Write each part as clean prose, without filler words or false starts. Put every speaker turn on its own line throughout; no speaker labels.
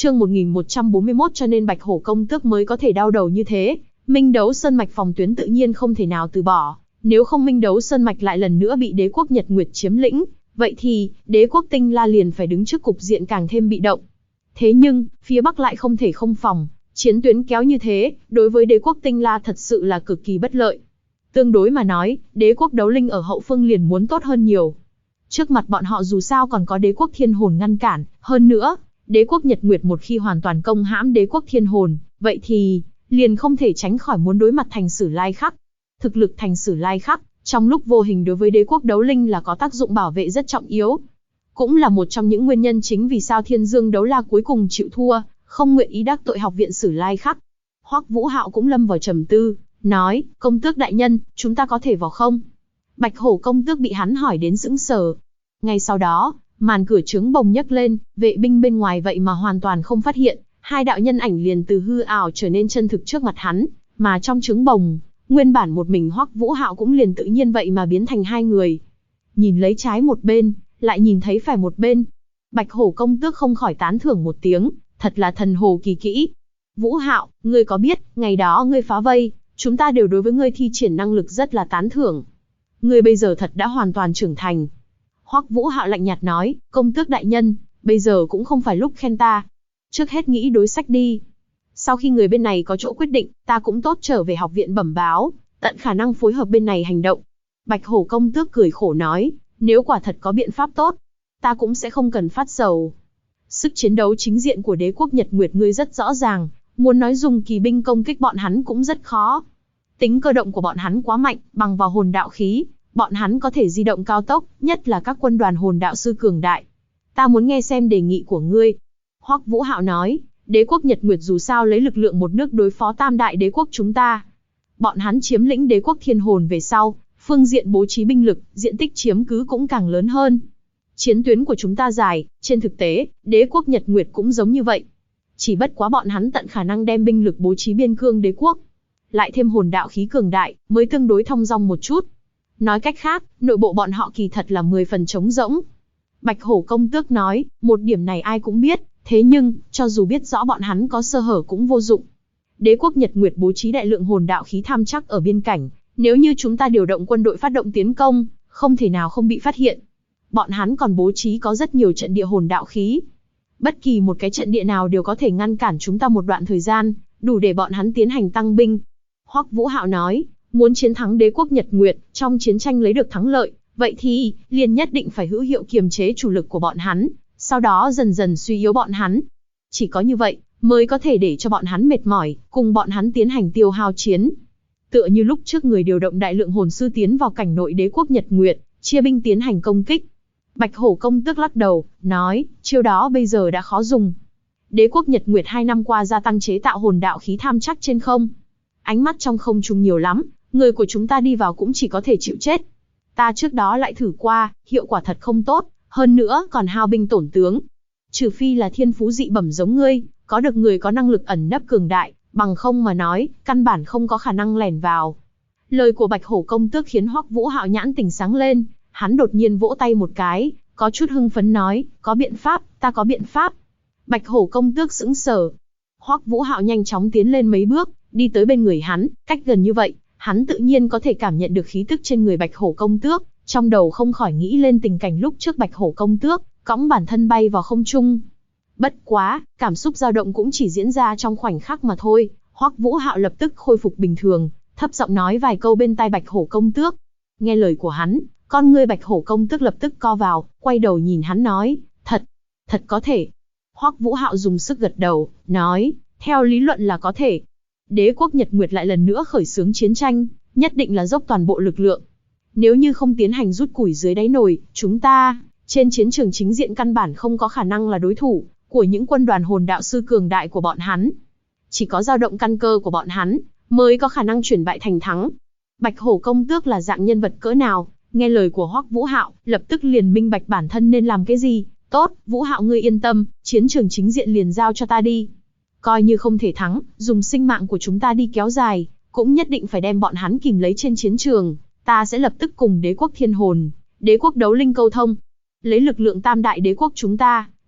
Chương 1141 cho nên Bạch Hổ công tước mới có thể đau đầu như thế. Minh Đấu Sơn mạch phòng tuyến tự nhiên không thể nào từ bỏ, nếu không Minh Đấu Sơn mạch lại lần nữa bị đế quốc Nhật Nguyệt chiếm lĩnh, vậy thì đế quốc Tinh La liền phải đứng trước cục diện càng thêm bị động. Thế nhưng, phía Bắc lại không thể không phòng, chiến tuyến kéo như thế, đối với đế quốc Tinh La thật sự là cực kỳ bất lợi. Tương đối mà nói, đế quốc Đấu Linh ở hậu phương liền muốn tốt hơn nhiều. Trước mặt bọn họ dù sao còn có đế quốc Thiên Hồn ngăn cản, hơn nữa, đế quốc Nhật Nguyệt một khi hoàn toàn công hãm đế quốc Thiên Hồn, vậy thì liền không thể tránh khỏi muốn đối mặt Thành Sử Lai Khắc. Thực lực Thành Sử Lai Khắc, trong lúc vô hình đối với đế quốc Đấu Linh là có tác dụng bảo vệ rất trọng yếu. Cũng là một trong những nguyên nhân chính vì sao Thiên Dương Đấu La cuối cùng chịu thua, không nguyện ý đắc tội học viện Sử Lai Khắc. Hoắc Vũ Hạo cũng lâm vào trầm tư, nói, công tước đại nhân, chúng ta có thể vào không? Bạch Hổ công tước bị hắn hỏi đến sững sờ. Ngay sau đó, màn cửa trướng bồng nhấc lên, vệ binh bên ngoài vậy mà hoàn toàn không phát hiện, hai đạo nhân ảnh liền từ hư ảo trở nên chân thực trước mặt hắn, mà trong trướng bồng, nguyên bản một mình Hoắc Vũ Hạo cũng liền tự nhiên vậy mà biến thành hai người. Nhìn lấy trái một bên, lại nhìn thấy phải một bên. Bạch Hổ công tước không khỏi tán thưởng một tiếng, thật là thần hồ kỳ kỹ. Vũ Hạo, ngươi có biết, ngày đó ngươi phá vây, chúng ta đều đối với ngươi thi triển năng lực rất là tán thưởng. Ngươi bây giờ thật đã hoàn toàn trưởng thành. Hoắc Vũ Hạo lạnh nhạt nói, công tước đại nhân, bây giờ cũng không phải lúc khen ta. Trước hết nghĩ đối sách đi. Sau khi người bên này có chỗ quyết định, ta cũng tốt trở về học viện bẩm báo, tận khả năng phối hợp bên này hành động. Bạch Hổ công tước cười khổ nói, nếu quả thật có biện pháp tốt, ta cũng sẽ không cần phát sầu. Sức chiến đấu chính diện của đế quốc Nhật Nguyệt ngươi rất rõ ràng, muốn nói dùng kỳ binh công kích bọn hắn cũng rất khó. Tính cơ động của bọn hắn quá mạnh, bằng vào hồn đạo khí, bọn hắn có thể di động cao tốc, nhất là các quân đoàn hồn đạo sư cường đại. Ta muốn nghe xem đề nghị của ngươi. Hoắc Vũ Hạo nói, đế quốc Nhật Nguyệt dù sao lấy lực lượng một nước đối phó tam đại đế quốc chúng ta. Bọn hắn chiếm lĩnh đế quốc Thiên Hồn về sau, phương diện bố trí binh lực, diện tích chiếm cứ cũng càng lớn hơn. Chiến tuyến của chúng ta dài, trên thực tế, đế quốc Nhật Nguyệt cũng giống như vậy. Chỉ bất quá bọn hắn tận khả năng đem binh lực bố trí biên cương đế quốc, lại thêm hồn đạo khí cường đại, mới tương đối thong dong một chút. Nói cách khác, nội bộ bọn họ kỳ thật là 10 phần trống rỗng. Bạch Hổ công tước nói, một điểm này ai cũng biết, thế nhưng, cho dù biết rõ bọn hắn có sơ hở cũng vô dụng. Đế quốc Nhật Nguyệt bố trí đại lượng hồn đạo khí tham chắc ở biên cảnh, nếu như chúng ta điều động quân đội phát động tiến công, không thể nào không bị phát hiện. Bọn hắn còn bố trí có rất nhiều trận địa hồn đạo khí. Bất kỳ một cái trận địa nào đều có thể ngăn cản chúng ta một đoạn thời gian, đủ để bọn hắn tiến hành tăng binh. Hoắc Vũ Hạo nói, muốn chiến thắng đế quốc Nhật Nguyệt, trong chiến tranh lấy được thắng lợi, vậy thì, liền nhất định phải hữu hiệu kiềm chế chủ lực của bọn hắn, sau đó dần dần suy yếu bọn hắn. Chỉ có như vậy, mới có thể để cho bọn hắn mệt mỏi, cùng bọn hắn tiến hành tiêu hao chiến. Tựa như lúc trước người điều động đại lượng hồn sư tiến vào cảnh nội đế quốc Nhật Nguyệt, chia binh tiến hành công kích. Bạch Hổ công tước lắc đầu, nói, chiêu đó bây giờ đã khó dùng. Đế quốc Nhật Nguyệt 2 năm qua gia tăng chế tạo hồn đạo khí tham chắc trên không. Ánh mắt trong không trung nhiều lắm, người của chúng ta đi vào cũng chỉ có thể chịu chết. Ta trước đó lại thử qua, hiệu quả thật không tốt, hơn nữa còn hao binh tổn tướng. Trừ phi là thiên phú dị bẩm giống ngươi, có được người có năng lực ẩn nấp cường đại, bằng không mà nói, căn bản không có khả năng lẻn vào. Lời của Bạch Hổ công tước khiến Hoắc Vũ Hạo nhãn tỉnh sáng lên, hắn đột nhiên vỗ tay một cái, có chút hưng phấn nói, có biện pháp, ta có biện pháp. Bạch Hổ công tước sững sờ. Hoắc Vũ Hạo nhanh chóng tiến lên mấy bước, đi tới bên người hắn, cách gần như vậy, hắn tự nhiên có thể cảm nhận được khí tức trên người Bạch Hổ công tước, trong đầu không khỏi nghĩ lên tình cảnh lúc trước Bạch Hổ công tước cõng bản thân bay vào không trung. Bất quá, cảm xúc dao động cũng chỉ diễn ra trong khoảnh khắc mà thôi. Hoắc Vũ Hạo lập tức khôi phục bình thường, thấp giọng nói vài câu bên tai Bạch Hổ công tước. Nghe lời của hắn, con ngươi Bạch Hổ công tước lập tức co vào, quay đầu nhìn hắn nói, thật có thể. Hoắc Vũ Hạo dùng sức gật đầu, nói, theo lý luận là có thể. Đế quốc Nhật Nguyệt lại lần nữa khởi xướng chiến tranh, nhất định là dốc toàn bộ lực lượng. Nếu như không tiến hành rút củi dưới đáy nồi, chúng ta, trên chiến trường chính diện căn bản không có khả năng là đối thủ của những quân đoàn hồn đạo sư cường đại của bọn hắn. Chỉ có dao động căn cơ của bọn hắn, mới có khả năng chuyển bại thành thắng. Bạch Hổ công tước là dạng nhân vật cỡ nào, nghe lời của Hoắc Vũ Hạo, lập tức liền minh bạch bản thân nên làm cái gì. Tốt, Vũ Hạo ngươi yên tâm, chiến trường chính diện liền giao cho ta đi. Coi như không thể thắng, dùng sinh mạng của chúng ta đi kéo dài, cũng nhất định phải đem bọn hắn kìm lấy trên chiến trường. Ta sẽ lập tức cùng đế quốc Thiên Hồn, đế quốc Đấu Linh câu thông. Lấy lực lượng tam đại đế quốc chúng ta,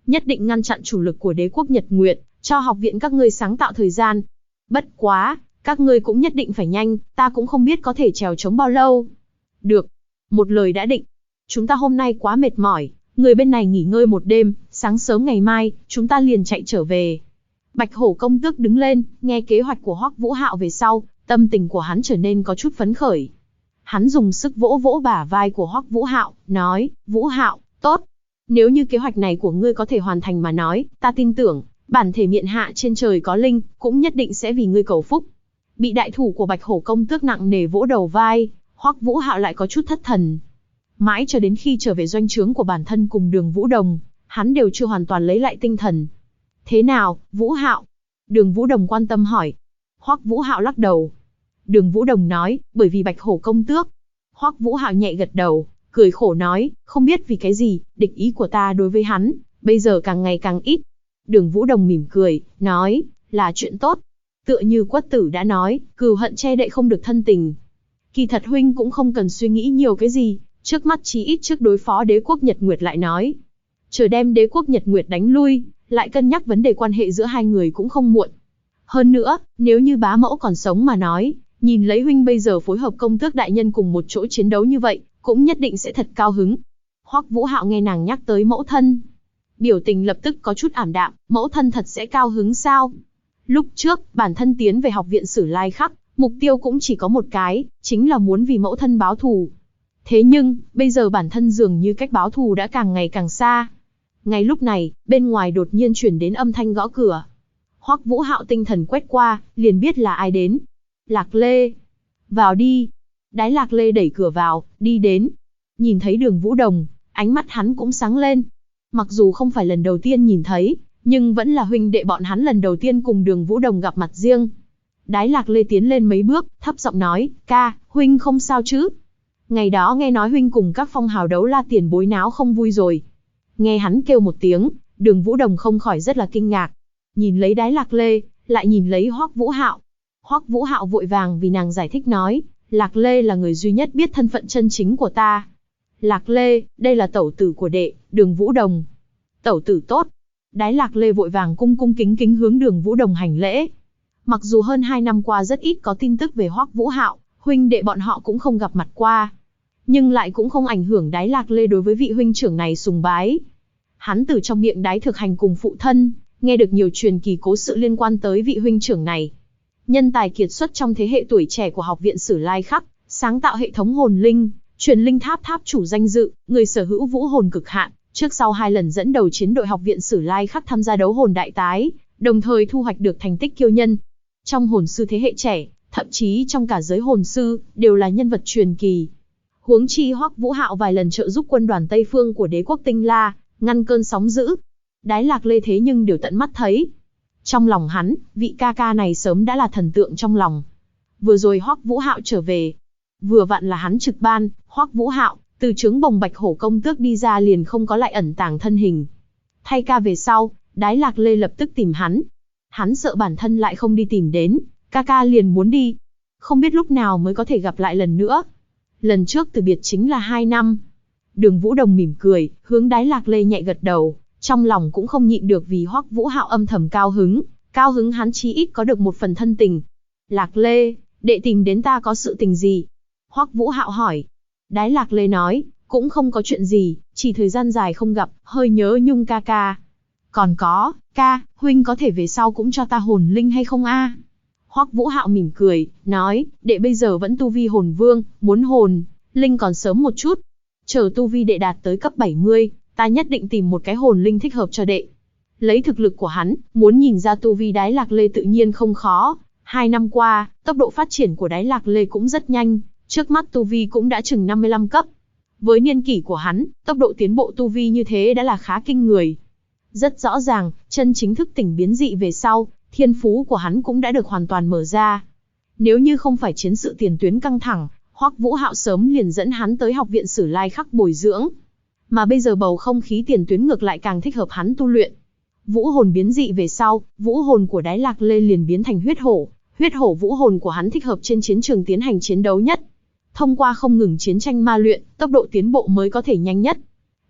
nhất định ngăn chặn chủ lực của đế quốc Nhật Nguyệt, cho học viện các ngươi sáng tạo thời gian. Bất quá, các ngươi cũng nhất định phải nhanh, ta cũng không biết có thể trèo chống bao lâu. Được. Một lời đã định. Chúng ta hôm nay quá mệt mỏi, người bên này nghỉ ngơi một đêm, sáng sớm ngày mai, chúng ta liền chạy trở về. Bạch Hổ công tước đứng lên, nghe kế hoạch của Hoắc Vũ Hạo về sau, tâm tình của hắn trở nên có chút phấn khởi. Hắn dùng sức vỗ vỗ bả vai của Hoắc Vũ Hạo, nói, Vũ Hạo, tốt. Nếu như kế hoạch này của ngươi có thể hoàn thành mà nói, ta tin tưởng, bản thể miện hạ trên trời có linh, cũng nhất định sẽ vì ngươi cầu phúc. Bị đại thủ của Bạch Hổ công tước nặng nề vỗ đầu vai, Hoắc Vũ Hạo lại có chút thất thần. Mãi cho đến khi trở về doanh trướng của bản thân cùng Đường Vũ Đồng, hắn đều chưa hoàn toàn lấy lại tinh thần. Thế nào, Vũ Hạo? Đường Vũ Đồng quan tâm hỏi. Hoắc Vũ Hạo lắc đầu. Đường Vũ Đồng nói, bởi vì Bạch Hổ công tước. Hoắc Vũ Hạo nhẹ gật đầu, cười khổ nói, không biết vì cái gì, địch ý của ta đối với hắn, bây giờ càng ngày càng ít. Đường Vũ Đồng mỉm cười, nói, là chuyện tốt. Tựa như Quất Tử đã nói, cừu hận che đậy không được thân tình. Kỳ thật huynh cũng không cần suy nghĩ nhiều cái gì, trước mắt chí ít trước đối phó đế quốc Nhật Nguyệt lại nói. Chờ đem đế quốc Nhật Nguyệt đánh lui, lại cân nhắc vấn đề quan hệ giữa hai người cũng không muộn. Hơn nữa, nếu như bá mẫu còn sống mà nói, nhìn lấy huynh bây giờ phối hợp công tước đại nhân cùng một chỗ chiến đấu như vậy, cũng nhất định sẽ thật cao hứng. Hoắc Vũ Hạo nghe nàng nhắc tới mẫu thân, biểu tình lập tức có chút ảm đạm, mẫu thân thật sẽ cao hứng sao? Lúc trước, bản thân tiến về học viện Sử Lai Khắc, mục tiêu cũng chỉ có một cái, chính là muốn vì mẫu thân báo thù. Thế nhưng, bây giờ bản thân dường như cách báo thù đã càng ngày càng xa. Ngay lúc này, bên ngoài đột nhiên chuyển đến âm thanh gõ cửa. Hoắc Vũ Hạo tinh thần quét qua, liền biết là ai đến. Lạc Lê. Vào đi. Đái Lạc Lê đẩy cửa vào, đi đến. Nhìn thấy Đường Vũ Đồng, ánh mắt hắn cũng sáng lên. Mặc dù không phải lần đầu tiên nhìn thấy, nhưng vẫn là huynh đệ bọn hắn lần đầu tiên cùng Đường Vũ Đồng gặp mặt riêng. Đái Lạc Lê tiến lên mấy bước, thấp giọng nói, ca, huynh không sao chứ? Ngày đó nghe nói huynh cùng các phong hào đấu la tiền bối náo không vui rồi. Nghe hắn kêu một tiếng, Đường Vũ Đồng không khỏi rất là kinh ngạc. Nhìn lấy Đái Lạc Lê, lại nhìn lấy Hoắc Vũ Hạo. Hoắc Vũ Hạo vội vàng vì nàng giải thích nói, Lạc Lê là người duy nhất biết thân phận chân chính của ta. Lạc Lê, đây là tẩu tử của đệ, Đường Vũ Đồng. Tẩu tử tốt. Đái Lạc Lê vội vàng cung cung kính kính hướng Đường Vũ Đồng hành lễ. Mặc dù hơn 2 năm qua rất ít có tin tức về Hoắc Vũ Hạo, huynh đệ bọn họ cũng không gặp mặt qua. Nhưng lại cũng không ảnh hưởng Đái Lạc Lê đối với vị huynh trưởng này sùng bái. Hắn từ trong miệng Đái Thực Hành cùng phụ thân, nghe được nhiều truyền kỳ cố sự liên quan tới vị huynh trưởng này. Nhân tài kiệt xuất trong thế hệ tuổi trẻ của học viện Sử Lai Khắc, sáng tạo hệ thống hồn linh, truyền linh tháp tháp chủ danh dự, người sở hữu vũ hồn cực hạn, trước sau 2 lần dẫn đầu chiến đội học viện Sử Lai Khắc tham gia đấu hồn đại tái, đồng thời thu hoạch được thành tích kiêu nhân. Trong hồn sư thế hệ trẻ, thậm chí trong cả giới hồn sư, đều là nhân vật truyền kỳ. Huống chi Hoắc Vũ Hạo vài lần trợ giúp quân đoàn Tây Phương của đế quốc Tinh La, ngăn cơn sóng dữ. Đái Lạc Lê thế nhưng đều tận mắt thấy. Trong lòng hắn, vị ca ca này sớm đã là thần tượng trong lòng. Vừa rồi Hoắc Vũ Hạo trở về, vừa vặn là hắn trực ban, Hoắc Vũ Hạo từ trướng bồng Bạch Hổ công tước đi ra liền không có lại ẩn tàng thân hình. Thay ca về sau, Đái Lạc Lê lập tức tìm hắn. Hắn sợ bản thân lại không đi tìm đến, ca ca liền muốn đi. Không biết lúc nào mới có thể gặp lại lần nữa. Lần trước từ biệt chính là 2 năm. Đường Vũ Đồng mỉm cười, hướng Đái Lạc Lê nhẹ gật đầu, trong lòng cũng không nhịn được vì Hoắc Vũ Hạo âm thầm cao hứng hắn chí ít có được một phần thân tình. Lạc Lê, đệ tìm đến ta có sự tình gì? Hoắc Vũ Hạo hỏi. Đái Lạc Lê nói, cũng không có chuyện gì, chỉ thời gian dài không gặp, hơi nhớ nhung ca ca. Còn có, ca, huynh có thể về sau cũng cho ta hồn linh hay không a? Hoắc Vũ Hạo mỉm cười, nói, đệ bây giờ vẫn tu vi hồn vương, muốn hồn linh còn sớm một chút. Chờ tu vi đệ đạt tới cấp 70, ta nhất định tìm một cái hồn linh thích hợp cho đệ. Lấy thực lực của hắn, muốn nhìn ra tu vi Đái Lạc Lê tự nhiên không khó. 2 năm qua, tốc độ phát triển của Đái Lạc Lê cũng rất nhanh, trước mắt tu vi cũng đã chừng 55 cấp. Với niên kỷ của hắn, tốc độ tiến bộ tu vi như thế đã là khá kinh người. Rất rõ ràng, chân chính thức tỉnh biến dị về sau, thiên phú của hắn cũng đã được hoàn toàn mở ra. Nếu như không phải chiến sự tiền tuyến căng thẳng, Hoắc Vũ Hạo sớm liền dẫn hắn tới học viện Sử Lai Khắc bồi dưỡng. Mà bây giờ bầu không khí tiền tuyến ngược lại càng thích hợp hắn tu luyện. Vũ hồn biến dị về sau, vũ hồn của Đái Lạc Lê liền biến thành huyết hổ. Huyết hổ vũ hồn của hắn thích hợp trên chiến trường tiến hành chiến đấu nhất. Thông qua không ngừng chiến tranh ma luyện, tốc độ tiến bộ mới có thể nhanh nhất.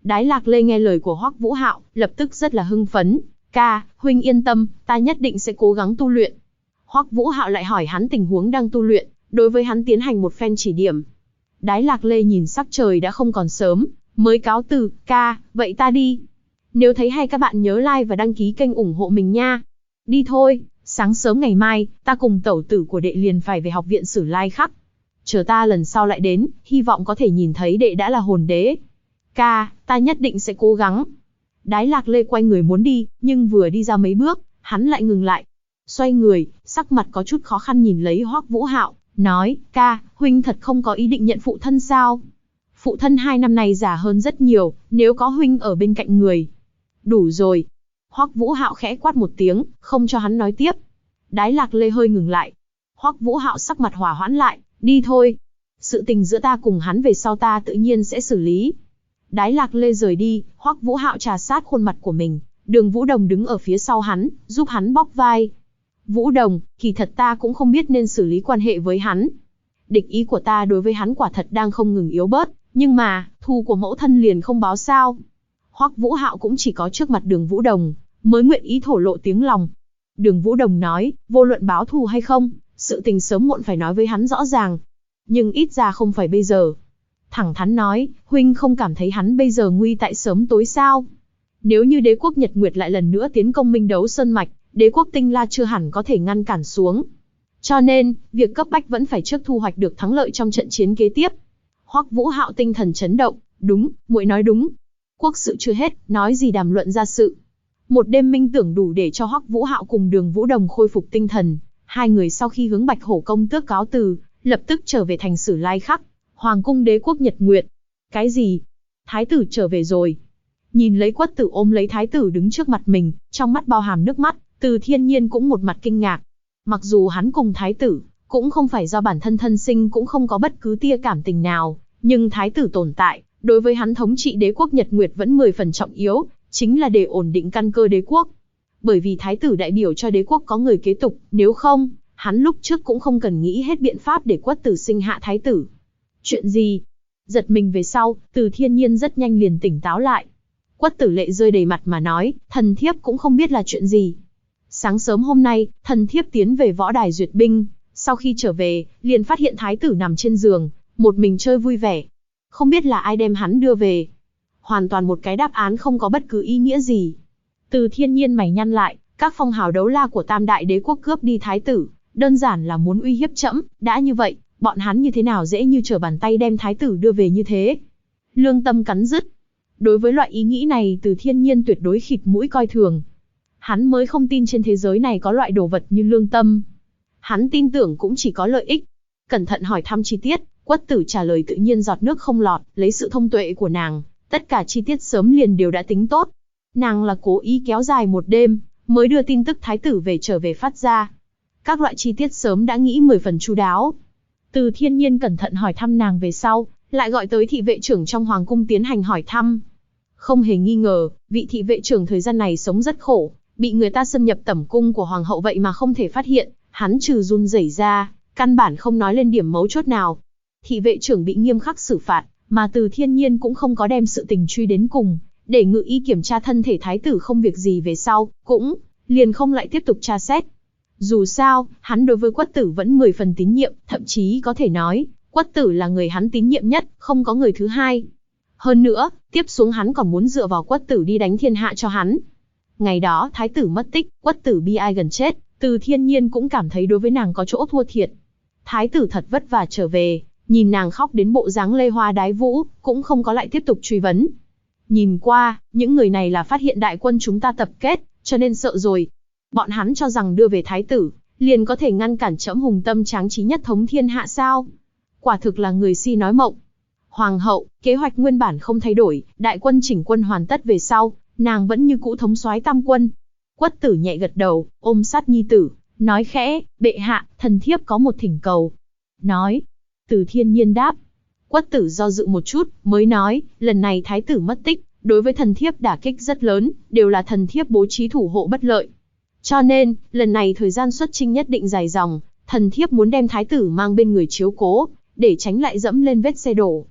Đái Lạc Lê nghe lời của Hoắc Vũ Hạo, lập tức rất là hưng phấn. Ca, huynh yên tâm, ta nhất định sẽ cố gắng tu luyện. Hoắc Vũ Hạo lại hỏi hắn tình huống đang tu luyện, đối với hắn tiến hành một phen chỉ điểm. Đái Lạc Lê nhìn sắc trời đã không còn sớm, mới cáo từ, ca, vậy ta đi. Nếu thấy hay các bạn nhớ like và đăng ký kênh ủng hộ mình nha. Đi thôi, sáng sớm ngày mai, ta cùng tẩu tử của đệ liền phải về học viện Sử Lai Khắc. Chờ ta lần sau lại đến, hy vọng có thể nhìn thấy đệ đã là hồn đế. Ca, ta nhất định sẽ cố gắng. Đái Lạc Lê quay người muốn đi, nhưng vừa đi ra mấy bước, hắn lại ngừng lại. Xoay người, sắc mặt có chút khó khăn nhìn lấy Hoắc Vũ Hạo, nói, ca, huynh thật không có ý định nhận phụ thân sao? Phụ thân 2 năm này già hơn rất nhiều, nếu có huynh ở bên cạnh người. Đủ rồi. Hoắc Vũ Hạo khẽ quát một tiếng, không cho hắn nói tiếp. Đái Lạc Lê hơi ngừng lại. Hoắc Vũ Hạo sắc mặt hòa hoãn lại, đi thôi. Sự tình giữa ta cùng hắn về sau ta tự nhiên sẽ xử lý. Đái Lạc Lê rời đi, Hoắc Vũ Hạo trà sát khuôn mặt của mình. Đường Vũ Đồng đứng ở phía sau hắn, giúp hắn bóp vai. Vũ Đồng, kỳ thật ta cũng không biết nên xử lý quan hệ với hắn. Địch ý của ta đối với hắn quả thật đang không ngừng yếu bớt, nhưng mà, thù của mẫu thân liền không báo sao. Hoắc Vũ Hạo cũng chỉ có trước mặt Đường Vũ Đồng, mới nguyện ý thổ lộ tiếng lòng. Đường Vũ Đồng nói, vô luận báo thù hay không, sự tình sớm muộn phải nói với hắn rõ ràng. Nhưng ít ra không phải bây giờ. Thẳng thắn nói, huynh không cảm thấy hắn bây giờ nguy tại sớm tối sao? Nếu như đế quốc Nhật Nguyệt lại lần nữa tiến công Minh Đấu Sơn Mạch, đế quốc Tinh La chưa hẳn có thể ngăn cản xuống. Cho nên, việc cấp bách vẫn phải trước thu hoạch được thắng lợi trong trận chiến kế tiếp. Hoắc Vũ Hạo tinh thần chấn động, đúng, muội nói đúng. Quốc sự chưa hết, nói gì đàm luận ra sự. Một đêm minh tưởng đủ để cho Hoắc Vũ Hạo cùng Đường Vũ Đồng khôi phục tinh thần. Hai người sau khi hướng Bạch Hổ công tước cáo từ, lập tức trở về thành Sử Lai Khắc, Hoàng cung đế quốc Nhật Nguyệt. Cái gì? Thái tử trở về rồi? Nhìn lấy Quất Tử ôm lấy thái tử đứng trước mặt mình, trong mắt bao hàm nước mắt, Từ Thiên Nhiên cũng một mặt kinh ngạc. Mặc dù hắn cùng thái tử, cũng không phải do bản thân thân sinh cũng không có bất cứ tia cảm tình nào, nhưng thái tử tồn tại, đối với hắn thống trị đế quốc Nhật Nguyệt vẫn 10 phần trọng yếu, chính là để ổn định căn cơ đế quốc. Bởi vì thái tử đại biểu cho đế quốc có người kế tục, nếu không, hắn lúc trước cũng không cần nghĩ hết biện pháp để Quất Tử sinh hạ thái tử. Chuyện gì? Giật mình về sau, Từ Thiên Nhiên rất nhanh liền tỉnh táo lại. Quất Tử lệ rơi đầy mặt mà nói, thần thiếp cũng không biết là chuyện gì. Sáng sớm hôm nay, thần thiếp tiến về võ đài duyệt binh, sau khi trở về, liền phát hiện thái tử nằm trên giường, một mình chơi vui vẻ. Không biết là ai đem hắn đưa về. Hoàn toàn một cái đáp án không có bất cứ ý nghĩa gì. Từ Thiên Nhiên mày nhăn lại, các phong hào đấu la của Tam Đại Đế quốc cướp đi thái tử, đơn giản là muốn uy hiếp trẫm, đã như vậy, bọn hắn như thế nào dễ như trở bàn tay đem thái tử đưa về như thế. Lương tâm cắn rứt. Đối với loại ý nghĩ này Từ Thiên Nhiên tuyệt đối khịt mũi coi thường. Hắn mới không tin trên thế giới này có loại đồ vật như lương tâm. Hắn tin tưởng cũng chỉ có lợi ích. Cẩn thận hỏi thăm chi tiết, Quất Tử trả lời tự nhiên giọt nước không lọt, lấy sự thông tuệ của nàng, tất cả chi tiết sớm liền đều đã tính tốt. Nàng là cố ý kéo dài một đêm, mới đưa tin tức thái tử về trở về phát ra. Các loại chi tiết sớm đã nghĩ 10 phần chu đáo. Từ Thiên Nhiên cẩn thận hỏi thăm nàng về sau, lại gọi tới thị vệ trưởng trong hoàng cung tiến hành hỏi thăm. Không hề nghi ngờ, vị thị vệ trưởng thời gian này sống rất khổ, bị người ta xâm nhập tẩm cung của hoàng hậu vậy mà không thể phát hiện, hắn trừ run rẩy ra, căn bản không nói lên điểm mấu chốt nào. Thị vệ trưởng bị nghiêm khắc xử phạt, mà Từ Thiên Nhiên cũng không có đem sự tình truy đến cùng, để ngự y kiểm tra thân thể thái tử không việc gì về sau, cũng liền không lại tiếp tục tra xét. Dù sao, hắn đối với Quất Tử vẫn 10 phần tín nhiệm, thậm chí có thể nói, Quất Tử là người hắn tín nhiệm nhất, không có người thứ hai. Hơn nữa, tiếp xuống hắn còn muốn dựa vào Quất Tử đi đánh thiên hạ cho hắn. Ngày đó thái tử mất tích, Quất Tử bi ai gần chết, Từ Thiên Nhiên cũng cảm thấy đối với nàng có chỗ thua thiệt. Thái tử thật vất vả trở về, nhìn nàng khóc đến bộ dáng lê hoa đái vũ, cũng không có lại tiếp tục truy vấn. Nhìn qua, những người này là phát hiện đại quân chúng ta tập kết, cho nên sợ rồi. Bọn hắn cho rằng đưa về thái tử, liền có thể ngăn cản trẫm hùng tâm tráng trí nhất thống thiên hạ sao? Quả thực là người si nói mộng. Hoàng hậu, kế hoạch nguyên bản không thay đổi, đại quân chỉnh quân hoàn tất về sau, nàng vẫn như cũ thống soái tam quân. Quất Tử nhẹ gật đầu, ôm sát nhi tử, nói khẽ, bệ hạ, thần thiếp có một thỉnh cầu. Nói. Từ Thiên Nhiên đáp. Quất Tử do dự một chút, mới nói, lần này thái tử mất tích, đối với thần thiếp đả kích rất lớn, đều là thần thiếp bố trí thủ hộ bất lợi. Cho nên, lần này thời gian xuất chinh nhất định dài dòng, thần thiếp muốn đem thái tử mang bên người chiếu cố, để tránh lại dẫm lên vết xe đổ.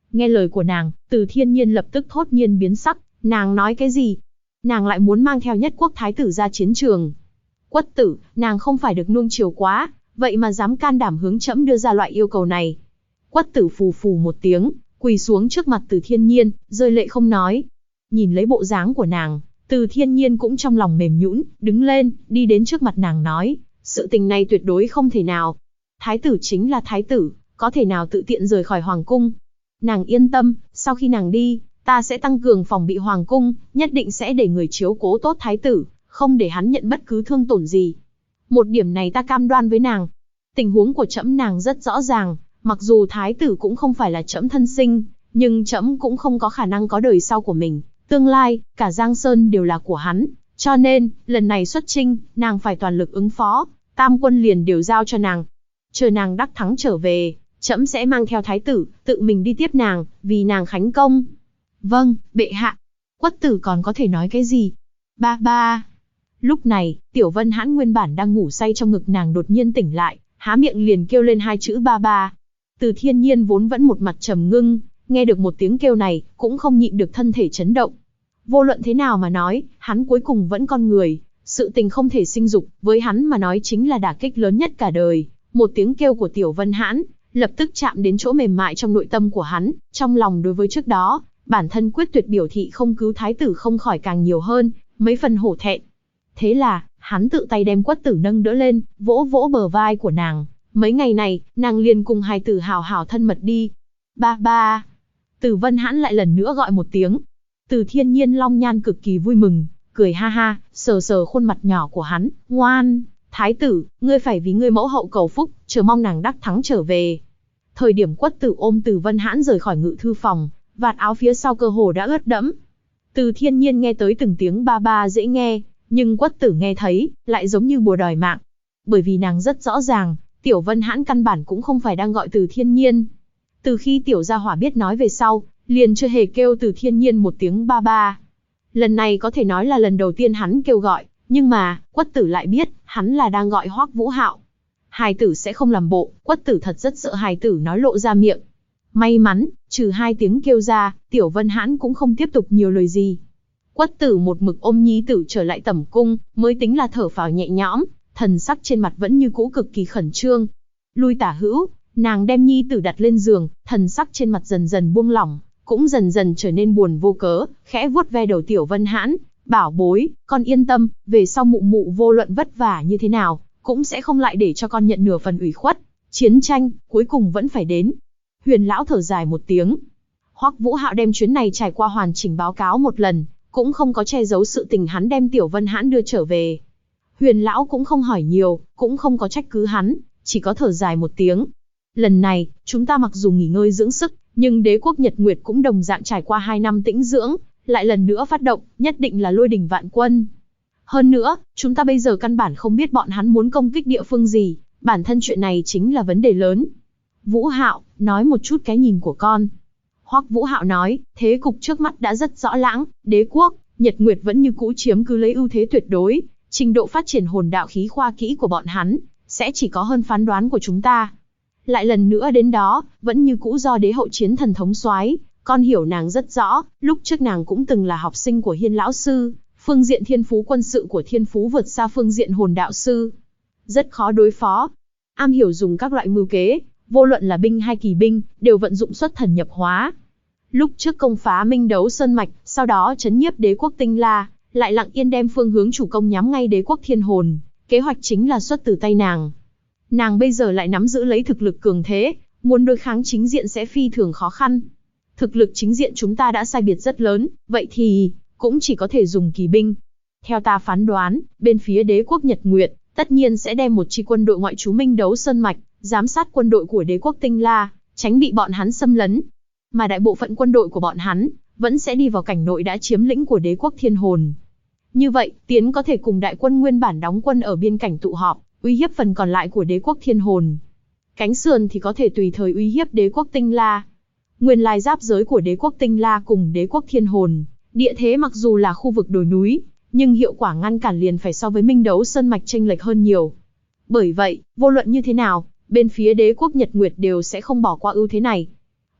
Nghe lời của nàng, Từ Thiên Nhiên lập tức thốt nhiên biến sắc, nàng nói cái gì? Nàng lại muốn mang theo Nhất Quốc thái tử ra chiến trường. Quất tử, nàng không phải được nuông chiều quá, vậy mà dám can đảm hướng trẫm đưa ra loại yêu cầu này. Quất tử phù phù một tiếng, quỳ xuống trước mặt Từ Thiên Nhiên, rơi lệ không nói. Nhìn lấy bộ dáng của nàng, Từ Thiên Nhiên cũng trong lòng mềm nhũn, đứng lên, đi đến trước mặt nàng nói, sự tình này tuyệt đối không thể nào. Thái tử chính là thái tử, có thể nào tự tiện rời khỏi hoàng cung. Nàng yên tâm, sau khi nàng đi, ta sẽ tăng cường phòng bị hoàng cung, nhất định sẽ để người chiếu cố tốt thái tử, không để hắn nhận bất cứ thương tổn gì. Một điểm này ta cam đoan với nàng. Tình huống của trẫm nàng rất rõ ràng, mặc dù thái tử cũng không phải là trẫm thân sinh, nhưng trẫm cũng không có khả năng có đời sau của mình. Tương lai, cả Giang Sơn đều là của hắn, cho nên, lần này xuất chinh, nàng phải toàn lực ứng phó, tam quân liền đều giao cho nàng. Chờ nàng đắc thắng trở về, trẫm sẽ mang theo thái tử, tự mình đi tiếp nàng, vì nàng khánh công. Vâng, bệ hạ. Quất tử còn có thể nói cái gì? Ba ba. Lúc này, Tiểu Vân Hãn nguyên bản đang ngủ say trong ngực nàng đột nhiên tỉnh lại, há miệng liền kêu lên hai chữ ba ba. Từ Thiên Nhiên vốn vẫn một mặt trầm ngưng, nghe được một tiếng kêu này, cũng không nhịn được thân thể chấn động. Vô luận thế nào mà nói, hắn cuối cùng vẫn con người, sự tình không thể sinh dục, với hắn mà nói chính là đả kích lớn nhất cả đời. Một tiếng kêu của Tiểu Vân Hãn, lập tức chạm đến chỗ mềm mại trong nội tâm của hắn, trong lòng đối với trước đó, bản thân quyết tuyệt biểu thị không cứu thái tử không khỏi càng nhiều hơn, mấy phần hổ thẹn. Thế là, hắn tự tay đem Quất tử nâng đỡ lên, vỗ vỗ bờ vai của nàng. Mấy ngày này, nàng liền cùng hài tử hào hào thân mật đi. Ba ba. Từ Vân Hãn lại lần nữa gọi một tiếng. Từ Thiên Nhiên long nhan cực kỳ vui mừng, cười ha ha, sờ sờ khuôn mặt nhỏ của hắn, ngoan. Thái tử, ngươi phải vì ngươi mẫu hậu cầu phúc, chờ mong nàng đắc thắng trở về. Thời điểm Quất tử ôm Từ Vân Hãn rời khỏi ngự thư phòng, vạt áo phía sau cơ hồ đã ướt đẫm. Từ Thiên Nhiên nghe tới từng tiếng ba ba dễ nghe, nhưng Quất tử nghe thấy, lại giống như bùa đòi mạng. Bởi vì nàng rất rõ ràng, Tiểu Vân Hãn căn bản cũng không phải đang gọi Từ Thiên Nhiên. Từ khi Tiểu Gia Hỏa biết nói về sau, liền chưa hề kêu Từ Thiên Nhiên một tiếng ba ba. Lần này có thể nói là lần đầu tiên hắn kêu gọi, nhưng mà, Quất tử lại biết, hắn là đang gọi Hoắc Vũ Hạo. Hài tử sẽ không làm bộ, Quất tử thật rất sợ hài tử nói lộ ra miệng. May mắn, trừ hai tiếng kêu ra, Tiểu Vân Hãn cũng không tiếp tục nhiều lời gì. Quất tử một mực ôm nhi tử trở lại tẩm cung, mới tính là thở phào nhẹ nhõm, thần sắc trên mặt vẫn như cũ cực kỳ khẩn trương. Lui tả hữu, nàng đem nhi tử đặt lên giường, thần sắc trên mặt dần dần buông lỏng, cũng dần dần trở nên buồn vô cớ, khẽ vuốt ve đầu Tiểu Vân Hãn, bảo bối, con yên tâm, về sau mụ mụ vô luận vất vả như thế nào, cũng sẽ không lại để cho con nhận nửa phần ủy khuất. Chiến tranh, cuối cùng vẫn phải đến. Huyền lão thở dài một tiếng. Hoắc Vũ Hạo đem chuyến này trải qua hoàn chỉnh báo cáo một lần, cũng không có che giấu sự tình hắn đem Tiểu Vân Hãn đưa trở về. Huyền lão cũng không hỏi nhiều, cũng không có trách cứ hắn, chỉ có thở dài một tiếng. Lần này, chúng ta mặc dù nghỉ ngơi dưỡng sức, nhưng đế quốc Nhật Nguyệt cũng đồng dạng trải qua 2 năm tĩnh dưỡng, lại lần nữa phát động, nhất định là lôi đình vạn quân. Hơn nữa, chúng ta bây giờ căn bản không biết bọn hắn muốn công kích địa phương gì, bản thân chuyện này chính là vấn đề lớn. Vũ Hạo, nói một chút cái nhìn của con. Hoắc Vũ Hạo nói, thế cục trước mắt đã rất rõ lãng, đế quốc, Nhật Nguyệt vẫn như cũ chiếm cứ lấy ưu thế tuyệt đối, trình độ phát triển hồn đạo khí khoa kỹ của bọn hắn, sẽ chỉ có hơn phán đoán của chúng ta. Lại lần nữa đến đó, vẫn như cũ do đế hậu chiến thần thống soái, con hiểu nàng rất rõ, lúc trước nàng cũng từng là học sinh của Hiên lão sư, phương diện thiên phú quân sự của thiên phú vượt xa phương diện hồn đạo sư. Rất khó đối phó, am hiểu dùng các loại mưu kế, vô luận là binh hay kỳ binh, đều vận dụng xuất thần nhập hóa. Lúc trước công phá Minh Đấu Sơn Mạch, sau đó trấn nhiếp đế quốc Tinh La, lại lặng yên đem phương hướng chủ công nhắm ngay đế quốc Thiên Hồn, kế hoạch chính là xuất từ tay nàng. Nàng bây giờ lại nắm giữ lấy thực lực cường thế, muốn đối kháng chính diện sẽ phi thường khó khăn. Thực lực chính diện chúng ta đã sai biệt rất lớn, vậy thì, cũng chỉ có thể dùng kỳ binh. Theo ta phán đoán, bên phía đế quốc Nhật Nguyệt, tất nhiên sẽ đem một chi quân đội ngoại trú Minh Đấu Sơn Mạch, giám sát quân đội của đế quốc Tinh La, tránh bị bọn hắn xâm lấn. Mà đại bộ phận quân đội của bọn hắn, vẫn sẽ đi vào cảnh nội đã chiếm lĩnh của đế quốc Thiên Hồn. Như vậy, Tiến có thể cùng đại quân nguyên bản đóng quân ở biên cảnh tụ họp, uy hiếp phần còn lại của đế quốc Thiên Hồn. Cánh sườn thì có thể tùy thời uy hiếp đế quốc Tinh La. Nguyên lai giáp giới của đế quốc Tinh La cùng đế quốc Thiên Hồn, địa thế mặc dù là khu vực đồi núi, nhưng hiệu quả ngăn cản liền phải so với Minh Đấu Sơn Mạch chênh lệch hơn nhiều. Bởi vậy, vô luận như thế nào, bên phía đế quốc Nhật Nguyệt đều sẽ không bỏ qua ưu thế này.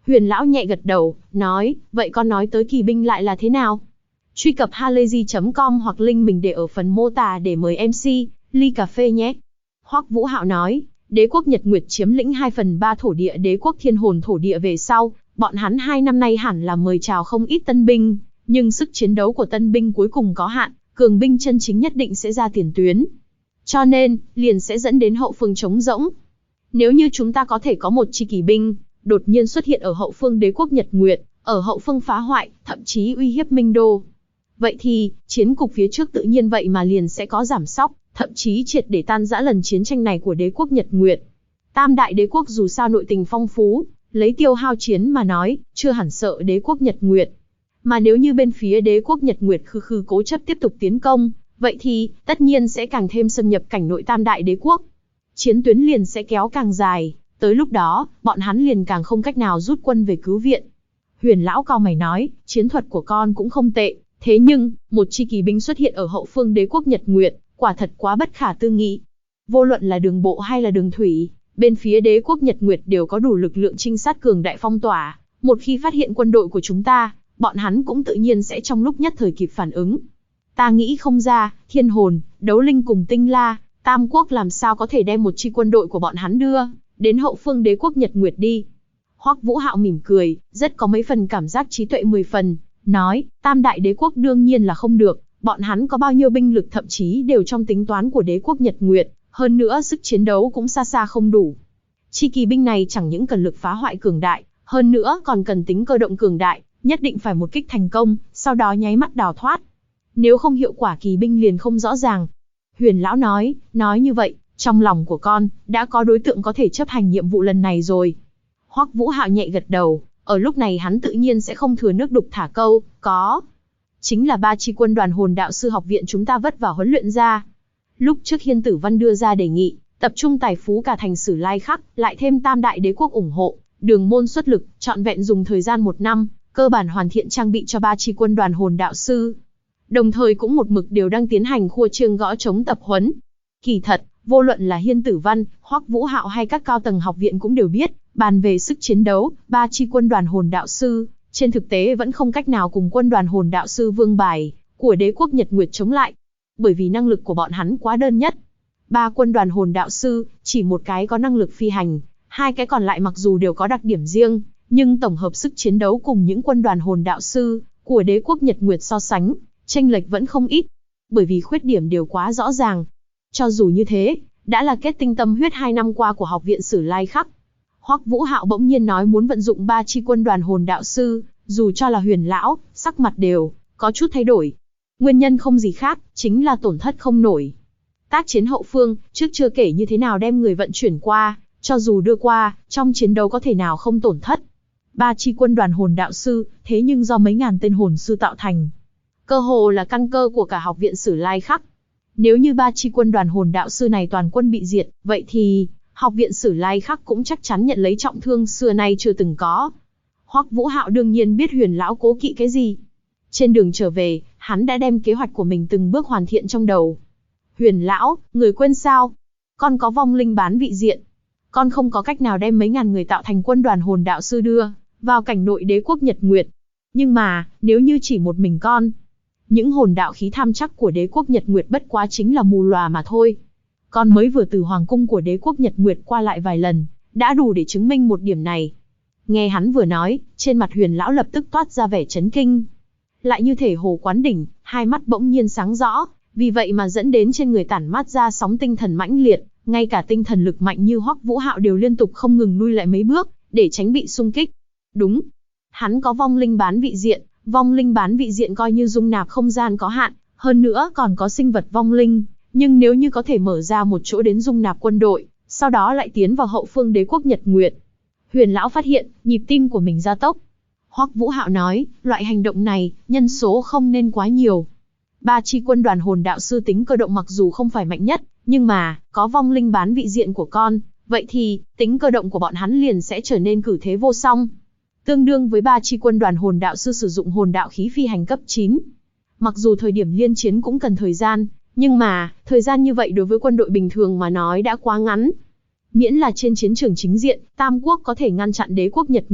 Huyền lão nhẹ gật đầu, nói, vậy con nói tới kỳ binh lại là thế nào? Truy cập halayzi.com hoặc link mình để ở phần mô tả để mời MC, ly cà phê nhé. Hoắc Vũ Hạo nói, đế quốc Nhật Nguyệt chiếm lĩnh 2/3 thổ địa đế quốc Thiên Hồn thổ địa về sau, bọn hắn 2 năm nay hẳn là mời chào không ít tân binh, nhưng sức chiến đấu của tân binh cuối cùng có hạn, cường binh chân chính nhất định sẽ ra tiền tuyến. Cho nên, liền sẽ dẫn đến hậu phương trống rỗng. Nếu như chúng ta có thể có một chi kỳ binh, đột nhiên xuất hiện ở hậu phương đế quốc Nhật Nguyệt, ở hậu phương phá hoại, thậm chí uy hiếp Minh Đô. Vậy thì, chiến cục phía trước tự nhiên vậy mà liền sẽ có giảm sóc, thậm chí triệt để tan rã lần chiến tranh này của đế quốc Nhật Nguyệt. Tam đại đế quốc dù sao nội tình phong phú, lấy tiêu hao chiến mà nói, chưa hẳn sợ đế quốc Nhật Nguyệt. Mà nếu như bên phía đế quốc Nhật Nguyệt khư cố chấp tiếp tục tiến công, vậy thì, tất nhiên sẽ càng thêm xâm nhập cảnh nội tam đại đế quốc. Chiến tuyến liền sẽ kéo càng dài, tới lúc đó, bọn hắn liền càng không cách nào rút quân về cứu viện. Huyền lão cau mày nói, chiến thuật của con cũng không tệ, thế nhưng, một chi kỳ binh xuất hiện ở hậu phương đế quốc Nhật Nguyệt, quả thật quá bất khả tư nghị. Vô luận là đường bộ hay là đường thủy, bên phía đế quốc Nhật Nguyệt đều có đủ lực lượng trinh sát cường đại phong tỏa, một khi phát hiện quân đội của chúng ta, bọn hắn cũng tự nhiên sẽ trong lúc nhất thời kịp phản ứng. Ta nghĩ không ra, Thiên Hồn, Đấu Linh cùng Tinh La, Tam Quốc làm sao có thể đem một chi quân đội của bọn hắn đưa đến hậu phương đế quốc Nhật Nguyệt đi. Hoắc Vũ Hạo mỉm cười, rất có mấy phần cảm giác trí tuệ 10 phần, nói, tam đại đế quốc đương nhiên là không được, bọn hắn có bao nhiêu binh lực thậm chí đều trong tính toán của đế quốc Nhật Nguyệt, hơn nữa sức chiến đấu cũng xa xa không đủ. Chi kỳ binh này chẳng những cần lực phá hoại cường đại, hơn nữa còn cần tính cơ động cường đại, nhất định phải một kích thành công, sau đó nháy mắt đào thoát. Nếu không hiệu quả kỳ binh liền không rõ ràng. Huyền lão nói như vậy, trong lòng của con, đã có đối tượng có thể chấp hành nhiệm vụ lần này rồi. Hoắc Vũ Hạo nhẹ gật đầu, ở lúc này hắn tự nhiên sẽ không thừa nước đục thả câu, có. Chính là 3 chi quân đoàn hồn đạo sư học viện chúng ta vất vả huấn luyện ra. Lúc trước Hiên Tử Văn đưa ra đề nghị, tập trung tài phú cả thành Sử Lai Khắc, lại thêm tam đại đế quốc ủng hộ, Đường Môn xuất lực, trọn vẹn dùng thời gian 1 năm, cơ bản hoàn thiện trang bị cho 3 chi quân đoàn hồn đạo sư. Đồng thời cũng một mực đều đang tiến hành khua chiêng gõ trống tập huấn. Kỳ thật, vô luận là Hiên Tử Văn, Hoắc Vũ Hạo hay các cao tầng học viện cũng đều biết, bàn về sức chiến đấu, 3 chi quân đoàn hồn đạo sư, trên thực tế vẫn không cách nào cùng quân đoàn hồn đạo sư Vương Bài của đế quốc Nhật Nguyệt chống lại. Bởi vì năng lực của bọn hắn quá đơn nhất. 3 quân đoàn hồn đạo sư, chỉ một cái có năng lực phi hành, 2 cái còn lại mặc dù đều có đặc điểm riêng, nhưng tổng hợp sức chiến đấu cùng những quân đoàn hồn đạo sư của đế quốc Nhật Nguyệt so sánh, chênh lệch vẫn không ít, bởi vì khuyết điểm đều quá rõ ràng. Cho dù như thế, đã là kết tinh tâm huyết 2 năm qua của học viện Sử Lai Khắc. Hoắc Vũ Hạo bỗng nhiên nói muốn vận dụng 3 chi quân đoàn hồn đạo sư, dù cho là Huyền lão, sắc mặt đều có chút thay đổi. Nguyên nhân không gì khác, chính là tổn thất không nổi. Tác chiến hậu phương, trước chưa kể như thế nào đem người vận chuyển qua, cho dù đưa qua, trong chiến đấu có thể nào không tổn thất. 3 chi quân đoàn hồn đạo sư, thế nhưng do mấy ngàn tên hồn sư tạo thành. Cơ hồ là căn cơ của cả học viện Sử Lai Khắc. Nếu như 3 chi quân đoàn hồn đạo sư này toàn quân bị diệt, vậy thì, học viện Sử Lai Khắc cũng chắc chắn nhận lấy trọng thương xưa nay chưa từng có. Hoắc Vũ Hạo đương nhiên biết Huyền lão cố kỵ cái gì. Trên đường trở về, hắn đã đem kế hoạch của mình từng bước hoàn thiện trong đầu. Huyền lão, người quên sao? Con có vong linh bán vị diện. Con không có cách nào đem mấy ngàn người tạo thành quân đoàn hồn đạo sư đưa vào cảnh nội đế quốc Nhật Nguyệt. Nhưng mà, nếu như chỉ một mình con, những hồn đạo khí tham chắc của đế quốc Nhật Nguyệt bất quá chính là mù lòa mà thôi. Con mới vừa từ hoàng cung của đế quốc Nhật Nguyệt qua lại vài lần, đã đủ để chứng minh một điểm này. Nghe hắn vừa nói, trên mặt Huyền lão lập tức toát ra vẻ chấn kinh. Lại như thể hồ quán đỉnh, hai mắt bỗng nhiên sáng rõ, vì vậy mà dẫn đến trên người tản mát ra sóng tinh thần mãnh liệt, ngay cả tinh thần lực mạnh như Hoắc Vũ Hạo đều liên tục không ngừng lui lại mấy bước, để tránh bị xung kích. Đúng, hắn có vong linh bán vị diện, vong linh bán vị diện coi như dung nạp không gian có hạn, hơn nữa còn có sinh vật vong linh, nhưng nếu như có thể mở ra một chỗ đến dung nạp quân đội, sau đó lại tiến vào hậu phương đế quốc Nhật Nguyệt. Huyền lão phát hiện, nhịp tim của mình gia tốc. Hoắc Vũ Hạo nói, loại hành động này, nhân số không nên quá nhiều. 3 chi quân đoàn hồn đạo sư tính cơ động mặc dù không phải mạnh nhất, nhưng mà, có vong linh bán vị diện của con, vậy thì, tính cơ động của bọn hắn liền sẽ trở nên cử thế vô song. Tương đương với 3 chi quân đoàn hồn đạo sư sử dụng hồn đạo khí phi hành cấp 9. Mặc dù thời điểm liên chiến cũng cần thời gian, nhưng mà, thời gian như vậy đối với quân đội bình thường mà nói đã quá ngắn. Miễn là trên chiến trường chính diện, Tam Quốc có thể ngăn chặn đế quốc Nhật Nguyệt,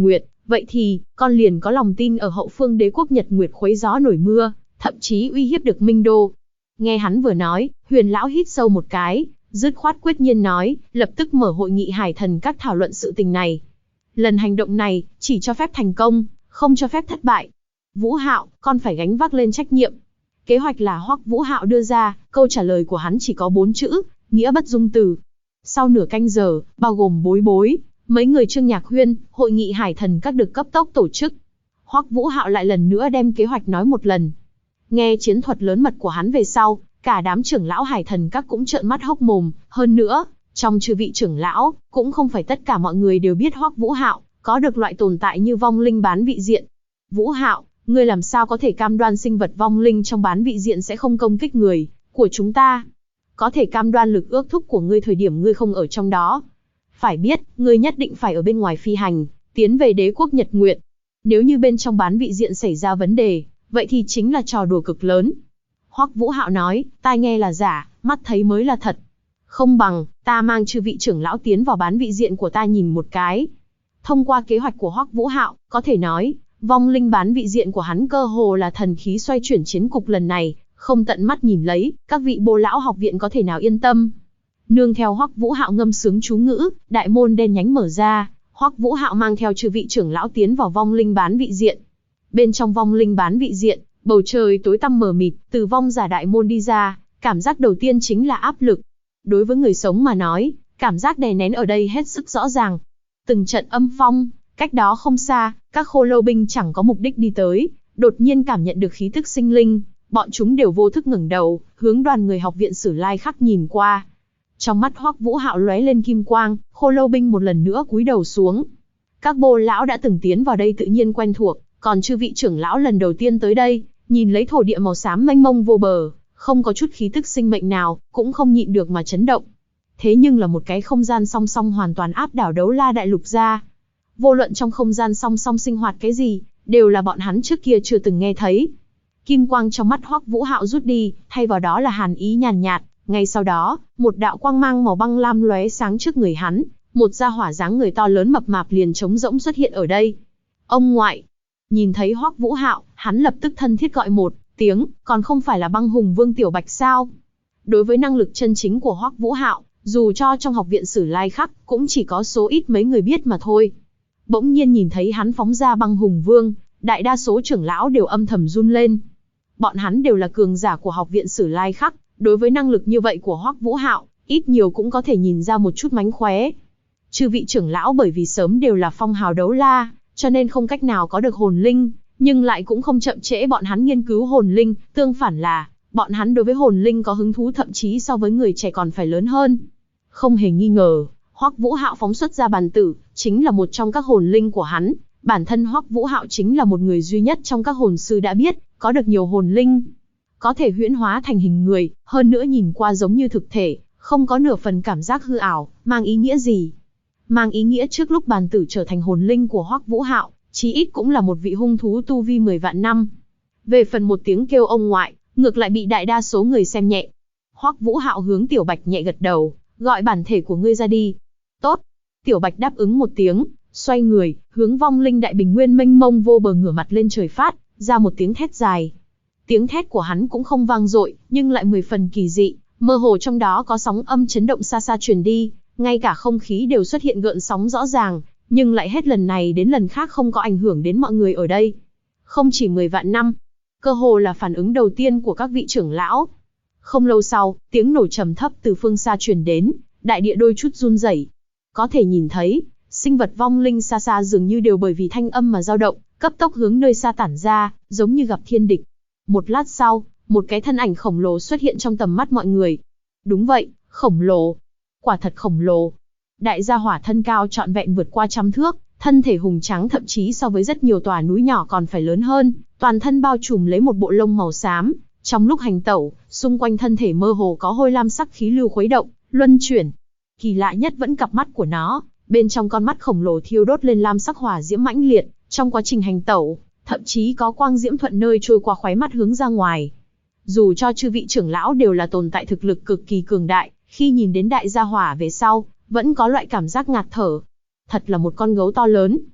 vậy thì, con liền có lòng tin ở hậu phương đế quốc Nhật Nguyệt khuấy gió nổi mưa, thậm chí uy hiếp được Minh Đô. Nghe hắn vừa nói, Huyền lão hít sâu một cái, dứt khoát quyết nhiên nói, lập tức mở hội nghị Hải Thần các thảo luận sự tình này. Lần hành động này, chỉ cho phép thành công, không cho phép thất bại. Vũ Hạo, con phải gánh vác lên trách nhiệm. Kế hoạch là Hoắc Vũ Hạo đưa ra, câu trả lời của hắn chỉ có 4 chữ, nghĩa bất dung từ. Sau nửa canh giờ, bao gồm Bối Bối, mấy người Trương Nhạc Huyên, hội nghị Hải Thần các được cấp tốc tổ chức. Hoắc Vũ Hạo lại lần nữa đem kế hoạch nói một lần. Nghe chiến thuật lớn mật của hắn về sau, cả đám trưởng lão Hải Thần các cũng trợn mắt hốc mồm, hơn nữa, trong chư vị trưởng lão, cũng không phải tất cả mọi người đều biết Hoắc Vũ Hạo có được loại tồn tại như vong linh bán vị diện. Vũ Hạo, ngươi làm sao có thể cam đoan sinh vật vong linh trong bán vị diện sẽ không công kích người của chúng ta? Có thể cam đoan lực ước thúc của ngươi thời điểm ngươi không ở trong đó. Phải biết, ngươi nhất định phải ở bên ngoài phi hành, tiến về đế quốc Nhật Nguyệt. Nếu như bên trong bán vị diện xảy ra vấn đề, vậy thì chính là trò đùa cực lớn. Hoắc Vũ Hạo nói, tai nghe là giả, mắt thấy mới là thật. Không bằng, ta mang chư vị trưởng lão tiến vào bán vị diện của ta nhìn một cái. Thông qua kế hoạch của Hoắc Vũ Hạo, có thể nói, vong linh bán vị diện của hắn cơ hồ là thần khí xoay chuyển chiến cục lần này, không tận mắt nhìn lấy, các vị bô lão học viện có thể nào yên tâm. Nương theo Hoắc Vũ Hạo ngâm sướng chú ngữ, đại môn đen nhánh mở ra, Hoắc Vũ Hạo mang theo chư vị trưởng lão tiến vào vong linh bán vị diện. Bên trong vong linh bán vị diện, bầu trời tối tăm mờ mịt, từ vong giả đại môn đi ra, cảm giác đầu tiên chính là áp lực. Đối với người sống mà nói, cảm giác đè nén ở đây hết sức rõ ràng. Từng trận âm phong, cách đó không xa, các khô lâu binh chẳng có mục đích đi tới, đột nhiên cảm nhận được khí tức sinh linh, bọn chúng đều vô thức ngẩng đầu, hướng đoàn người học viện Sử Lai Khắc nhìn qua. Trong mắt Hoắc Vũ Hạo lóe lên kim quang, khô lâu binh một lần nữa cúi đầu xuống. Các bô lão đã từng tiến vào đây tự nhiên quen thuộc, còn chư vị trưởng lão lần đầu tiên tới đây, nhìn lấy thổ địa màu xám mênh mông vô bờ, không có chút khí tức sinh mệnh nào, cũng không nhịn được mà chấn động. Thế nhưng là một cái không gian song song hoàn toàn áp đảo Đấu La Đại Lục ra. Vô luận trong không gian song song sinh hoạt cái gì, đều là bọn hắn trước kia chưa từng nghe thấy. Kim quang trong mắt Hoắc Vũ Hạo rút đi, thay vào đó là hàn ý nhàn nhạt. Ngay sau đó, một đạo quang mang màu băng lam lóe sáng trước người hắn, một gia hỏa dáng người to lớn mập mạp liền trống rỗng xuất hiện ở đây. Ông ngoại, nhìn thấy Hoắc Vũ Hạo, hắn lập tức thân thiết gọi một tiếng, còn không phải là Băng Hùng Vương Tiểu Bạch sao? Đối với năng lực chân chính của Hoắc Vũ Hạo, dù cho trong học viện Sử Lai Khắc, cũng chỉ có số ít mấy người biết mà thôi. Bỗng nhiên nhìn thấy hắn phóng ra Băng Hùng Vương, đại đa số trưởng lão đều âm thầm run lên. Bọn hắn đều là cường giả của học viện Sử Lai Khắc, đối với năng lực như vậy của Hoắc Vũ Hạo, ít nhiều cũng có thể nhìn ra một chút mánh khóe. Chư vị trưởng lão bởi vì sớm đều là phong hào đấu la, cho nên không cách nào có được hồn linh, nhưng lại cũng không chậm trễ bọn hắn nghiên cứu hồn linh, tương phản là, bọn hắn đối với hồn linh có hứng thú thậm chí so với người trẻ còn phải lớn hơn. Không hề nghi ngờ, Hoắc Vũ Hạo phóng xuất ra bàn tử, chính là một trong các hồn linh của hắn, bản thân Hoắc Vũ Hạo chính là một người duy nhất trong các hồn sư đã biết, có được nhiều hồn linh. Có thể huyễn hóa thành hình người, hơn nữa nhìn qua giống như thực thể, không có nửa phần cảm giác hư ảo, mang ý nghĩa gì? Mang ý nghĩa trước lúc bàn tử trở thành hồn linh của Hoắc Vũ Hạo, chí ít cũng là một vị hung thú tu vi 10 vạn năm. Về phần một tiếng kêu ông ngoại, ngược lại bị đại đa số người xem nhẹ. Hoắc Vũ Hạo hướng Tiểu Bạch nhẹ gật đầu, gọi bản thể của ngươi ra đi. Tốt. Tiểu Bạch đáp ứng một tiếng, xoay người, hướng vong linh đại bình nguyên mênh mông vô bờ ngửa mặt lên trời phát ra một tiếng thét dài. Tiếng thét của hắn cũng không vang dội, nhưng lại 10 phần kỳ dị, mơ hồ trong đó có sóng âm chấn động xa xa truyền đi, ngay cả không khí đều xuất hiện gợn sóng rõ ràng, nhưng lại hết lần này đến lần khác không có ảnh hưởng đến mọi người ở đây. Không chỉ 10 vạn năm, cơ hồ là phản ứng đầu tiên của các vị trưởng lão. Không lâu sau, tiếng nổ trầm thấp từ phương xa truyền đến, đại địa đôi chút run rẩy. Có thể nhìn thấy, sinh vật vong linh xa xa dường như đều bởi vì thanh âm mà dao động, cấp tốc hướng nơi xa tản ra, giống như gặp thiên địch. Một lát sau, một cái thân ảnh khổng lồ xuất hiện trong tầm mắt mọi người. Đúng vậy, khổng lồ. Quả thật khổng lồ. Đại gia hỏa thân cao trọn vẹn vượt qua 100 thước, thân thể hùng tráng thậm chí so với rất nhiều tòa núi nhỏ còn phải lớn hơn, toàn thân bao trùm lấy một bộ lông màu xám. Trong lúc hành tẩu, xung quanh thân thể mơ hồ có hôi lam sắc khí lưu khuấy động, luân chuyển. Kỳ lạ nhất vẫn cặp mắt của nó, bên trong con mắt khổng lồ thiêu đốt lên lam sắc hỏa diễm mãnh liệt, trong quá trình hành tẩu, thậm chí có quang diễm thuận nơi trôi qua khóe mắt hướng ra ngoài. Dù cho chư vị trưởng lão đều là tồn tại thực lực cực kỳ cường đại, khi nhìn đến đại gia hỏa về sau, vẫn có loại cảm giác ngạt thở. Thật là một con gấu to lớn.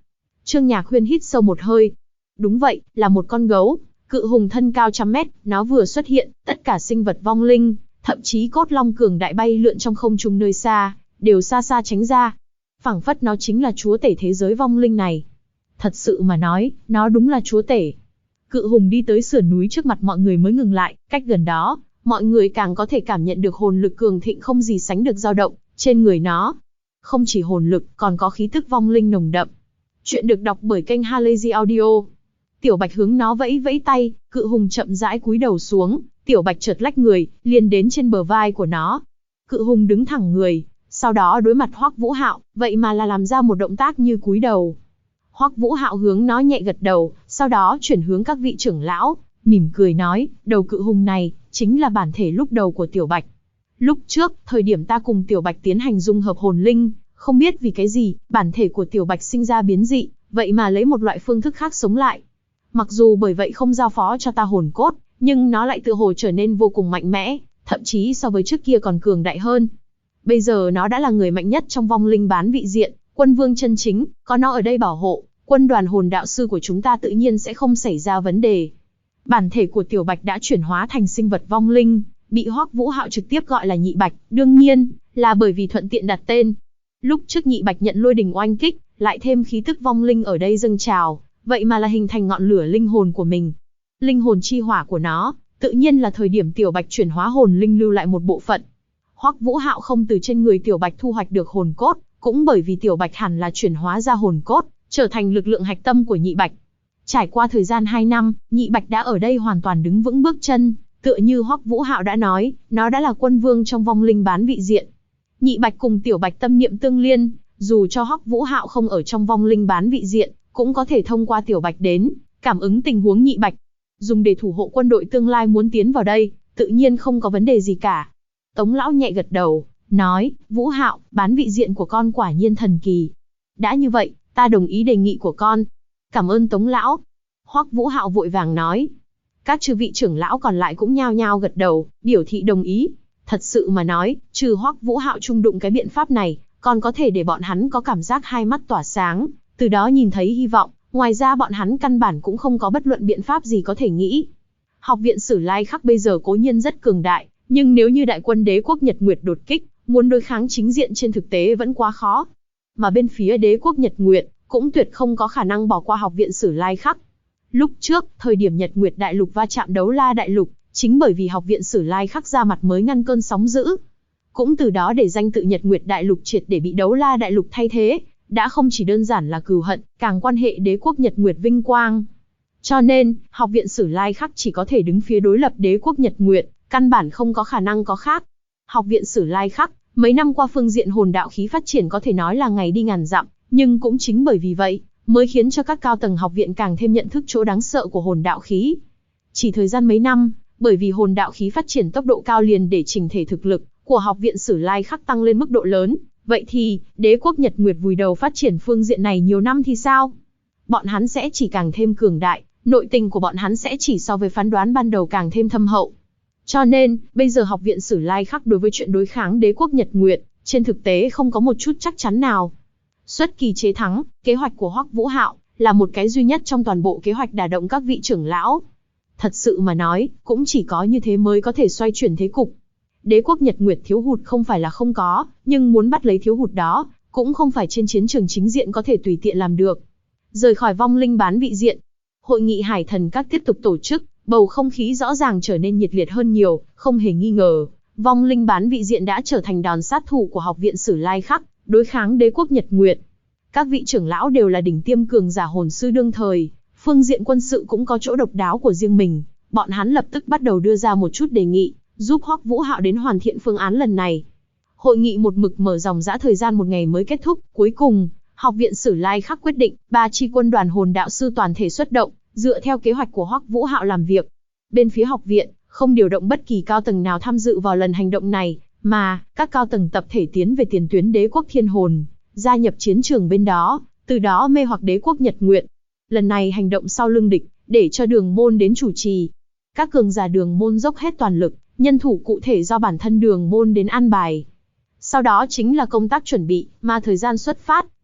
Trương Nhạc Huyên hít sâu một hơi. Đúng vậy, là một con gấu, cự hùng thân cao trăm mét, nó vừa xuất hiện, tất cả sinh vật vong linh, thậm chí cốt long cường đại bay lượn trong không trung nơi xa, đều xa xa tránh ra. Phảng phất nó chính là chúa tể thế giới vong linh này. Thật sự mà nói, nó đúng là chúa tể. Cự hùng đi tới sườn núi trước mặt mọi người mới ngừng lại, cách gần đó, mọi người càng có thể cảm nhận được hồn lực cường thịnh không gì sánh được dao động trên người nó. Không chỉ hồn lực, còn có khí tức vong linh nồng đậm. Chuyện được đọc bởi kênh Halazy Audio. Tiểu Bạch hướng nó vẫy vẫy tay, cự hùng chậm rãi cúi đầu xuống, Tiểu Bạch chợt lách người, liền đến trên bờ vai của nó. Cự hùng đứng thẳng người, sau đó đối mặt Hoắc Vũ Hạo, vậy mà là làm ra một động tác như cúi đầu. Hoắc Vũ Hạo hướng nó nhẹ gật đầu, sau đó chuyển hướng các vị trưởng lão, mỉm cười nói, đầu cự hùng này, chính là bản thể lúc đầu của Tiểu Bạch. Lúc trước, thời điểm ta cùng Tiểu Bạch tiến hành dung hợp hồn linh, không biết vì cái gì, bản thể của Tiểu Bạch sinh ra biến dị, vậy mà lấy một loại phương thức khác sống lại. Mặc dù bởi vậy không giao phó cho ta hồn cốt, nhưng nó lại tựa hồ trở nên vô cùng mạnh mẽ, thậm chí so với trước kia còn cường đại hơn. Bây giờ nó đã là người mạnh nhất trong vong linh bán vị diện, quân vương chân chính, có nó ở đây bảo hộ, quân đoàn hồn đạo sư của chúng ta tự nhiên sẽ không xảy ra vấn đề. Bản thể của Tiểu Bạch đã chuyển hóa thành sinh vật vong linh, bị Hoắc Vũ Hạo trực tiếp gọi là Nhị Bạch, đương nhiên là bởi vì thuận tiện đặt tên. Lúc trước Nhị Bạch nhận lôi đình oanh kích, lại thêm khí tức vong linh ở đây dâng trào, vậy mà là hình thành ngọn lửa linh hồn của mình. Linh hồn chi hỏa của nó, tự nhiên là thời điểm Tiểu Bạch chuyển hóa hồn linh lưu lại một bộ phận. Hoắc Vũ Hạo không từ trên người Tiểu Bạch thu hoạch được hồn cốt, cũng bởi vì Tiểu Bạch hẳn là chuyển hóa ra hồn cốt, trở thành lực lượng hạch tâm của Nhị Bạch. Trải qua thời gian 2 năm, Nhị Bạch đã ở đây hoàn toàn đứng vững bước chân, tựa như Hoắc Vũ Hạo đã nói, nó đã là quân vương trong vong linh bán vị diện. Nhị Bạch cùng Tiểu Bạch tâm niệm tương liên, dù cho Hoắc Vũ Hạo không ở trong vong linh bán vị diện, cũng có thể thông qua Tiểu Bạch đến, cảm ứng tình huống Nhị Bạch, dùng để thủ hộ quân đội tương lai muốn tiến vào đây, tự nhiên không có vấn đề gì cả. Tống lão nhẹ gật đầu, nói, Vũ Hạo, bán vị diện của con quả nhiên thần kỳ. Đã như vậy, ta đồng ý đề nghị của con. Cảm ơn Tống lão. Hoắc Vũ Hạo vội vàng nói. Các chư vị trưởng lão còn lại cũng nhao nhao gật đầu, biểu thị đồng ý. Thật sự mà nói, trừ Hoắc Vũ Hạo trung đụng cái biện pháp này, còn có thể để bọn hắn có cảm giác hai mắt tỏa sáng, từ đó nhìn thấy hy vọng. Ngoài ra bọn hắn căn bản cũng không có bất luận biện pháp gì có thể nghĩ. Học viện Sử Lai Khắc bây giờ cố nhiên rất cường đại, nhưng nếu như đại quân đế quốc Nhật Nguyệt đột kích, muốn đối kháng chính diện trên thực tế vẫn quá khó. Mà bên phía đế quốc Nhật Nguyệt, cũng tuyệt không có khả năng bỏ qua học viện Sử Lai Khắc. Lúc trước, thời điểm Nhật Nguyệt Đại Lục va chạm Đấu La Đại Lục, chính bởi vì học viện Sử Lai Khắc ra mặt mới ngăn cơn sóng dữ. Cũng từ đó để danh tự Nhật Nguyệt Đại Lục triệt để bị Đấu La Đại Lục thay thế, đã không chỉ đơn giản là cừu hận, càng quan hệ đế quốc Nhật Nguyệt vinh quang. Cho nên, học viện Sử Lai Khắc chỉ có thể đứng phía đối lập đế quốc Nhật Nguyệt, căn bản không có khả năng có khác. Học viện Sử Lai Khắc, mấy năm qua phương diện hồn đạo khí phát triển có thể nói là ngày đi ngàn dặm, nhưng cũng chính bởi vì vậy, mới khiến cho các cao tầng học viện càng thêm nhận thức chỗ đáng sợ của hồn đạo khí. Chỉ thời gian mấy năm, bởi vì hồn đạo khí phát triển tốc độ cao liền để chỉnh thể thực lực của học viện Sử Lai Khắc tăng lên mức độ lớn. Vậy thì, đế quốc Nhật Nguyệt vùi đầu phát triển phương diện này nhiều năm thì sao? Bọn hắn sẽ chỉ càng thêm cường đại, nội tình của bọn hắn sẽ chỉ so với phán đoán ban đầu càng thêm thâm hậu. Cho nên, bây giờ học viện Sử Lai Khắc đối với chuyện đối kháng đế quốc Nhật Nguyệt, trên thực tế không có một chút chắc chắn nào. Xuất kỳ chế thắng, kế hoạch của Hoắc Vũ Hạo là một cái duy nhất trong toàn bộ kế hoạch đả động các vị trưởng lão. Thật sự mà nói, cũng chỉ có như thế mới có thể xoay chuyển thế cục. Đế quốc Nhật Nguyệt thiếu hụt không phải là không có, nhưng muốn bắt lấy thiếu hụt đó, cũng không phải trên chiến trường chính diện có thể tùy tiện làm được. Rời khỏi vong linh bán vị diện, hội nghị Hải Thần Các tiếp tục tổ chức, bầu không khí rõ ràng trở nên nhiệt liệt hơn nhiều, không hề nghi ngờ. Vong linh bán vị diện đã trở thành đòn sát thủ của học viện Sử Lai Khắc, đối kháng đế quốc Nhật Nguyệt. Các vị trưởng lão đều là đỉnh tiêm cường giả hồn sư đương thời, phương diện quân sự cũng có chỗ độc đáo của riêng mình. Bọn hắn lập tức bắt đầu đưa ra một chút đề nghị, giúp Hoắc Vũ Hạo đến hoàn thiện phương án lần này. Hội nghị một mực mở dòng dã thời gian một ngày mới kết thúc, cuối cùng, học viện Sử Lai Khắc quyết định, 3 chi quân đoàn hồn đạo sư toàn thể xuất động, dựa theo kế hoạch của Hoắc Vũ Hạo làm việc. Bên phía học viện, không điều động bất kỳ cao tầng nào tham dự vào lần hành động này, mà các cao tầng tập thể tiến về tiền tuyến đế quốc Thiên Hồn, gia nhập chiến trường bên đó, từ đó mê hoặc đế quốc Nhật Nguyệt. Lần này hành động sau lưng địch, để cho Đường Môn đến chủ trì. Các cường giả Đường Môn dốc hết toàn lực, nhân thủ cụ thể do bản thân Đường Môn đến an bài. Sau đó chính là công tác chuẩn bị, mà thời gian xuất phát,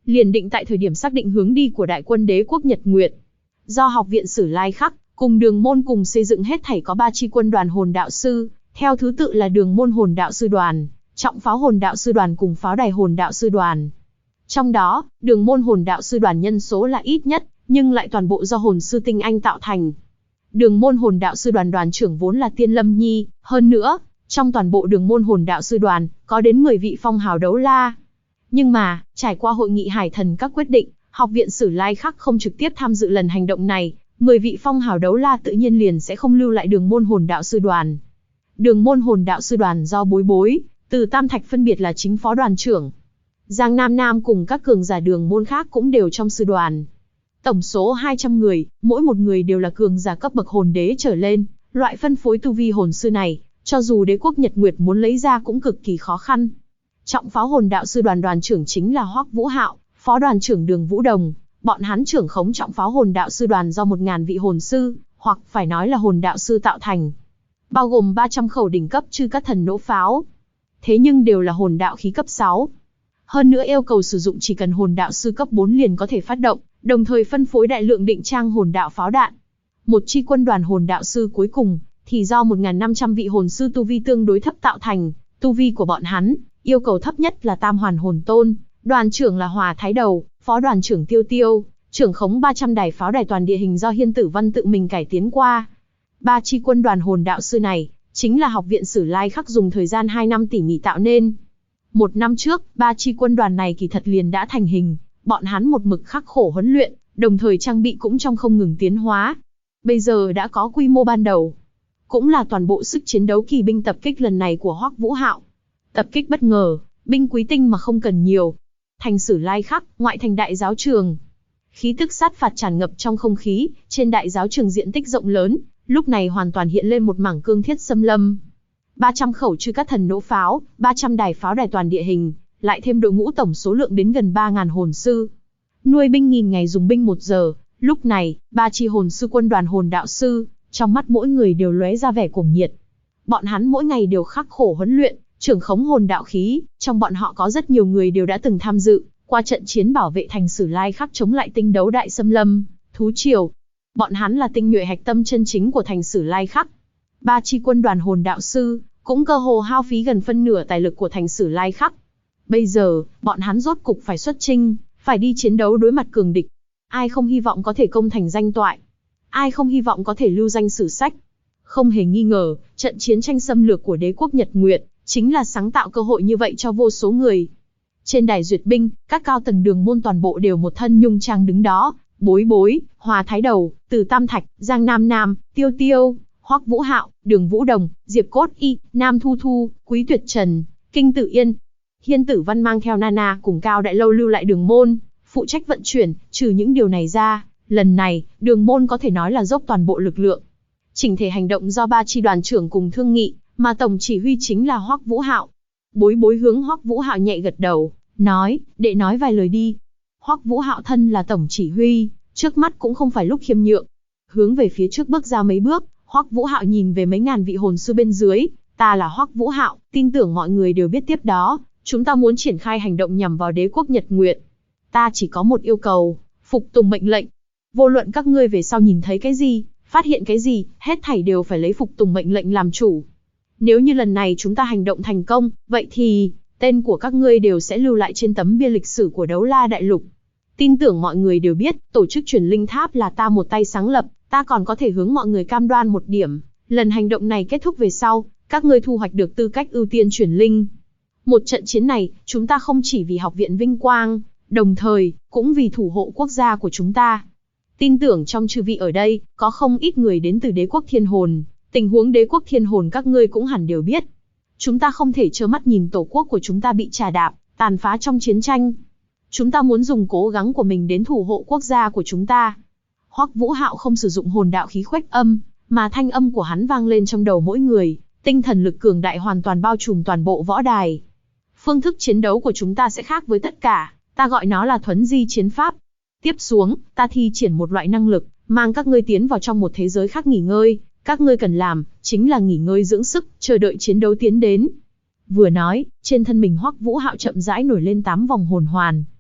liền định tại thời điểm xác định hướng đi của đại quân đế quốc Nhật Nguyệt. Do Học viện Sử Lai Khắc cùng Đường môn cùng xây dựng hết thảy có 3 chi quân đoàn hồn đạo sư, theo thứ tự là Đường môn hồn đạo sư đoàn, trọng pháo hồn đạo sư đoàn cùng pháo đài hồn đạo sư đoàn. Trong đó, Đường môn hồn đạo sư đoàn nhân số là ít nhất, nhưng lại toàn bộ do hồn sư tinh anh tạo thành. Đường môn hồn đạo sư đoàn đoàn trưởng vốn là Tiên Lâm Nhi, hơn nữa, trong toàn bộ đường môn hồn đạo sư đoàn, có đến 10 vị phong hào đấu la. Nhưng mà, trải qua hội nghị hải thần các quyết định, Học viện Sử Lai Khắc không trực tiếp tham dự lần hành động này, 10 vị phong hào đấu la tự nhiên liền sẽ không lưu lại đường môn hồn đạo sư đoàn. Đường môn hồn đạo sư đoàn do Bối Bối, Từ Tam Thạch phân biệt là chính phó đoàn trưởng. Giang Nam Nam cùng các cường giả đường môn khác cũng đều trong sư đoàn. Tổng số 200 người, mỗi một người đều là cường giả cấp bậc hồn đế trở lên, loại phân phối tu vi hồn sư này, cho dù đế quốc Nhật Nguyệt muốn lấy ra cũng cực kỳ khó khăn. Trọng pháo hồn đạo sư đoàn đoàn trưởng chính là Hoắc Vũ Hạo, phó đoàn trưởng Đường Vũ Đồng, bọn hắn trưởng khống trọng pháo hồn đạo sư đoàn do 1000 vị hồn sư, hoặc phải nói là hồn đạo sư tạo thành, bao gồm 300 khẩu đỉnh cấp chư các thần nỗ pháo. Thế nhưng đều là hồn đạo khí cấp 6. Hơn nữa yêu cầu sử dụng chỉ cần hồn đạo sư cấp 4 liền có thể phát động, đồng thời phân phối đại lượng định trang hồn đạo pháo đạn. Một chi quân đoàn hồn đạo sư cuối cùng, thì do 1500 vị hồn sư tu vi tương đối thấp tạo thành, tu vi của bọn hắn, yêu cầu thấp nhất là tam hoàn hồn tôn, đoàn trưởng là Hòa Thái Đầu, phó đoàn trưởng Tiêu Tiêu, trưởng khống 300 đài pháo đài toàn địa hình do Hiên Tử Văn tự mình cải tiến qua. 3 chi quân đoàn hồn đạo sư này, chính là Học viện Sử Lai Khắc dùng thời gian 2 năm tỉ mỉ tạo nên. 1 năm trước, 3 chi quân đoàn này kỳ thật liền đã thành hình, bọn hắn một mực khắc khổ huấn luyện, đồng thời trang bị cũng trong không ngừng tiến hóa. Bây giờ đã có quy mô ban đầu. Cũng là toàn bộ sức chiến đấu kỳ binh tập kích lần này của Hoắc Vũ Hạo. Tập kích bất ngờ, binh quý tinh mà không cần nhiều. Thành Sử Lai Khắc, ngoại thành đại giáo trường. Khí tức sát phạt tràn ngập trong không khí, trên đại giáo trường diện tích rộng lớn, lúc này hoàn toàn hiện lên một mảng cương thiết xâm lâm. 300 khẩu chư các thần nỗ pháo, 300 đài pháo đài toàn địa hình, lại thêm đội ngũ tổng số lượng đến gần 3000 hồn sư. Nuôi binh nghìn ngày dùng binh 1 giờ, lúc này, 3 chi hồn sư quân đoàn hồn đạo sư, trong mắt mỗi người đều lóe ra vẻ cuồng nhiệt. Bọn hắn mỗi ngày đều khắc khổ huấn luyện, trưởng khống hồn đạo khí, trong bọn họ có rất nhiều người đều đã từng tham dự qua trận chiến bảo vệ thành Sử Lai Khắc chống lại tinh đấu đại xâm lâm, thú triều. Bọn hắn là tinh nhuệ hạch tâm chân chính của thành Sử Lai Khắc. 3 chi quân đoàn hồn đạo sư cũng cơ hồ hao phí gần phân nửa tài lực của thành Sử Lai Khắc. Bây giờ, bọn hắn rốt cục phải xuất chinh, phải đi chiến đấu đối mặt cường địch. Ai không hy vọng có thể công thành danh toại? Ai không hy vọng có thể lưu danh sử sách? Không hề nghi ngờ, trận chiến tranh xâm lược của đế quốc Nhật Nguyệt chính là sáng tạo cơ hội như vậy cho vô số người. Trên đài duyệt binh, các cao tầng đường môn toàn bộ đều một thân nhung trang đứng đó, Bối Bối, Hòa Thái Đầu, Từ Tam Thạch, Giang Nam Nam, Tiêu Tiêu, Hoắc Vũ Hạo, Đường Vũ Đồng, Diệp Cốt Y, Nam Thu Thu, Quý Tuyệt Trần, Kinh Tử Yên. Hiên Tử Văn mang theo Nana cùng Cao Đại Lâu lưu lại đường môn, phụ trách vận chuyển. Trừ những điều này ra, lần này, đường môn có thể nói là dốc toàn bộ lực lượng. Chỉnh thể hành động do 3 chi đoàn trưởng cùng thương nghị, mà tổng chỉ huy chính là Hoắc Vũ Hạo. Bối Bối hướng Hoắc Vũ Hạo nhẹ gật đầu, nói, đệ nói vài lời đi. Hoắc Vũ Hạo thân là tổng chỉ huy, trước mắt cũng không phải lúc khiêm nhượng. Hướng về phía trước bước ra mấy bước, Hoắc Vũ Hạo nhìn về mấy ngàn vị hồn sư bên dưới, ta là Hoắc Vũ Hạo, tin tưởng mọi người đều biết tiếp đó, chúng ta muốn triển khai hành động nhằm vào đế quốc Nhật Nguyệt. Ta chỉ có một yêu cầu, phục tùng mệnh lệnh. Vô luận các ngươi về sau nhìn thấy cái gì, phát hiện cái gì, hết thảy đều phải lấy phục tùng mệnh lệnh làm chủ. Nếu như lần này chúng ta hành động thành công, vậy thì, tên của các ngươi đều sẽ lưu lại trên tấm bia lịch sử của Đấu La Đại Lục. Tin tưởng mọi người đều biết, tổ chức truyền linh tháp là ta một tay sáng lập, ta còn có thể hướng mọi người cam đoan một điểm, lần hành động này kết thúc về sau, các ngươi thu hoạch được tư cách ưu tiên truyền linh. Một trận chiến này, chúng ta không chỉ vì học viện vinh quang, đồng thời, cũng vì thủ hộ quốc gia của chúng ta. Tin tưởng trong chư vị ở đây, có không ít người đến từ đế quốc thiên hồn, tình huống đế quốc thiên hồn các ngươi cũng hẳn đều biết. Chúng ta không thể trơ mắt nhìn tổ quốc của chúng ta bị trà đạp, tàn phá trong chiến tranh. Chúng ta muốn dùng cố gắng của mình đến thủ hộ quốc gia của chúng ta. Hoắc Vũ Hạo không sử dụng hồn đạo khí khuếch âm, mà thanh âm của hắn vang lên trong đầu mỗi người, tinh thần lực cường đại hoàn toàn bao trùm toàn bộ võ đài. Phương thức chiến đấu của chúng ta sẽ khác với tất cả, ta gọi nó là thuấn di chiến pháp. Tiếp xuống, ta thi triển một loại năng lực, mang các ngươi tiến vào trong một thế giới khác nghỉ ngơi, các ngươi cần làm, chính là nghỉ ngơi dưỡng sức, chờ đợi chiến đấu tiến đến. Vừa nói, trên thân mình Hoắc Vũ Hạo chậm rãi nổi lên 8 vòng hồn hoàn.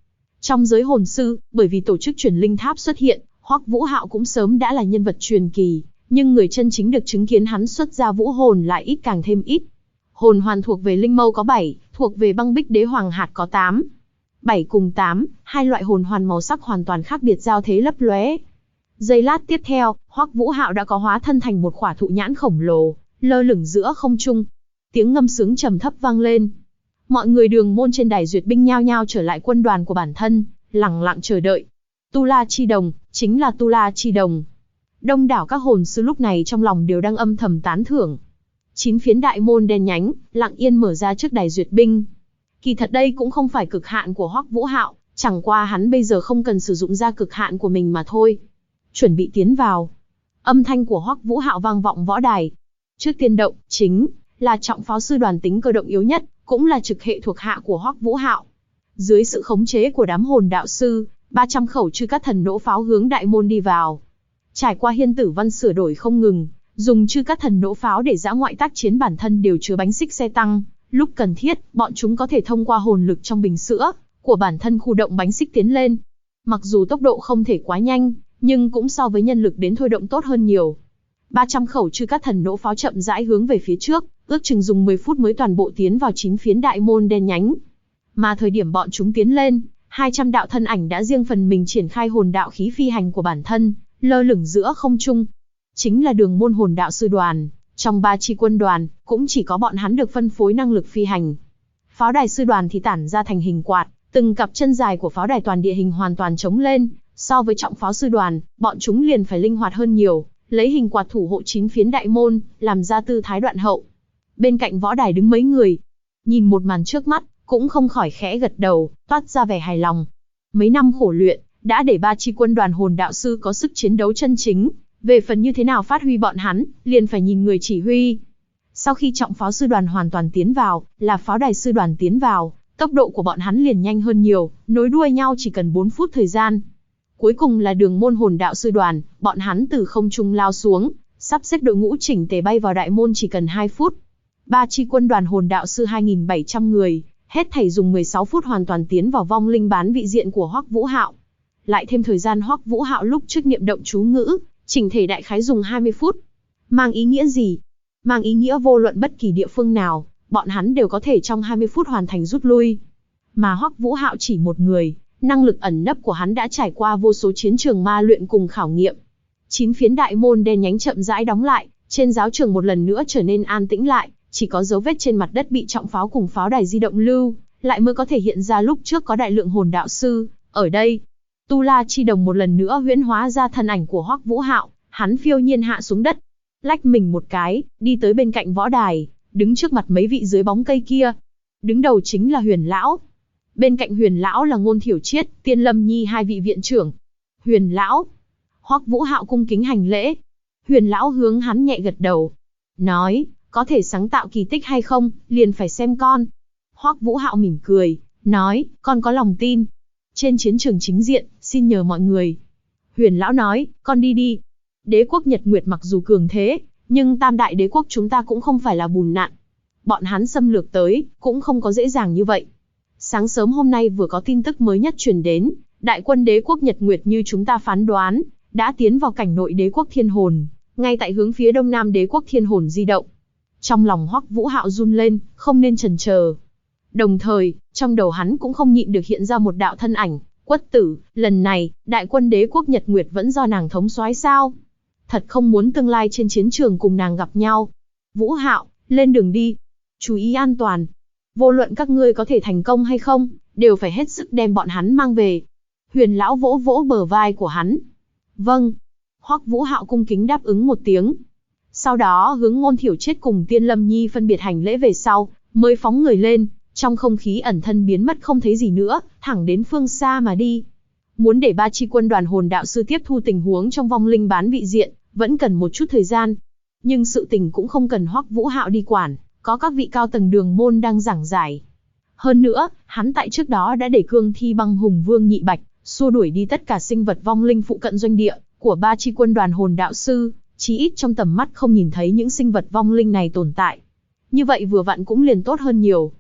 Trong giới hồn sư, bởi vì tổ chức truyền linh tháp xuất hiện, Hoắc Vũ Hạo cũng sớm đã là nhân vật truyền kỳ, nhưng người chân chính được chứng kiến hắn xuất ra vũ hồn lại ít càng thêm ít. Hồn hoàn thuộc về linh mâu có 7, thuộc về băng bích đế hoàng hạt có 8. 7 cùng 8, hai loại hồn hoàn màu sắc hoàn toàn khác biệt giao thế lấp lóe. Giây lát tiếp theo, Hoắc Vũ Hạo đã có hóa thân thành một khỏa thụ nhãn khổng lồ, lơ lửng giữa không trung. Tiếng ngâm sướng trầm thấp vang lên. Mọi người đường môn trên đài duyệt binh nhao nhao trở lại quân đoàn của bản thân, lặng lặng chờ đợi. Tu La Chi Đồng, chính là Tu La Chi Đồng. Đông đảo các hồn sư lúc này trong lòng đều đang âm thầm tán thưởng. 9 phiến đại môn đen nhánh, lặng yên mở ra trước đài duyệt binh. Kỳ thật đây cũng không phải cực hạn của Hoắc Vũ Hạo, chẳng qua hắn bây giờ không cần sử dụng ra cực hạn của mình mà thôi. Chuẩn bị tiến vào. Âm thanh của Hoắc Vũ Hạo vang vọng võ đài. Trước tiên động, chính là trọng pháo sư đoàn tính cơ động yếu nhất, cũng là trực hệ thuộc hạ của Hoắc Vũ Hạo. Dưới sự khống chế của đám hồn đạo sư, 300 khẩu chư cát thần nỗ pháo hướng đại môn đi vào. Trải qua hiên tử văn sửa đổi không ngừng, dùng chư cát thần nỗ pháo để dã ngoại tác chiến bản thân đều chứa bánh xích xe tăng. Lúc cần thiết, bọn chúng có thể thông qua hồn lực trong bình sữa của bản thân khu động bánh xích tiến lên. Mặc dù tốc độ không thể quá nhanh, nhưng cũng so với nhân lực đến thôi động tốt hơn nhiều. 300 khẩu chư cát thần nỗ pháo chậm rãi hướng về phía trước, ước chừng dùng 10 phút mới toàn bộ tiến vào 9 phiến đại môn đen nhánh. Mà thời điểm bọn chúng tiến lên, 200 đạo thân ảnh đã riêng phần mình triển khai hồn đạo khí phi hành của bản thân, lơ lửng giữa không trung. Chính là đường môn hồn đạo sư đoàn. Trong 3 chi quân đoàn, cũng chỉ có bọn hắn được phân phối năng lực phi hành. Pháo đài sư đoàn thì tản ra thành hình quạt, từng cặp chân dài của pháo đài toàn địa hình hoàn toàn chống lên. So với trọng pháo sư đoàn, bọn chúng liền phải linh hoạt hơn nhiều, lấy hình quạt thủ hộ 9 phiến đại môn, làm ra tư thái đoạn hậu. Bên cạnh võ đài đứng mấy người, nhìn một màn trước mắt, cũng không khỏi khẽ gật đầu, toát ra vẻ hài lòng. Mấy năm khổ luyện, đã để 3 chi quân đoàn hồn đạo sư có sức chiến đấu chân chính. Về phần như thế nào phát huy bọn hắn, liền phải nhìn người chỉ huy. Sau khi trọng pháo sư đoàn hoàn toàn tiến vào, là pháo đài sư đoàn tiến vào, tốc độ của bọn hắn liền nhanh hơn nhiều, nối đuôi nhau chỉ cần 4 phút thời gian. Cuối cùng là đường môn hồn đạo sư đoàn, bọn hắn từ không trung lao xuống, sắp xếp đội ngũ chỉnh tề bay vào đại môn chỉ cần 2 phút. 3 chi quân đoàn hồn đạo sư 2.700 người, hết thảy dùng 16 phút hoàn toàn tiến vào vong linh bán vị diện của Hoắc Vũ Hạo. Lại thêm thời gian Hoắc Vũ Hạo lúc trước niệm động chú ngữ, chỉnh thể đại khái dùng 20 phút. Mang ý nghĩa gì? Mang ý nghĩa vô luận bất kỳ địa phương nào, bọn hắn đều có thể trong 20 phút hoàn thành rút lui. Mà Hoắc Vũ Hạo chỉ một người, năng lực ẩn nấp của hắn đã trải qua vô số chiến trường ma luyện cùng khảo nghiệm. 9 phiến đại môn đen nhánh chậm rãi đóng lại, trên giáo trường một lần nữa trở nên an tĩnh lại, chỉ có dấu vết trên mặt đất bị trọng pháo cùng pháo đài di động lưu, lại mới có thể hiện ra lúc trước có đại lượng hồn đạo sư ở đây. Tu La Chi Đồng một lần nữa huyễn hóa ra thân ảnh của Hoắc Vũ Hạo, hắn phiêu nhiên hạ xuống đất, lách mình một cái, đi tới bên cạnh võ đài, đứng trước mặt mấy vị dưới bóng cây kia. Đứng đầu chính là Huyền lão. Bên cạnh Huyền lão là Ngôn Thiểu Triết, Tiên Lâm Nhi hai vị viện trưởng. Huyền lão. Hoắc Vũ Hạo cung kính hành lễ. Huyền lão hướng hắn nhẹ gật đầu, nói, có thể sáng tạo kỳ tích hay không, liền phải xem con. Hoắc Vũ Hạo mỉm cười, nói, con có lòng tin. Trên chiến trường chính diện, xin nhờ mọi người. Huyền lão nói, con đi đi. Đế quốc Nhật Nguyệt mặc dù cường thế, nhưng tam đại đế quốc chúng ta cũng không phải là bùn nặn. Bọn hắn xâm lược tới, cũng không có dễ dàng như vậy. Sáng sớm hôm nay vừa có tin tức mới nhất truyền đến, đại quân đế quốc Nhật Nguyệt như chúng ta phán đoán, đã tiến vào cảnh nội đế quốc Thiên Hồn, ngay tại hướng phía đông nam đế quốc Thiên Hồn di động. Trong lòng Hoắc Vũ Hạo run lên, không nên chần chờ. Đồng thời, trong đầu hắn cũng không nhịn được hiện ra một đạo thân ảnh, Quất Tử, lần này, đại quân đế quốc Nhật Nguyệt vẫn do nàng thống soái sao? Thật không muốn tương lai trên chiến trường cùng nàng gặp nhau. Vũ Hạo, lên đường đi. Chú ý an toàn. Vô luận các ngươi có thể thành công hay không, đều phải hết sức đem bọn hắn mang về. Huyền lão vỗ vỗ bờ vai của hắn. Vâng. Hoắc Vũ Hạo cung kính đáp ứng một tiếng. Sau đó hướng Ngôn Thiểu Triết cùng Tiên Lâm Nhi phân biệt hành lễ về sau, mới phóng người lên, trong không khí ẩn thân biến mất không thấy gì nữa, thẳng đến phương xa mà đi. Muốn để 3 chi quân đoàn hồn đạo sư tiếp thu tình huống trong vong linh bán vị diện, vẫn cần một chút thời gian. Nhưng sự tình cũng không cần Hoắc Vũ Hạo đi quản, có các vị cao tầng đường môn đang giảng giải. Hơn nữa, hắn tại trước đó đã để cương thi băng hùng vương Nhị Bạch, xua đuổi đi tất cả sinh vật vong linh phụ cận doanh địa của 3 chi quân đoàn hồn đạo sư, chí ít trong tầm mắt không nhìn thấy những sinh vật vong linh này tồn tại. Như vậy vừa vặn cũng liền tốt hơn nhiều.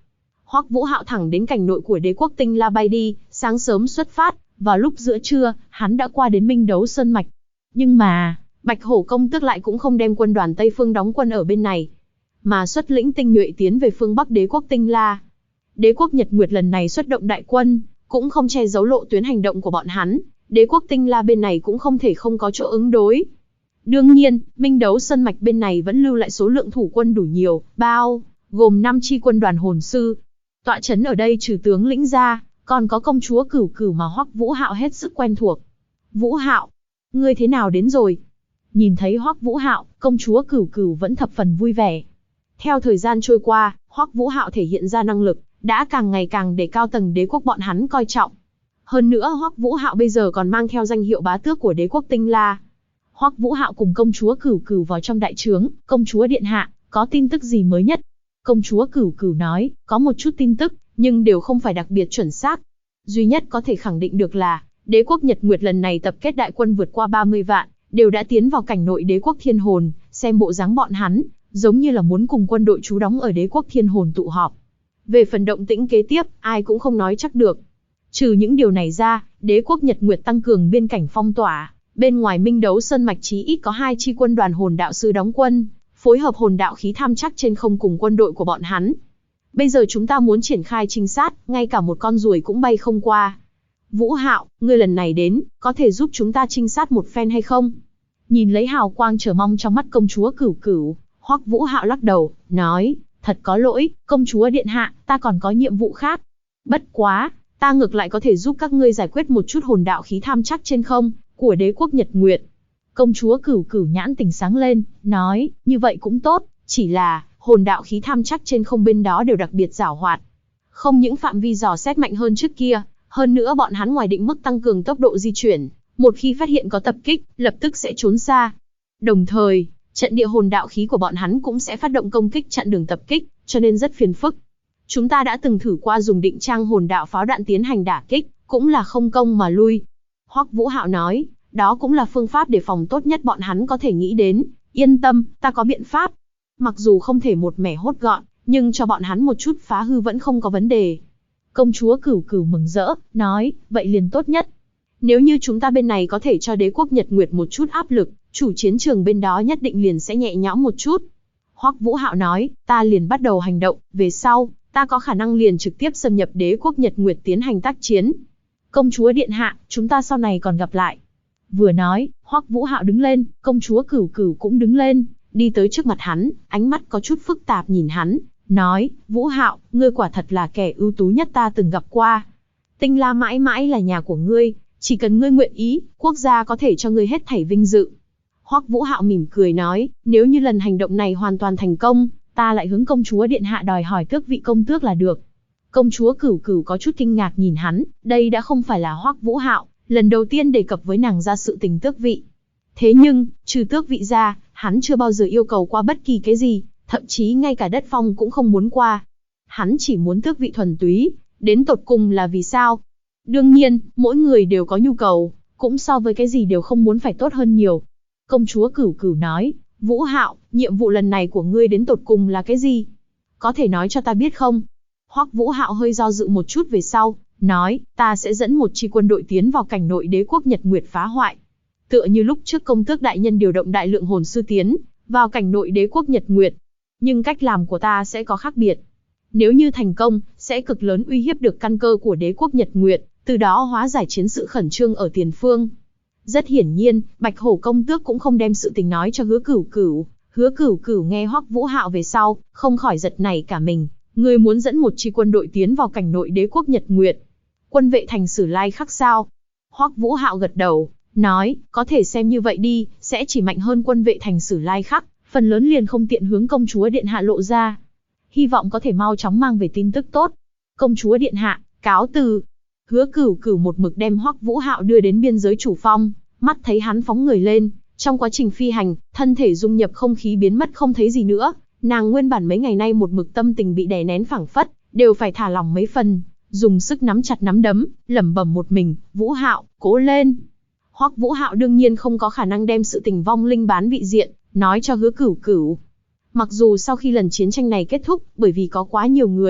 Hoắc Vũ Hạo thẳng đến cảnh nội của đế quốc Tinh La bay đi, sáng sớm xuất phát, vào lúc giữa trưa, hắn đã qua đến Minh Đấu Sơn Mạch. Nhưng mà, Bạch Hổ công tước lại cũng không đem quân đoàn Tây Phương đóng quân ở bên này, mà xuất lĩnh tinh nhuệ tiến về phương Bắc đế quốc Tinh La. Đế quốc Nhật Nguyệt lần này xuất động đại quân, cũng không che giấu lộ tuyến hành động của bọn hắn, đế quốc Tinh La bên này cũng không thể không có chỗ ứng đối. Đương nhiên, Minh Đấu Sơn Mạch bên này vẫn lưu lại số lượng thủ quân đủ nhiều, bao gồm 5 chi quân đoàn hồn sư. Tọa trấn ở đây trừ tướng lĩnh ra, còn có công chúa Cửu Cửu mà Hoắc Vũ Hạo hết sức quen thuộc. Vũ Hạo, ngươi thế nào đến rồi? Nhìn thấy Hoắc Vũ Hạo, công chúa Cửu Cửu vẫn thập phần vui vẻ. Theo thời gian trôi qua, Hoắc Vũ Hạo thể hiện ra năng lực, đã càng ngày càng để cao tầng đế quốc bọn hắn coi trọng. Hơn nữa Hoắc Vũ Hạo bây giờ còn mang theo danh hiệu bá tước của đế quốc Tinh La. Hoắc Vũ Hạo cùng công chúa Cửu Cửu vào trong đại trướng, công chúa điện hạ, có tin tức gì mới nhất? Công chúa Cửu Cửu nói, có một chút tin tức, nhưng đều không phải đặc biệt chuẩn xác. Duy nhất có thể khẳng định được là, đế quốc Nhật Nguyệt lần này tập kết đại quân vượt qua 30 vạn, đều đã tiến vào cảnh nội đế quốc Thiên Hồn, xem bộ dáng bọn hắn, giống như là muốn cùng quân đội trú đóng ở đế quốc Thiên Hồn tụ họp. Về phần động tĩnh kế tiếp, ai cũng không nói chắc được. Trừ những điều này ra, đế quốc Nhật Nguyệt tăng cường biên cảnh phong tỏa, bên ngoài Minh Đấu Sơn Mạch chí ít có 2 chi quân đoàn hồn đạo sư đóng quân, phối hợp hồn đạo khí tham chắc trên không cùng quân đội của bọn hắn. Bây giờ chúng ta muốn triển khai trinh sát, ngay cả một con ruồi cũng bay không qua. Vũ Hạo, ngươi lần này đến, có thể giúp chúng ta trinh sát một phen hay không? Nhìn lấy hào quang chờ mong trong mắt công chúa Cửu Cửu, Hoắc Vũ Hạo lắc đầu, nói, thật có lỗi, công chúa điện hạ, ta còn có nhiệm vụ khác. Bất quá, ta ngược lại có thể giúp các ngươi giải quyết một chút hồn đạo khí tham chắc trên không, của đế quốc Nhật Nguyệt. Công chúa Cửu Cửu nhãn tỉnh sáng lên, nói, như vậy cũng tốt, chỉ là, hồn đạo khí tham chắc trên không bên đó đều đặc biệt giảo hoạt. Không những phạm vi dò xét mạnh hơn trước kia, hơn nữa bọn hắn ngoài định mức tăng cường tốc độ di chuyển, một khi phát hiện có tập kích, lập tức sẽ trốn xa. Đồng thời, trận địa hồn đạo khí của bọn hắn cũng sẽ phát động công kích chặn đường tập kích, cho nên rất phiền phức. Chúng ta đã từng thử qua dùng định trang hồn đạo pháo đạn tiến hành đả kích, cũng là không công mà lui. Hoắc Vũ Hạo nói, đó cũng là phương pháp đề phòng tốt nhất bọn hắn có thể nghĩ đến, yên tâm, ta có biện pháp. Mặc dù không thể một mẻ hốt gọn, nhưng cho bọn hắn một chút phá hư vẫn không có vấn đề. Công chúa Cửu Cửu mừng rỡ, nói, vậy liền tốt nhất. Nếu như chúng ta bên này có thể cho đế quốc Nhật Nguyệt một chút áp lực, chủ chiến trường bên đó nhất định liền sẽ nhẹ nhõm một chút. Hoắc Vũ Hạo nói, ta liền bắt đầu hành động, về sau, ta có khả năng liền trực tiếp xâm nhập đế quốc Nhật Nguyệt tiến hành tác chiến. Công chúa điện hạ, chúng ta sau này còn gặp lại. Vừa nói, Hoắc Vũ Hạo đứng lên, công chúa Cửu Cửu cũng đứng lên, đi tới trước mặt hắn, ánh mắt có chút phức tạp nhìn hắn, nói, Vũ Hạo, ngươi quả thật là kẻ ưu tú nhất ta từng gặp qua. Tinh La mãi mãi là nhà của ngươi, chỉ cần ngươi nguyện ý, quốc gia có thể cho ngươi hết thảy vinh dự. Hoắc Vũ Hạo mỉm cười nói, nếu như lần hành động này hoàn toàn thành công, ta lại hướng công chúa điện hạ đòi hỏi tước vị công tước là được. Công chúa Cửu Cửu có chút kinh ngạc nhìn hắn, đây đã không phải là Hoắc Vũ Hạo lần đầu tiên đề cập với nàng ra sự tình tước vị. Thế nhưng, trừ tước vị ra, hắn chưa bao giờ yêu cầu qua bất kỳ cái gì, thậm chí ngay cả đất phong cũng không muốn qua. Hắn chỉ muốn tước vị thuần túy, đến tột cùng là vì sao? Đương nhiên, mỗi người đều có nhu cầu, cũng so với cái gì đều không muốn phải tốt hơn nhiều. Công chúa Cửu Cửu nói, Vũ Hạo, nhiệm vụ lần này của ngươi đến tột cùng là cái gì? Có thể nói cho ta biết không? Hoắc Vũ Hạo hơi do dự một chút về sau, nói, ta sẽ dẫn một chi quân đội tiến vào cảnh nội đế quốc Nhật Nguyệt phá hoại. Tựa như lúc trước công tước đại nhân điều động đại lượng hồn sư tiến vào cảnh nội đế quốc Nhật Nguyệt. Nhưng cách làm của ta sẽ có khác biệt. Nếu như thành công, sẽ cực lớn uy hiếp được căn cơ của đế quốc Nhật Nguyệt, từ đó hóa giải chiến sự khẩn trương ở tiền phương. Rất hiển nhiên, Bạch Hổ công tước cũng không đem sự tình nói cho Hứa Cửu Cửu. Hứa Cửu Cửu nghe Hoắc Vũ Hạo về sau, không khỏi giật nảy cả mình. Ngươi muốn dẫn một chi quân đội tiến vào cảnh nội đế quốc Nhật Nguyệt. Quân vệ thành Sử Lai Khắc sao? Hoắc Vũ Hạo gật đầu, nói, có thể xem như vậy đi, sẽ chỉ mạnh hơn quân vệ thành Sử Lai Khắc, phần lớn liền không tiện hướng công chúa điện hạ lộ ra. Hy vọng có thể mau chóng mang về tin tức tốt. Công chúa điện hạ, cáo từ. Hứa Cửu Cửu một mực đem Hoắc Vũ Hạo đưa đến biên giới chủ phong, mắt thấy hắn phóng người lên, trong quá trình phi hành, thân thể dung nhập không khí biến mất không thấy gì nữa, nàng nguyên bản mấy ngày nay một mực tâm tình bị đè nén phảng phất, đều phải thả lỏng mấy phần, dùng sức nắm chặt nắm đấm, lẩm bẩm một mình, Vũ Hạo, cố lên. Hoắc Vũ Hạo đương nhiên không có khả năng đem sự tình vong linh bán vị diện nói cho Hứa Cửu Cửu. Mặc dù sau khi lần chiến tranh này kết thúc, bởi vì có quá nhiều người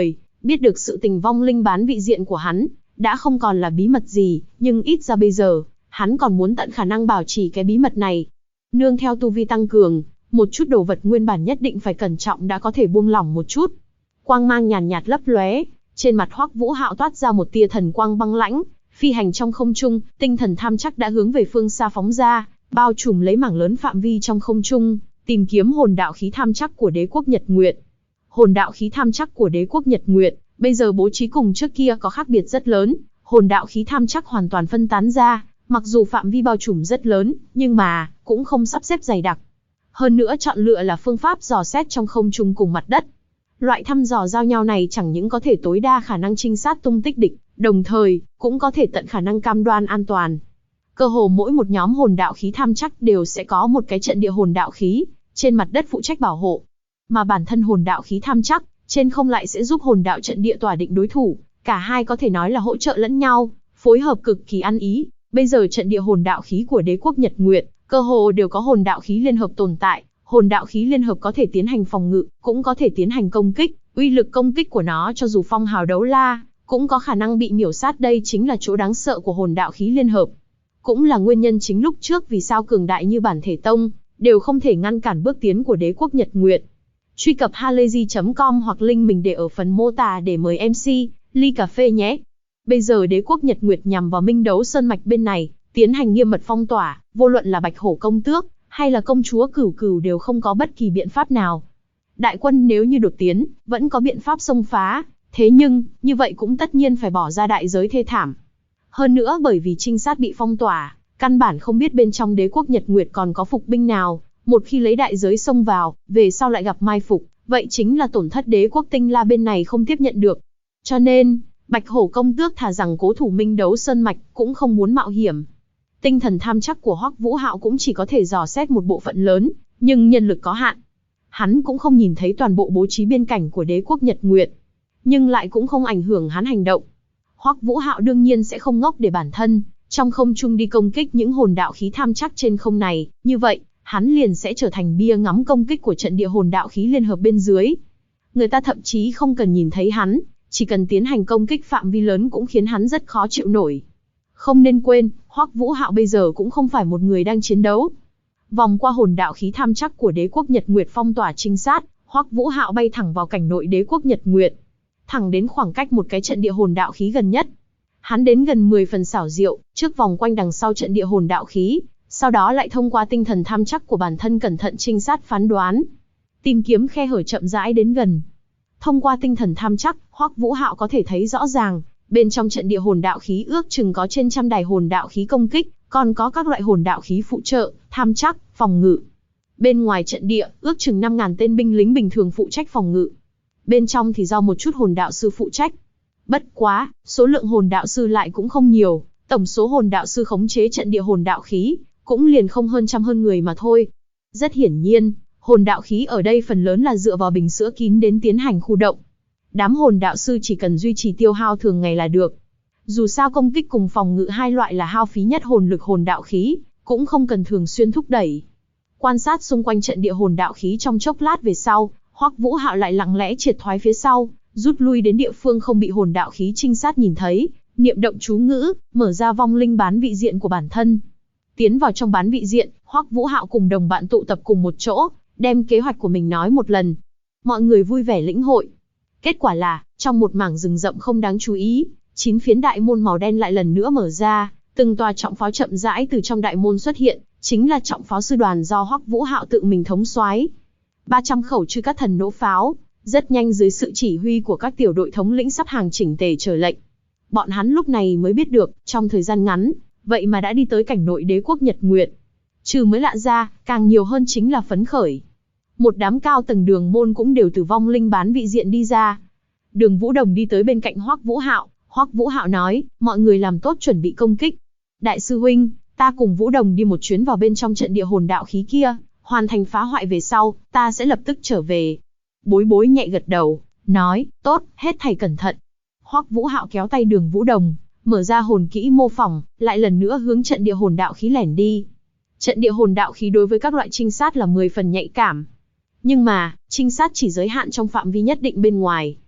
Biết được sự tình vong linh bán vị diện của hắn, đã không còn là bí mật gì, nhưng ít ra bây giờ, hắn còn muốn tận khả năng bảo trì cái bí mật này. Nương theo tu vi tăng cường, một chút đồ vật nguyên bản nhất định phải cẩn trọng đã có thể buông lỏng một chút. Quang mang nhàn nhạt lấp lóe, trên mặt Hoắc Vũ Hạo toát ra một tia thần quang băng lãnh, phi hành trong không trung, tinh thần tham chắc đã hướng về phương xa phóng ra, bao trùm lấy mảng lớn phạm vi trong không trung, tìm kiếm hồn đạo khí tham chắc của Đế quốc Nhật Nguyệt. Hồn đạo khí tham chắc của Đế quốc Nhật Nguyệt, bây giờ bố trí cùng trước kia có khác biệt rất lớn, hồn đạo khí tham chắc hoàn toàn phân tán ra, mặc dù phạm vi bao trùm rất lớn, nhưng mà cũng không sắp xếp dày đặc. Hơn nữa chọn lựa là phương pháp dò xét trong không trung cùng mặt đất. Loại thăm dò giao nhau này chẳng những có thể tối đa khả năng trinh sát tung tích địch, đồng thời cũng có thể tận khả năng cam đoan an toàn. Cơ hồ mỗi một nhóm hồn đạo khí tham chắc đều sẽ có một cái trận địa hồn đạo khí trên mặt đất phụ trách bảo hộ, mà bản thân hồn đạo khí tham chắc trên không lại sẽ giúp hồn đạo trận địa tỏa định đối thủ, cả hai có thể nói là hỗ trợ lẫn nhau, phối hợp cực kỳ ăn ý. Bây giờ trận địa hồn đạo khí của Đế quốc Nhật Nguyệt, cơ hồ đều có hồn đạo khí liên hợp tồn tại, hồn đạo khí liên hợp có thể tiến hành phòng ngự, cũng có thể tiến hành công kích, uy lực công kích của nó cho dù phong hào đấu la, cũng có khả năng bị miểu sát, đây chính là chỗ đáng sợ của hồn đạo khí liên hợp. Cũng là nguyên nhân chính lúc trước vì sao cường đại như Bản Thể Tông, đều không thể ngăn cản bước tiến của Đế quốc Nhật Nguyệt. Truy cập halayzi.com hoặc link mình để ở phần mô tả để mời MC, ly cà phê nhé. Bây giờ Đế quốc Nhật Nguyệt nhằm vào Minh Đấu Sơn Mạch bên này, tiến hành nghiêm mật phong tỏa, vô luận là Bạch Hổ công tước, hay là công chúa Cửu Cửu đều không có bất kỳ biện pháp nào. Đại quân nếu như đột tiến, vẫn có biện pháp xông phá, thế nhưng, như vậy cũng tất nhiên phải bỏ ra đại giới thê thảm. Hơn nữa bởi vì trinh sát bị phong tỏa, căn bản không biết bên trong Đế quốc Nhật Nguyệt còn có phục binh nào, một khi lấy đại giới xông vào, về sau lại gặp mai phục, vậy chính là tổn thất Đế quốc Tinh La bên này không tiếp nhận được. Cho nên, Bạch Hổ công tước thà rằng cố thủ Minh Đấu Sơn Mạch cũng không muốn mạo hiểm. Tinh thần tham chắc của Hoắc Vũ Hạo cũng chỉ có thể dò xét một bộ phận lớn, nhưng nhân lực có hạn. Hắn cũng không nhìn thấy toàn bộ bố trí biên cảnh của Đế quốc Nhật Nguyệt, nhưng lại cũng không ảnh hưởng hắn hành động. Hoắc Vũ Hạo đương nhiên sẽ không ngốc để bản thân trong không trung đi công kích những hồn đạo khí tham chắc trên không này, như vậy, hắn liền sẽ trở thành bia ngắm công kích của trận địa hồn đạo khí liên hợp bên dưới. Người ta thậm chí không cần nhìn thấy hắn, chỉ cần tiến hành công kích phạm vi lớn cũng khiến hắn rất khó chịu nổi. Không nên quên, Hoắc Vũ Hạo bây giờ cũng không phải một người đang chiến đấu. Vòng qua hồn đạo khí tham chắc của Đế quốc Nhật Nguyệt phong tỏa trinh sát, Hoắc Vũ Hạo bay thẳng vào cảnh nội Đế quốc Nhật Nguyệt, thẳng đến khoảng cách một cái trận địa hồn đạo khí gần nhất. Hắn đến gần 10 phần xảo diệu, trước vòng quanh đằng sau trận địa hồn đạo khí, sau đó lại thông qua tinh thần tham chắc của bản thân cẩn thận trinh sát phán đoán, tìm kiếm khe hở chậm rãi đến gần. Thông qua tinh thần tham chắc, Hoắc Vũ Hạo có thể thấy rõ ràng, bên trong trận địa hồn đạo khí ước chừng có trên trăm đài hồn đạo khí công kích, còn có các loại hồn đạo khí phụ trợ, tham chắc, phòng ngự. Bên ngoài trận địa, ước chừng 5.000 tên binh lính bình thường phụ trách phòng ngự. Bên trong thì do một chút hồn đạo sư phụ trách. Bất quá, số lượng hồn đạo sư lại cũng không nhiều, tổng số hồn đạo sư khống chế trận địa hồn đạo khí, cũng liền không hơn trăm hơn người mà thôi. Rất hiển nhiên, hồn đạo khí ở đây phần lớn là dựa vào bình sữa kín đến tiến hành khu động. Đám hồn đạo sư chỉ cần duy trì tiêu hao thường ngày là được. Dù sao công kích cùng phòng ngự hai loại là hao phí nhất hồn lực hồn đạo khí, cũng không cần thường xuyên thúc đẩy. Quan sát xung quanh trận địa hồn đạo khí trong chốc lát về sau, Hoắc Vũ Hạo lại lặng lẽ triệt thoái phía sau, rút lui đến địa phương không bị hồn đạo khí trinh sát nhìn thấy, niệm động chú ngữ, mở ra vong linh bán vị diện của bản thân. Tiến vào trong bán vị diện, Hoắc Vũ Hạo cùng đồng bạn tụ tập cùng một chỗ, đem kế hoạch của mình nói một lần. Mọi người vui vẻ lĩnh hội. Kết quả là, trong một mảng rừng rậm không đáng chú ý, 9 phiến đại môn màu đen lại lần nữa mở ra, từng tòa trọng pháo chậm rãi từ trong đại môn xuất hiện, chính là trọng pháo sư đoàn do Hoắc Vũ Hạo tự mình thống soái. 300 khẩu chư cát thần nỗ pháo, rất nhanh dưới sự chỉ huy của các tiểu đội thống lĩnh sắp hàng chỉnh tề chờ lệnh. Bọn hắn lúc này mới biết được, trong thời gian ngắn, vậy mà đã đi tới cảnh nội Đế quốc Nhật Nguyệt. Trừ mới lạ ra, càng nhiều hơn chính là phấn khởi. Một đám cao tầng đường môn cũng đều từ vong linh bán vị diện đi ra. Đường Vũ Đồng đi tới bên cạnh Hoắc Vũ Hạo, Hoắc Vũ Hạo nói, mọi người làm tốt chuẩn bị công kích. Đại sư huynh, ta cùng Vũ Đồng đi một chuyến vào bên trong trận địa hồn đạo khí kia, hoàn thành phá hoại về sau, ta sẽ lập tức trở về. Bối Bối nhẹ gật đầu, nói, tốt, hết thảy cẩn thận. Hoắc Vũ Hạo kéo tay Đường Vũ Đồng, mở ra hồn kỹ mô phỏng, lại lần nữa hướng trận địa hồn đạo khí lẻn đi. Trận địa hồn đạo khí đối với các loại trinh sát là 10 phần nhạy cảm. Nhưng mà, trinh sát chỉ giới hạn trong phạm vi nhất định bên ngoài.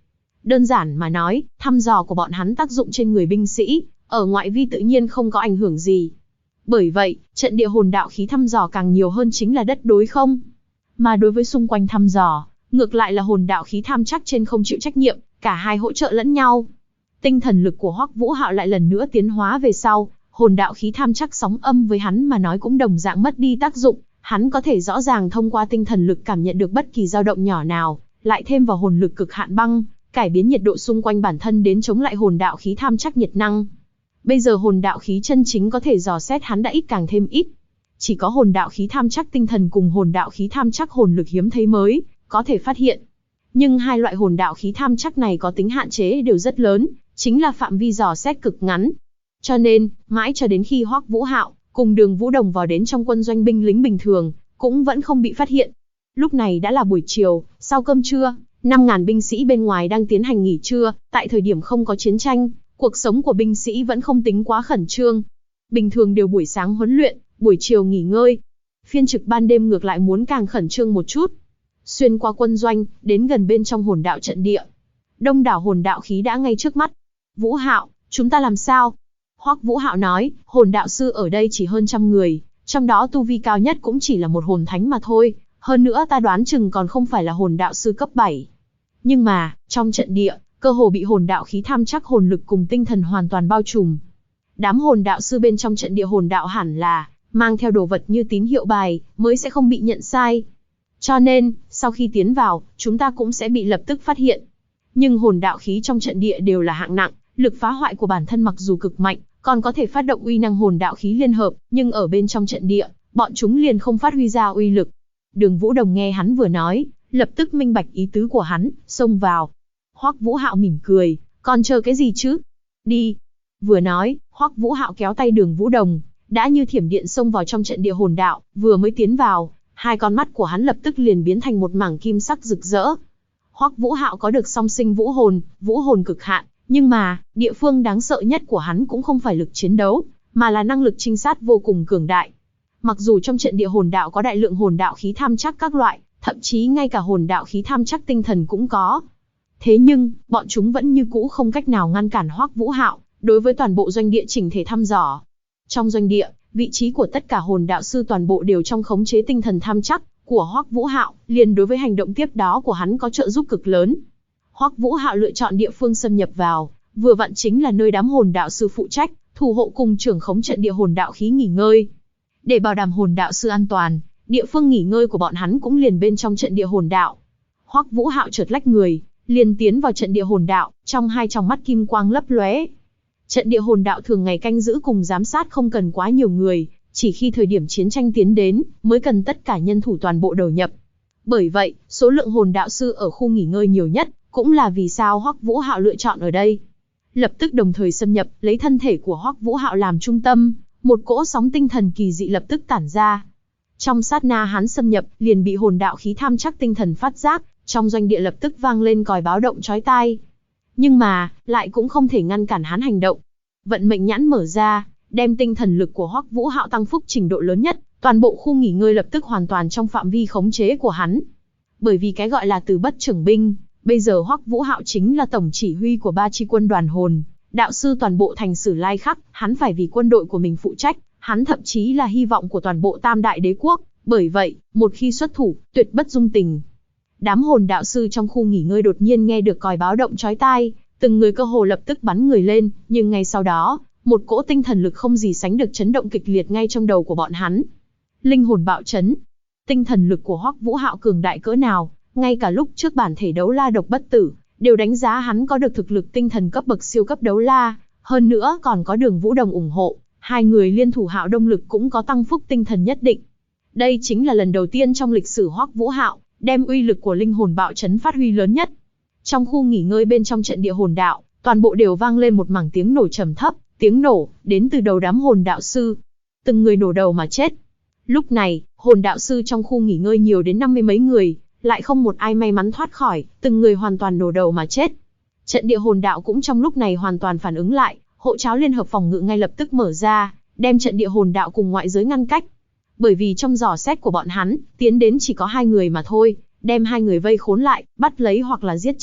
Đơn giản mà nói, thăm dò của bọn hắn tác dụng trên người binh sĩ, ở ngoại vi tự nhiên không có ảnh hưởng gì. Bởi vậy, trận địa hồn đạo khí thăm dò càng nhiều hơn chính là đất đối không. Mà đối với xung quanh thăm dò, ngược lại là hồn đạo khí tham chắc trên không chịu trách nhiệm, cả hai hỗ trợ lẫn nhau. Tinh thần lực của Hoắc Vũ Hạo lại lần nữa tiến hóa về sau, hồn đạo khí tham chắc sóng âm với hắn mà nói cũng đồng dạng mất đi tác dụng, hắn có thể rõ ràng thông qua tinh thần lực cảm nhận được bất kỳ dao động nhỏ nào, lại thêm vào hồn lực cực hạn băng, cải biến nhiệt độ xung quanh bản thân đến chống lại hồn đạo khí tham chắc nhiệt năng. Bây giờ hồn đạo khí chân chính có thể dò xét hắn đã ít càng thêm ít. Chỉ có hồn đạo khí tham chắc tinh thần cùng hồn đạo khí tham chắc hồn lực hiếm thấy mới có thể phát hiện. Nhưng hai loại hồn đạo khí tham chắc này có tính hạn chế đều rất lớn, chính là phạm vi dò xét cực ngắn. Cho nên, mãi cho đến khi Hoắc Vũ Hạo cùng Đường Vũ Đồng vào đến trong quân doanh binh lính bình thường, cũng vẫn không bị phát hiện. Lúc này đã là buổi chiều, sau cơm trưa, 5.000 binh sĩ bên ngoài đang tiến hành nghỉ trưa, tại thời điểm không có chiến tranh, cuộc sống của binh sĩ vẫn không tính quá khẩn trương. Bình thường đều buổi sáng huấn luyện, buổi chiều nghỉ ngơi. Phiên trực ban đêm ngược lại muốn càng khẩn trương một chút. Xuyên qua quân doanh, đến gần bên trong hồn đạo trận địa. Đông đảo hồn đạo khí đã ngay trước mắt. Vũ Hạo, chúng ta làm sao? Hoắc Vũ Hạo nói, hồn đạo sư ở đây chỉ hơn 100 người, trong đó tu vi cao nhất cũng chỉ là một hồn thánh mà thôi. Hơn nữa ta đoán chừng còn không phải là hồn đạo sư cấp 7. Nhưng mà, trong trận địa, cơ hồ bị hồn đạo khí tham chắc hồn lực cùng tinh thần hoàn toàn bao trùm. Đám hồn đạo sư bên trong trận địa hồn đạo hẳn là mang theo đồ vật như tín hiệu bài, mới sẽ không bị nhận sai. Cho nên, sau khi tiến vào, chúng ta cũng sẽ bị lập tức phát hiện. Nhưng hồn đạo khí trong trận địa đều là hạng nặng, lực phá hoại của bản thân mặc dù cực mạnh, còn có thể phát động uy năng hồn đạo khí liên hợp, nhưng ở bên trong trận địa, bọn chúng liền không phát huy ra uy lực. Đường Vũ Đồng nghe hắn vừa nói, lập tức minh bạch ý tứ của hắn, xông vào. Hoắc Vũ Hạo mỉm cười, còn chờ cái gì chứ? Đi. Vừa nói, Hoắc Vũ Hạo kéo tay Đường Vũ Đồng, đã như thiểm điện xông vào trong trận địa hồn đạo, vừa mới tiến vào, hai con mắt của hắn lập tức liền biến thành một mảng kim sắc rực rỡ. Hoắc Vũ Hạo có được song sinh vũ hồn cực hạn, nhưng mà, địa phương đáng sợ nhất của hắn cũng không phải lực chiến đấu, mà là năng lực trinh sát vô cùng cường đại. Mặc dù trong trận địa hồn đạo có đại lượng hồn đạo khí tham chắc các loại, thậm chí ngay cả hồn đạo khí tham chắc tinh thần cũng có. Thế nhưng, bọn chúng vẫn như cũ không cách nào ngăn cản Hoắc Vũ Hạo đối với toàn bộ doanh địa chỉnh thể thăm dò. Trong doanh địa, vị trí của tất cả hồn đạo sư toàn bộ đều trong khống chế tinh thần tham chắc của Hoắc Vũ Hạo, liền đối với hành động tiếp đó của hắn có trợ giúp cực lớn. Hoắc Vũ Hạo lựa chọn địa phương xâm nhập vào, vừa vặn chính là nơi đám hồn đạo sư phụ trách, thủ hộ cùng trưởng khống trận địa hồn đạo khí nghỉ ngơi. Để bảo đảm hồn đạo sư an toàn, địa phương nghỉ ngơi của bọn hắn cũng liền bên trong trận địa hồn đạo. Hoắc Vũ Hạo chợt lách người, liền tiến vào trận địa hồn đạo, trong hai tròng mắt kim quang lấp lóe. Trận địa hồn đạo thường ngày canh giữ cùng giám sát không cần quá nhiều người, chỉ khi thời điểm chiến tranh tiến đến, mới cần tất cả nhân thủ toàn bộ đầu nhập. Bởi vậy, số lượng hồn đạo sư ở khu nghỉ ngơi nhiều nhất, cũng là vì sao Hoắc Vũ Hạo lựa chọn ở đây. Lập tức đồng thời xâm nhập, lấy thân thể của Hoắc Vũ Hạo làm trung tâm, một cỗ sóng tinh thần kỳ dị lập tức tản ra. Trong sát na hắn xâm nhập, liền bị hồn đạo khí tham chắc tinh thần phát giác, trong doanh địa lập tức vang lên còi báo động chói tai. Nhưng mà, lại cũng không thể ngăn cản hắn hành động. Vận mệnh nhãn mở ra, đem tinh thần lực của Hoắc Vũ Hạo tăng phúc trình độ lớn nhất, toàn bộ khu nghỉ ngơi lập tức hoàn toàn trong phạm vi khống chế của hắn. Bởi vì cái gọi là từ bất trưởng binh, bây giờ Hoắc Vũ Hạo chính là tổng chỉ huy của 3 chi quân đoàn hồn đạo sư toàn bộ thành Sử Lai Khắc, hắn phải vì quân đội của mình phụ trách, hắn thậm chí là hy vọng của toàn bộ Tam Đại Đế quốc, bởi vậy, một khi xuất thủ, tuyệt bất dung tình. Đám hồn đạo sư trong khu nghỉ ngơi đột nhiên nghe được còi báo động chói tai, từng người cơ hồ lập tức bắn người lên, nhưng ngay sau đó, một cỗ tinh thần lực không gì sánh được chấn động kịch liệt ngay trong đầu của bọn hắn. Linh hồn bạo chấn. Tinh thần lực của Hoắc Vũ Hạo cường đại cỡ nào, ngay cả lúc trước bản thể đấu la độc bất tử, đều đánh giá hắn có được thực lực tinh thần cấp bậc siêu cấp đấu la, hơn nữa còn có Đường Vũ Đồng ủng hộ, hai người liên thủ Hạo Đông lực cũng có tăng phúc tinh thần nhất định. Đây chính là lần đầu tiên trong lịch sử Hoắc Vũ Hạo đem uy lực của linh hồn bạo chấn phát huy lớn nhất. Trong khu nghỉ ngơi bên trong trận địa hồn đạo, toàn bộ đều vang lên một mảng tiếng nổ trầm thấp, tiếng nổ đến từ đầu đám hồn đạo sư. Từng người nổ đầu mà chết. Lúc này, hồn đạo sư trong khu nghỉ ngơi nhiều đến 50 mấy người, lại không một ai may mắn thoát khỏi, từng người hoàn toàn nổ đầu mà chết. Trận địa hồn đạo cũng trong lúc này hoàn toàn phản ứng lại, hộ tráo liên hợp phòng ngự ngay lập tức mở ra, đem trận địa hồn đạo cùng ngoại giới ngăn cách. Bởi vì trong dò xét của bọn hắn, tiến đến chỉ có 2 người mà thôi, đem 2 người vây khốn lại, bắt lấy hoặc là giết chết,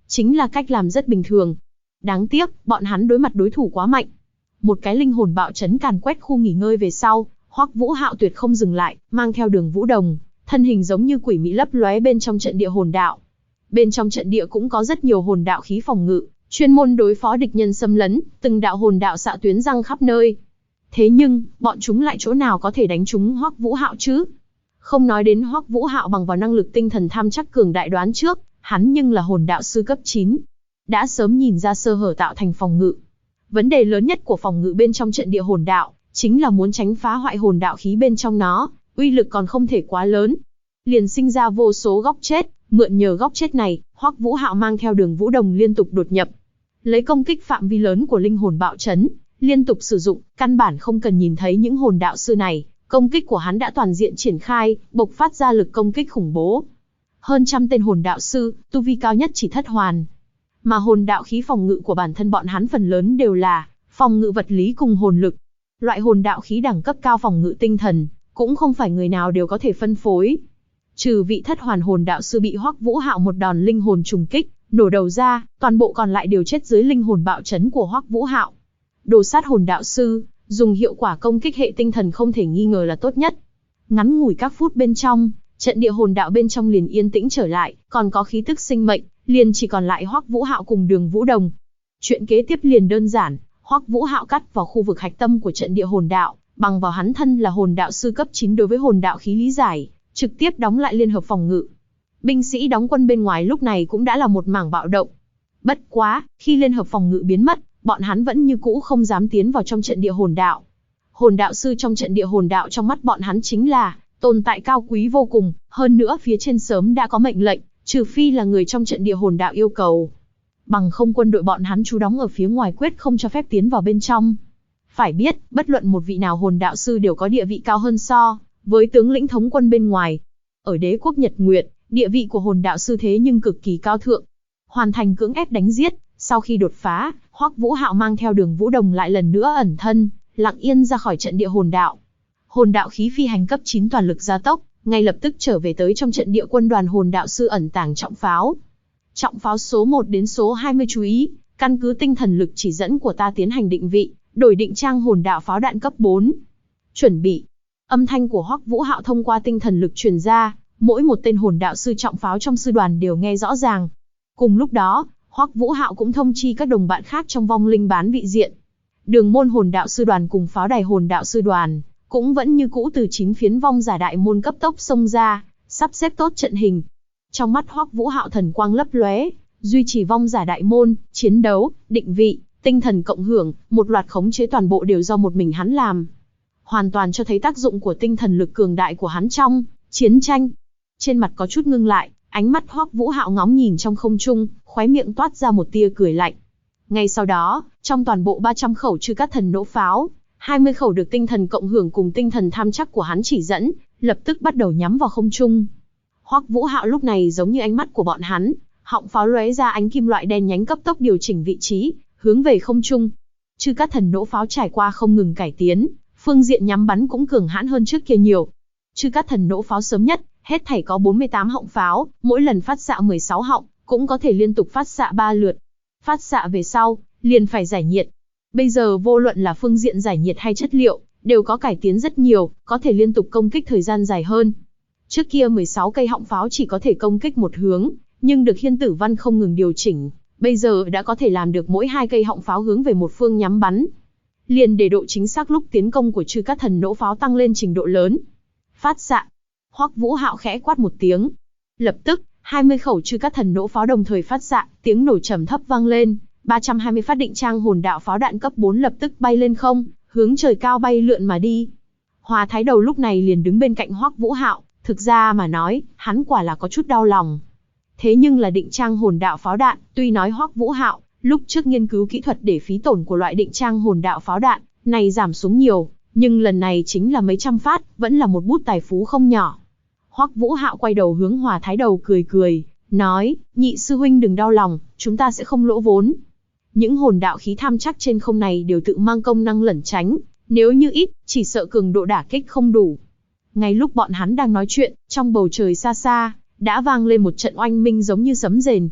Chính là cách làm rất bình thường. Đáng tiếc, bọn hắn đối mặt đối thủ quá mạnh. Một cái linh hồn bạo chấn càn quét khu nghỉ ngơi về sau, Hoắc Vũ Hạo tuyệt không dừng lại, mang theo Đường Vũ Đồng, thân hình giống như quỷ mị lấp lóe bên trong trận địa hồn đạo. Bên trong trận địa cũng có rất nhiều hồn đạo khí phòng ngự, chuyên môn đối phó địch nhân xâm lấn, từng đạo hồn đạo xạ tuyến răng khắp nơi. Thế nhưng, bọn chúng lại chỗ nào có thể đánh trúng Hoắc Vũ Hạo chứ? Không nói đến Hoắc Vũ Hạo bằng vào năng lực tinh thần tham chắc cường đại đoán trước, hắn nhưng là hồn đạo sư cấp 9. Đã sớm nhìn ra sơ hở tạo thành phòng ngự. Vấn đề lớn nhất của phòng ngự bên trong trận địa hồn đạo, chính là muốn tránh phá hoại hồn đạo khí bên trong nó, uy lực còn không thể quá lớn. Liền sinh ra vô số góc chết, mượn nhờ góc chết này, Hoắc Vũ Hạo mang theo Đường Vũ Đồng liên tục đột nhập. Lấy công kích phạm vi lớn của linh hồn bạo chấn, liên tục sử dụng, căn bản không cần nhìn thấy những hồn đạo sư này, công kích của hắn đã toàn diện triển khai, bộc phát ra lực công kích khủng bố. Hơn trăm tên hồn đạo sư, tu vi cao nhất chỉ thất hoàn. Mà hồn đạo khí phòng ngự của bản thân bọn hắn phần lớn đều là phòng ngự vật lý cùng hồn lực. Loại hồn đạo khí đẳng cấp cao phòng ngự tinh thần, cũng không phải người nào đều có thể phân phối. Trừ vị thất hoàn hồn đạo sư bị Hoắc Vũ Hạo một đòn linh hồn trùng kích, nổ đầu ra, toàn bộ còn lại đều chết dưới linh hồn bạo chấn của Hoắc Vũ Hạo. Đồ sát hồn đạo sư, dùng hiệu quả công kích hệ tinh thần không thể nghi ngờ là tốt nhất. Ngắn ngủi các phút bên trong, trận địa hồn đạo bên trong liền yên tĩnh trở lại, còn có khí tức sinh mệnh, liền chỉ còn lại Hoắc Vũ Hạo cùng Đường Vũ Đồng. Chuyện kế tiếp liền đơn giản, Hoắc Vũ Hạo cắt vào khu vực hạch tâm của trận địa hồn đạo, bằng vào hắn thân là hồn đạo sư cấp 9 đối với hồn đạo khí lý giải, trực tiếp đóng lại liên hợp phòng ngự. Binh sĩ đóng quân bên ngoài lúc này cũng đã là một mảng bạo động. Bất quá, khi liên hợp phòng ngự biến mất, bọn hắn vẫn như cũ không dám tiến vào trong trận địa hồn đạo. Hồn đạo sư trong trận địa hồn đạo trong mắt bọn hắn chính là tồn tại cao quý vô cùng, hơn nữa phía trên sớm đã có mệnh lệnh, trừ phi là người trong trận địa hồn đạo yêu cầu. Bằng không quân đội bọn hắn trú đóng ở phía ngoài quyết không cho phép tiến vào bên trong. Phải biết, bất luận một vị nào hồn đạo sư đều có địa vị cao hơn so với tướng lĩnh thống quân bên ngoài. Ở đế quốc Nhật Nguyệt, địa vị của hồn đạo sư thế nhưng cực kỳ cao thượng. Hoàn thành cưỡng ép đánh giết, sau khi đột phá, Hoắc Vũ Hạo mang theo Đường Vũ Đồng lại lần nữa ẩn thân, lặng yên ra khỏi trận địa hồn đạo. Hồn đạo khí phi hành cấp 9 toàn lực gia tốc, ngay lập tức trở về tới trong trận địa quân đoàn hồn đạo sư ẩn tàng trọng pháo. Trọng pháo số 1 đến số 20 chú ý, căn cứ tinh thần lực chỉ dẫn của ta tiến hành định vị, đổi định trang hồn đạo pháo đạn cấp 4. Chuẩn bị. Âm thanh của Hoắc Vũ Hạo thông qua tinh thần lực truyền ra, mỗi một tên hồn đạo sư trọng pháo trong sư đoàn đều nghe rõ ràng. Cùng lúc đó, Hoắc Vũ Hạo cũng thông chi các đồng bạn khác trong vong linh bán vị diện. Đường môn hồn đạo sư đoàn cùng pháo đài hồn đạo sư đoàn, cũng vẫn như cũ từ 9 phiến vong giả đại môn cấp tốc xông ra, sắp xếp tốt trận hình. Trong mắt Hoắc Vũ Hạo thần quang lấp lóe, duy trì vong giả đại môn, chiến đấu, định vị, tinh thần cộng hưởng, một loạt khống chế toàn bộ đều do một mình hắn làm. Hoàn toàn cho thấy tác dụng của tinh thần lực cường đại của hắn trong chiến tranh. Trên mặt có chút ngưng lại, ánh mắt Hoắc Vũ Hạo ngóng nhìn trong không trung, khóe miệng toát ra một tia cười lạnh. Ngay sau đó, trong toàn bộ 300 khẩu trừ cát thần nỗ pháo, 20 khẩu được tinh thần cộng hưởng cùng tinh thần tham chắc của hắn chỉ dẫn, lập tức bắt đầu nhắm vào không trung. Hoắc Vũ Hạo lúc này giống như ánh mắt của bọn hắn, họng pháo lóe ra ánh kim loại đen nhánh cấp tốc điều chỉnh vị trí, hướng về không trung. Trừ cát thần nỗ pháo trải qua không ngừng cải tiến, phương diện nhắm bắn cũng cường hãn hơn trước kia nhiều. Trừ cát thần nỗ pháo sớm nhất, hết thảy có 48 họng pháo, mỗi lần phát xạ 16 họng, cũng có thể liên tục phát xạ 3 lượt. Phát xạ về sau, liền phải giải nhiệt. Bây giờ vô luận là phương diện giải nhiệt hay chất liệu, đều có cải tiến rất nhiều, có thể liên tục công kích thời gian dài hơn. Trước kia 16 cây họng pháo chỉ có thể công kích một hướng, nhưng được Hiên Tử Văn không ngừng điều chỉnh, bây giờ đã có thể làm được mỗi 2 cây họng pháo hướng về một phương nhắm bắn. Liền để độ chính xác lúc tiến công của trừ cát thần nỗ pháo tăng lên trình độ lớn. Phát xạ. Hoắc Vũ Hạo khẽ quát một tiếng. Lập tức, 20 khẩu trừ cát thần nỗ pháo đồng thời phát xạ, tiếng nổ trầm thấp vang lên, 320 phát định trang hồn đạo pháo đạn cấp 4 lập tức bay lên không, hướng trời cao bay lượn mà đi. Hòa Thái Đầu lúc này liền đứng bên cạnh Hoắc Vũ Hạo, thực ra mà nói, hắn quả là có chút đau lòng. Thế nhưng là định trang hồn đạo pháo đạn, tuy nói Hoắc Vũ Hạo lúc trước nghiên cứu kỹ thuật để phí tổn của loại định trang hồn đạo pháo đạn này giảm xuống nhiều, nhưng lần này chính là mấy trăm phát, vẫn là một bút tài phú không nhỏ. Hoắc Vũ Hạo quay đầu hướng Hòa Thái Đầu cười cười, nói, nhị sư huynh đừng đau lòng, chúng ta sẽ không lỗ vốn. Những hồn đạo khí tham chắc trên không này đều tự mang công năng lẩn tránh, nếu như ít, chỉ sợ cường độ đả kích không đủ. Ngay lúc bọn hắn đang nói chuyện, trong bầu trời xa xa, đã vang lên một trận oanh minh giống như sấm rền.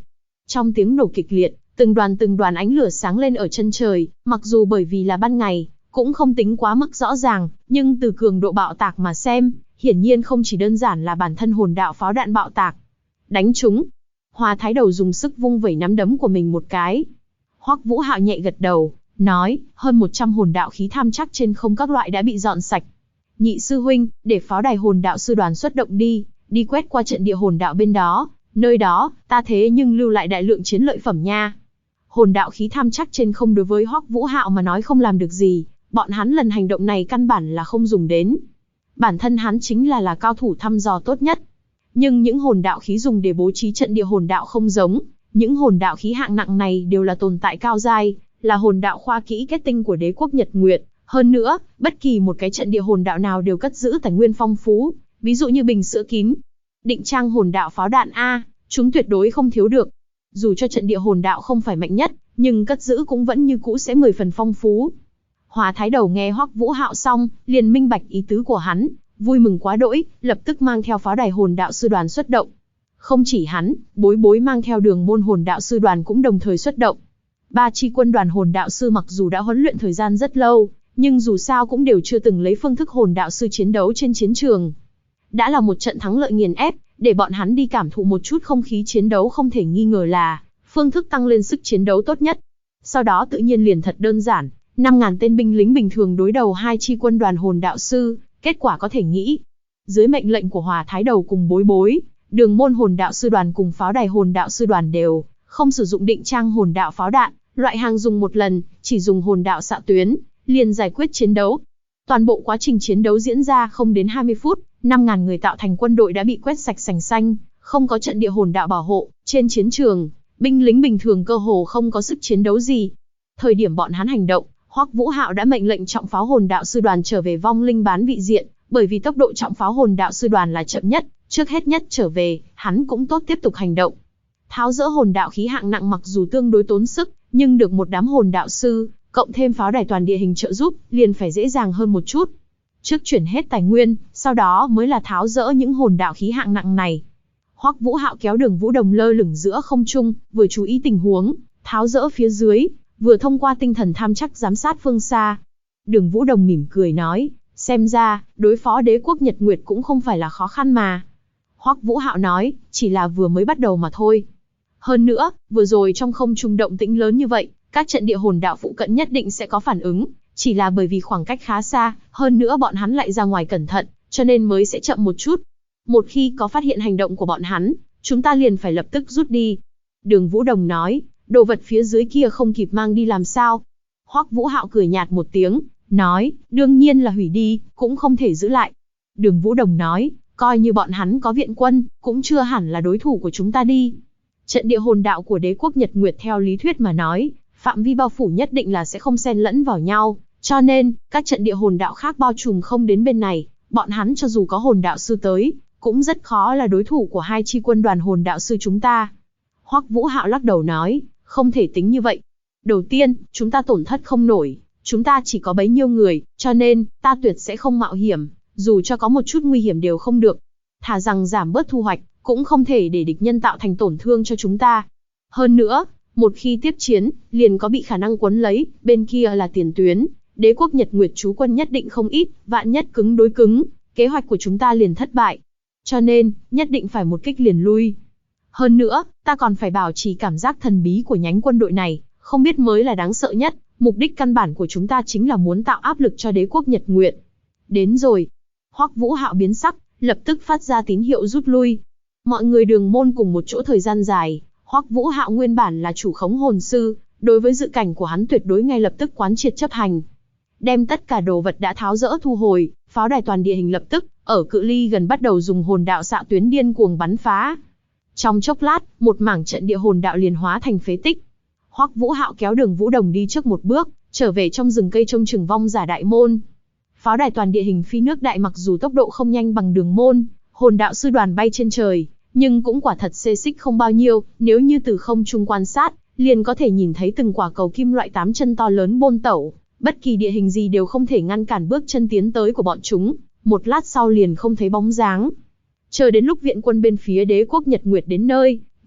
Trong tiếng nổ kịch liệt, từng đoàn ánh lửa sáng lên ở chân trời, mặc dù bởi vì là ban ngày, cũng không tính quá mức rõ ràng, nhưng từ cường độ bạo tạc mà xem, hiển nhiên không chỉ đơn giản là bản thân hồn đạo pháo đạn bạo tạc. Đánh chúng. Hoa Thái Đầu dùng sức vung vẩy nắm đấm của mình một cái. Hoắc Vũ Hạo nhẹ gật đầu, nói, hơn 100 hồn đạo khí tham chắc trên không các loại đã bị dọn sạch. Nhị sư huynh, để pháo đài hồn đạo sư đoàn xuất động đi quét qua trận địa hồn đạo bên đó, nơi đó, ta thế nhưng lưu lại đại lượng chiến lợi phẩm nha. Hồn đạo khí tham chắc trên không đối với Hoắc Vũ Hạo mà nói không làm được gì, bọn hắn lần hành động này căn bản là không dùng đến. Bản thân hắn chính là cao thủ thăm dò tốt nhất. Nhưng những hồn đạo khí dùng để bố trí trận địa hồn đạo không giống, những hồn đạo khí hạng nặng này đều là tồn tại cao giai, là hồn đạo khoa kỹ kết tinh của đế quốc Nhật Nguyệt. Hơn nữa, bất kỳ một cái trận địa hồn đạo nào đều cất giữ tài nguyên phong phú, ví dụ như bình sữa kín, định trang hồn đạo pháo đạn A, chúng tuyệt đối không thiếu được. Dù cho trận địa hồn đạo không phải mạnh nhất, nhưng cất giữ cũng vẫn như cũ sẽ 10 phần phong phú. Hoa Thái Đầu nghe Hoắc Vũ Hạo xong, liền minh bạch ý tứ của hắn, vui mừng quá đỗi, lập tức mang theo pháo đài hồn đạo sư đoàn xuất động. Không chỉ hắn, Bối Bối mang theo Đường Môn hồn đạo sư đoàn cũng đồng thời xuất động. 3 chi quân đoàn hồn đạo sư mặc dù đã huấn luyện thời gian rất lâu, nhưng dù sao cũng đều chưa từng lấy phương thức hồn đạo sư chiến đấu trên chiến trường. Đã là một trận thắng lợi nghiền ép, để bọn hắn đi cảm thụ một chút không khí chiến đấu không thể nghi ngờ là phương thức tăng lên sức chiến đấu tốt nhất. Sau đó tự nhiên liền thật đơn giản, 5.000 tên binh lính bình thường đối đầu 2 chi quân đoàn hồn đạo sư, kết quả có thể nghĩ. Dưới mệnh lệnh của Hoa Thái Đầu cùng Bối Bối, Đường Môn hồn đạo sư đoàn cùng pháo đài hồn đạo sư đoàn đều không sử dụng định trang hồn đạo pháo đạn, loại hàng dùng một lần, chỉ dùng hồn đạo xạ tuyến, liền giải quyết chiến đấu. Toàn bộ quá trình chiến đấu diễn ra không đến 20 phút, 5.000 người tạo thành quân đội đã bị quét sạch sành xanh, không có trận địa hồn đạo bảo hộ, trên chiến trường, binh lính bình thường cơ hồ không có sức chiến đấu gì. Thời điểm bọn hắn hành động, Hoắc Vũ Hạo đã mệnh lệnh trọng pháo hồn đạo sư đoàn trở về vong linh bán vị diện, bởi vì tốc độ trọng pháo hồn đạo sư đoàn là chậm nhất, trước hết nhất trở về, hắn cũng tốt tiếp tục hành động. Tháo dỡ hồn đạo khí hạng nặng mặc dù tương đối tốn sức, nhưng được một đám hồn đạo sư, cộng thêm pháo đài toàn địa hình trợ giúp, liền phải dễ dàng hơn một chút. Trước chuyển hết tài nguyên, sau đó mới là tháo dỡ những hồn đạo khí hạng nặng này. Hoắc Vũ Hạo kéo Đường Vũ Đồng lơ lửng giữa không trung, vừa chú ý tình huống, tháo dỡ phía dưới, vừa thông qua tinh thần tham chắc giám sát phương xa. Đường Vũ Đồng mỉm cười nói, xem ra, đối phó đế quốc Nhật Nguyệt cũng không phải là khó khăn mà. Hoắc Vũ Hạo nói, chỉ là vừa mới bắt đầu mà thôi. Hơn nữa, vừa rồi trong không trung động tĩnh lớn như vậy, các trận địa hồn đạo phụ cận nhất định sẽ có phản ứng, chỉ là bởi vì khoảng cách khá xa, hơn nữa bọn hắn lại ra ngoài cẩn thận, cho nên mới sẽ chậm một chút. Một khi có phát hiện hành động của bọn hắn, chúng ta liền phải lập tức rút đi. Đường Vũ Đồng nói, đồ vật phía dưới kia không kịp mang đi làm sao? Hoắc Vũ Hạo cười nhạt một tiếng, nói, đương nhiên là hủy đi, cũng không thể giữ lại. Đường Vũ Đồng nói, coi như bọn hắn có viện quân, cũng chưa hẳn là đối thủ của chúng ta đi. Trận địa hồn đạo của đế quốc Nhật Nguyệt theo lý thuyết mà nói, phạm vi bao phủ nhất định là sẽ không xen lẫn vào nhau, cho nên, các trận địa hồn đạo khác bao trùm không đến bên này, bọn hắn cho dù có hồn đạo sư tới, cũng rất khó là đối thủ của 2 chi quân đoàn hồn đạo sư chúng ta. Hoắc Vũ Hạo lắc đầu nói, không thể tính như vậy. Đầu tiên, chúng ta tổn thất không nổi, chúng ta chỉ có bấy nhiêu người, cho nên, ta tuyệt sẽ không mạo hiểm, dù cho có một chút nguy hiểm đều không được. Thà rằng giảm bớt thu hoạch, cũng không thể để địch nhân tạo thành tổn thương cho chúng ta. Hơn nữa, một khi tiếp chiến, liền có bị khả năng quấn lấy, bên kia là tiền tuyến, đế quốc Nhật Nguyệt trú quân nhất định không ít, vạn nhất cứng đối cứng, kế hoạch của chúng ta liền thất bại. Cho nên, nhất định phải một kích liền lui. Hơn nữa, ta còn phải bảo trì cảm giác thần bí của nhánh quân đội này, không biết mới là đáng sợ nhất, mục đích căn bản của chúng ta chính là muốn tạo áp lực cho đế quốc Nhật Nguyệt. Đến rồi. Hoắc Vũ Hạo biến sắc, lập tức phát ra tín hiệu rút lui. Mọi người Đường Môn cùng một chỗ thời gian dài, Hoắc Vũ Hạo nguyên bản là chủ khống hồn sư, đối với dự cảnh của hắn tuyệt đối ngay lập tức quán triệt chấp hành. Đem tất cả đồ vật đã tháo dỡ thu hồi, pháo đài toàn địa hình lập tức, ở cự ly gần bắt đầu dùng hồn đạo xạ tuyến điên cuồng bắn phá. Trong chốc lát, một mảng trận địa hồn đạo liền hóa thành phế tích. Hoắc Vũ Hạo kéo Đường Vũ Đồng đi trước một bước, trở về trong rừng cây trông chừng vong giả đại môn. Pháo đài toàn địa hình phi nước đại mặc dù tốc độ không nhanh bằng Đường Môn, hồn đạo sư đoàn bay trên trời, nhưng cũng quả thật xê xích không bao nhiêu, nếu như từ không trung quan sát, liền có thể nhìn thấy từng quả cầu kim loại 8 chân to lớn bôn tẩu, bất kỳ địa hình gì đều không thể ngăn cản bước chân tiến tới của bọn chúng, một lát sau liền không thấy bóng dáng. Chờ đến lúc viện quân bên phía đế quốc Nhật Nguyệt đến nơi,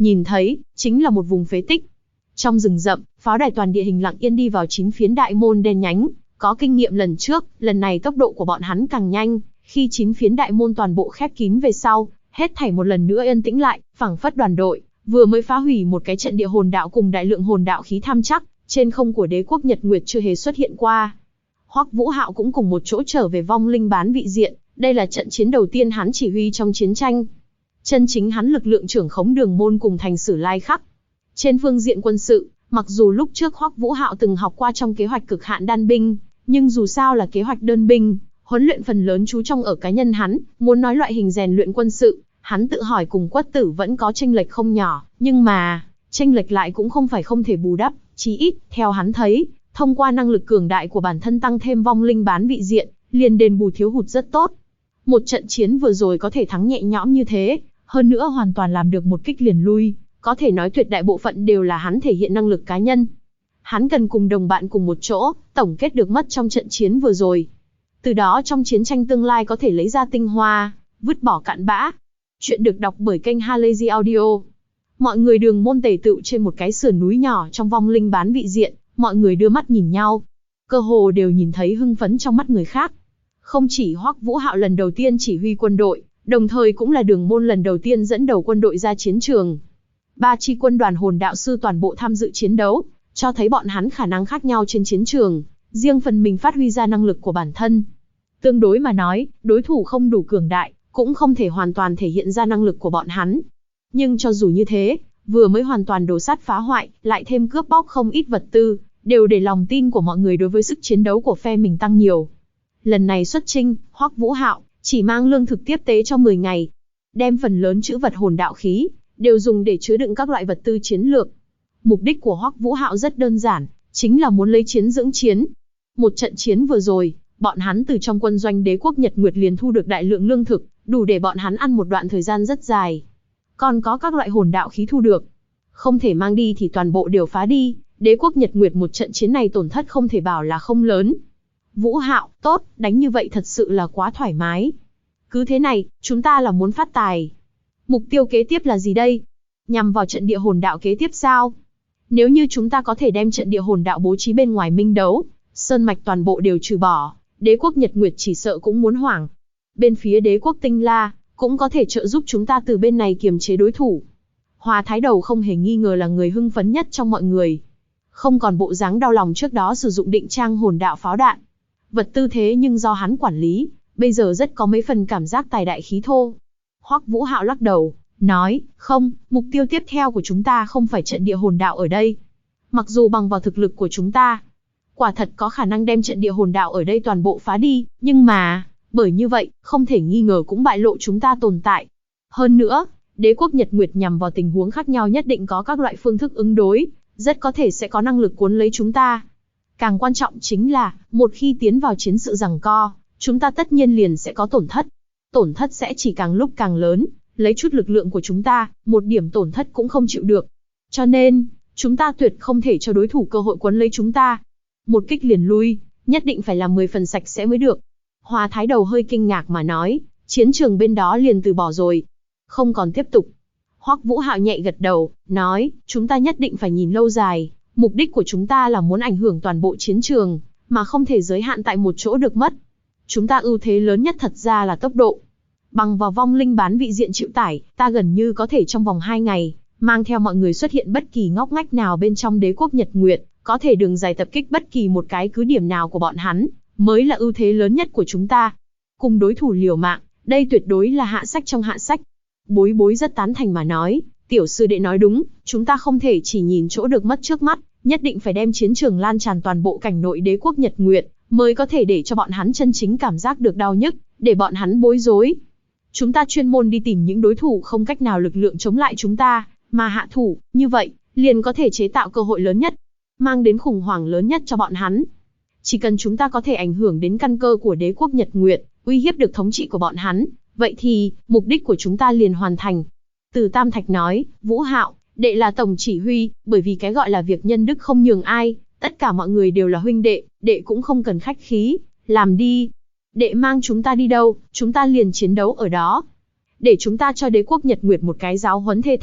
nhìn thấy, chính là một vùng phế tích. Trong rừng rậm, pháo đài toàn địa hình lặng yên đi vào 9 phiến đại môn đen nhánh, có kinh nghiệm lần trước, lần này tốc độ của bọn hắn càng nhanh, khi 9 phiến đại môn toàn bộ khép kín về sau, hết thảy một lần nữa yên tĩnh lại, phảng phất đoàn đội vừa mới phá hủy một cái trận địa hồn đạo cùng đại lượng hồn đạo khí tham chắc, trên không của đế quốc Nhật Nguyệt chưa hề xuất hiện qua. Hoắc Vũ Hạo cũng cùng một chỗ trở về vong linh bán vị diện, đây là trận chiến đầu tiên hắn chỉ huy trong chiến tranh. Chân chính hắn lực lượng trưởng khống Đường Môn cùng thành Sử Lai Khắc. Trên phương diện quân sự, mặc dù lúc trước Hoắc Vũ Hạo từng học qua trong kế hoạch cực hạn đan binh, nhưng dù sao là kế hoạch đơn binh, huấn luyện phần lớn chú trọng ở cá nhân hắn, muốn nói loại hình rèn luyện quân sự, hắn tự hỏi cùng Quất Tử vẫn có chênh lệch không nhỏ, nhưng mà, chênh lệch lại cũng không phải không thể bù đắp, chí ít, theo hắn thấy, thông qua năng lực cường đại của bản thân tăng thêm vong linh bán vị diện, liền đền bù thiếu hụt rất tốt. Một trận chiến vừa rồi có thể thắng nhẹ nhõm như thế, hơn nữa hoàn toàn làm được một kích liền lui, có thể nói tuyệt đại bộ phận đều là hắn thể hiện năng lực cá nhân. Hắn cần cùng đồng bạn cùng một chỗ, tổng kết được mất trong trận chiến vừa rồi. Từ đó trong chiến tranh tương lai có thể lấy ra tinh hoa, vứt bỏ cặn bã. Chuyện được đọc bởi kênh Halazy Audio. Mọi người Đường Môn tề tựu trên một cái sườn núi nhỏ trong vong linh bán vị diện, mọi người đưa mắt nhìn nhau. Cơ hồ đều nhìn thấy hưng phấn trong mắt người khác. Không chỉ Hoắc Vũ Hạo lần đầu tiên chỉ huy quân đội, đồng thời cũng là Đường Môn lần đầu tiên dẫn đầu quân đội ra chiến trường. 3 chi quân đoàn hồn đạo sư toàn bộ tham dự chiến đấu, cho thấy bọn hắn khả năng khác nhau trên chiến trường, riêng phần mình phát huy ra năng lực của bản thân. Tương đối mà nói, đối thủ không đủ cường đại, cũng không thể hoàn toàn thể hiện ra năng lực của bọn hắn. Nhưng cho dù như thế, vừa mới hoàn toàn đổ sát phá hoại, lại thêm cướp bóc không ít vật tư, đều để lòng tin của mọi người đối với sức chiến đấu của phe mình tăng nhiều. Lần này xuất chinh, Hoắc Vũ Hạo chỉ mang lương thực tiếp tế cho 10 ngày, đem phần lớn trữ vật hồn đạo khí đều dùng để chứa đựng các loại vật tư chiến lược. Mục đích của Hoắc Vũ Hạo rất đơn giản, chính là muốn lấy chiến dưỡng chiến. Một trận chiến vừa rồi, bọn hắn từ trong quân doanh đế quốc Nhật Nguyệt liền thu được đại lượng lương thực, đủ để bọn hắn ăn một đoạn thời gian rất dài. Còn có các loại hồn đạo khí thu được, không thể mang đi thì toàn bộ đều phá đi. Đế quốc Nhật Nguyệt một trận chiến này tổn thất không thể bảo là không lớn. Vũ Hạo, tốt, đánh như vậy thật sự là quá thoải mái. Cứ thế này, chúng ta là muốn phát tài. Mục tiêu kế tiếp là gì đây? Nhằm vào trận địa hồn đạo kế tiếp sao? Nếu như chúng ta có thể đem trận địa hồn đạo bố trí bên ngoài minh đấu, sơn mạch toàn bộ đều trừ bỏ, đế quốc Nhật Nguyệt chỉ sợ cũng muốn hoảng. Bên phía đế quốc Tinh La, cũng có thể trợ giúp chúng ta từ bên này kiềm chế đối thủ. Hòa Thái Đầu không hề nghi ngờ là người hưng phấn nhất trong mọi người. Không còn bộ dáng đau lòng trước đó sử dụng định trang hồn đạo pháo đạn. Vật tư thế nhưng do hắn quản lý, bây giờ rất có mấy phần cảm giác tài đại khí thô. Hoắc Vũ Hạo lắc đầu, nói, không, mục tiêu tiếp theo của chúng ta không phải trận địa hồn đạo ở đây. Mặc dù bằng vào thực lực của chúng ta, quả thật có khả năng đem trận địa hồn đạo ở đây toàn bộ phá đi, nhưng mà, bởi như vậy, không thể nghi ngờ cũng bại lộ chúng ta tồn tại. Hơn nữa, đế quốc Nhật Nguyệt nhằm vào tình huống khác nhau nhất định có các loại phương thức ứng đối, rất có thể sẽ có năng lực cuốn lấy chúng ta. Càng quan trọng chính là, một khi tiến vào chiến sự giằng co, chúng ta tất nhiên liền sẽ có tổn thất. Tổn thất sẽ chỉ càng lúc càng lớn, lấy chút lực lượng của chúng ta, một điểm tổn thất cũng không chịu được. Cho nên, chúng ta tuyệt không thể cho đối thủ cơ hội cuốn lấy chúng ta. Một kích liền lui, nhất định phải làm 10 phần sạch sẽ mới được. Hòa Thái Đầu hơi kinh ngạc mà nói, chiến trường bên đó liền từ bỏ rồi. Không còn tiếp tục. Hoắc Vũ Hạo nhẹ gật đầu, nói, chúng ta nhất định phải nhìn lâu dài. Mục đích của chúng ta là muốn ảnh hưởng toàn bộ chiến trường, mà không thể giới hạn tại một chỗ được mất. Chúng ta ưu thế lớn nhất thật ra là tốc độ. Bằng vào vong linh bán vị diện chịu tải, ta gần như có thể trong vòng 2 ngày, mang theo mọi người xuất hiện bất kỳ ngóc ngách nào bên trong đế quốc Nhật Nguyệt, có thể đường dài tập kích bất kỳ một cái cứ điểm nào của bọn hắn, mới là ưu thế lớn nhất của chúng ta. Cùng đối thủ liều mạng, đây tuyệt đối là hạ sách trong hạ sách. Bối Bối rất tán thành mà nói, tiểu sư đệ nói đúng, chúng ta không thể chỉ nhìn chỗ được mất trước mắt, nhất định phải đem chiến trường lan tràn toàn bộ cảnh nội đế quốc Nhật Nguyệt, mới có thể để cho bọn hắn chân chính cảm giác được đau nhức, để bọn hắn bối rối. Chúng ta chuyên môn đi tìm những đối thủ không cách nào lực lượng chống lại chúng ta, mà hạ thủ, như vậy, liền có thể chế tạo cơ hội lớn nhất, mang đến khủng hoảng lớn nhất cho bọn hắn. Chỉ cần chúng ta có thể ảnh hưởng đến căn cơ của đế quốc Nhật Nguyệt, uy hiếp được thống trị của bọn hắn, vậy thì, mục đích của chúng ta liền hoàn thành. Từ Tam Thạch nói, Vũ Hạo, đệ là tổng chỉ huy, bởi vì cái gọi là việc nhân đức không nhường ai, tất cả mọi người đều là huynh đệ, đệ cũng không cần khách khí, làm đi. Đệ mang chúng ta đi đâu, chúng ta liền chiến đấu ở đó. Để chúng ta cho đế quốc Nhật Nguyệt một cái giáo huấn thê thảm,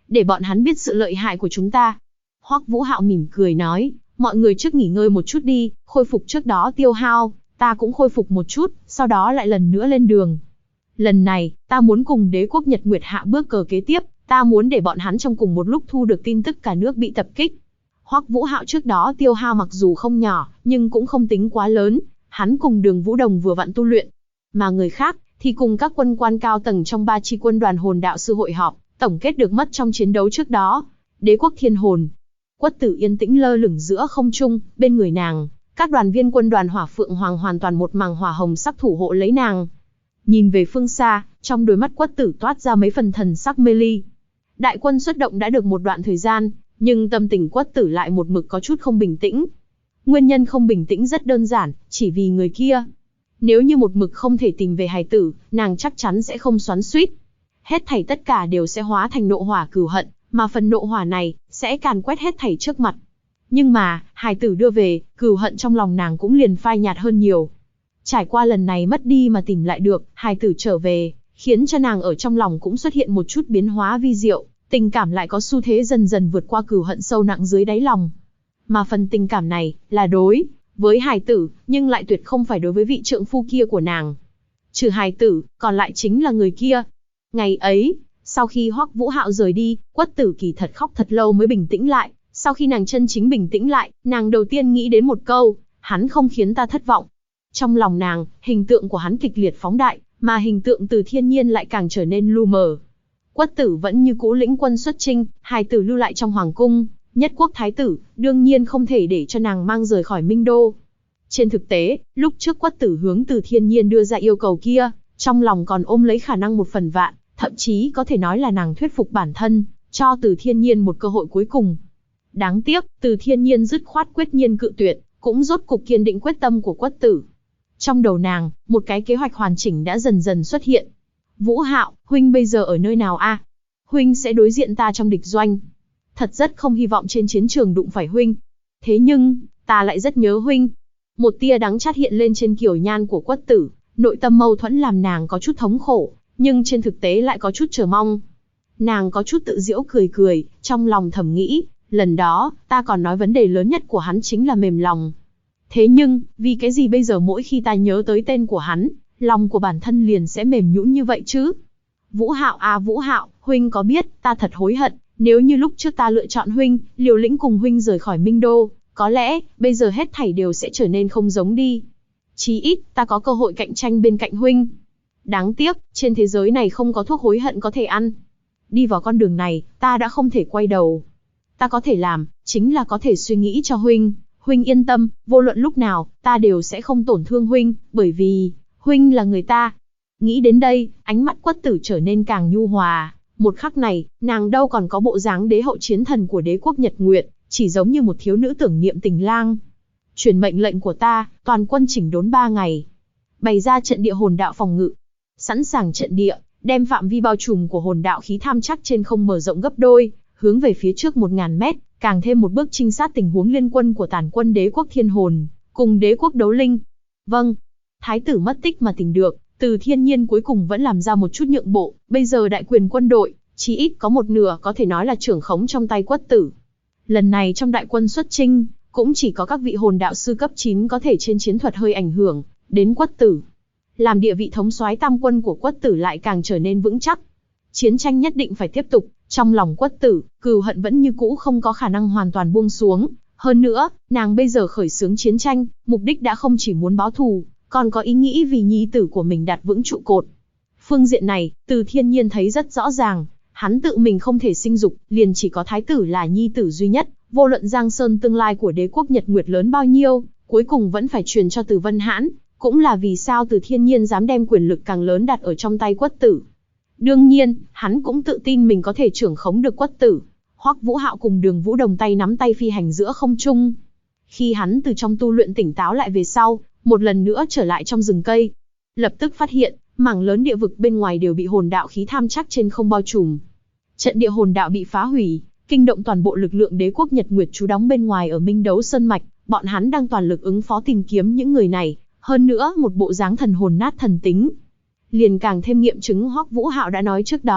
để bọn hắn biết sự lợi hại của chúng ta. Hoắc Vũ Hạo mỉm cười nói, mọi người trước nghỉ ngơi một chút đi, khôi phục trước đó tiêu hao, ta cũng khôi phục một chút, sau đó lại lần nữa lên đường. Lần này, ta muốn cùng đế quốc Nhật Nguyệt hạ bước cờ kế tiếp, ta muốn để bọn hắn trong cùng một lúc thu được tin tức cả nước bị tập kích. Hoắc Vũ Hạo trước đó tiêu hao mặc dù không nhỏ, nhưng cũng không tính quá lớn, hắn cùng Đường Vũ Đồng vừa vặn tu luyện, mà người khác thì cùng các quân quan cao tầng trong 3 chi quân đoàn hồn đạo sư hội họp, tổng kết được mất trong chiến đấu trước đó. Đế quốc Thiên Hồn. Quất Tử yên tĩnh lơ lửng giữa không trung, bên người nàng, các đoàn viên quân đoàn Hỏa Phượng Hoàng hoàn toàn một màng hỏa hồng sắc thủ hộ lấy nàng. Nhìn về phương xa, trong đôi mắt Quất Tử toát ra mấy phần thần sắc mê ly. Đại quân xuất động đã được một đoạn thời gian, nhưng tâm tình Quất Tử lại một mực có chút không bình tĩnh. Nguyên nhân không bình tĩnh rất đơn giản, chỉ vì người kia. Nếu như một mực không thể tìm về hài tử, nàng chắc chắn sẽ không xoắn xuýt. Hết thảy tất cả đều sẽ hóa thành nộ hỏa cừu hận, mà phần nộ hỏa này sẽ càn quét hết thảy trước mặt. Nhưng mà, hài tử đưa về, cừu hận trong lòng nàng cũng liền phai nhạt hơn nhiều. Trải qua lần này mất đi mà tìm lại được, hài tử trở về, khiến cho nàng ở trong lòng cũng xuất hiện một chút biến hóa vi diệu, tình cảm lại có xu thế dần dần vượt qua cừu hận sâu nặng dưới đáy lòng. Mà phần tình cảm này, là đối với hài tử, nhưng lại tuyệt không phải đối với vị trượng phu kia của nàng. Trừ hài tử, còn lại chính là người kia. Ngày ấy, sau khi Hoắc Vũ Hạo rời đi, Quất Tử kỳ thật khóc thật lâu mới bình tĩnh lại. Sau khi nàng chân chính bình tĩnh lại, nàng đầu tiên nghĩ đến một câu, hắn không khiến ta thất vọng. Trong lòng nàng, hình tượng của hắn kịch liệt phóng đại, mà hình tượng Từ Thiên Nhiên lại càng trở nên lu mờ. Quất Tử vẫn như cũ lĩnh quân xuất chinh, hài tử lưu lại trong hoàng cung. Nhất quốc thái tử, đương nhiên không thể để cho nàng mang rời khỏi Minh Đô. Trên thực tế, lúc trước Quất Tử hướng Từ Thiên Nhiên đưa ra yêu cầu kia, trong lòng còn ôm lấy khả năng 1/1000, thậm chí có thể nói là nàng thuyết phục bản thân, cho Từ Thiên Nhiên một cơ hội cuối cùng. Đáng tiếc, Từ Thiên Nhiên dứt khoát quyết nhiên cự tuyệt, cũng rốt cục kiên định quyết tâm của Quất Tử. Trong đầu nàng, một cái kế hoạch hoàn chỉnh đã dần dần xuất hiện. Vũ Hạo, huynh bây giờ ở nơi nào a? Huynh sẽ đối diện ta trong địch doanh. Thật rất không hy vọng trên chiến trường đụng phải huynh. Thế nhưng, ta lại rất nhớ huynh. Một tia đắng chát hiện lên trên kiều nhan của Quất Tử, nội tâm mâu thuẫn làm nàng có chút thống khổ, nhưng trên thực tế lại có chút chờ mong. Nàng có chút tự giễu cười cười, trong lòng thầm nghĩ, lần đó, ta còn nói vấn đề lớn nhất của hắn chính là mềm lòng. Thế nhưng, vì cái gì bây giờ mỗi khi ta nhớ tới tên của hắn, lòng của bản thân liền sẽ mềm nhũn như vậy chứ? Vũ Hạo à Vũ Hạo, huynh có biết, ta thật hối hận, nếu như lúc trước ta lựa chọn huynh, liều lĩnh cùng huynh rời khỏi Minh Đô, có lẽ, bây giờ hết thảy đều sẽ trở nên không giống đi. Chí ít, ta có cơ hội cạnh tranh bên cạnh huynh. Đáng tiếc, trên thế giới này không có thuốc hối hận có thể ăn. Đi vào con đường này, ta đã không thể quay đầu. Ta có thể làm, chính là có thể suy nghĩ cho huynh. Huynh yên tâm, vô luận lúc nào, ta đều sẽ không tổn thương huynh, bởi vì, huynh là người ta. Nghĩ đến đây, ánh mắt Quất Tử trở nên càng nhu hòa. Một khắc này, nàng đâu còn có bộ dáng đế hậu chiến thần của đế quốc Nhật Nguyệt, chỉ giống như một thiếu nữ tưởng niệm tình lang. Truyền mệnh lệnh của ta, toàn quân chỉnh đốn 3 ngày. Bày ra trận địa hồn đạo phòng ngự. Sẵn sàng trận địa, đem phạm vi bao trùm của hồn đạo khí tham chắc trên không mở rộng gấp đôi, hướng về phía trước 1000 mét, càng thêm một bước trinh sát tình huống liên quân của tàn quân đế quốc Thiên Hồn, cùng đế quốc Đấu Linh. Vâng. Thái tử mất tích mà tỉnh được, Từ Thiên Nhiên cuối cùng vẫn làm ra một chút nhượng bộ, bây giờ đại quyền quân đội, chí ít có một nửa có thể nói là trưởng khống trong tay Quất Tử. Lần này trong đại quân xuất chinh, cũng chỉ có các vị hồn đạo sư cấp 9 có thể trên chiến thuật hơi ảnh hưởng đến Quất Tử. Làm địa vị thống soái tam quân của Quất Tử lại càng trở nên vững chắc. Chiến tranh nhất định phải tiếp tục, trong lòng Quất Tử, cừu hận vẫn như cũ không có khả năng hoàn toàn buông xuống. Hơn nữa, nàng bây giờ khởi xướng chiến tranh, mục đích đã không chỉ muốn báo thù, còn có ý nghĩ vì nhi tử của mình đặt vững trụ cột. Phương diện này, Từ Thiên Nhiên thấy rất rõ ràng, hắn tự mình không thể sinh dục, liền chỉ có thái tử là nhi tử duy nhất, vô luận Giang Sơn tương lai của đế quốc Nhật Nguyệt lớn bao nhiêu, cuối cùng vẫn phải truyền cho Từ Vân Hãn, cũng là vì sao Từ Thiên Nhiên dám đem quyền lực càng lớn đặt ở trong tay Quất Tử. Đương nhiên, hắn cũng tự tin mình có thể trưởng khống được Quất Tử. Hoắc Vũ Hạo cùng Đường Vũ Đồng tay nắm tay phi hành giữa không trung. Khi hắn từ trong tu luyện tỉnh táo lại về sau, một lần nữa trở lại trong rừng cây, lập tức phát hiện, mảng lớn địa vực bên ngoài đều bị hồn đạo khí tham chắc trên không bao trùm. Trận địa hồn đạo bị phá hủy, kinh động toàn bộ lực lượng đế quốc Nhật Nguyệt trú đóng bên ngoài ở Minh Đấu Sơn Mạch, bọn hắn đang toàn lực ứng phó tìm kiếm những người này, hơn nữa một bộ dáng thần hồn nát thần tính. Liền càng thêm nghiệm chứng Hoắc Vũ Hạo đã nói trước đó,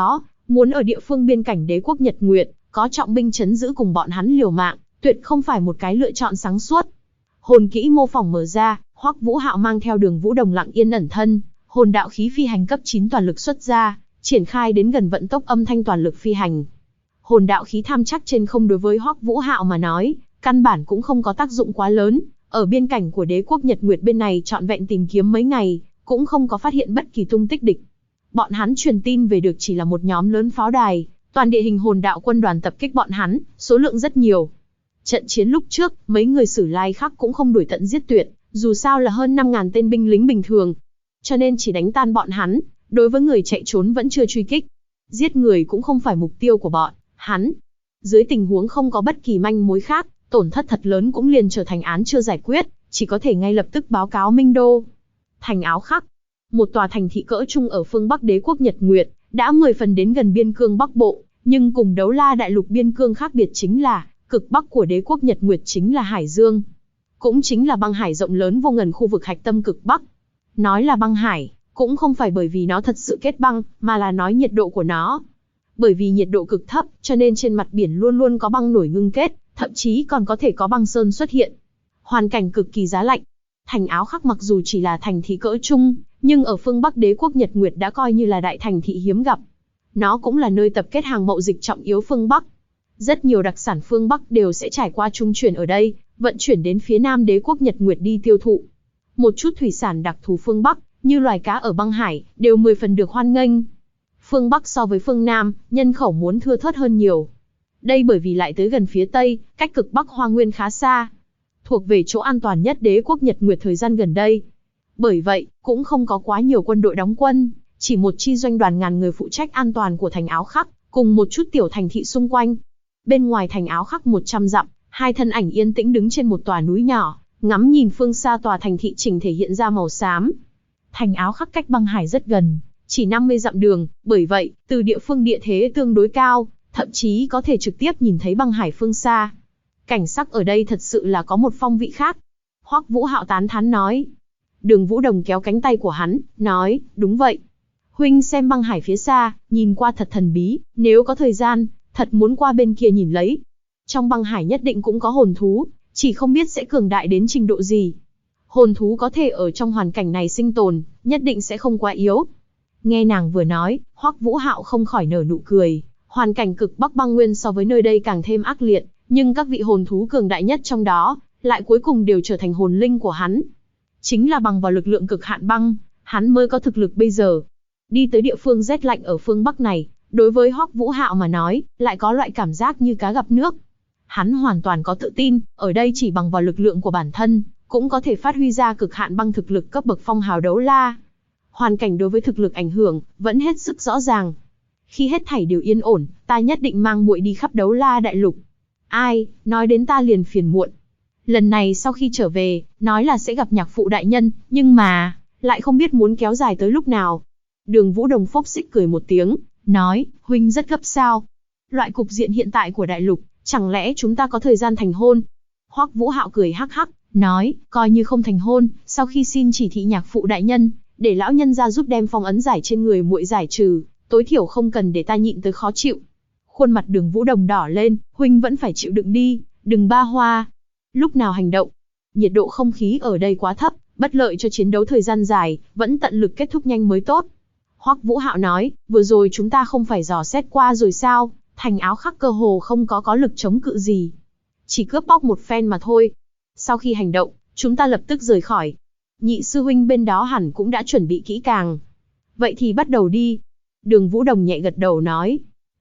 muốn ở địa phương biên cảnh đế quốc Nhật Nguyệt, có trọng binh trấn giữ cùng bọn hắn liều mạng, tuyệt không phải một cái lựa chọn sáng suốt. Hồn kỹ mô phỏng mở ra, Hoắc Vũ Hạo mang theo Đường Vũ Đồng lặng yên ẩn thân, hồn đạo khí phi hành cấp 9 toàn lực xuất ra, triển khai đến gần vận tốc âm thanh toàn lực phi hành. Hồn đạo khí tham chắc trên không đối với Hoắc Vũ Hạo mà nói, căn bản cũng không có tác dụng quá lớn, ở biên cảnh của đế quốc Nhật Nguyệt bên này trọn vẹn tìm kiếm mấy ngày, cũng không có phát hiện bất kỳ tung tích địch. Bọn hắn truyền tin về được chỉ là một nhóm lớn pháo đài, toàn địa hình hồn đạo quân đoàn tập kích bọn hắn, số lượng rất nhiều. Trận chiến lúc trước, mấy người Sử Lai Khắc cũng không đuổi tận giết tuyệt, dù sao là hơn 5.000 tên binh lính bình thường, cho nên chỉ đánh tan bọn hắn, đối với người chạy trốn vẫn chưa truy kích. Giết người cũng không phải mục tiêu của bọn hắn. Dưới tình huống không có bất kỳ manh mối khác, tổn thất thật lớn cũng liền trở thành án chưa giải quyết, chỉ có thể ngay lập tức báo cáo Minh Đô. Thành Áo Khắc, một tòa thành thị cỡ trung ở phương Bắc đế quốc Nhật Nguyệt, đã 10 phần đến gần biên cương Bắc Bộ, nhưng cùng Đấu La đại lục biên cương khác biệt chính là, cực Bắc của đế quốc Nhật Nguyệt chính là Hải Dương. Cũng chính là băng hải rộng lớn vô ngần khu vực hạch tâm cực Bắc. Nói là băng hải, cũng không phải bởi vì nó thật sự kết băng, mà là nói nhiệt độ của nó. Bởi vì nhiệt độ cực thấp, cho nên trên mặt biển luôn luôn có băng nổi ngưng kết, thậm chí còn có thể có băng sơn xuất hiện. Hoàn cảnh cực kỳ giá lạnh. Thành Áo Khắc mặc dù chỉ là thành thị cỡ trung, nhưng ở phương Bắc đế quốc Nhật Nguyệt đã coi như là đại thành thị hiếm gặp. Nó cũng là nơi tập kết hàng mậu dịch trọng yếu phương Bắc. Rất nhiều đặc sản phương Bắc đều sẽ trải qua trung chuyển ở đây, vận chuyển đến phía Nam đế quốc Nhật Nguyệt đi tiêu thụ. Một chút thủy sản đặc thù phương Bắc, như loài cá ở băng hải, đều 10 phần được hoan nghênh. Phương Bắc so với phương Nam, nhân khẩu muốn thưa thớt hơn nhiều. Đây bởi vì lại tới gần phía Tây, cách cực Bắc Hoa Nguyên khá xa. Thuộc về chỗ an toàn nhất đế quốc Nhật Nguyệt thời gian gần đây. Bởi vậy, cũng không có quá nhiều quân đội đóng quân, chỉ một chi doanh đoàn ngàn người phụ trách an toàn của thành Áo Khắc, cùng một chút tiểu thành thị xung quanh. Bên ngoài thành Áo Khắc 100 dặm, hai thân ảnh yên tĩnh đứng trên một tòa núi nhỏ, ngắm nhìn phương xa tòa thành thị chỉnh thể hiện ra màu xám. Thành Áo Khắc cách băng hải rất gần, chỉ 50 dặm đường, bởi vậy, từ địa phương địa thế tương đối cao, thậm chí có thể trực tiếp nhìn thấy băng hải phương xa. Cảnh sắc ở đây thật sự là có một phong vị khác. Hoắc Vũ Hạo tán thán nói. Đường Vũ Đồng kéo cánh tay của hắn, nói, đúng vậy. Huynh xem băng hải phía xa, nhìn qua thật thần bí, nếu có thời gian, thật muốn qua bên kia nhìn lấy. Trong băng hải nhất định cũng có hồn thú, chỉ không biết sẽ cường đại đến trình độ gì. Hồn thú có thể ở trong hoàn cảnh này sinh tồn, nhất định sẽ không quá yếu. Nghe nàng vừa nói, Hoắc Vũ Hạo không khỏi nở nụ cười. Hoàn cảnh cực Bắc băng nguyên so với nơi đây càng thêm ác liệt, nhưng các vị hồn thú cường đại nhất trong đó, lại cuối cùng đều trở thành hồn linh của hắn. Chính là bằng vào lực lượng cực hạn băng, hắn mới có thực lực bây giờ. Đi tới địa phương rét lạnh ở phương Bắc này, đối với Hoắc Vũ Hạo mà nói, lại có loại cảm giác như cá gặp nước. Hắn hoàn toàn có tự tin, ở đây chỉ bằng vào lực lượng của bản thân, cũng có thể phát huy ra cực hạn băng thực lực cấp bậc phong hào đấu la. Hoàn cảnh đối với thực lực ảnh hưởng, vẫn hết sức rõ ràng. Khi hết thảy đều yên ổn, ta nhất định mang muội đi khắp đấu la đại lục. Ai, nói đến ta liền phiền muộn. Lần này sau khi trở về, nói là sẽ gặp nhạc phụ đại nhân, nhưng mà, lại không biết muốn kéo dài tới lúc nào. Đường Vũ Đồng phốc xích cười một tiếng, nói, huynh rất gấp sao? Loại cục diện hiện tại của đại lục, chẳng lẽ chúng ta có thời gian thành hôn? Hoắc Vũ Hạo cười hắc hắc, nói, coi như không thành hôn, sau khi xin chỉ thị nhạc phụ đại nhân, để lão nhân ra giúp đem phong ấn giải trên người muội giải trừ, tối thiểu không cần để ta nhịn tới khó chịu. Khuôn mặt Đường Vũ Đồng đỏ lên, huynh vẫn phải chịu đựng đi, đừng ba hoa. Lúc nào hành động? Nhiệt độ không khí ở đây quá thấp, bất lợi cho chiến đấu thời gian dài, vẫn tận lực kết thúc nhanh mới tốt. Hoắc Vũ Hạo nói, vừa rồi chúng ta không phải dò xét qua rồi sao, thành Áo Khắc cơ hồ không có lực chống cự gì. Chỉ cướp bóc một phen mà thôi. Sau khi hành động, chúng ta lập tức rời khỏi. Nhị sư huynh bên đó hẳn cũng đã chuẩn bị kỹ càng. Vậy thì bắt đầu đi. Đường Vũ Đồng nhẹ gật đầu nói.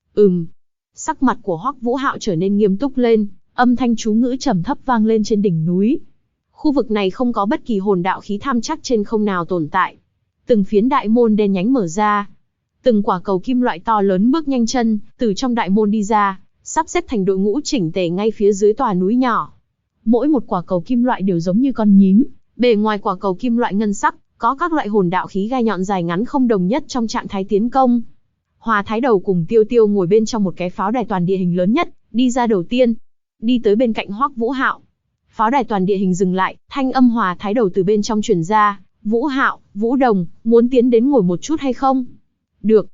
Sắc mặt của Hoắc Vũ Hạo trở nên nghiêm túc lên, âm thanh chú ngữ trầm thấp vang lên trên đỉnh núi. Khu vực này không có bất kỳ hồn đạo khí tham chắc trên không nào tồn tại. Từng phiến đại môn đen nhánh mở ra. Từng quả cầu kim loại to lớn bước nhanh chân, từ trong đại môn đi ra, sắp xếp thành đội ngũ chỉnh tề ngay phía dưới tòa núi nhỏ. Mỗi một quả cầu kim loại đều giống như con nhím, bề ngoài quả cầu kim loại ngân sắc, có các loại hồn đạo khí gai nhọn dài ngắn không đồng nhất trong trạng thái tiến công. Hòa Thái Đầu cùng Tiêu Tiêu ngồi bên trong một cái pháo đài toàn địa hình lớn nhất, đi ra đầu tiên, đi tới bên cạnh Hoắc Vũ Hạo. Pháo đài toàn địa hình dừng lại, thanh âm Hòa Thái Đầu từ bên trong truyền ra, Vũ Hạo, Vũ Đồng, muốn tiến đến ngồi một chút hay không? Được.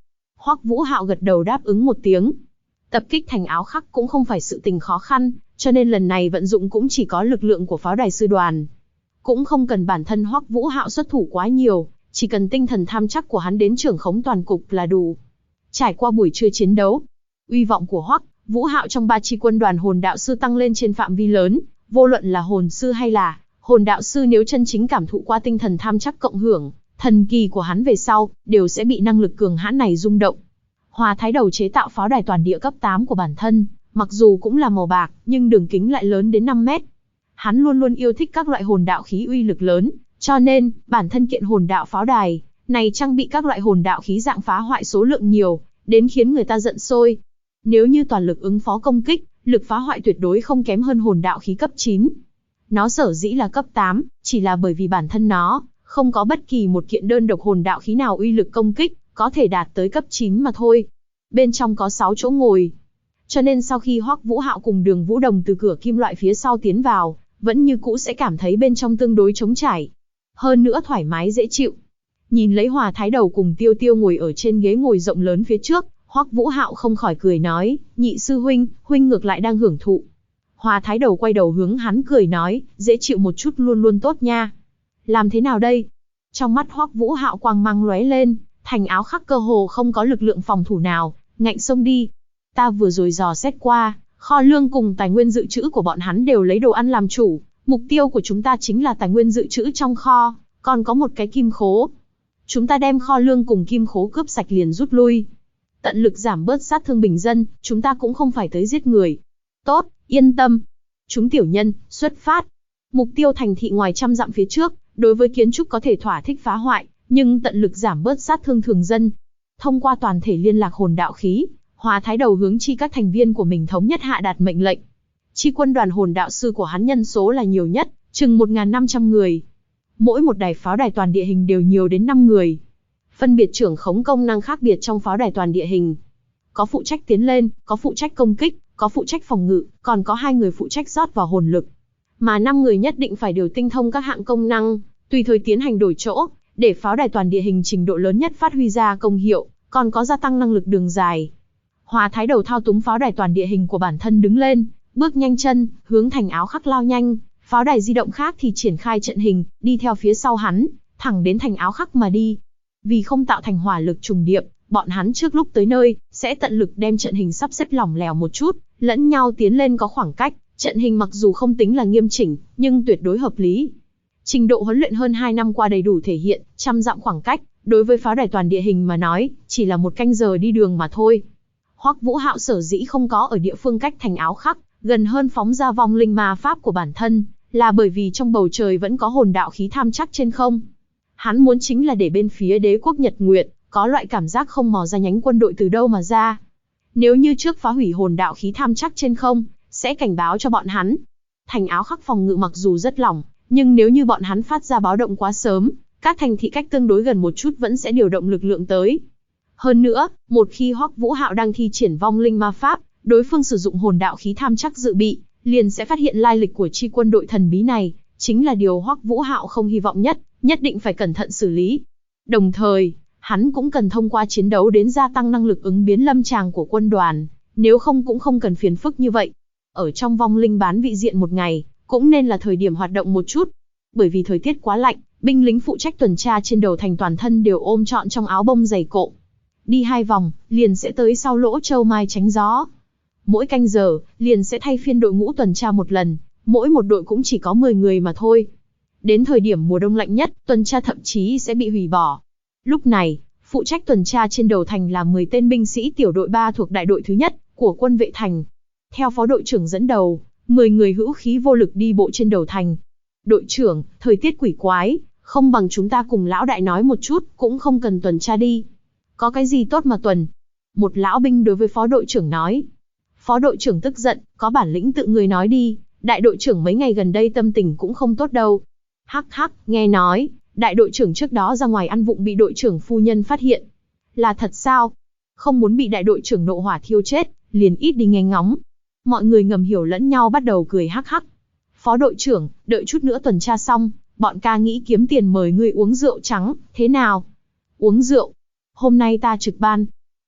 Hoắc Vũ Hạo gật đầu đáp ứng một tiếng. Tập kích thành áo khắc cũng không phải sự tình khó khăn, cho nên lần này vận dụng cũng chỉ có lực lượng của pháo đài sư đoàn. Cũng không cần bản thân Hoắc Vũ Hạo xuất thủ quá nhiều, chỉ cần tinh thần tham chắc của hắn đến trưởng khống toàn cục là đủ. Trải qua buổi trưa chiến đấu, uy vọng của Hoắc Vũ Hạo trong 3 chi quân đoàn hồn đạo sư tăng lên trên phạm vi lớn, vô luận là hồn sư hay là hồn đạo sư nếu chân chính cảm thụ qua tinh thần tham chắc cộng hưởng, thần kỳ của hắn về sau, đều sẽ bị năng lực cường hãn này rung động. Hòa Thái Đầu chế tạo pháo đài toàn địa cấp 8 của bản thân, mặc dù cũng là màu bạc, nhưng đường kính lại lớn đến 5 mét. Hắn luôn luôn yêu thích các loại hồn đạo khí uy lực lớn, cho nên, bản thân kiện hồn đạo pháo đài này trang bị các loại hồn đạo khí dạng phá hoại số lượng nhiều, đến khiến người ta giận sôi. Nếu như toàn lực ứng phó công kích, lực phá hoại tuyệt đối không kém hơn hồn đạo khí cấp 9. Nó sở dĩ là cấp 8, chỉ là bởi vì bản thân nó không có bất kỳ một kiện đơn độc hồn đạo khí nào uy lực công kích có thể đạt tới cấp 9 mà thôi. Bên trong có 6 chỗ ngồi. Cho nên sau khi Hoắc Vũ Hạo cùng Đường Vũ Đồng từ cửa kim loại phía sau tiến vào, vẫn như cũ sẽ cảm thấy bên trong tương đối trống trải. Hơn nữa thoải mái dễ chịu. Nhìn lấy Hòa Thái Đầu cùng Tiêu Tiêu ngồi ở trên ghế ngồi rộng lớn phía trước, Hoắc Vũ Hạo không khỏi cười nói, nhị sư huynh, huynh ngược lại đang hưởng thụ. Hòa Thái Đầu quay đầu hướng hắn cười nói, dễ chịu một chút luôn luôn tốt nha. Làm thế nào đây? Trong mắt Hoắc Vũ Hạo quang mang lóe lên, thành áo khắc cơ hồ không có lực lượng phòng thủ nào, ngạnh xông đi. Ta vừa rồi dò xét qua, kho lương cùng tài nguyên dự trữ của bọn hắn đều lấy đồ ăn làm chủ, mục tiêu của chúng ta chính là tài nguyên dự trữ trong kho, còn có một cái kim khố. Chúng ta đem kho lương cùng kim khố cướp sạch liền rút lui. Tận lực giảm bớt sát thương bình dân, chúng ta cũng không phải tới giết người. Tốt, yên tâm. Chúng tiểu nhân, xuất phát. Mục tiêu thành thị ngoài trăm dặm phía trước, đối với kiến trúc có thể thỏa thích phá hoại, nhưng tận lực giảm bớt sát thương thường dân. Thông qua toàn thể liên lạc hồn đạo khí, Hòa Thái Đầu hướng chi các thành viên của mình thống nhất hạ đạt mệnh lệnh. Chi quân đoàn hồn đạo sư của hắn nhân số là nhiều nhất, chừng 1.500 người. Mỗi một đài pháo đài toàn địa hình đều nhiều đến 5 người. Phân biệt trưởng khống công năng khác biệt trong pháo đài toàn địa hình. Có phụ trách tiến lên, có phụ trách công kích, có phụ trách phòng ngự, còn có 2 người phụ trách rót vào hồn lực. Mà 5 người nhất định phải đều tinh thông các hạng công năng, tùy thời tiến hành đổi chỗ, để pháo đài toàn địa hình trình độ lớn nhất phát huy ra công hiệu, còn có gia tăng năng lực đường dài. Hòa Thái Đầu thao túng pháo đài toàn địa hình của bản thân đứng lên, bước nhanh chân, hướng thành áo khắc lao nhanh, pháo đài di động khác thì triển khai trận hình, đi theo phía sau hắn, thẳng đến thành áo khắc mà đi. Vì không tạo thành hỏa lực trùng điệp, bọn hắn trước lúc tới nơi, sẽ tận lực đem trận hình sắp xếp lỏng lẻo một chút, lẫn nhau tiến lên có khoảng cách, trận hình mặc dù không tính là nghiêm chỉnh, nhưng tuyệt đối hợp lý. Trình độ huấn luyện hơn 2 năm qua đầy đủ thể hiện, trăm dặm khoảng cách, đối với pháo đài toàn địa hình mà nói, chỉ là một canh giờ đi đường mà thôi. Hoắc Vũ Hạo sở dĩ không có ở địa phương cách thành áo khắc, gần hơn phóng ra vong linh ma pháp của bản thân, là bởi vì trong bầu trời vẫn có hồn đạo khí tham chắc trên không. Hắn muốn chính là để bên phía đế quốc Nhật Nguyệt, có loại cảm giác không mò ra nhánh quân đội từ đâu mà ra. Nếu như trước phá hủy hồn đạo khí tham chắc trên không, sẽ cảnh báo cho bọn hắn. Thành áo khắc phòng ngự mặc dù rất lỏng, nhưng nếu như bọn hắn phát ra báo động quá sớm, các thành thị cách tương đối gần một chút vẫn sẽ điều động lực lượng tới. Hơn nữa, một khi Hoắc Vũ Hạo đang thi triển vong linh ma pháp, đối phương sử dụng hồn đạo khí tham chắc dự bị, liền sẽ phát hiện lai lịch của chi quân đội thần bí này, chính là điều Hoắc Vũ Hạo không hy vọng nhất, nhất định phải cẩn thận xử lý. Đồng thời, hắn cũng cần thông qua chiến đấu đến gia tăng năng lực ứng biến lâm tràng của quân đoàn, nếu không cũng không cần phiền phức như vậy. Ở trong vong linh bán vị diện một ngày, cũng nên là thời điểm hoạt động một chút. Bởi vì thời tiết quá lạnh, binh lính phụ trách tuần tra trên đầu thành toàn thân đều ôm trọn trong áo bông dày cộm. Đi 2 vòng, liền sẽ tới sau lỗ châu mai tránh gió. Mỗi canh giờ, liền sẽ thay phiên đội ngũ tuần tra một lần, mỗi một đội cũng chỉ có 10 người mà thôi. Đến thời điểm mùa đông lạnh nhất, tuần tra thậm chí sẽ bị hủy bỏ. Lúc này, phụ trách tuần tra trên đầu thành là 10 tên binh sĩ tiểu đội 3 thuộc đại đội thứ nhất của quân vệ thành. Theo phó đội trưởng dẫn đầu, 10 người hữu khí vô lực đi bộ trên đầu thành. Đội trưởng, thời tiết quỷ quái, không bằng chúng ta cùng lão đại nói một chút, cũng không cần tuần tra đi. Có cái gì tốt mà tuần? Một lão binh đối với phó đội trưởng nói. Phó đội trưởng tức giận, có bản lĩnh tự người nói đi, đại đội trưởng mấy ngày gần đây tâm tình cũng không tốt đâu. Hắc hắc, nghe nói, đại đội trưởng trước đó ra ngoài ăn vụng bị đội trưởng phu nhân phát hiện. Là thật sao? Không muốn bị đại đội trưởng nộ hỏa thiêu chết, liền ít đi nghe ngóng. Mọi người ngầm hiểu lẫn nhau bắt đầu cười hắc hắc. Phó đội trưởng, đợi chút nữa tuần tra xong, bọn ca nghĩ kiếm tiền mời ngươi uống rượu trắng, thế nào? Uống rượu? Hôm nay ta trực ban.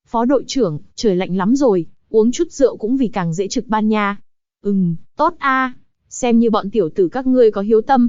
Phó đội trưởng, trời lạnh lắm rồi, uống chút rượu cũng vì càng dễ trực ban nha. Tốt a, xem như bọn tiểu tử các ngươi có hiếu tâm.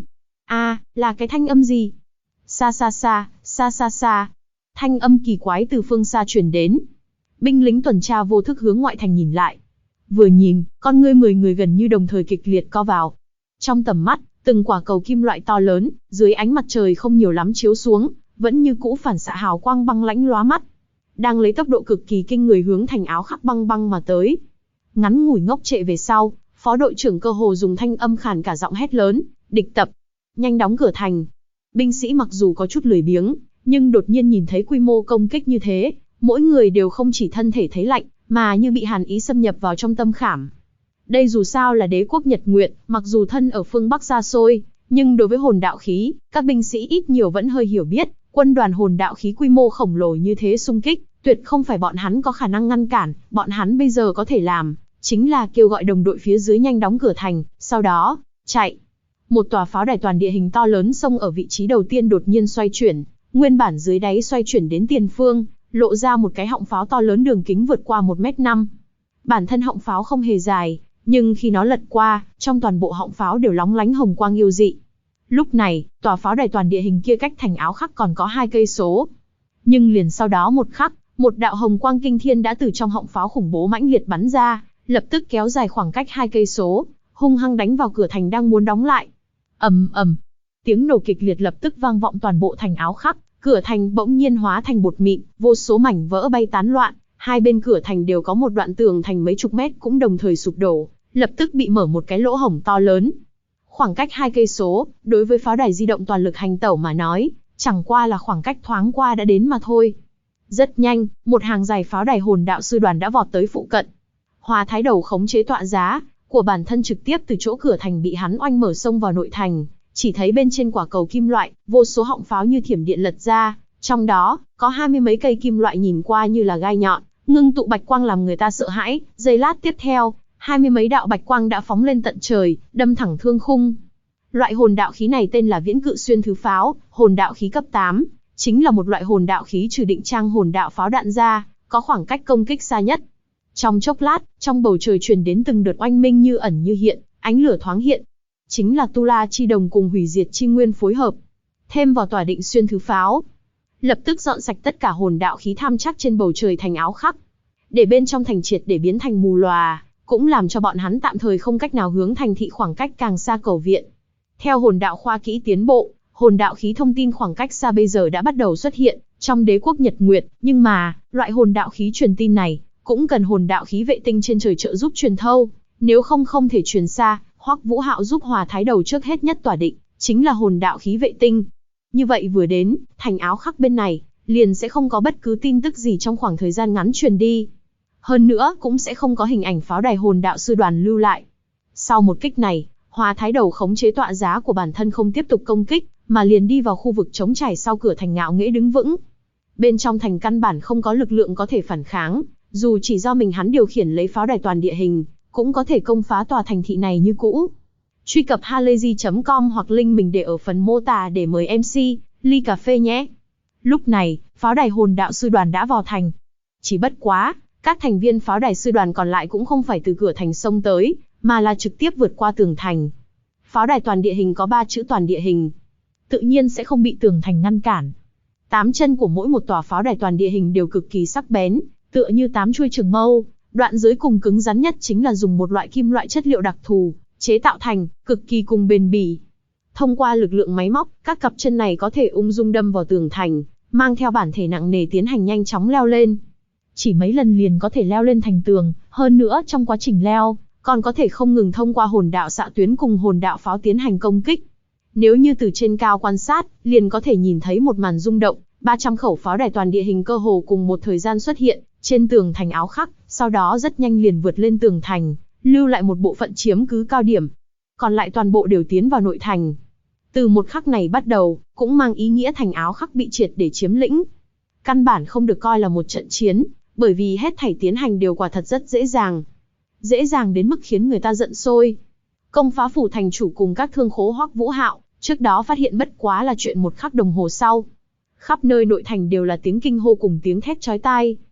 Là cái thanh âm gì? Xa xa xa, xa xa xa. Thanh âm kỳ quái từ phương xa truyền đến. Binh lính tuần tra vô thức hướng ngoại thành nhìn lại. Vừa nhìn, con ngươi 10 người gần như đồng thời kịch liệt co vào. Trong tầm mắt, từng quả cầu kim loại to lớn, dưới ánh mặt trời không nhiều lắm chiếu xuống, vẫn như cũ phản xạ hào quang băng lãnh lóa mắt. Đang lấy tốc độ cực kỳ kinh người hướng thành áo khắc băng băng mà tới. Ngắn ngủi ngốc trệ về sau, phó đội trưởng cơ hồ dùng thanh âm khàn cả giọng hét lớn, địch tập, nhanh đóng cửa thành. Binh sĩ mặc dù có chút lười biếng, nhưng đột nhiên nhìn thấy quy mô công kích như thế, mỗi người đều không chỉ thân thể thấy lạnh, mà như bị hàn ý xâm nhập vào trong tâm khảm. Đây dù sao là đế quốc Nhật Nguyệt, mặc dù thân ở phương Bắc xa xôi, nhưng đối với hồn đạo khí, các binh sĩ ít nhiều vẫn hơi hiểu biết, quân đoàn hồn đạo khí quy mô khổng lồ như thế xung kích, tuyệt không phải bọn hắn có khả năng ngăn cản, bọn hắn bây giờ có thể làm, chính là kêu gọi đồng đội phía dưới nhanh đóng cửa thành, sau đó, chạy. Một tòa pháo đài toàn địa hình to lớn xông ở vị trí đầu tiên đột nhiên xoay chuyển, nguyên bản dưới đáy xoay chuyển đến tiền phương, lộ ra một cái họng pháo to lớn đường kính vượt qua 1m5. Bản thân họng pháo không hề dài, nhưng khi nó lật qua, trong toàn bộ họng pháo đều lóng lánh hồng quang yêu dị. Lúc này, tòa pháo đài toàn địa hình kia cách thành áo khắc còn có 2 cây số. Nhưng liền sau đó một khắc, một đạo hồng quang kinh thiên đã từ trong họng pháo khủng bố mãnh liệt bắn ra, lập tức kéo dài khoảng cách 2 cây số, hung hăng đánh vào cửa thành đang muốn đóng lại. Ầm ầm, tiếng nổ kịch liệt lập tức vang vọng toàn bộ thành áo khắc, cửa thành bỗng nhiên hóa thành bột mịn, vô số mảnh vỡ bay tán loạn, hai bên cửa thành đều có một đoạn tường thành mấy chục mét cũng đồng thời sụp đổ, lập tức bị mở một cái lỗ hổng to lớn. Khoảng cách 2 cây số, đối với pháo đài di động toàn lực hành tẩu mà nói, chẳng qua là khoảng cách thoáng qua đã đến mà thôi. Rất nhanh, một hàng dài pháo đài hồn đạo sư đoàn đã vọt tới phụ cận. Hoa Thái Đầu khống chế tọa giá của bản thân trực tiếp từ chỗ cửa thành bị hắn oanh mở xông vào nội thành, chỉ thấy bên trên quả cầu kim loại, vô số họng pháo như thiểm điện lật ra, trong đó có 20 mấy cây kim loại nhìn qua như là gai nhọn, ngưng tụ bạch quang làm người ta sợ hãi. Giây lát tiếp theo, 20 mấy đạo bạch quang đã phóng lên tận trời, đâm thẳng thương khung. Loại hồn đạo khí này tên là Viễn Cự Xuyên Thứ Pháo, hồn đạo khí cấp 8, chính là một loại hồn đạo khí trừ định trang hồn đạo pháo đạn ra, có khoảng cách công kích xa nhất. Trong chốc lát, trong bầu trời truyền đến từng đợt oanh minh như ẩn như hiện, ánh lửa thoáng hiện. Chính là Tu La Chi Đồng cùng hủy diệt chi nguyên phối hợp. Thêm vào tỏa định xuyên thứ pháo, lập tức dọn sạch tất cả hồn đạo khí tham chắc trên bầu trời thành áo khắc, để bên trong thành triệt để biến thành mù lòa, cũng làm cho bọn hắn tạm thời không cách nào hướng thành thị khoảng cách càng xa cầu viện. Theo hồn đạo khoa kỹ tiến bộ, hồn đạo khí thông tin khoảng cách xa bây giờ đã bắt đầu xuất hiện trong đế quốc Nhật Nguyệt, nhưng mà, loại hồn đạo khí truyền tin này cũng cần hồn đạo khí vệ tinh trên trời trợ giúp truyền thâu, nếu không không thể truyền xa. Hoắc Vũ Hạo giúp Hòa Thái Đầu trước hết nhất tỏa định, chính là hồn đạo khí vệ tinh. Như vậy vừa đến, thành áo khắc bên này, liền sẽ không có bất cứ tin tức gì trong khoảng thời gian ngắn truyền đi. Hơn nữa, cũng sẽ không có hình ảnh pháo đài hồn đạo sư đoàn lưu lại. Sau một kích này, Hòa Thái Đầu khống chế tọa giá của bản thân không tiếp tục công kích, mà liền đi vào khu vực trống trải sau cửa thành ngạo nghễ đứng vững. Bên trong thành căn bản không có lực lượng có thể phản kháng, dù chỉ do mình hắn điều khiển lấy pháo đài toàn địa hình, cũng có thể công phá tòa thành thị này như cũ. Truy cập halayzi.com hoặc link mình để ở phần mô tả để mời MC, ly cà phê nhé. Lúc này, pháo đài hồn đạo sư đoàn đã vào thành. Chỉ bất quá, các thành viên pháo đài sư đoàn còn lại cũng không phải từ cửa thành xông tới, mà là trực tiếp vượt qua tường thành. Pháo đài toàn địa hình có 3 chữ toàn địa hình, tự nhiên sẽ không bị tường thành ngăn cản. 8 chân của mỗi một tòa pháo đài toàn địa hình đều cực kỳ sắc bén, tựa như 8 chuôi trường mâu. Đoạn dưới cùng cứng rắn nhất chính là dùng một loại kim loại chất liệu đặc thù chế tạo thành, cực kỳ cùng bền bỉ. Thông qua lực lượng máy móc, các cặp chân này có thể ung dung đâm vào tường thành, mang theo bản thể nặng nề tiến hành nhanh chóng leo lên. Chỉ mấy lần liền có thể leo lên thành tường, hơn nữa trong quá trình leo, còn có thể không ngừng thông qua hồn đạo xạ tuyến cùng hồn đạo pháo tiến hành công kích. Nếu như từ trên cao quan sát, liền có thể nhìn thấy một màn rung động, 300 khẩu pháo đài toàn địa hình cơ hồ cùng một thời gian xuất hiện trên tường thành áo khắc, sau đó rất nhanh liền vượt lên tường thành, lưu lại một bộ phận chiếm cứ cao điểm. Còn lại toàn bộ đều tiến vào nội thành. Từ một khắc này bắt đầu, cũng mang ý nghĩa thành áo khắc bị triệt để chiếm lĩnh. Căn bản không được coi là một trận chiến, bởi vì hết thảy tiến hành đều quả thật rất dễ dàng. Dễ dàng đến mức khiến người ta giận sôi. Công phá phủ thành chủ cùng các thương khố Hoắc Vũ Hạo, trước đó phát hiện bất quá là chuyện một khắc đồng hồ sau. Khắp nơi nội thành đều là tiếng kinh hô cùng tiếng thét chói tai.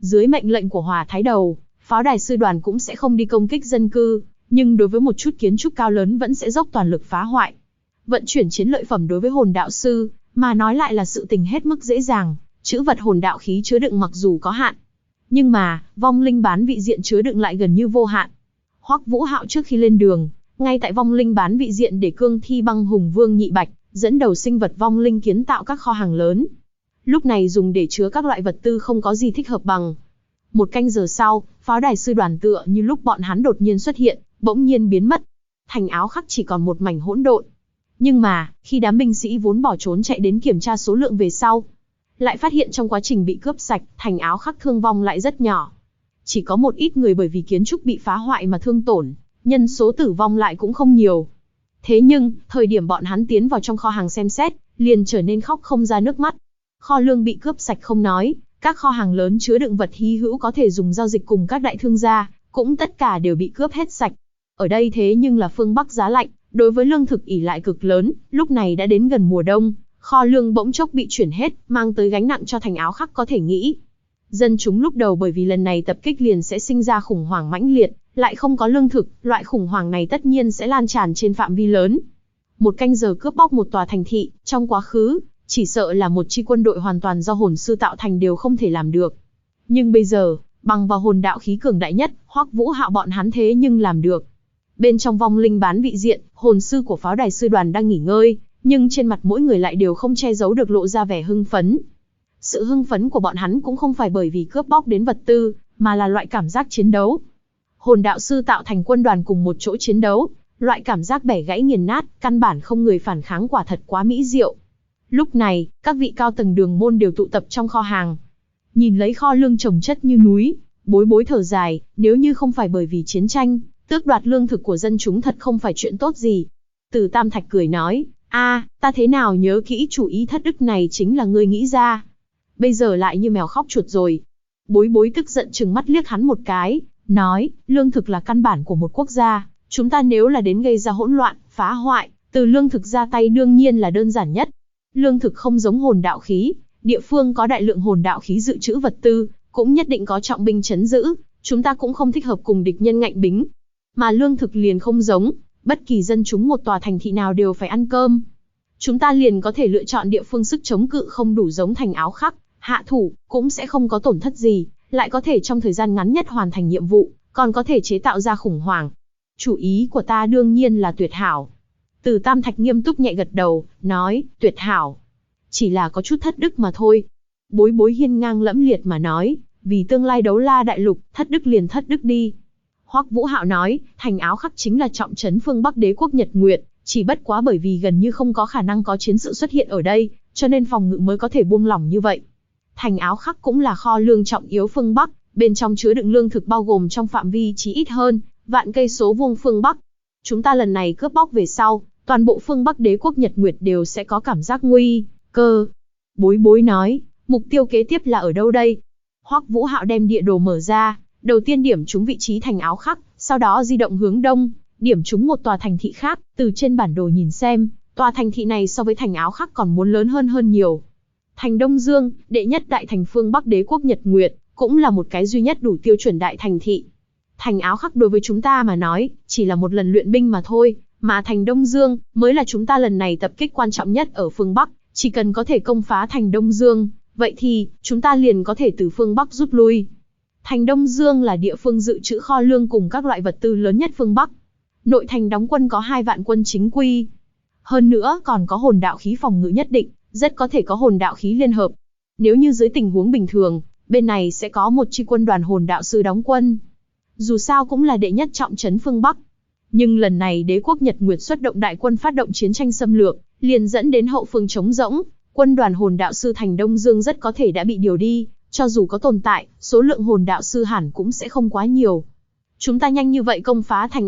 Dưới mệnh lệnh của Hòa Thái Đầu, pháo đài sư đoàn cũng sẽ không đi công kích dân cư, nhưng đối với một chút kiến trúc cao lớn vẫn sẽ dốc toàn lực phá hoại. Vận chuyển chiến lợi phẩm đối với hồn đạo sư, mà nói lại là sự tình hết mức dễ dàng, trữ vật hồn đạo khí chứa đựng mặc dù có hạn, nhưng mà, vong linh bán vị diện chứa đựng lại gần như vô hạn. Hoắc Vũ Hạo trước khi lên đường, ngay tại vong linh bán vị diện để cương thi băng hùng vương nhị bạch, dẫn đầu sinh vật vong linh kiến tạo các kho hàng lớn. Lúc này dùng để chứa các loại vật tư không có gì thích hợp bằng. Một canh giờ sau, pháo đài sư đoàn tựa như lúc bọn hắn đột nhiên xuất hiện, bỗng nhiên biến mất. Thành Áo Khắc chỉ còn một mảnh hỗn độn. Nhưng mà, khi đám binh sĩ vốn bỏ trốn chạy đến kiểm tra số lượng về sau, lại phát hiện trong quá trình bị cướp sạch, Thành Áo Khắc thương vong lại rất nhỏ. Chỉ có một ít người bởi vì kiến trúc bị phá hoại mà thương tổn, nhân số tử vong lại cũng không nhiều. Thế nhưng, thời điểm bọn hắn tiến vào trong kho hàng xem xét, liền trở nên khóc không ra nước mắt. Kho lương bị cướp sạch không nói, các kho hàng lớn chứa đựng vật hy hữu có thể dùng giao dịch cùng các đại thương gia, cũng tất cả đều bị cướp hết sạch. Ở đây thế nhưng là phương Bắc giá lạnh, đối với lương thực ỷ lại cực lớn, lúc này đã đến gần mùa đông, kho lương bỗng chốc bị chuyển hết, mang tới gánh nặng cho Thành Áo Khắc có thể nghĩ. Dân chúng lúc đầu bởi vì lần này tập kích liền sẽ sinh ra khủng hoảng mãnh liệt, lại không có lương thực, loại khủng hoảng này tất nhiên sẽ lan tràn trên phạm vi lớn. Một canh giờ cướp bóc một tòa thành thị, trong quá khứ, chỉ sợ là một chi quân đội hoàn toàn do hồn sư tạo thành đều không thể làm được. Nhưng bây giờ, bằng vào hồn đạo khí cường đại nhất, Hoắc Vũ Hạo bọn hắn thế nhưng làm được. Bên trong vong linh bán vị diện, hồn sư của pháo đài sư đoàn đang nghỉ ngơi, nhưng trên mặt mỗi người lại đều không che giấu được lộ ra vẻ hưng phấn. Sự hưng phấn của bọn hắn cũng không phải bởi vì cướp bóc đến vật tư, mà là loại cảm giác chiến đấu. Hồn đạo sư tạo thành quân đoàn cùng một chỗ chiến đấu, loại cảm giác bẻ gãy nghiền nát, căn bản không người phản kháng quả thật quá mỹ diệu. Lúc này, các vị cao tầng đường môn đều tụ tập trong kho hàng. Nhìn lấy kho lương chồng chất như núi, Bối Bối thở dài, nếu như không phải bởi vì chiến tranh, tước đoạt lương thực của dân chúng thật không phải chuyện tốt gì. Từ Tam Thạch cười nói, ta thế nào nhớ kỹ chủ ý thất đức này chính là ngươi nghĩ ra. Bây giờ lại như mèo khóc chuột rồi. Bối Bối tức giận trừng mắt liếc hắn một cái, nói, lương thực là căn bản của một quốc gia, chúng ta nếu là đến gây ra hỗn loạn, phá hoại, từ lương thực ra tay đương nhiên là đơn giản nhất. Lương thực không giống hồn đạo khí, địa phương có đại lượng hồn đạo khí dự trữ vật tư, cũng nhất định có trọng binh chấn giữ, chúng ta cũng không thích hợp cùng địch nhân ngạnh bính. Mà lương thực liền không giống, bất kỳ dân chúng một tòa thành thị nào đều phải ăn cơm. Chúng ta liền có thể lựa chọn địa phương sức chống cự không đủ giống Thành Áo Khắc, hạ thủ, cũng sẽ không có tổn thất gì, lại có thể trong thời gian ngắn nhất hoàn thành nhiệm vụ, còn có thể chế tạo ra khủng hoảng. Chủ ý của ta đương nhiên là tuyệt hảo. Từ Tam Thạch nghiêm túc nhẹ gật đầu, nói, tuyệt hảo. Chỉ là có chút thất đức mà thôi. Bối Bối hiên ngang lẫm liệt mà nói, vì tương lai đấu la đại lục, thất đức liền thất đức đi. Hoắc Vũ Hạo nói, Thành Áo Khắc chính là trọng trấn phương Bắc đế quốc Nhật Nguyệt, chỉ bất quá bởi vì gần như không có khả năng có chiến sự xuất hiện ở đây, cho nên phòng ngự mới có thể buông lỏng như vậy. Thành Áo Khắc cũng là kho lương trọng yếu phương Bắc, bên trong chứa đựng lương thực bao gồm trong phạm vi chí ít hơn vạn cây số vuông phương Bắc. Chúng ta lần này cướp bóc về sau, toàn bộ phương Bắc đế quốc Nhật Nguyệt đều sẽ có cảm giác nguy cơ. Bối Bối nói, mục tiêu kế tiếp là ở đâu đây? Hoắc Vũ Hạo đem địa đồ mở ra, đầu tiên điểm trúng vị trí Thành Áo Khắc, sau đó di động hướng đông, điểm trúng một tòa thành thị khác, từ trên bản đồ nhìn xem, tòa thành thị này so với Thành Áo Khắc còn muốn lớn hơn nhiều. Thành Đông Dương, đệ nhất đại thành phương Bắc đế quốc Nhật Nguyệt, cũng là một cái duy nhất đủ tiêu chuẩn đại thành thị. Thành Áo Khắc đối với chúng ta mà nói, chỉ là một lần luyện binh mà thôi, mà Thành Đông Dương mới là chúng ta lần này tập kích quan trọng nhất ở phương Bắc, chỉ cần có thể công phá Thành Đông Dương, vậy thì, chúng ta liền có thể từ phương Bắc rút lui. Thành Đông Dương là địa phương dự trữ kho lương cùng các loại vật tư lớn nhất phương Bắc. Nội thành đóng quân có 2 vạn quân chính quy. Hơn nữa còn có hồn đạo khí phòng ngự nhất định, rất có thể có hồn đạo khí liên hợp. Nếu như dưới tình huống bình thường, bên này sẽ có một chi quân đoàn hồn đạo sư đóng quân. Dù sao cũng là đệ nhất trọng trấn phương Bắc. Nhưng lần này đế quốc Nhật Nguyệt xuất động đại quân phát động chiến tranh xâm lược, liền dẫn đến hậu phương trống rỗng, quân đoàn hồn đạo sư Thành Đông Dương rất có thể đã bị điều đi, cho dù có tồn tại, số lượng hồn đạo sư hẳn cũng sẽ không quá nhiều. Chúng ta nhanh như vậy công phá Thành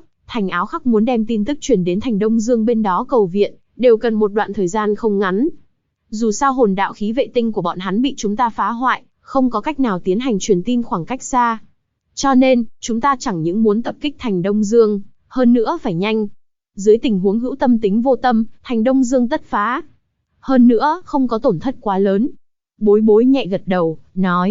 Áo Khắc muốn đem tin tức truyền đến Thành Đông Dương bên đó cầu viện, đều cần một đoạn thời gian không ngắn. Dù sao hồn đạo khí vệ tinh của bọn hắn bị chúng ta phá hoại, không có cách nào tiến hành truyền tin khoảng cách xa. Cho nên, chúng ta chẳng những muốn tập kích Thành Đông Dương, hơn nữa phải nhanh. Dưới tình huống hữu tâm tính vô tâm, Thành Đông Dương tất phá. Hơn nữa, không có tổn thất quá lớn. Bối Bối nhẹ gật đầu, nói,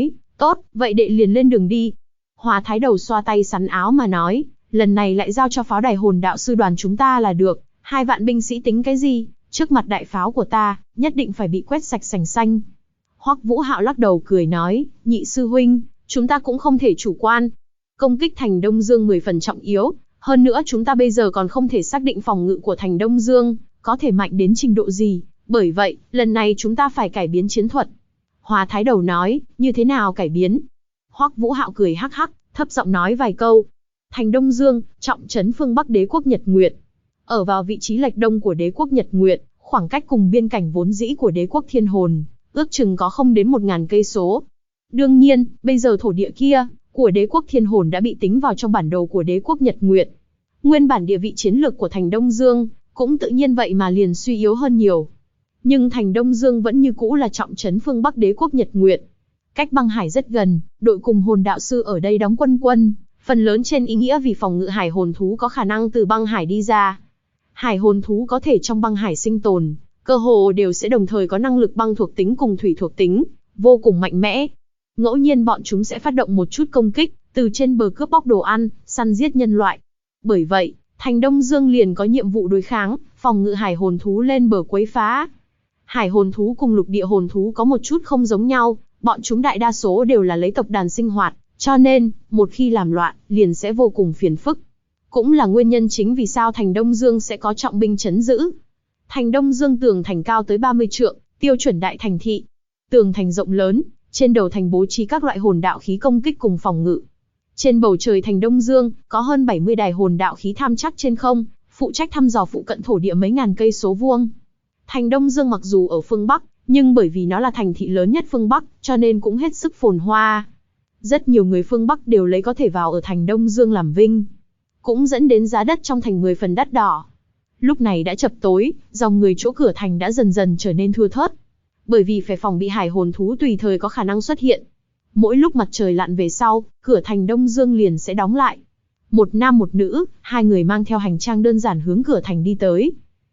Tốt, vậy đệ liền lên đường đi. Hóa Thái Đầu xoa tay sắn áo mà nói, lần này lại giao cho pháo đài hồn đạo sư đoàn chúng ta là được, 2 vạn binh sĩ tính cái gì, trước mặt đại pháo của ta, nhất định phải bị quét sạch sành xanh. Hoắc Vũ Hạo lắc đầu cười nói, nhị sư huynh, chúng ta cũng không thể chủ quan. Công kích thành Đông Dương 10 phần trọng yếu, hơn nữa chúng ta bây giờ còn không thể xác định phòng ngự của thành Đông Dương, có thể mạnh đến trình độ gì, bởi vậy, lần này chúng ta phải cải biến chiến thuật. Hóa Thái Đầu nói, như thế nào cải biến? Hoắc Vũ Hạo cười hắc hắc, thấp giọng nói vài câu. Thành Đông Dương, trọng trấn phương Bắc đế quốc Nhật Nguyệt. Ở vào vị trí lệch đông của đế quốc Nhật Nguyệt, khoảng cách cùng biên cảnh vốn dĩ của đế quốc Thiên Hồn, ước chừng có không đến 1000 cây số. Đương nhiên, bây giờ thổ địa kia của đế quốc Thiên Hồn đã bị tính vào trong bản đồ của đế quốc Nhật Nguyệt. Nguyên bản địa vị chiến lược của thành Đông Dương cũng tự nhiên vậy mà liền suy yếu hơn nhiều. Nhưng thành Đông Dương vẫn như cũ là trọng trấn phương Bắc đế quốc Nhật Nguyệt. Cách băng hải rất gần, đội cùng hồn đạo sư ở đây đóng quân, phần lớn trên ý nghĩa vì phòng ngự hải hồn thú có khả năng từ băng hải đi ra. Hải hồn thú có thể trong băng hải sinh tồn, cơ hồ đều sẽ đồng thời có năng lực băng thuộc tính cùng thủy thuộc tính, vô cùng mạnh mẽ. Ngẫu nhiên bọn chúng sẽ phát động một chút công kích, từ trên bờ cướp bóc đồ ăn, săn giết nhân loại. Bởi vậy, thành Đông Dương liền có nhiệm vụ đối kháng, phòng ngự hải hồn thú lên bờ quấy phá. Hải hồn thú cùng lục địa hồn thú có một chút không giống nhau, bọn chúng đại đa số đều là lấy tộc đàn sinh hoạt, cho nên, một khi làm loạn, liền sẽ vô cùng phiền phức. Cũng là nguyên nhân chính vì sao thành Đông Dương sẽ có trọng binh trấn giữ. Thành Đông Dương tường thành cao tới 30 trượng, tiêu chuẩn đại thành thị. Tường thành rộng lớn, trên đầu thành bố trí các loại hồn đạo khí công kích cùng phòng ngự. Trên bầu trời thành Đông Dương, có hơn 70 đài hồn đạo khí tham chắc trên không, phụ trách thăm dò phụ cận thổ địa mấy ngàn cây số vuông. Thành Đông Dương mặc dù ở phương Bắc, nhưng bởi vì nó là thành thị lớn nhất phương Bắc, cho nên cũng hết sức phồn hoa. Rất nhiều người phương Bắc đều lấy có thể vào ở thành Đông Dương làm vinh. Cũng dẫn đến giá đất trong thành 10 phần đắt đỏ. Lúc này đã chập tối, dòng người chỗ cửa thành đã dần dần trở nên thưa thớt. Bởi vì phải phòng bị hải hồn thú tùy thời có khả năng xuất hiện. Mỗi lúc mặt trời lặn về sau, cửa thành Đông Dương liền sẽ đóng lại. Một nam một nữ, 2 người mang theo hành trang đơn giản hướng cửa thành đi tới.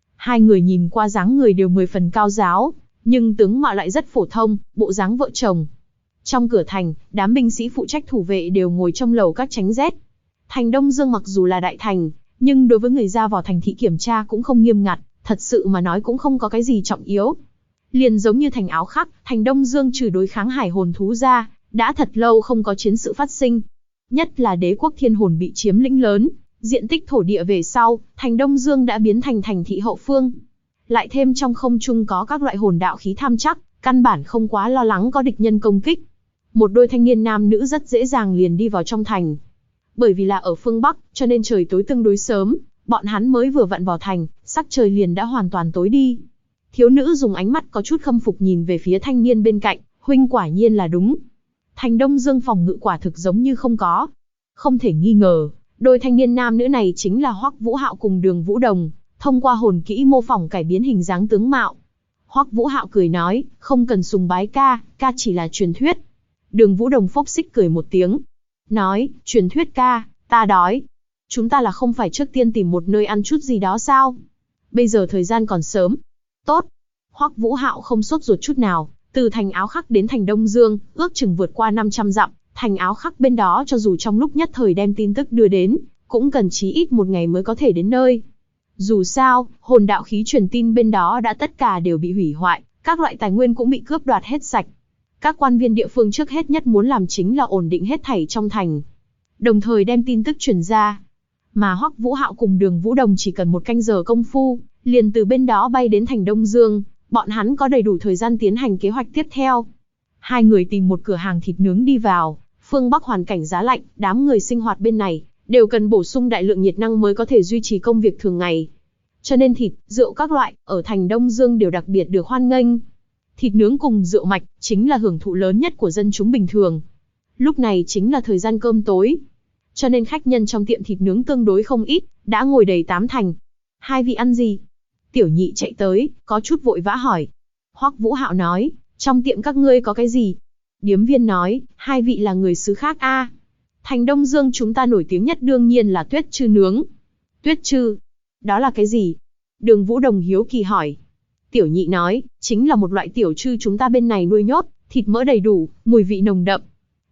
2 người nhìn qua dáng người đều 10 phần cao giáo, nhưng tướng mạo lại rất phổ thông, bộ dáng vợ chồng. Trong cửa thành, đám binh sĩ phụ trách thủ vệ đều ngồi trong lầu các tránh rét. Thành Đông Dương mặc dù là đại thành, nhưng đối với người ra vào thành thị kiểm tra cũng không nghiêm ngặt, thật sự mà nói cũng không có cái gì trọng yếu. Liền giống như thành Áo Khắc, thành Đông Dương trừ đối kháng hải hồn thú ra, đã thật lâu không có chiến sự phát sinh. Nhất là đế quốc Thiên Hồn bị chiếm lĩnh lớn, diện tích thổ địa về sau, thành Đông Dương đã biến thành thành thị hậu phương. Lại thêm trong không trung có các loại hồn đạo khí tham chắc, căn bản không quá lo lắng có địch nhân công kích. Một đôi thanh niên nam nữ rất dễ dàng liền đi vào trong thành. Bởi vì là ở phương Bắc, cho nên trời tối tương đối sớm, bọn hắn mới vừa vặn vào thành, sắc trời liền đã hoàn toàn tối đi. Thiếu nữ dùng ánh mắt có chút khâm phục nhìn về phía thanh niên bên cạnh, huynh quả nhiên là đúng. Thành Đông Dương phòng ngự quả thực giống như không có. Không thể nghi ngờ, đôi thanh niên nam nữ này chính là Hoắc Vũ Hạo cùng Đường Vũ Đồng, thông qua hồn kỹ mô phỏng cải biến hình dáng tướng mạo. Hoắc Vũ Hạo cười nói, không cần sùng bái ca, ca chỉ là truyền thuyết. Đường Vũ Đồng phốc xích cười một tiếng, nói, truyền thuyết ca, ta đói. Chúng ta là không phải trước tiên tìm một nơi ăn chút gì đó sao? Bây giờ thời gian còn sớm. Tốt. Hoắc Vũ Hạo không sốt ruột chút nào, từ thành Áo Khắc đến thành Đông Dương, ước chừng vượt qua 500 dặm, thành Áo Khắc bên đó cho dù trong lúc nhất thời đem tin tức đưa đến, cũng cần chí ít 1 ngày mới có thể đến nơi. Dù sao, hồn đạo khí truyền tin bên đó đã tất cả đều bị hủy hoại, các loại tài nguyên cũng bị cướp đoạt hết sạch. Các quan viên địa phương trước hết nhất muốn làm chính là ổn định hết thảy trong thành, đồng thời đem tin tức truyền ra. Mà Hoắc Vũ Hạo cùng Đường Vũ Đồng chỉ cần 1 canh giờ công phu, liền từ bên đó bay đến thành Đông Dương, bọn hắn có đầy đủ thời gian tiến hành kế hoạch tiếp theo. 2 người tìm một cửa hàng thịt nướng đi vào, phương Bắc hoàn cảnh giá lạnh, đám người sinh hoạt bên này đều cần bổ sung đại lượng nhiệt năng mới có thể duy trì công việc thường ngày. Cho nên thịt, rượu các loại, ở thành Đông Dương đều đặc biệt được hoan nghênh. Thịt nướng cùng rượu mạch, chính là hưởng thụ lớn nhất của dân chúng bình thường. Lúc này chính là thời gian cơm tối. Cho nên khách nhân trong tiệm thịt nướng tương đối không ít, đã ngồi đầy 8 thành. 2 vị ăn gì? Tiểu Nhị chạy tới, có chút vội vã hỏi. Hoắc Vũ Hạo nói, trong tiệm các ngươi có cái gì? Điếm viên nói, 2 vị là người xứ khác a. Thành Đông Dương chúng ta nổi tiếng nhất đương nhiên là tuyết trư nướng. Tuyết trư? Đó là cái gì? Đường Vũ Đồng hiếu kỳ hỏi. Tiểu Nhị nói, chính là một loại tiểu trư chúng ta bên này nuôi nhốt, thịt mỡ đầy đủ, mùi vị nồng đậm.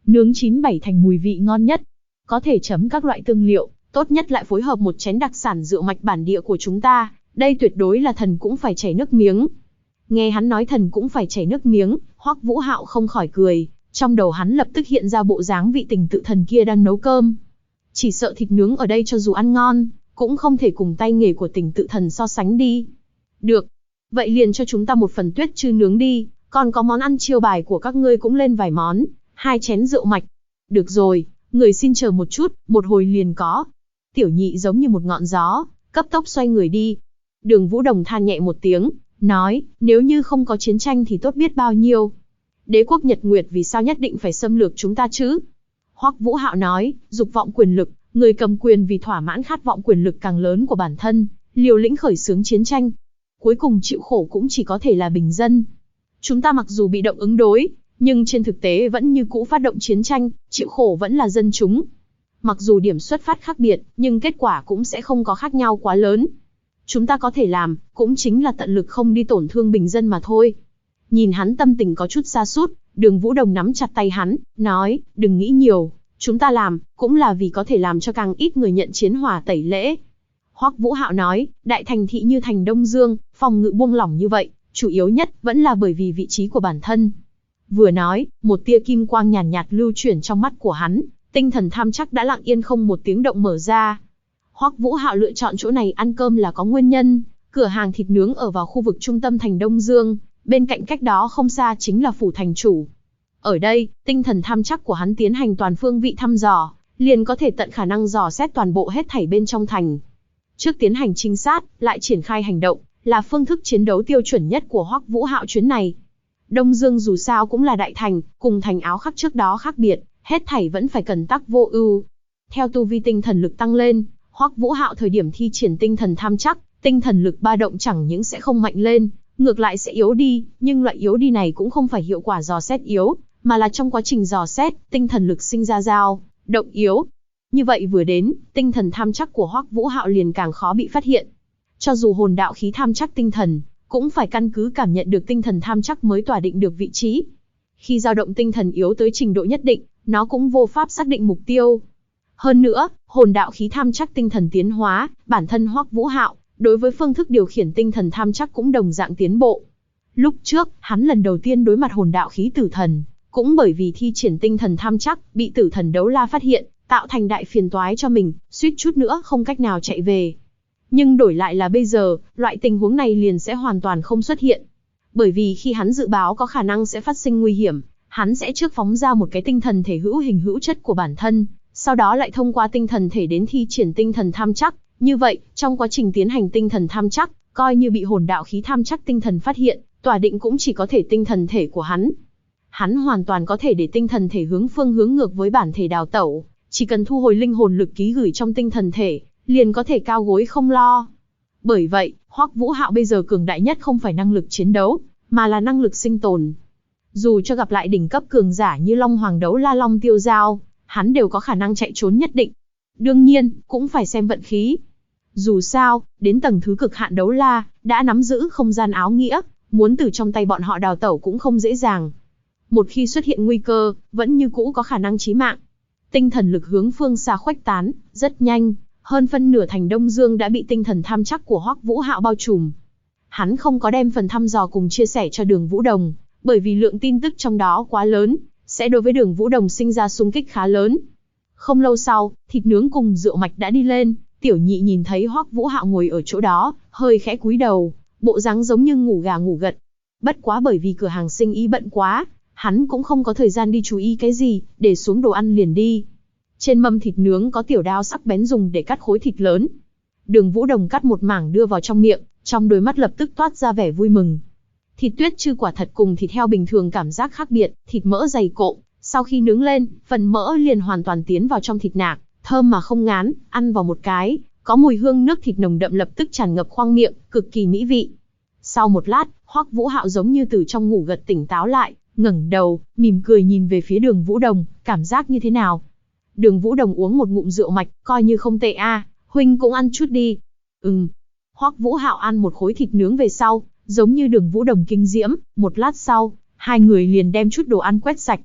nướng chín bảy thành mùi vị ngon nhất. Có thể chấm các loại tương liệu, tốt nhất lại phối hợp một chén đặc sản rượu mạch bản địa của chúng ta, đây tuyệt đối là thần cũng phải chảy nước miếng. Nghe hắn nói thần cũng phải chảy nước miếng, Hoắc Vũ Hạo không khỏi cười, trong đầu hắn lập tức hiện ra bộ dáng vị tình tự thần kia đang nấu cơm. Chỉ sợ thịt nướng ở đây cho dù ăn ngon, cũng không thể cùng tay nghề của tình tự thần so sánh đi. Được, vậy liền cho chúng ta một phần tuyết chư nướng đi, còn có món ăn chiêu bài của các ngươi cũng lên vài món, 2 chén rượu mạch. Được rồi, người xin chờ một chút, một hồi liền có. Tiểu nhị giống như một ngọn gió, cấp tốc xoay người đi. Đường Vũ Đồng than nhẹ một tiếng, nói, nếu như không có chiến tranh thì tốt biết bao nhiêu. Đế quốc Nhật Nguyệt vì sao nhất định phải xâm lược chúng ta chứ? Hoắc Vũ Hạo nói, dục vọng quyền lực, người cầm quyền vì thỏa mãn khát vọng quyền lực càng lớn của bản thân, liều lĩnh khởi xướng chiến tranh. Cuối cùng chịu khổ cũng chỉ có thể là bình dân. Chúng ta mặc dù bị động ứng đối, nhưng trên thực tế vẫn như cũ phát động chiến tranh, chịu khổ vẫn là dân chúng. Mặc dù điểm xuất phát khác biệt, nhưng kết quả cũng sẽ không có khác nhau quá lớn. Chúng ta có thể làm, cũng chính là tận lực không đi tổn thương bình dân mà thôi. Nhìn hắn tâm tình có chút sa sút, Đường Vũ Đồng nắm chặt tay hắn, nói, đừng nghĩ nhiều, chúng ta làm, cũng là vì có thể làm cho càng ít người nhận chiến hỏa tẩy lễ. Hoắc Vũ Hạo nói, đại thành thị như thành Đông Dương, phòng ngự buông lỏng như vậy, chủ yếu nhất vẫn là bởi vì vị trí của bản thân. Vừa nói, một tia kim quang nhàn nhạt lưu chuyển trong mắt của hắn, tinh thần tham chắc đã lặng yên không một tiếng động mở ra. Hoắc Vũ Hạo lựa chọn chỗ này ăn cơm là có nguyên nhân, cửa hàng thịt nướng ở vào khu vực trung tâm thành Đông Dương, bên cạnh cách đó không xa chính là phủ thành chủ. Ở đây, tinh thần tham chắc của hắn tiến hành toàn phương vị thăm dò, liền có thể tận khả năng dò xét toàn bộ hết thảy bên trong thành. Trước tiến hành trinh sát, lại triển khai hành động, là phương thức chiến đấu tiêu chuẩn nhất của Hoắc Vũ Hạo chuyến này. Đông Dương dù sao cũng là đại thành, cùng thành Áo Khắc trước đó khác biệt, hết thảy vẫn phải cẩn tắc vô ưu. Theo tu vi tinh thần lực tăng lên, Hoắc Vũ Hạo thời điểm thi triển tinh thần tham chắc, tinh thần lực ba động chẳng những sẽ không mạnh lên, ngược lại sẽ yếu đi, nhưng loại yếu đi này cũng không phải hiệu quả dò xét yếu, mà là trong quá trình dò xét, tinh thần lực sinh ra dao động yếu. Như vậy vừa đến, tinh thần tham chắc của Hoắc Vũ Hạo liền càng khó bị phát hiện. Cho dù hồn đạo khí tham chắc tinh thần, cũng phải căn cứ cảm nhận được tinh thần tham chắc mới tỏa định được vị trí. Khi dao động tinh thần yếu tới trình độ nhất định, nó cũng vô pháp xác định mục tiêu. Hơn nữa, hồn đạo khí tham chắc tinh thần tiến hóa, bản thân Hoắc Vũ Hạo, đối với phương thức điều khiển tinh thần tham chắc cũng đồng dạng tiến bộ. Lúc trước, hắn lần đầu tiên đối mặt hồn đạo khí tử thần, cũng bởi vì thi triển tinh thần tham chắc, bị tử thần Đấu La phát hiện, tạo thành đại phiền toái cho mình, suýt chút nữa không cách nào chạy về. Nhưng đổi lại là bây giờ, loại tình huống này liền sẽ hoàn toàn không xuất hiện. Bởi vì khi hắn dự báo có khả năng sẽ phát sinh nguy hiểm, hắn sẽ trước phóng ra một cái tinh thần thể hữu hình hữu chất của bản thân, sau đó lại thông qua tinh thần thể đến thi triển tinh thần tham chắc. Như vậy, trong quá trình tiến hành tinh thần tham chắc, coi như bị hồn đạo khí tham chắc tinh thần phát hiện, tỏa định cũng chỉ có thể tinh thần thể của hắn. Hắn hoàn toàn có thể để tinh thần thể hướng ngược với bản thể đào tẩu, chỉ cần thu hồi linh hồn lực ký gửi trong tinh thần thể, liền có thể cao gối không lo. Bởi vậy, Hoắc Vũ Hạo bây giờ cường đại nhất không phải năng lực chiến đấu, mà là năng lực sinh tồn. Dù cho gặp lại đỉnh cấp cường giả như Long Hoàng Đấu La Long Tiêu Giao, hắn đều có khả năng chạy trốn nhất định. Đương nhiên, cũng phải xem vận khí. Dù sao, đến tầng thứ cực hạn Đấu La, đã nắm giữ không gian áo nghĩa, muốn từ trong tay bọn họ đào tẩu cũng không dễ dàng. Một khi xuất hiện nguy cơ, vẫn như cũ có khả năng chí mạng. Tinh thần lực hướng phương xa khuếch tán, rất nhanh, hơn phân nửa thành Đông Dương đã bị tinh thần tham chắc của Hoắc Vũ Hạo bao trùm. Hắn không có đem phần thăm dò cùng chia sẻ cho Đường Vũ Đồng, bởi vì lượng tin tức trong đó quá lớn, sẽ đối với Đường Vũ Đồng sinh ra xung kích khá lớn. Không lâu sau, thịt nướng cùng rượu mạch đã đi lên, tiểu nhị nhìn thấy Hoắc Vũ Hạo ngồi ở chỗ đó, hơi khẽ cúi đầu, bộ dáng giống như ngủ gà ngủ gật. Bất quá bởi vì cửa hàng sinh ý bận quá, hắn cũng không có thời gian đi chú ý cái gì, để xuống đồ ăn liền đi. Trên mâm thịt nướng có tiểu đao sắc bén dùng để cắt khối thịt lớn. Đường Vũ Đồng cắt một mảng đưa vào trong miệng, trong đôi mắt lập tức toát ra vẻ vui mừng. Thịt tuyết chư quả thật cùng thịt heo bình thường cảm giác khác biệt, thịt mỡ dày cộm, sau khi nướng lên, phần mỡ liền hoàn toàn tiến vào trong thịt nạc, thơm mà không ngán, ăn vào một cái, có mùi hương nước thịt nồng đậm lập tức tràn ngập khoang miệng, cực kỳ mỹ vị. Sau một lát, Hoắc Vũ Hạo giống như từ trong ngủ gật tỉnh táo lại, ngẩng đầu, mỉm cười nhìn về phía Đường Vũ Đồng, cảm giác như thế nào? Đường Vũ Đồng uống một ngụm rượu mạch, coi như không tệ a, huynh cũng ăn chút đi. Hoắc Vũ Hạo ăn một khối thịt nướng về sau, giống như Đường Vũ Đồng kinh diễm, một lát sau, hai người liền đem chút đồ ăn quét sạch.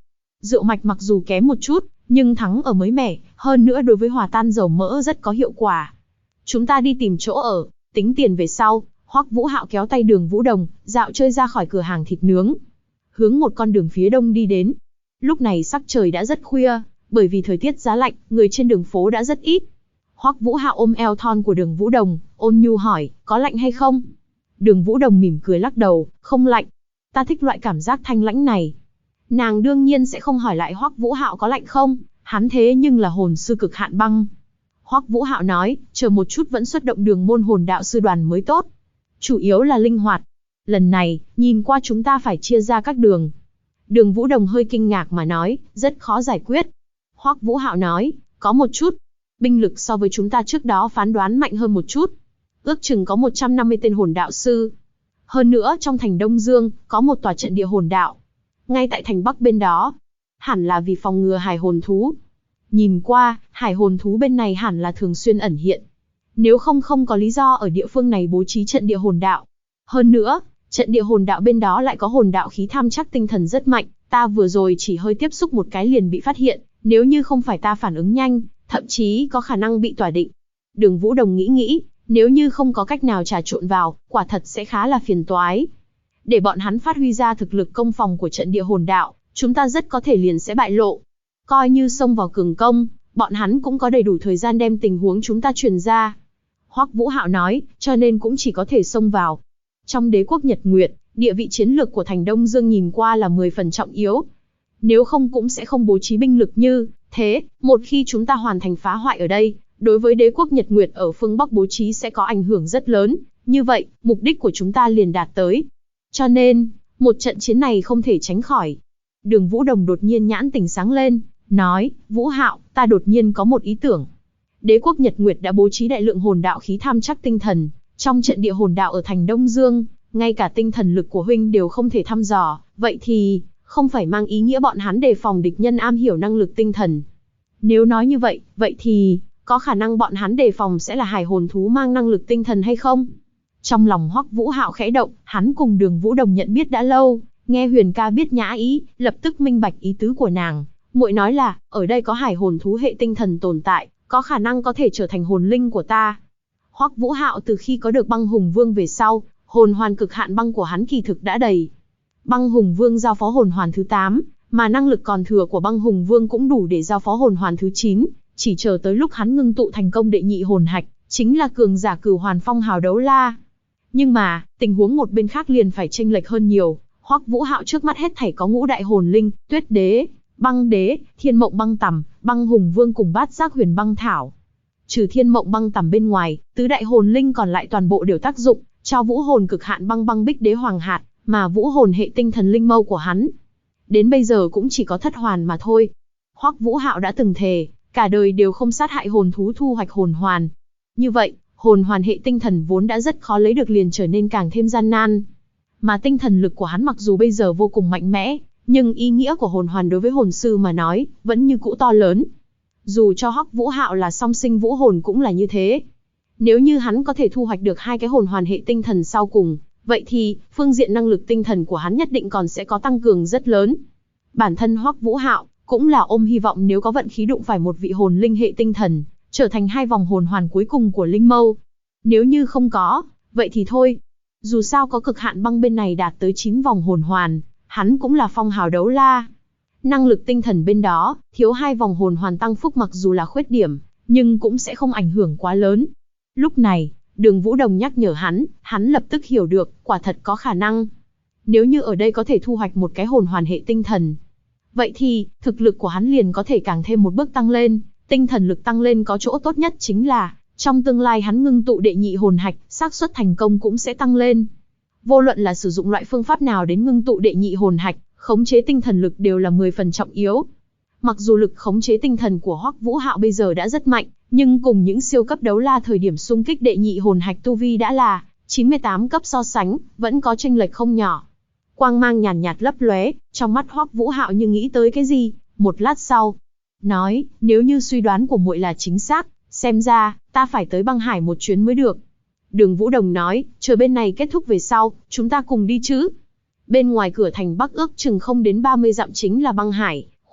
Rượu mạch mặc dù kém một chút, nhưng thắng ở mới mẻ, hơn nữa đối với hòa tan dầu mỡ rất có hiệu quả. Chúng ta đi tìm chỗ ở, tính tiền về sau. Hoắc Vũ Hạo kéo tay Đường Vũ Đồng, dạo chơi ra khỏi cửa hàng thịt nướng, hướng một con đường phía đông đi đến. Lúc này sắc trời đã rất khuya, bởi vì thời tiết giá lạnh, người trên đường phố đã rất ít. Hoắc Vũ Hạo ôm eo thon của Đường Vũ Đồng, ôn nhu hỏi, có lạnh hay không? Đường Vũ Đồng mỉm cười lắc đầu, không lạnh. Ta thích loại cảm giác thanh lãnh này. Nàng đương nhiên sẽ không hỏi lại Hoắc Vũ Hạo có lạnh không, hắn thế nhưng là hồn sư cực hạn băng. Hoắc Vũ Hạo nói, chờ một chút vẫn xuất động Đường môn hồn đạo sư đoàn mới tốt. Chủ yếu là linh hoạt. Lần này, nhìn qua chúng ta phải chia ra các đường. Đường Vũ Đồng hơi kinh ngạc mà nói, rất khó giải quyết. Hoắc Vũ Hạo nói, có một chút. Binh lực so với chúng ta trước đó phán đoán mạnh hơn một chút. Ước chừng có 150 tên hồn đạo sư. Hơn nữa trong thành Đông Dương, có một tòa trận địa hồn đạo. Ngay tại thành Bắc bên đó. Hẳn là vì phòng ngừa hải hồn thú. Nhìn qua, hải hồn thú bên này hẳn là thường xuyên ẩn hiện. Nếu không có lý do ở địa phương này bố trí trận địa hồn đạo. Hơn nữa, trận địa hồn đạo bên đó lại có hồn đạo khí tham chắc tinh thần rất mạnh, ta vừa rồi chỉ hơi tiếp xúc một cái liền bị phát hiện, nếu như không phải ta phản ứng nhanh, thậm chí có khả năng bị tỏa định. Đường Vũ Đồng nghĩ, nếu như không có cách nào trà trộn vào, quả thật sẽ khá là phiền toái. Để bọn hắn phát huy ra thực lực công phòng của trận địa hồn đạo, chúng ta rất có thể liền sẽ bại lộ. Coi như xông vào cường công, bọn hắn cũng có đầy đủ thời gian đem tình huống chúng ta truyền ra. Hoắc Vũ Hạo nói, cho nên cũng chỉ có thể xông vào. Trong đế quốc Nhật Nguyệt, địa vị chiến lược của thành Đông Dương nhìn qua là 10 phần trọng yếu. Nếu không cũng sẽ không bố trí binh lực như thế, một khi chúng ta hoàn thành phá hoại ở đây, đối với đế quốc Nhật Nguyệt ở phương Bắc bố trí sẽ có ảnh hưởng rất lớn, như vậy, mục đích của chúng ta liền đạt tới. Cho nên, một trận chiến này không thể tránh khỏi. Đường Vũ Đồng đột nhiên nhãn tỉnh sáng lên, nói, Vũ Hạo, ta đột nhiên có một ý tưởng. Đế quốc Nhật Nguyệt đã bố trí đại lượng hồn đạo khí tham chắc tinh thần, trong trận địa hồn đạo ở thành Đông Dương, ngay cả tinh thần lực của huynh đều không thể thăm dò, vậy thì, không phải mang ý nghĩa bọn hắn đề phòng địch nhân am hiểu năng lực tinh thần. Nếu nói như vậy, vậy thì, có khả năng bọn hắn đề phòng sẽ là hải hồn thú mang năng lực tinh thần hay không? Trong lòng Hoắc Vũ Hạo khẽ động, hắn cùng Đường Vũ Đồng nhận biết đã lâu, nghe Huyền ca biết nhã ý, lập tức minh bạch ý tứ của nàng. Muội nói là, ở đây có hải hồn thú hệ tinh thần tồn tại, có khả năng có thể trở thành hồn linh của ta. Hoắc Vũ Hạo từ khi có được Băng Hùng Vương về sau, hồn hoàn cực hạn băng của hắn kỳ thực đã đầy. Băng Hùng Vương giao phó hồn hoàn thứ 8, mà năng lực còn thừa của Băng Hùng Vương cũng đủ để giao phó hồn hoàn thứ 9, chỉ chờ tới lúc hắn ngưng tụ thành công đệ nhị hồn hạch, chính là cường giả Cửu Hoàn Phong Hào Đấu La. Nhưng mà, tình huống một bên khác liền phải chênh lệch hơn nhiều, Hoắc Vũ Hạo trước mắt hết thảy có ngũ đại hồn linh, Tuyết Đế, Băng Đế, Thiên Mộng Băng Tằm, Băng Hùng Vương cùng Bát Giác Huyền Băng Thảo. Trừ Thiên Mộng Băng Tằm bên ngoài, tứ đại hồn linh còn lại toàn bộ đều tác dụng cho vũ hồn cực hạn băng băng bích đế hoàng hạt, mà vũ hồn hệ tinh thần linh mâu của hắn. Đến bây giờ cũng chỉ có thất hoàn mà thôi. Hoắc Vũ Hạo đã từng thề, cả đời đều không sát hại hồn thú thu hoạch hồn hoàn. Như vậy, hồn hoàn hệ tinh thần vốn đã rất khó lấy được liền trở nên càng thêm gian nan. Mà tinh thần lực của hắn mặc dù bây giờ vô cùng mạnh mẽ, nhưng ý nghĩa của hồn hoàn đối với hồn sư mà nói, vẫn như cũ to lớn. Dù cho Hoắc Vũ Hạo là song sinh vũ hồn cũng là như thế. Nếu như hắn có thể thu hoạch được hai cái hồn hoàn hệ tinh thần sau cùng, vậy thì, phương diện năng lực tinh thần của hắn nhất định còn sẽ có tăng cường rất lớn. Bản thân Hoắc Vũ Hạo cũng là ôm hy vọng nếu có vận khí đụng phải một vị hồn linh hệ tinh thần, trở thành hai vòng hồn hoàn cuối cùng của linh mâu. Nếu như không có, vậy thì thôi. Dù sao có cực hạn băng bên này đạt tới 9 vòng hồn hoàn, hắn cũng là phong hào đấu la. Năng lực tinh thần bên đó, thiếu 2 vòng hồn hoàn tăng phúc mặc dù là khuyết điểm, nhưng cũng sẽ không ảnh hưởng quá lớn. Lúc này, Đường Vũ Đồng nhắc nhở hắn lập tức hiểu được, quả thật có khả năng. Nếu như ở đây có thể thu hoạch một cái hồn hoàn hệ tinh thần, vậy thì, thực lực của hắn liền có thể càng thêm một bước tăng lên. Tinh thần lực tăng lên có chỗ tốt nhất chính là, trong tương lai hắn ngưng tụ đệ nhị hồn hạch, xác suất thành công cũng sẽ tăng lên. Vô luận là sử dụng loại phương pháp nào đến ngưng tụ đệ nhị hồn hạch, khống chế tinh thần lực đều là 10 phần trọng yếu. Mặc dù lực khống chế tinh thần của Hoắc Vũ Hạo bây giờ đã rất mạnh, nhưng cùng những siêu cấp đấu la thời điểm xung kích đệ nhị hồn hạch tu vi đã là 98 cấp so sánh, vẫn có chênh lệch không nhỏ. Quang mang nhàn nhạt lấp lóe, trong mắt Hoắc Vũ Hạo như nghĩ tới cái gì, một lát sau, nói, nếu như suy đoán của muội là chính xác, xem ra, ta phải tới băng hải một chuyến mới được. Đường Vũ Đồng nói, chờ bên này kết thúc về sau, chúng ta cùng đi chứ. Bên ngoài cửa thành Bắc ước chừng không đến 30 dặm chính là băng hải,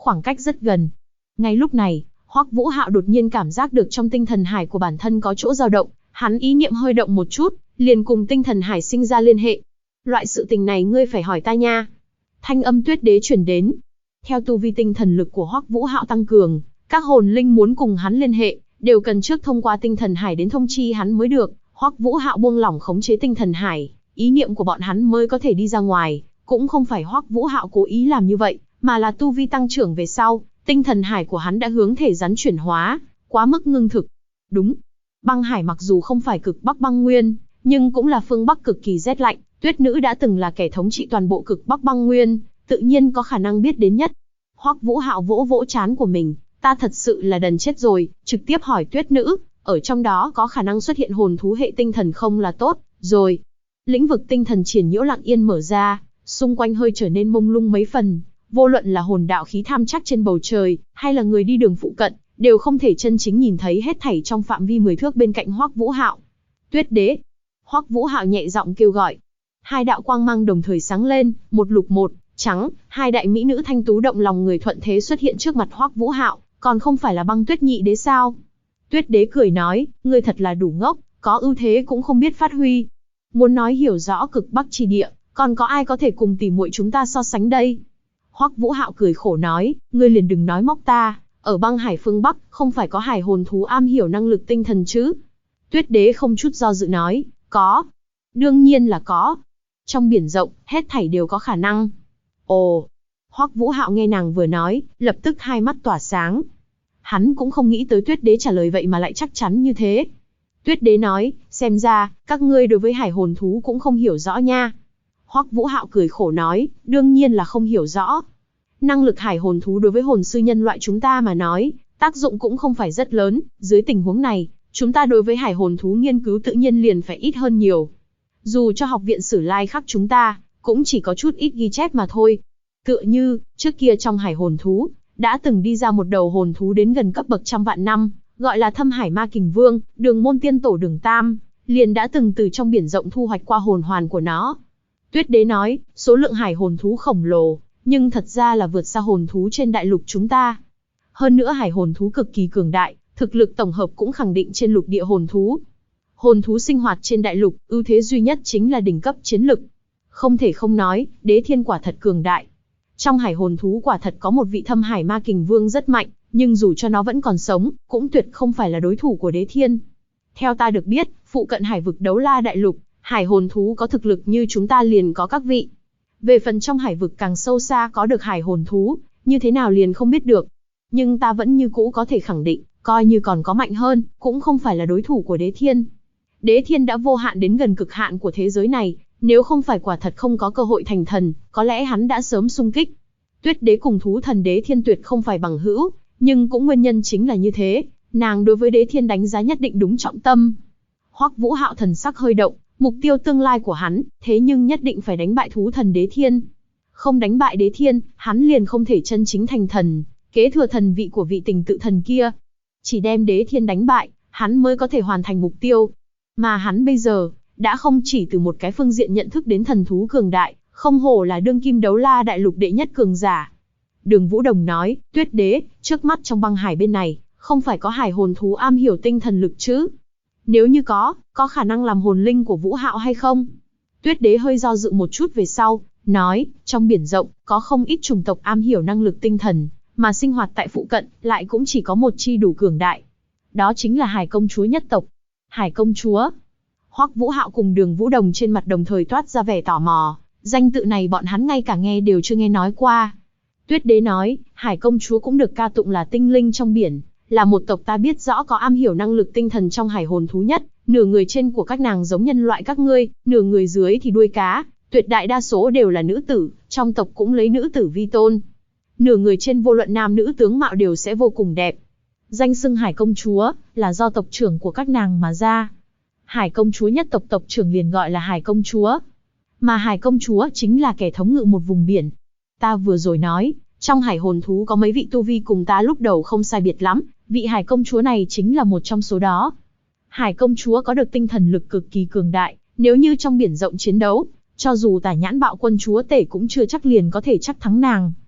khoảng cách rất gần. Ngay lúc này, Hoắc Vũ Hạo đột nhiên cảm giác được trong tinh thần hải của bản thân có chỗ dao động, hắn ý niệm hơi động một chút, liền cùng tinh thần hải sinh ra liên hệ. Loại sự tình này ngươi phải hỏi ta nha. Thanh âm Tuyết Đế truyền đến. Theo tu vi tinh thần lực của Hoắc Vũ Hạo tăng cường, các hồn linh muốn cùng hắn liên hệ, đều cần trước thông qua tinh thần hải đến thông chi hắn mới được. Hoắc Vũ Hạo buông lỏng khống chế tinh thần hải, ý niệm của bọn hắn mới có thể đi ra ngoài, cũng không phải Hoắc Vũ Hạo cố ý làm như vậy, mà là tu vi tăng trưởng về sau, tinh thần hải của hắn đã hướng thể rắn chuyển hóa, quá mức ngưng thực. Đúng, băng hải mặc dù không phải cực Bắc băng nguyên, nhưng cũng là phương Bắc cực kỳ rét lạnh, Tuyết Nữ đã từng là kẻ thống trị toàn bộ cực Bắc băng nguyên, tự nhiên có khả năng biết đến nhất. Hoắc Vũ Hạo vỗ vỗ trán của mình, ta thật sự là đần chết rồi, trực tiếp hỏi Tuyết Nữ, ở trong đó có khả năng xuất hiện hồn thú hệ tinh thần không là tốt rồi. Lĩnh vực tinh thần triển nhiễu lặng yên mở ra, xung quanh hơi trở nên mông lung mấy phần, vô luận là hồn đạo khí tham chắc trên bầu trời, hay là người đi đường phụ cận, đều không thể chân chính nhìn thấy hết thảy trong phạm vi 10 thước bên cạnh Hoắc Vũ Hạo. Tuyết Đế. Hoắc Vũ Hạo nhẹ giọng kêu gọi. Hai đạo quang mang đồng thời sáng lên, một lục một trắng, hai đại mỹ nữ thanh tú động lòng người thuận thế xuất hiện trước mặt Hoắc Vũ Hạo, còn không phải là Băng Tuyết Nhị Đế sao? Tuyết Đế cười nói, ngươi thật là đủ ngốc, có ưu thế cũng không biết phát huy. Muốn nói hiểu rõ cực Bắc chi địa, còn có ai có thể cùng tỷ muội chúng ta so sánh đây? Hoắc Vũ Hạo cười khổ nói, ngươi liền đừng nói móc ta, ở băng hải phương Bắc, không phải có hải hồn thú am hiểu năng lực tinh thần chứ? Tuyết Đế không chút do dự nói, có. Đương nhiên là có. Trong biển rộng, hết thảy đều có khả năng. Ồ. Hoắc Vũ Hạo nghe nàng vừa nói, lập tức hai mắt tỏa sáng. Hắn cũng không nghĩ tới Tuyết Đế trả lời vậy mà lại chắc chắn như thế. Tuyết Đế nói, xem ra, các ngươi đối với hải hồn thú cũng không hiểu rõ nha. Hoắc Vũ Hạo cười khổ nói, đương nhiên là không hiểu rõ. Năng lực hải hồn thú đối với hồn sư nhân loại chúng ta mà nói, tác dụng cũng không phải rất lớn, dưới tình huống này, chúng ta đối với hải hồn thú nghiên cứu tự nhiên liền phải ít hơn nhiều. Dù cho học viện Sử Lai Khắc chúng ta, cũng chỉ có chút ít ghi chép mà thôi. Tựa như, trước kia trong hải hồn thú, đã từng đi ra một đầu hồn thú đến gần cấp bậc trăm vạn năm, gọi là Thâm Hải Ma Kình Vương, Đường Môn Tiên Tổ Đường Tam, liền đã từng từ trong biển rộng thu hoạch qua hồn hoàn của nó. Tuyết Đế nói, số lượng hải hồn thú khổng lồ, nhưng thật ra là vượt xa hồn thú trên đại lục chúng ta. Hơn nữa hải hồn thú cực kỳ cường đại, thực lực tổng hợp cũng khẳng định trên lục địa hồn thú. Hồn thú sinh hoạt trên đại lục, ưu thế duy nhất chính là đỉnh cấp chiến lực. Không thể không nói, Đế Thiên quả thật cường đại. Trong hải hồn thú quả thật có một vị Thâm Hải Ma Kình Vương rất mạnh, nhưng dù cho nó vẫn còn sống, cũng tuyệt không phải là đối thủ của Đế Thiên. Theo ta được biết, phụ cận hải vực Đấu La đại lục, hải hồn thú có thực lực như chúng ta liền có các vị. Về phần trong hải vực càng sâu xa có được hải hồn thú, như thế nào liền không biết được. Nhưng ta vẫn như cũ có thể khẳng định, coi như còn có mạnh hơn, cũng không phải là đối thủ của Đế Thiên. Đế Thiên đã vô hạn đến gần cực hạn của thế giới này, nếu không phải quả thật không có cơ hội thành thần, có lẽ hắn đã sớm xung kích. Tuyết Đế cùng thú thần Đế Thiên tuyệt không phải bằng hữu, nhưng cũng nguyên nhân chính là như thế, nàng đối với Đế Thiên đánh giá nhất định đúng trọng tâm. Hoắc Vũ Hạo thần sắc hơi động, mục tiêu tương lai của hắn, thế nhưng nhất định phải đánh bại thú thần Đế Thiên. Không đánh bại Đế Thiên, hắn liền không thể chân chính thành thần, kế thừa thần vị của vị tình tự thần kia. Chỉ đem Đế Thiên đánh bại, hắn mới có thể hoàn thành mục tiêu. Mà hắn bây giờ, đã không chỉ từ một cái phương diện nhận thức đến thần thú cường đại, không hổ là đương kim Đấu La đại lục đệ nhất cường giả. Đường Vũ Đồng nói, Tuyết Đế, trước mắt trong băng hải bên này, không phải có hải hồn thú am hiểu tinh thần lực chứ? Nếu như có khả năng làm hồn linh của Vũ Hạo hay không? Tuyết Đế hơi do dự một chút về sau, nói, trong biển rộng, có không ít chủng tộc am hiểu năng lực tinh thần, mà sinh hoạt tại phụ cận, lại cũng chỉ có một chi đủ cường đại. Đó chính là Hải Công Chúa nhất tộc. Hải Công Chúa. Hoắc Vũ Hạo cùng Đường Vũ Đồng trên mặt đồng thời toát ra vẻ tò mò, danh tự này bọn hắn ngay cả nghe đều chưa nghe nói qua. Tuyết Đế nói, Hải Công Chúa cũng được ca tụng là tinh linh trong biển, là một tộc ta biết rõ có am hiểu năng lực tinh thần trong hải hồn thú nhất, nửa người trên của các nàng giống nhân loại các ngươi, nửa người dưới thì đuôi cá, tuyệt đại đa số đều là nữ tử, trong tộc cũng lấy nữ tử vi tôn. Nửa người trên vô luận nam nữ tướng mạo đều sẽ vô cùng đẹp. Danh xưng Hải Công Chúa, là do tộc trưởng của các nàng mà ra. Hải Công Chúa nhất tộc tộc trưởng liền gọi là Hải Công Chúa. Mà Hải Công Chúa chính là kẻ thống ngự một vùng biển. Ta vừa rồi nói, trong hải hồn thú có mấy vị tu vi cùng ta lúc đầu không sai biệt lắm, vị Hải Công Chúa này chính là một trong số đó. Hải Công Chúa có được tinh thần lực cực kỳ cường đại, nếu như trong biển rộng chiến đấu, cho dù Tả Nhãn Bạo Quân Chúa Tể cũng chưa chắc liền có thể chắc thắng nàng.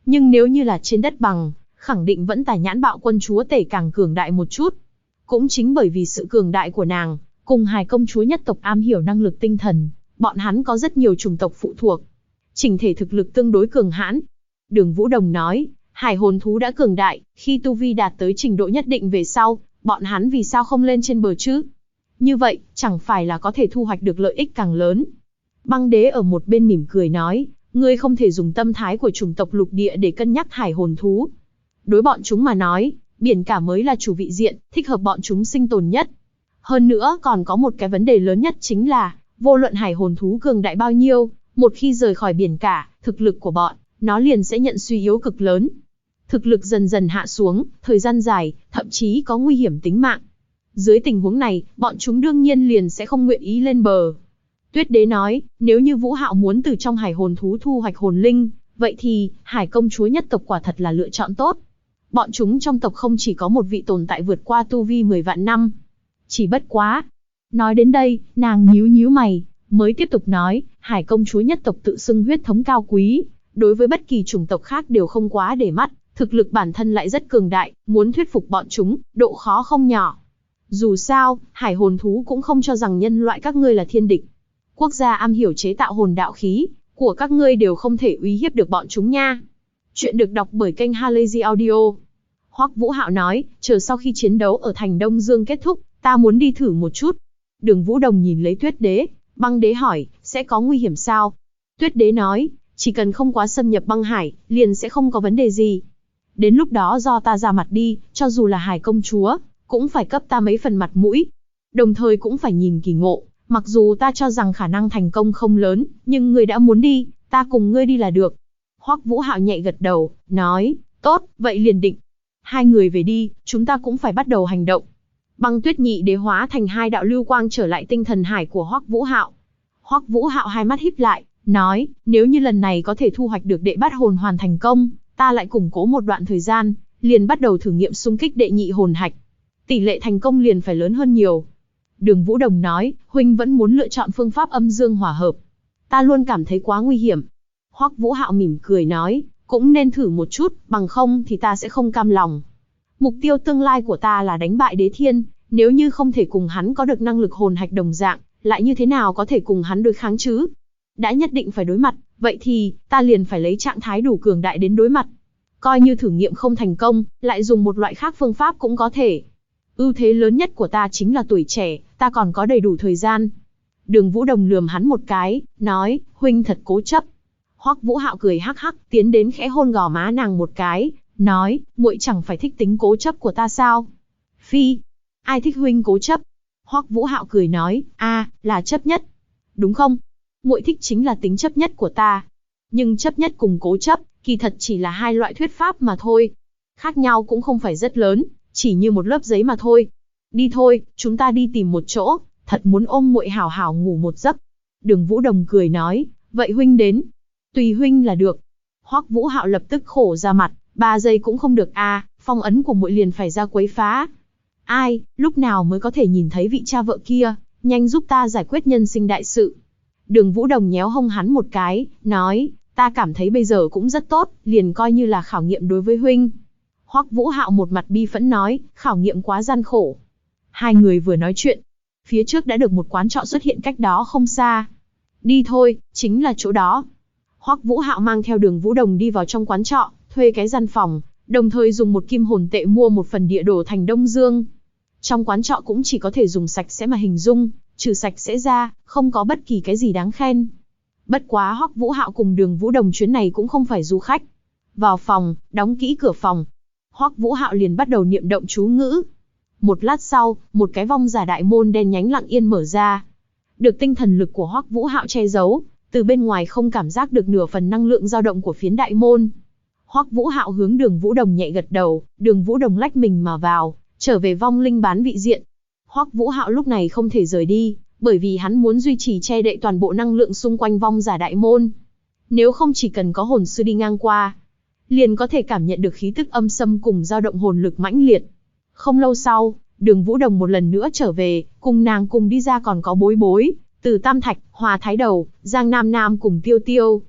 Nhưng nếu như là trên đất bằng, khẳng định vẫn Tà Nhãn Bạo Quân chúa tể càng cường đại một chút. Cũng chính bởi vì sự cường đại của nàng, cùng Hải công chúa nhất tộc am hiểu năng lực tinh thần, bọn hắn có rất nhiều chủng tộc phụ thuộc. Chỉnh thể thực lực tương đối cường hãn. Đường Vũ Đồng nói, hải hồn thú đã cường đại, khi tu vi đạt tới trình độ nhất định về sau, bọn hắn vì sao không lên trên bờ chứ? Như vậy, chẳng phải là có thể thu hoạch được lợi ích càng lớn. Băng đế ở một bên mỉm cười nói, ngươi không thể dùng tâm thái của chủng tộc lục địa để cân nhắc hải hồn thú. Đối bọn chúng mà nói, biển cả mới là chủ vị diện, thích hợp bọn chúng sinh tồn nhất. Hơn nữa còn có một cái vấn đề lớn nhất chính là, vô luận hải hồn thú cường đại bao nhiêu, một khi rời khỏi biển cả, thực lực của bọn nó liền sẽ nhận suy yếu cực lớn. Thực lực dần dần hạ xuống, thời gian dài, thậm chí có nguy hiểm tính mạng. Dưới tình huống này, bọn chúng đương nhiên liền sẽ không nguyện ý lên bờ. Tuyết đế nói, nếu như Vũ Hạo muốn từ trong hải hồn thú thu hoạch hồn linh, vậy thì, hải công chúa nhất tộc quả thật là lựa chọn tốt. Bọn chúng trong tộc không chỉ có một vị tồn tại vượt qua tu vi 10 vạn năm. Chỉ bất quá. Nói đến đây, nàng nhíu nhíu mày, mới tiếp tục nói, hải công chúa nhất tộc tự xưng huyết thống cao quý, đối với bất kỳ chủng tộc khác đều không quá để mắt, thực lực bản thân lại rất cường đại, muốn thuyết phục bọn chúng, độ khó không nhỏ. Dù sao, hải hồn thú cũng không cho rằng nhân loại các ngươi là thiên địch. Quốc gia am hiểu chế tạo hồn đạo khí, của các ngươi đều không thể uy hiếp được bọn chúng nha. Chuyện được đọc bởi kênh Halazy Audio. Hoắc Vũ Hạo nói, chờ sau khi chiến đấu ở thành Đông Dương kết thúc, ta muốn đi thử một chút. Đường Vũ Đồng nhìn lấy Tuyết đế, Băng đế hỏi, sẽ có nguy hiểm sao? Tuyết đế nói, chỉ cần không quá xâm nhập băng hải, liền sẽ không có vấn đề gì. Đến lúc đó do ta ra mặt đi, cho dù là hải công chúa, cũng phải cấp ta mấy phần mặt mũi. Đồng thời cũng phải nhìn kỳ ngộ, mặc dù ta cho rằng khả năng thành công không lớn, nhưng ngươi đã muốn đi, ta cùng ngươi đi là được. Hoắc Vũ Hạo nhẹ gật đầu, nói, tốt, vậy liền định. Hai người về đi, chúng ta cũng phải bắt đầu hành động. Băng Tuyết nhị đế hóa thành hai đạo lưu quang trở lại tinh thần hải của Hoắc Vũ Hạo. Hoắc Vũ Hạo hai mắt híp lại, nói, nếu như lần này có thể thu hoạch được đệ bát hồn hoàn thành công, ta lại củng cố một đoạn thời gian, liền bắt đầu thử nghiệm xung kích đệ nhị hồn hạch. Tỷ lệ thành công liền phải lớn hơn nhiều. Đường Vũ Đồng nói, huynh vẫn muốn lựa chọn phương pháp âm dương hòa hợp. Ta luôn cảm thấy quá nguy hiểm. Hoắc Vũ Hạo mỉm cười nói, cũng nên thử một chút, bằng không thì ta sẽ không cam lòng. Mục tiêu tương lai của ta là đánh bại Đế Thiên, nếu như không thể cùng hắn có được năng lực hồn hạch đồng dạng, lại như thế nào có thể cùng hắn đối kháng chứ? Đã nhất định phải đối mặt, vậy thì, ta liền phải lấy trạng thái đủ cường đại đến đối mặt. Coi như thử nghiệm không thành công, lại dùng một loại khác phương pháp cũng có thể. Ưu thế lớn nhất của ta chính là tuổi trẻ, ta còn có đầy đủ thời gian. Đường Vũ Đồng lườm hắn một cái, nói, huynh thật cố chấp. Hoắc Vũ Hạo cười hắc hắc, tiến đến khẽ hôn gò má nàng một cái, nói, muội chẳng phải thích tính cố chấp của ta sao? Phi, ai thích huynh cố chấp? Hoắc Vũ Hạo cười nói, là chấp nhất. Đúng không? Muội thích chính là tính chấp nhất của ta. Nhưng chấp nhất cùng cố chấp, kỳ thật chỉ là hai loại thuyết pháp mà thôi. Khác nhau cũng không phải rất lớn, chỉ như một lớp giấy mà thôi. Đi thôi, chúng ta đi tìm một chỗ, thật muốn ôm muội hảo hảo ngủ một giấc. Đường Vũ Đồng cười nói, vậy huynh đến. Tùy huynh là được. Hoắc Vũ Hạo lập tức khổ ra mặt, 3 giây cũng không được phong ấn của muội liền phải ra quấy phá. Ai, lúc nào mới có thể nhìn thấy vị cha vợ kia, nhanh giúp ta giải quyết nhân sinh đại sự. Đường Vũ Đồng nhéo hông hắn một cái, nói, ta cảm thấy bây giờ cũng rất tốt, liền coi như là khảo nghiệm đối với huynh. Hoắc Vũ Hạo một mặt bi phẫn nói, khảo nghiệm quá gian khổ. Hai người vừa nói chuyện, phía trước đã được một quán trọ xuất hiện cách đó không xa. Đi thôi, chính là chỗ đó. Hoắc Vũ Hạo mang theo Đường Vũ Đồng đi vào trong quán trọ, thuê cái gian phòng, đồng thời dùng một kim hồn tệ mua một phần địa đồ thành Đông Dương. Trong quán trọ cũng chỉ có thể dùng sạch sẽ mà hình dung, trừ sạch sẽ ra, không có bất kỳ cái gì đáng khen. Bất quá Hoắc Vũ Hạo cùng Đường Vũ Đồng chuyến này cũng không phải du khách. Vào phòng, đóng kỹ cửa phòng. Hoắc Vũ Hạo liền bắt đầu niệm động chú ngữ. Một lát sau, một cái vong giả đại môn đen nhánh lặng yên mở ra. Được tinh thần lực của Hoắc Vũ Hạo che giấu, từ bên ngoài không cảm giác được nửa phần năng lượng dao động của phiến đại môn. Hoắc Vũ Hạo hướng Đường Vũ Đồng nhẹ gật đầu, Đường Vũ Đồng lách mình mà vào, trở về vong linh bán vị diện. Hoắc Vũ Hạo lúc này không thể rời đi, bởi vì hắn muốn duy trì che đậy toàn bộ năng lượng xung quanh vong giả đại môn. Nếu không chỉ cần có hồn sư đi ngang qua, liền có thể cảm nhận được khí tức âm xâm cùng dao động hồn lực mãnh liệt. Không lâu sau, Đường Vũ Đồng một lần nữa trở về, cùng nàng cùng đi ra còn có Bối Bối, Từ Tam Thạch, Hòa Thái Đầu, Giang Nam Nam cùng Tiêu Tiêu.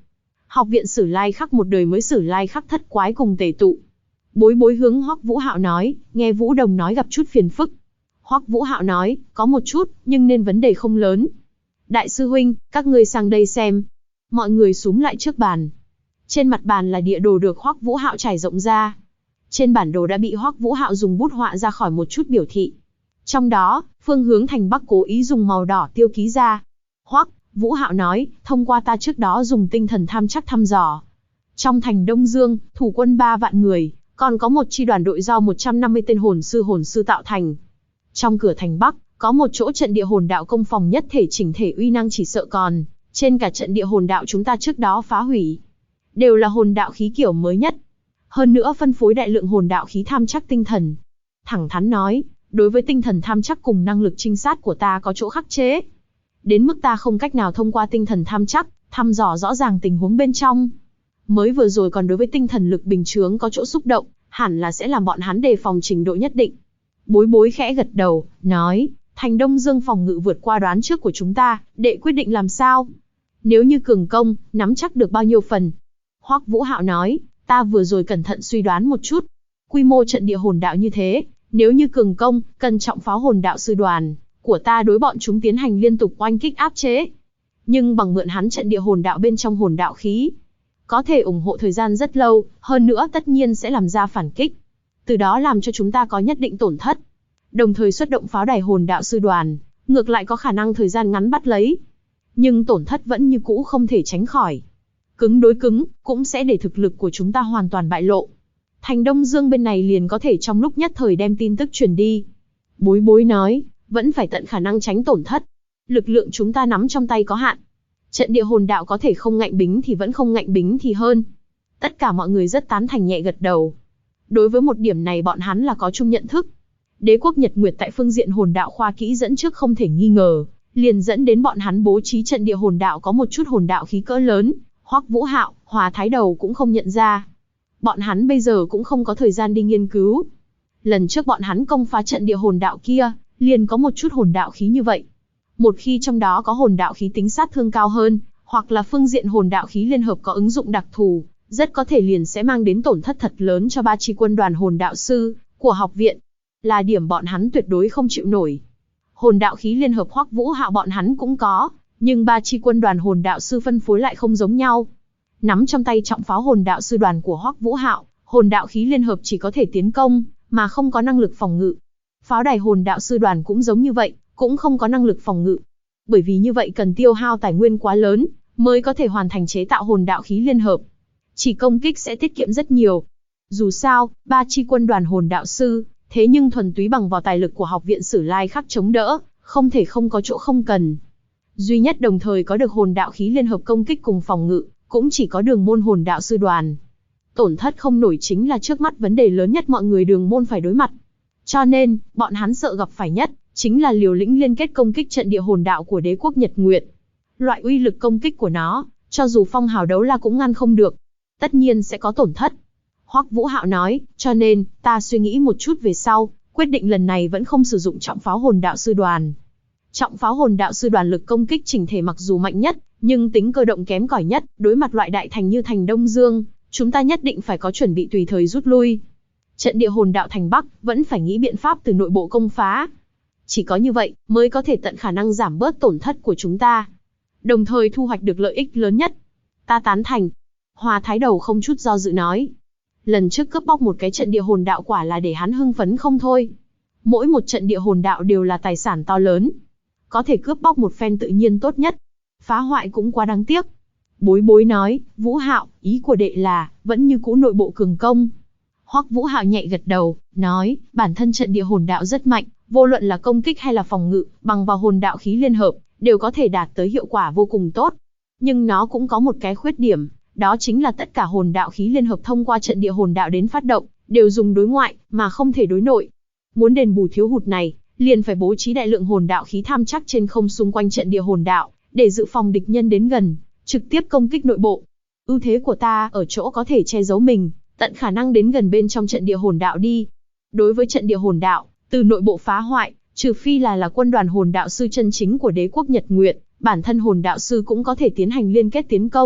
Học viện Sử Lai Khắc một đời mới Sử Lai Khắc thất quái cùng tề tụ. Bối bối hướng Hoắc Vũ Hạo nói, nghe Vũ Đồng nói gặp chút phiền phức. Hoắc Vũ Hạo nói, có một chút, nhưng nên vấn đề không lớn. Đại sư huynh, các ngươi sang đây xem. Mọi người xúm lại trước bàn. Trên mặt bàn là địa đồ được Hoắc Vũ Hạo trải rộng ra. Trên bản đồ đã bị Hoắc Vũ Hạo dùng bút họa ra khỏi một chút biểu thị. Trong đó, phương hướng thành Bắc cố ý dùng màu đỏ tiêu ký ra. Hoắc Vũ Hạo nói, thông qua ta trước đó dùng tinh thần tham chắc thăm dò. Trong thành Đông Dương, thủ quân 3 vạn người, còn có một chi đoàn đội do 150 tên hồn sư tạo thành. Trong cửa thành Bắc, có một chỗ trận địa hồn đạo công phòng nhất thể chỉnh thể uy năng chỉ sợ còn trên cả trận địa hồn đạo chúng ta trước đó phá hủy. Đều là hồn đạo khí kiểu mới nhất. Hơn nữa phân phối đại lượng hồn đạo khí tham chắc tinh thần. Thẳng thắn nói, đối với tinh thần tham chắc cùng năng lực trinh sát của ta có chỗ khắc chế. Đến mức ta không cách nào thông qua tinh thần tham chắc, thăm dò rõ ràng tình huống bên trong. Mới vừa rồi còn đối với tinh thần lực bình chướng có chỗ xúc động, hẳn là sẽ làm bọn hắn đề phòng trình độ nhất định. Bối bối khẽ gật đầu, nói, thành Đông Dương phòng ngự vượt qua đoán trước của chúng ta, đệ quyết định làm sao? Nếu như cường công, nắm chắc được bao nhiêu phần? Hoắc Vũ Hạo nói, ta vừa rồi cẩn thận suy đoán một chút. Quy mô trận địa hồn đạo như thế, nếu như cường công, cần trọng pháo hồn đạo sư đoàn của ta đối bọn chúng tiến hành liên tục oanh kích áp chế. Nhưng bằng mượn hắn trận địa hồn đạo bên trong hồn đạo khí, có thể ủng hộ thời gian rất lâu, hơn nữa tất nhiên sẽ làm ra phản kích. Từ đó làm cho chúng ta có nhất định tổn thất. Đồng thời xuất động pháo đài hồn đạo sư đoàn, ngược lại có khả năng thời gian ngắn bắt lấy. Nhưng tổn thất vẫn như cũ không thể tránh khỏi. Cứng đối cứng, cũng sẽ để thực lực của chúng ta hoàn toàn bại lộ. Thành Đông Dương bên này liền có thể trong lúc nhất thời đem tin tức truyền đi. Bối bối nói, vẫn phải tận khả năng tránh tổn thất. Lực lượng chúng ta nắm trong tay có hạn. Trận địa hồn đạo có thể không ngạnh bính thì vẫn không ngạnh bính thì hơn. Tất cả mọi người rất tán thành nhẹ gật đầu. Đối với một điểm này bọn hắn là có chung nhận thức. Đế quốc Nhật Nguyệt tại phương diện hồn đạo khoa kỹ dẫn trước không thể nghi ngờ, liền dẫn đến bọn hắn bố trí trận địa hồn đạo có một chút hồn đạo khí cỡ lớn. Hoắc Vũ Hạo, Hòa Thái Đầu cũng không nhận ra. Bọn hắn bây giờ cũng không có thời gian đi nghiên cứu. Lần trước bọn hắn công phá trận địa hồn đạo kia, liền có một chút hồn đạo khí như vậy. Một khi trong đó có hồn đạo khí tính sát thương cao hơn, hoặc là phương diện hồn đạo khí liên hợp có ứng dụng đặc thù, rất có thể liền sẽ mang đến tổn thất thật lớn cho 3 chi quân đoàn hồn đạo sư của học viện. Là điểm bọn hắn tuyệt đối không chịu nổi. Hồn đạo khí liên hợp Hoắc Vũ Hạo bọn hắn cũng có, nhưng 3 chi quân đoàn hồn đạo sư phân phối lại không giống nhau. Nắm trong tay trọng pháo hồn đạo sư đoàn của Hoắc Vũ Hạo, hồn đạo khí liên hợp chỉ có thể tiến công, mà không có năng lực phòng ngự. Pháo đài hồn đạo sư đoàn cũng giống như vậy, cũng không có năng lực phòng ngự. Bởi vì như vậy cần tiêu hao tài nguyên quá lớn, mới có thể hoàn thành chế tạo hồn đạo khí liên hợp. Chỉ công kích sẽ tiết kiệm rất nhiều. Dù sao, 3 chi quân đoàn hồn đạo sư, thế nhưng thuần túy bằng vào tài lực của học viện Sử Lai Khắc chống đỡ, không thể không có chỗ không cần. Duy nhất đồng thời có được hồn đạo khí liên hợp công kích cùng phòng ngự, cũng chỉ có đường môn hồn đạo sư đoàn. Tổn thất không nổi chính là trước mắt vấn đề lớn nhất mọi người đường môn phải đối mặt. Cho nên, bọn hắn sợ gặp phải nhất, chính là liều lĩnh liên kết công kích trận địa hồn đạo của đế quốc Nhật Nguyệt. Loại uy lực công kích của nó, cho dù phong hào đấu la cũng ngăn không được. Tất nhiên sẽ có tổn thất. Hoắc Vũ Hạo nói, cho nên, ta suy nghĩ một chút về sau, quyết định lần này vẫn không sử dụng trọng pháo hồn đạo sư đoàn. Trọng pháo hồn đạo sư đoàn lực công kích chỉnh thể mặc dù mạnh nhất, nhưng tính cơ động kém cỏi nhất, đối mặt loại đại thành như thành Đông Dương, chúng ta nhất định phải có chuẩn bị tùy thời rút lui. Trận địa hồn đạo thành Bắc, vẫn phải nghĩ biện pháp từ nội bộ công phá. Chỉ có như vậy, mới có thể tận khả năng giảm bớt tổn thất của chúng ta. Đồng thời thu hoạch được lợi ích lớn nhất. Ta tán thành. Hòa Thái Đầu không chút do dự nói. Lần trước cướp bóc một cái trận địa hồn đạo quả là để hắn hưng phấn không thôi. Mỗi một trận địa hồn đạo đều là tài sản to lớn. Có thể cướp bóc một phen tự nhiên tốt nhất. Phá hoại cũng quá đáng tiếc. Bối bối nói, Vũ Hạo, ý của đệ là, vẫn như cũ nội bộ cường công. Hoắc Vũ Hạo nhẹ gật đầu, nói, bản thân trận địa hồn đạo rất mạnh, vô luận là công kích hay là phòng ngự, bằng vào hồn đạo khí liên hợp, đều có thể đạt tới hiệu quả vô cùng tốt. Nhưng nó cũng có một cái khuyết điểm, đó chính là tất cả hồn đạo khí liên hợp thông qua trận địa hồn đạo đến phát động, đều dùng đối ngoại, mà không thể đối nội. Muốn đền bù thiếu hụt này, liền phải bố trí đại lượng hồn đạo khí tham chắc trên không xung quanh trận địa hồn đạo, để dự phòng địch nhân đến gần, trực tiếp công kích nội bộ. Ưu thế của ta ở chỗ có thể che giấu mình, tận khả năng đến gần bên trong trận địa hồn đạo đi. Đối với trận địa hồn đạo, từ nội bộ phá hoại, trừ phi là quân đoàn hồn đạo sư chân chính của đế quốc Nhật Nguyệt, bản thân hồn đạo sư cũng có thể tiến hành liên kết tiến công,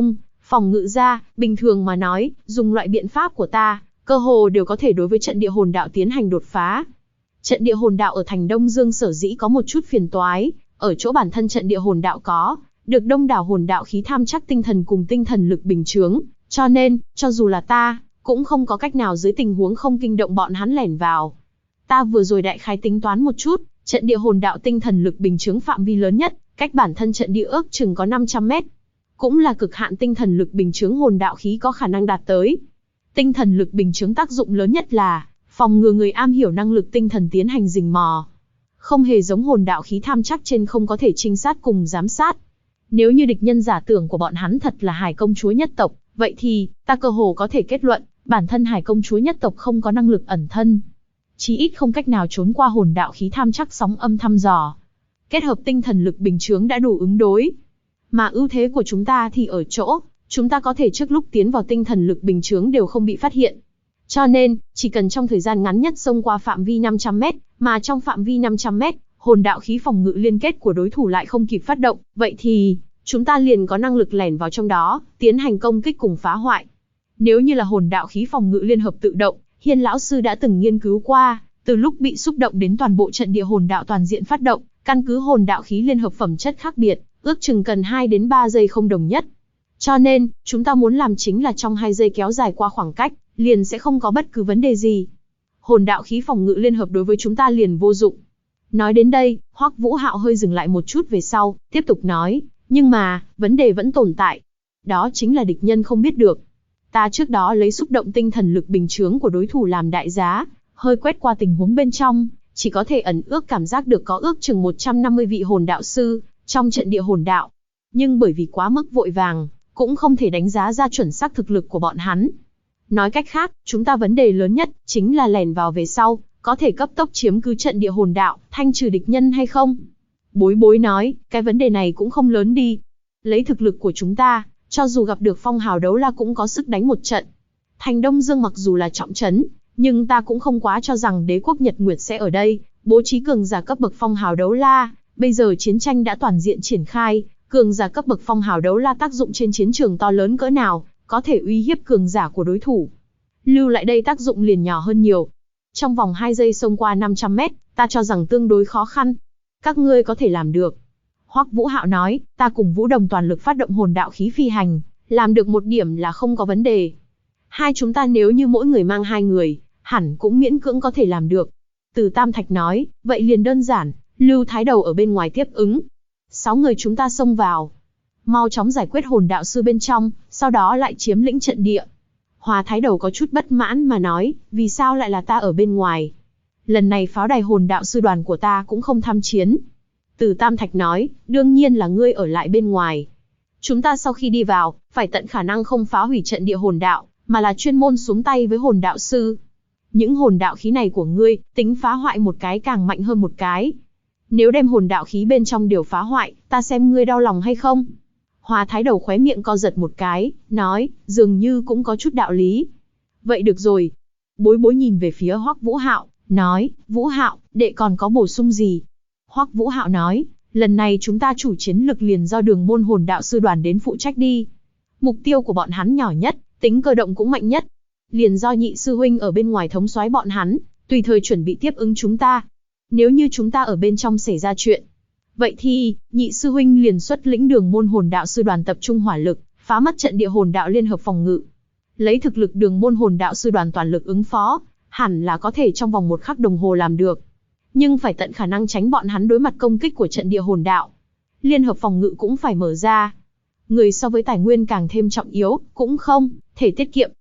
Phòng ngự ra, bình thường mà nói, dùng loại biện pháp của ta, cơ hồ đều có thể đối với trận địa hồn đạo tiến hành đột phá. Trận địa hồn đạo ở thành Đông Dương sở dĩ có một chút phiền toái, ở chỗ bản thân trận địa hồn đạo có được đông đảo hồn đạo khí tham chắc tinh thần cùng tinh thần lực bình chướng, cho nên, cho dù là ta, cũng không có cách nào dưới tình huống không kinh động bọn hắn lẻn vào. Ta vừa rồi đại khái tính toán một chút, trận địa hồn đạo tinh thần lực bình chướng phạm vi lớn nhất, cách bản thân trận địa ước chừng có 500 mét. Cũng là cực hạn tinh thần lực bình chướng hồn đạo khí có khả năng đạt tới. Tinh thần lực bình chướng tác dụng lớn nhất là phòng ngừa người am hiểu năng lực tinh thần tiến hành rình mò. Không hề giống hồn đạo khí tham chắc trên không có thể trinh sát cùng giám sát. Nếu như địch nhân giả tưởng của bọn hắn thật là Hải công chúa nhất tộc, vậy thì, ta cơ hồ có thể kết luận, bản thân Hải công chúa nhất tộc không có năng lực ẩn thân. Chí ít không cách nào trốn qua hồn đạo khí tham chắc sóng âm thăm dò. Kết hợp tinh thần lực bình chướng đã đủ ứng đối. Mà ưu thế của chúng ta thì ở chỗ, chúng ta có thể trước lúc tiến vào tinh thần lực bình chướng đều không bị phát hiện. Cho nên, chỉ cần trong thời gian ngắn nhất xông qua phạm vi 500 mét, mà trong phạm vi 500 mét, hồn đạo khí phòng ngự liên kết của đối thủ lại không kịp phát động, vậy thì, chúng ta liền có năng lực lẻn vào trong đó, tiến hành công kích cùng phá hoại. Nếu như là hồn đạo khí phòng ngự liên hợp tự động, Hiên lão sư đã từng nghiên cứu qua, từ lúc bị xúc động đến toàn bộ trận địa hồn đạo toàn diện phát động, căn cứ hồn đạo khí liên hợp phẩm chất khác biệt, ước chừng cần 2 đến 3 giây không đồng nhất. Cho nên, chúng ta muốn làm chính là trong 2 giây kéo dài qua khoảng cách, liền sẽ không có bất cứ vấn đề gì. Hồn đạo khí phòng ngự liên hợp đối với chúng ta liền vô dụng. Nói đến đây, Hoắc Vũ Hạo hơi dừng lại một chút về sau, tiếp tục nói, nhưng mà, vấn đề vẫn tồn tại. Đó chính là địch nhân không biết được. Ta trước đó lấy xúc động tinh thần lực bình chướng của đối thủ làm đại giá, hơi quét qua tình huống bên trong, chỉ có thể ẩn ước cảm giác được có ước chừng 150 vị hồn đạo sư trong trận địa hồn đạo. Nhưng bởi vì quá mức vội vàng, cũng không thể đánh giá ra chuẩn xác thực lực của bọn hắn. Nói cách khác, chúng ta vấn đề lớn nhất chính là lẻn vào về sau, có thể cấp tốc chiếm cứ trận địa hồn đạo, thanh trừ địch nhân hay không? Bối bối nói, cái vấn đề này cũng không lớn đi. Lấy thực lực của chúng ta, cho dù gặp được phong hào đấu la cũng có sức đánh một trận. Thành Đông Dương mặc dù là trọng trấn, nhưng ta cũng không quá cho rằng đế quốc Nhật Nguyệt sẽ ở đây, bố trí cường giả cấp bậc phong hào đấu la. Bây giờ chiến tranh đã toàn diện triển khai, cường giả cấp bậc phong hào đấu la tác dụng trên chiến trường to lớn cỡ nào, có thể uy hiếp cường giả của đối thủ. Lưu lại đây tác dụng liền nhỏ hơn nhiều. Trong vòng 2 giây xông qua 500 mét, ta cho rằng tương đối khó khăn. Các ngươi có thể làm được. Hoắc Vũ Hạo nói, ta cùng Vũ Đồng toàn lực phát động hồn đạo khí phi hành, làm được một điểm là không có vấn đề. Hai chúng ta nếu như mỗi người mang 2 người, hẳn cũng miễn cưỡng có thể làm được. Từ Tam Thạch nói, vậy liền đơn giản, Lưu Thái Đầu ở bên ngoài tiếp ứng. 6 người chúng ta xông vào. Mau chóng giải quyết hồn đạo sư bên trong, sau đó lại chiếm lĩnh trận địa. Hòa Thái Đầu có chút bất mãn mà nói, vì sao lại là ta ở bên ngoài? Lần này pháo đài hồn đạo sư đoàn của ta cũng không tham chiến. Từ Tam Thạch nói, đương nhiên là ngươi ở lại bên ngoài. Chúng ta sau khi đi vào, phải tận khả năng không phá hủy trận địa hồn đạo, mà là chuyên môn xuống tay với hồn đạo sư. Những hồn đạo khí này của ngươi, tính phá hoại một cái càng mạnh hơn một cái. Nếu đem hồn đạo khí bên trong đều phá hoại, ta xem ngươi đau lòng hay không? Hòa Thái Đầu khóe miệng co giật một cái, nói, dường như cũng có chút đạo lý. Vậy được rồi. Bối bối nhìn về phía Hoắc Vũ Hạo, nói, Vũ Hạo, đệ còn có bổ sung gì? Hoắc Vũ Hạo nói, lần này chúng ta chủ chiến lực liền do Đường Môn hồn đạo sư đoàn đến phụ trách đi. Mục tiêu của bọn hắn nhỏ nhất, tính cơ động cũng mạnh nhất. Liền do nhị sư huynh ở bên ngoài thống soái bọn hắn, tùy thời chuẩn bị tiếp ứng chúng ta. Nếu như chúng ta ở bên trong xảy ra chuyện, vậy thì, nhị sư huynh liền xuất lĩnh Đường Môn hồn đạo sư đoàn tập trung hỏa lực, phá mất trận địa hồn đạo liên hợp phòng ngự. Lấy thực lực Đường Môn hồn đạo sư đoàn toàn lực ứng phó, hẳn là có thể trong vòng 1 khắc đồng hồ làm được. Nhưng phải tận khả năng tránh bọn hắn đối mặt công kích của trận địa hồn đạo. Liên hợp phòng ngự cũng phải mở ra. Người so với tài nguyên càng thêm trọng yếu, cũng không thể tiết kiệm.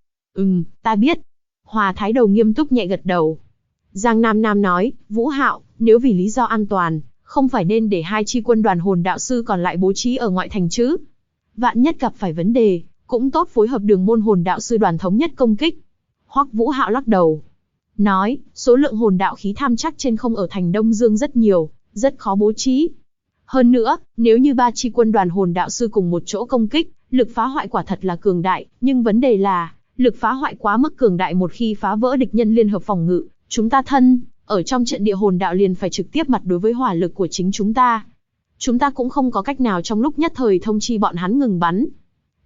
Ta biết. Hòa Thái Đầu nghiêm túc nhẹ gật đầu. Giang Nam Nam nói, Vũ Hạo, nếu vì lý do an toàn, không phải nên để 2 chi quân đoàn hồn đạo sư còn lại bố trí ở ngoại thành chứ? Vạn nhất gặp phải vấn đề, cũng tốt phối hợp Đường Môn hồn đạo sư đoàn thống nhất công kích. Hoắc Vũ Hạo lắc đầu, nói, số lượng hồn đạo khí tham chắc trên không ở thành Đông Dương rất nhiều, rất khó bố trí. Hơn nữa, nếu như 3 chi quân đoàn hồn đạo sư cùng một chỗ công kích, lực phá hoại quả thật là cường đại, nhưng vấn đề là, lực phá hoại quá mức cường đại một khi phá vỡ địch nhân liên hợp phòng ngự, chúng ta ở trong trận địa hồn đạo liền phải trực tiếp mặt đối với hỏa lực của chính chúng ta. Chúng ta cũng không có cách nào trong lúc nhất thời thông chi bọn hắn ngừng bắn.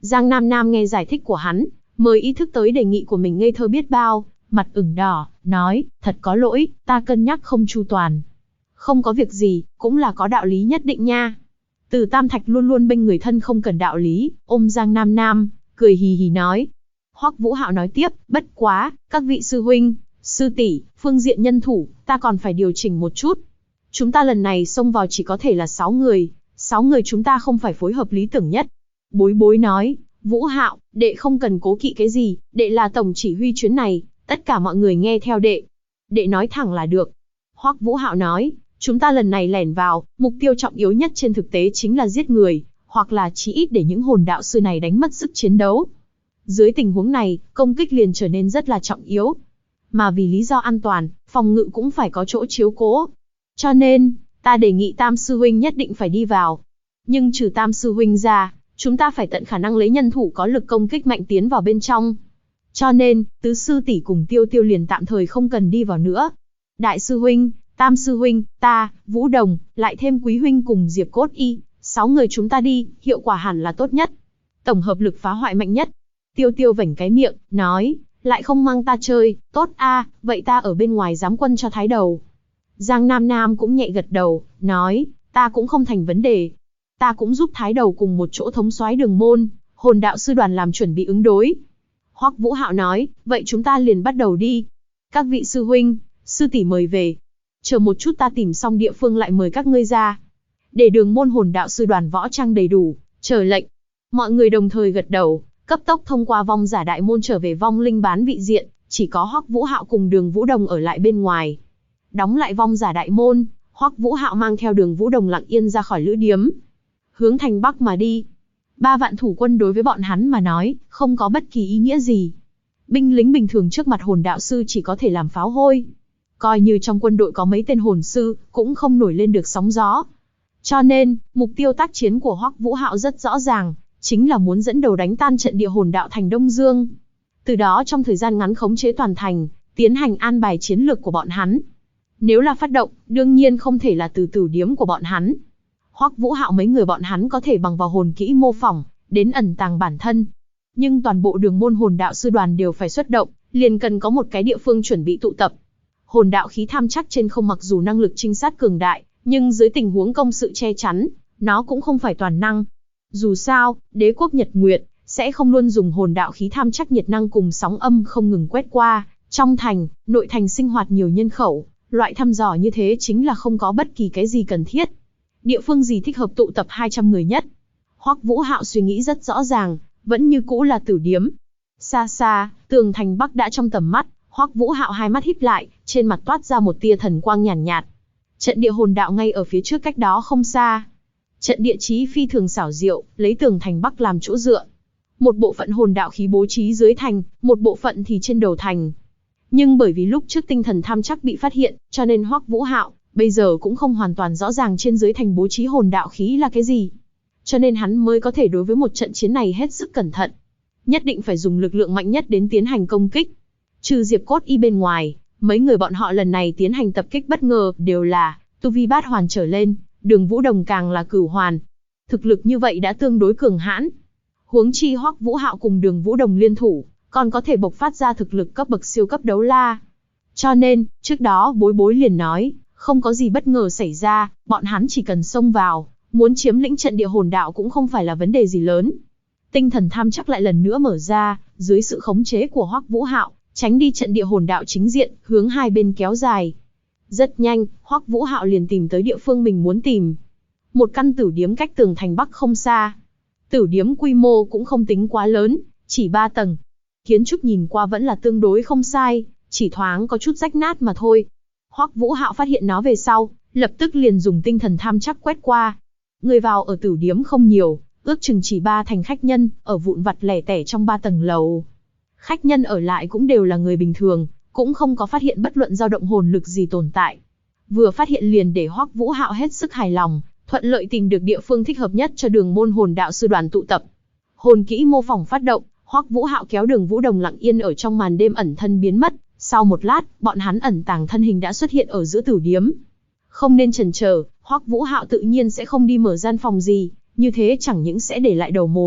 Giang Nam Nam nghe giải thích của hắn, mới ý thức tới đề nghị của mình ngây thơ biết bao, mặt ửng đỏ, nói, thật có lỗi, ta cân nhắc không chu toàn. Không có việc gì, cũng là có đạo lý nhất định nha. Từ Tam Thạch luôn luôn bênh người thân không cần đạo lý, ôm Giang Nam Nam, cười hì hì nói. Hoắc Vũ Hạo nói tiếp, bất quá, các vị sư huynh, sư tỷ, phương diện nhân thủ, ta còn phải điều chỉnh một chút. Chúng ta lần này xông vào chỉ có thể là 6 người, 6 người chúng ta không phải phối hợp lý tưởng nhất. Bối bối nói, Vũ Hạo, đệ không cần cố kỵ cái gì, đệ là tổng chỉ huy chuyến này, tất cả mọi người nghe theo đệ. Đệ nói thẳng là được. Hoắc Vũ Hạo nói, chúng ta lần này lẻn vào, mục tiêu trọng yếu nhất trên thực tế chính là giết người, hoặc là chí ít để những hồn đạo sư này đánh mất sức chiến đấu. Dưới tình huống này, công kích liền trở nên rất là trọng yếu. Mà vì lý do an toàn, phòng ngự cũng phải có chỗ chiếu cố. Cho nên, ta đề nghị Tam Sư Huynh nhất định phải đi vào. Nhưng trừ Tam Sư Huynh ra, chúng ta phải tận khả năng lấy nhân thủ có lực công kích mạnh tiến vào bên trong. Cho nên, Tứ Sư tỷ cùng Tiêu Tiêu liền tạm thời không cần đi vào nữa. Đại Sư Huynh, Tam Sư Huynh, ta, Vũ Đồng, lại thêm Quý Huynh cùng Diệp Cốt Y, 6 người chúng ta đi, hiệu quả hẳn là tốt nhất. Tổng hợp lực phá hoại mạnh nhất. Tiêu Tiêu vểnh cái miệng, nói, lại không mang ta chơi, tốt a, vậy ta ở bên ngoài giám quân cho Thái Đầu. Giang Nam Nam cũng nhẹ gật đầu, nói, ta cũng không thành vấn đề. Ta cũng giúp Thái Đầu cùng một chỗ thống soái Đường Môn, hồn đạo sư đoàn làm chuẩn bị ứng đối. Hoắc Vũ Hạo nói, vậy chúng ta liền bắt đầu đi. Các vị sư huynh, sư tỷ mời về. Chờ một chút ta tìm xong địa phương lại mời các ngươi ra. Để Đường Môn hồn đạo sư đoàn võ trang đầy đủ, chờ lệnh. Mọi người đồng thời gật đầu, cấp tốc thông qua vong giả đại môn trở về vong linh bán vị diện, chỉ có Hoắc Vũ Hạo cùng Đường Vũ Đồng ở lại bên ngoài. Đóng lại vong giả đại môn, Hoắc Vũ Hạo mang theo Đường Vũ Đồng lặng yên ra khỏi lữ điếm, hướng thành Bắc mà đi. 3 vạn thủ quân đối với bọn hắn mà nói, không có bất kỳ ý nghĩa gì. Binh lính bình thường trước mặt hồn đạo sư chỉ có thể làm pháo hôi. Coi như trong quân đội có mấy tên hồn sư, cũng không nổi lên được sóng gió. Cho nên, mục tiêu tác chiến của Hoắc Vũ Hạo rất rõ ràng, chính là muốn dẫn đầu đánh tan trận địa hồn đạo thành Đông Dương. Từ đó trong thời gian ngắn khống chế toàn thành, tiến hành an bài chiến lược của bọn hắn. Nếu là phát động, đương nhiên không thể là từ tử điếm của bọn hắn. Hoắc Vũ Hạo mấy người bọn hắn có thể bằng vào hồn kỹ mô phỏng, đến ẩn tàng bản thân. Nhưng toàn bộ Đường Môn hồn đạo sư đoàn đều phải xuất động, liền cần có một cái địa phương chuẩn bị tụ tập. Hồn đạo khí tham chắc trên không mặc dù năng lực trinh sát cường đại, nhưng dưới tình huống công sự che chắn, nó cũng không phải toàn năng. Dù sao, đế quốc Nhật Nguyệt sẽ không luôn dùng hồn đạo khí tham chắc nhiệt năng cùng sóng âm không ngừng quét qua. Trong thành, nội thành sinh hoạt nhiều nhân khẩu, loại thăm dò như thế chính là không có bất kỳ cái gì cần thiết. Địa phương gì thích hợp tụ tập 200 người nhất? Hoắc Vũ Hạo suy nghĩ rất rõ ràng, vẫn như cũ là tử điếm. Xa xa, tường thành Bắc đã trong tầm mắt, Hoắc Vũ Hạo hai mắt híp lại, trên mặt toát ra một tia thần quang nhàn nhạt. Trận địa hồn đạo ngay ở phía trước cách đó không xa. Trận địa chí phi thường xảo diệu, lấy tường thành Bắc làm chỗ dựa. Một bộ phận hồn đạo khí bố trí dưới thành, một bộ phận thì trên đầu thành. Nhưng bởi vì lúc trước tinh thần tham chắc bị phát hiện, cho nên Hoắc Vũ Hạo bây giờ cũng không hoàn toàn rõ ràng trên dưới thành bố trí hồn đạo khí là cái gì. Cho nên hắn mới có thể đối với một trận chiến này hết sức cẩn thận. Nhất định phải dùng lực lượng mạnh nhất đến tiến hành công kích. Trừ Diệp Cốt Y bên ngoài, mấy người bọn họ lần này tiến hành tập kích bất ngờ đều là tu vi bát hoàn trở lên, Đường Vũ Đồng càng là cửu hoàn. Thực lực như vậy đã tương đối cường hãn. Huống chi Hoắc Vũ Hạo cùng Đường Vũ Đồng liên thủ, còn có thể bộc phát ra thực lực cấp bậc siêu cấp đấu la. Cho nên, trước đó Bối Bối liền nói, không có gì bất ngờ xảy ra, bọn hắn chỉ cần xông vào, muốn chiếm lĩnh trận địa hồn đạo cũng không phải là vấn đề gì lớn. Tinh thần tham chắc lại lần nữa mở ra, dưới sự khống chế của Hoắc Vũ Hạo, tránh đi trận địa hồn đạo chính diện, hướng hai bên kéo dài. Rất nhanh, Hoắc Vũ Hạo liền tìm tới địa phương mình muốn tìm. Một căn tử điếm cách tường thành Bắc không xa. Tử điếm quy mô cũng không tính quá lớn, chỉ 3 tầng. Kiến trúc nhìn qua vẫn là tương đối không sai, chỉ thoáng có chút rách nát mà thôi. Hoắc Vũ Hạo phát hiện nó về sau, lập tức liền dùng tinh thần tham chắc quét qua. Người vào ở tử điếm không nhiều, ước chừng chỉ 3 thành khách nhân, ở vụn vặt lẻ tẻ trong 3 tầng lầu. Khách nhân ở lại cũng đều là người bình thường, cũng không có phát hiện bất luận dao động hồn lực gì tồn tại. Vừa phát hiện liền để Hoắc Vũ Hạo hết sức hài lòng, thuận lợi tìm được địa phương thích hợp nhất cho Đường Môn hồn đạo sư đoàn tụ tập. Hồn kỹ mô phỏng phát động, Hoắc Vũ Hạo kéo Đường Vũ Đồng lặng yên ở trong màn đêm ẩn thân biến mất. Sau một lát, bọn hắn ẩn tàng thân hình đã xuất hiện ở giữa tử điếm. Không nên chần chờ, Hoắc Vũ Hạo tự nhiên sẽ không đi mở gian phòng gì, như thế chẳng những sẽ để lại đầu mối,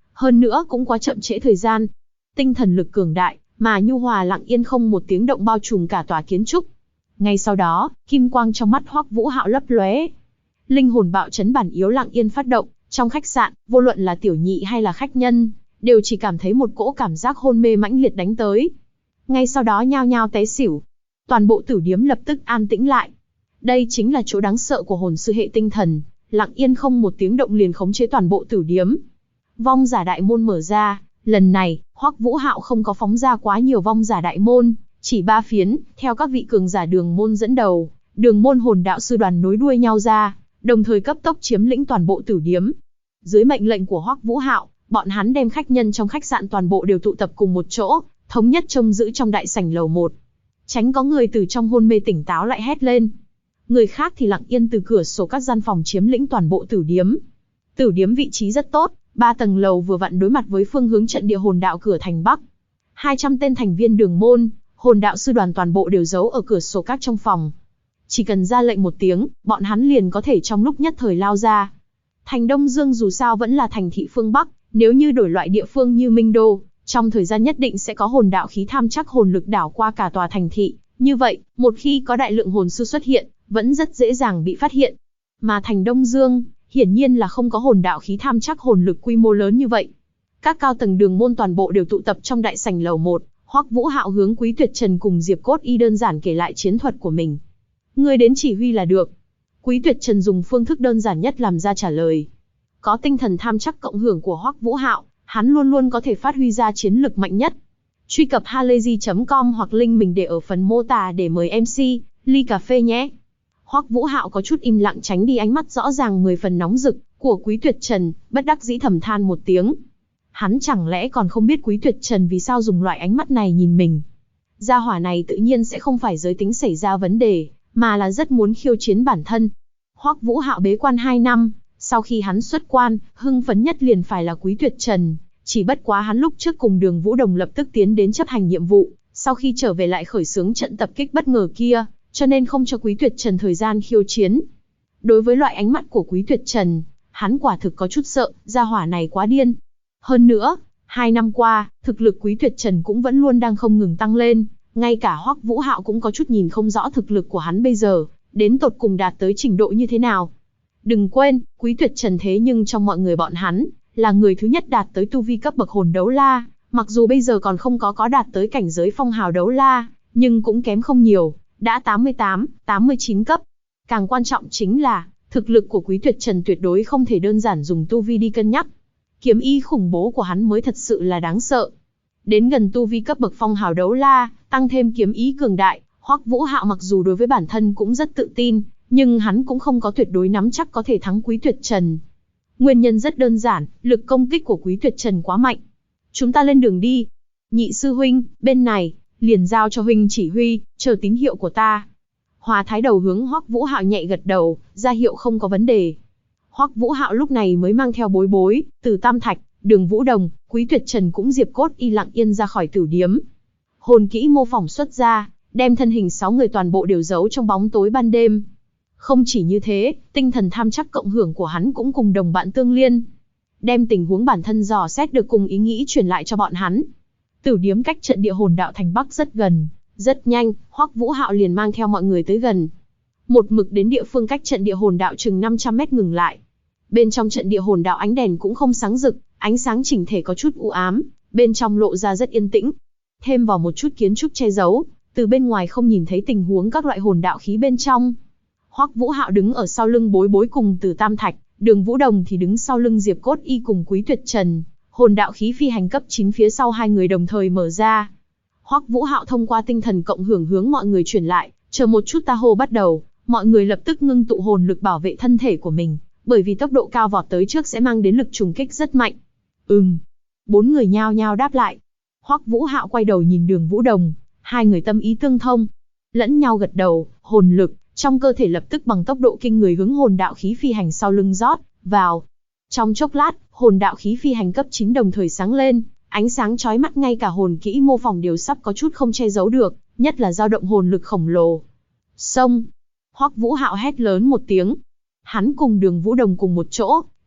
Hơn nữa cũng quá chậm trễ thời gian. Tinh thần lực cường đại, mà nhu hòa lặng yên không một tiếng động bao trùm cả tòa kiến trúc. Ngay sau đó, kim quang trong mắt Hoắc Vũ Hạo lấp lóe. Linh hồn bạo chấn bản yếu lặng yên phát động, trong khách sạn, vô luận là tiểu nhị hay là khách nhân, đều chỉ cảm thấy một cỗ cảm giác hôn mê mãnh liệt đánh tới. Ngay sau đó nhao nhao té xỉu. Toàn bộ tử điếm lập tức an tĩnh lại. Đây chính là chỗ đáng sợ của hồn sư hệ tinh thần, lặng yên không một tiếng động liền khống chế toàn bộ tử điếm. Vong giả đại môn mở ra, lần này, Hoắc Vũ Hạo không có phóng ra quá nhiều vong giả đại môn, chỉ 3 phiến, theo các vị cường giả đường môn dẫn đầu, đường môn hồn đạo sư đoàn nối đuôi nhau ra, đồng thời cấp tốc chiếm lĩnh toàn bộ tử điếm. Dưới mệnh lệnh của Hoắc Vũ Hạo, bọn hắn đem khách nhân trong khách sạn toàn bộ đều tụ tập cùng một chỗ, thống nhất trông giữ trong đại sảnh lầu 1. Tránh có người từ trong hôn mê tỉnh táo lại hét lên. Người khác thì lặng yên từ cửa sổ các gian phòng chiếm lĩnh toàn bộ tử điếm. Tử điếm vị trí rất tốt, 3 tầng lầu vừa vặn đối mặt với phương hướng trận địa hồn đạo cửa thành Bắc. 200 tên thành viên đường môn, hồn đạo sư đoàn toàn bộ đều giấu ở cửa sổ các trong phòng. Chỉ cần ra lệnh một tiếng, bọn hắn liền có thể trong lúc nhất thời lao ra. Thành Đông Dương dù sao vẫn là thành thị phương Bắc, nếu như đổi loại địa phương như Minh Đô, trong thời gian nhất định sẽ có hồn đạo khí tham chắc hồn lực đảo qua cả tòa thành thị. Như vậy, một khi có đại lượng hồn sư xuất hiện, vẫn rất dễ dàng bị phát hiện. Mà thành Đông Dương, hiển nhiên là không có hồn đạo khí tham chắc hồn lực quy mô lớn như vậy. Các cao tầng đường môn toàn bộ đều tụ tập trong đại sảnh lầu 1, Hoắc Vũ Hạo hướng Quý Tuyệt Trần cùng Diệp Cốt Y đơn giản kể lại chiến thuật của mình. Ngươi đến chỉ huy là được. Quý Tuyệt Trần dùng phương thức đơn giản nhất làm ra trả lời. Có tinh thần tham chắc cộng hưởng của Hoắc Vũ Hạo, hắn luôn luôn có thể phát huy ra chiến lực mạnh nhất. Truy cập halayzi.com hoặc link mình để ở phần mô tả để mời MC, ly cà phê nhé. Hoắc Vũ Hạo có chút im lặng tránh đi ánh mắt rõ ràng 10 phần nóng rực của Quý Tuyệt Trần, bất đắc dĩ thầm than một tiếng. Hắn chẳng lẽ còn không biết Quý Tuyệt Trần vì sao dùng loại ánh mắt này nhìn mình. Gia hỏa này tự nhiên sẽ không phải giới tính xảy ra vấn đề, mà là rất muốn khiêu chiến bản thân. Hoắc Vũ Hạo bế quan 2 năm, sau khi hắn xuất quan, hưng phấn nhất liền phải là Quý Tuyệt Trần. Chỉ bất quá hắn lúc trước cùng Đường Vũ Đồng lập tức tiến đến chấp hành nhiệm vụ, sau khi trở về lại khởi xướng trận tập kích bất ngờ kia, cho nên không cho Quý Tuyệt Trần thời gian khiêu chiến. Đối với loại ánh mắt của Quý Tuyệt Trần, hắn quả thực có chút sợ, gia hỏa này quá điên. Hơn nữa, 2 năm qua, thực lực Quý Tuyệt Trần cũng vẫn luôn đang không ngừng tăng lên, ngay cả Hoắc Vũ Hạo cũng có chút nhìn không rõ thực lực của hắn bây giờ, đến tột cùng đạt tới trình độ như thế nào. Đừng quên, Quý Tuyệt Trần thế nhưng trong mọi người bọn hắn, là người thứ nhất đạt tới tu vi cấp bậc hồn đấu la, mặc dù bây giờ còn không có đạt tới cảnh giới phong hào đấu la, nhưng cũng kém không nhiều, đã 88, 89 cấp. Càng quan trọng chính là, thực lực của Quý Tuyệt Trần tuyệt đối không thể đơn giản dùng tu vi đi cân nhắc. Kiếm ý khủng bố của hắn mới thật sự là đáng sợ. Đến gần tu vi cấp bậc phong hào đấu la, tăng thêm kiếm ý cường đại, Hoắc Vũ Hạo mặc dù đối với bản thân cũng rất tự tin, nhưng hắn cũng không có tuyệt đối nắm chắc có thể thắng Quý Tuyệt Trần. Nguyên nhân rất đơn giản, lực công kích của Quý Tuyệt Trần quá mạnh. Chúng ta lên đường đi. Nhị sư huynh, bên này, liền giao cho huynh chỉ huy, chờ tín hiệu của ta. Hòa Thái Đầu hướng Hoắc Vũ Hạo nhẹ gật đầu, ra hiệu không có vấn đề. Hoắc Vũ Hạo lúc này mới mang theo Bối Bối, Từ Tam Thạch, Đường Vũ Đồng, Quý Tuyệt Trần cũng Diệp Cốt Y lặng yên ra khỏi tử điếm. Hồn kỹ mô phỏng xuất ra, đem thân hình 6 người toàn bộ đều giấu trong bóng tối ban đêm. Không chỉ như thế, tinh thần tham chắc cộng hưởng của hắn cũng cùng đồng bạn tương liên. Đem tình huống bản thân dò xét được cùng ý nghĩ truyền lại cho bọn hắn. Tử điếm cách trận địa hồn đạo thành Bắc rất gần, rất nhanh, Hoắc Vũ Hạo liền mang theo mọi người tới gần. Một mực đến địa phương cách trận địa hồn đạo chừng 500 mét ngừng lại. Bên trong trận địa hồn đạo ánh đèn cũng không sáng rực, ánh sáng chỉnh thể có chút u ám, bên trong lộ ra rất yên tĩnh. Thêm vào một chút kiến trúc che giấu, từ bên ngoài không nhìn thấy tình huống các loại hồn đạo khí bên trong. Hoắc Vũ Hạo đứng ở sau lưng Bối Bối cùng Từ Tam Thạch, Đường Vũ Đồng thì đứng sau lưng Diệp Cốt Y cùng Quý Tuyệt Trần. Hồn đạo khí phi hành cấp 9 phía sau hai người đồng thời mở ra. Hoắc Vũ Hạo thông qua tinh thần cộng hưởng hướng mọi người truyền lại, chờ một chút ta hô bắt đầu, mọi người lập tức ngưng tụ hồn lực bảo vệ thân thể của mình, bởi vì tốc độ cao vọt tới trước sẽ mang đến lực trùng kích rất mạnh. 4 người nhao nhao đáp lại. Hoắc Vũ Hạo quay đầu nhìn Đường Vũ Đồng, hai người tâm ý tương thông, lẫn nhau gật đầu, hồn lực trong cơ thể lập tức bằng tốc độ kinh người hướng hồn đạo khí phi hành sau lưng rót vào. Trong chốc lát, hồn đạo khí phi hành cấp 9 đồng thời sáng lên, ánh sáng chói mắt ngay cả hồn kỹ mô phỏng đều sắp có chút không che giấu được, nhất là dao động hồn lực khổng lồ. Xông! Hoắc Vũ Hạo hét lớn một tiếng. Hắn cùng Đường Vũ Đồng cùng một chỗ,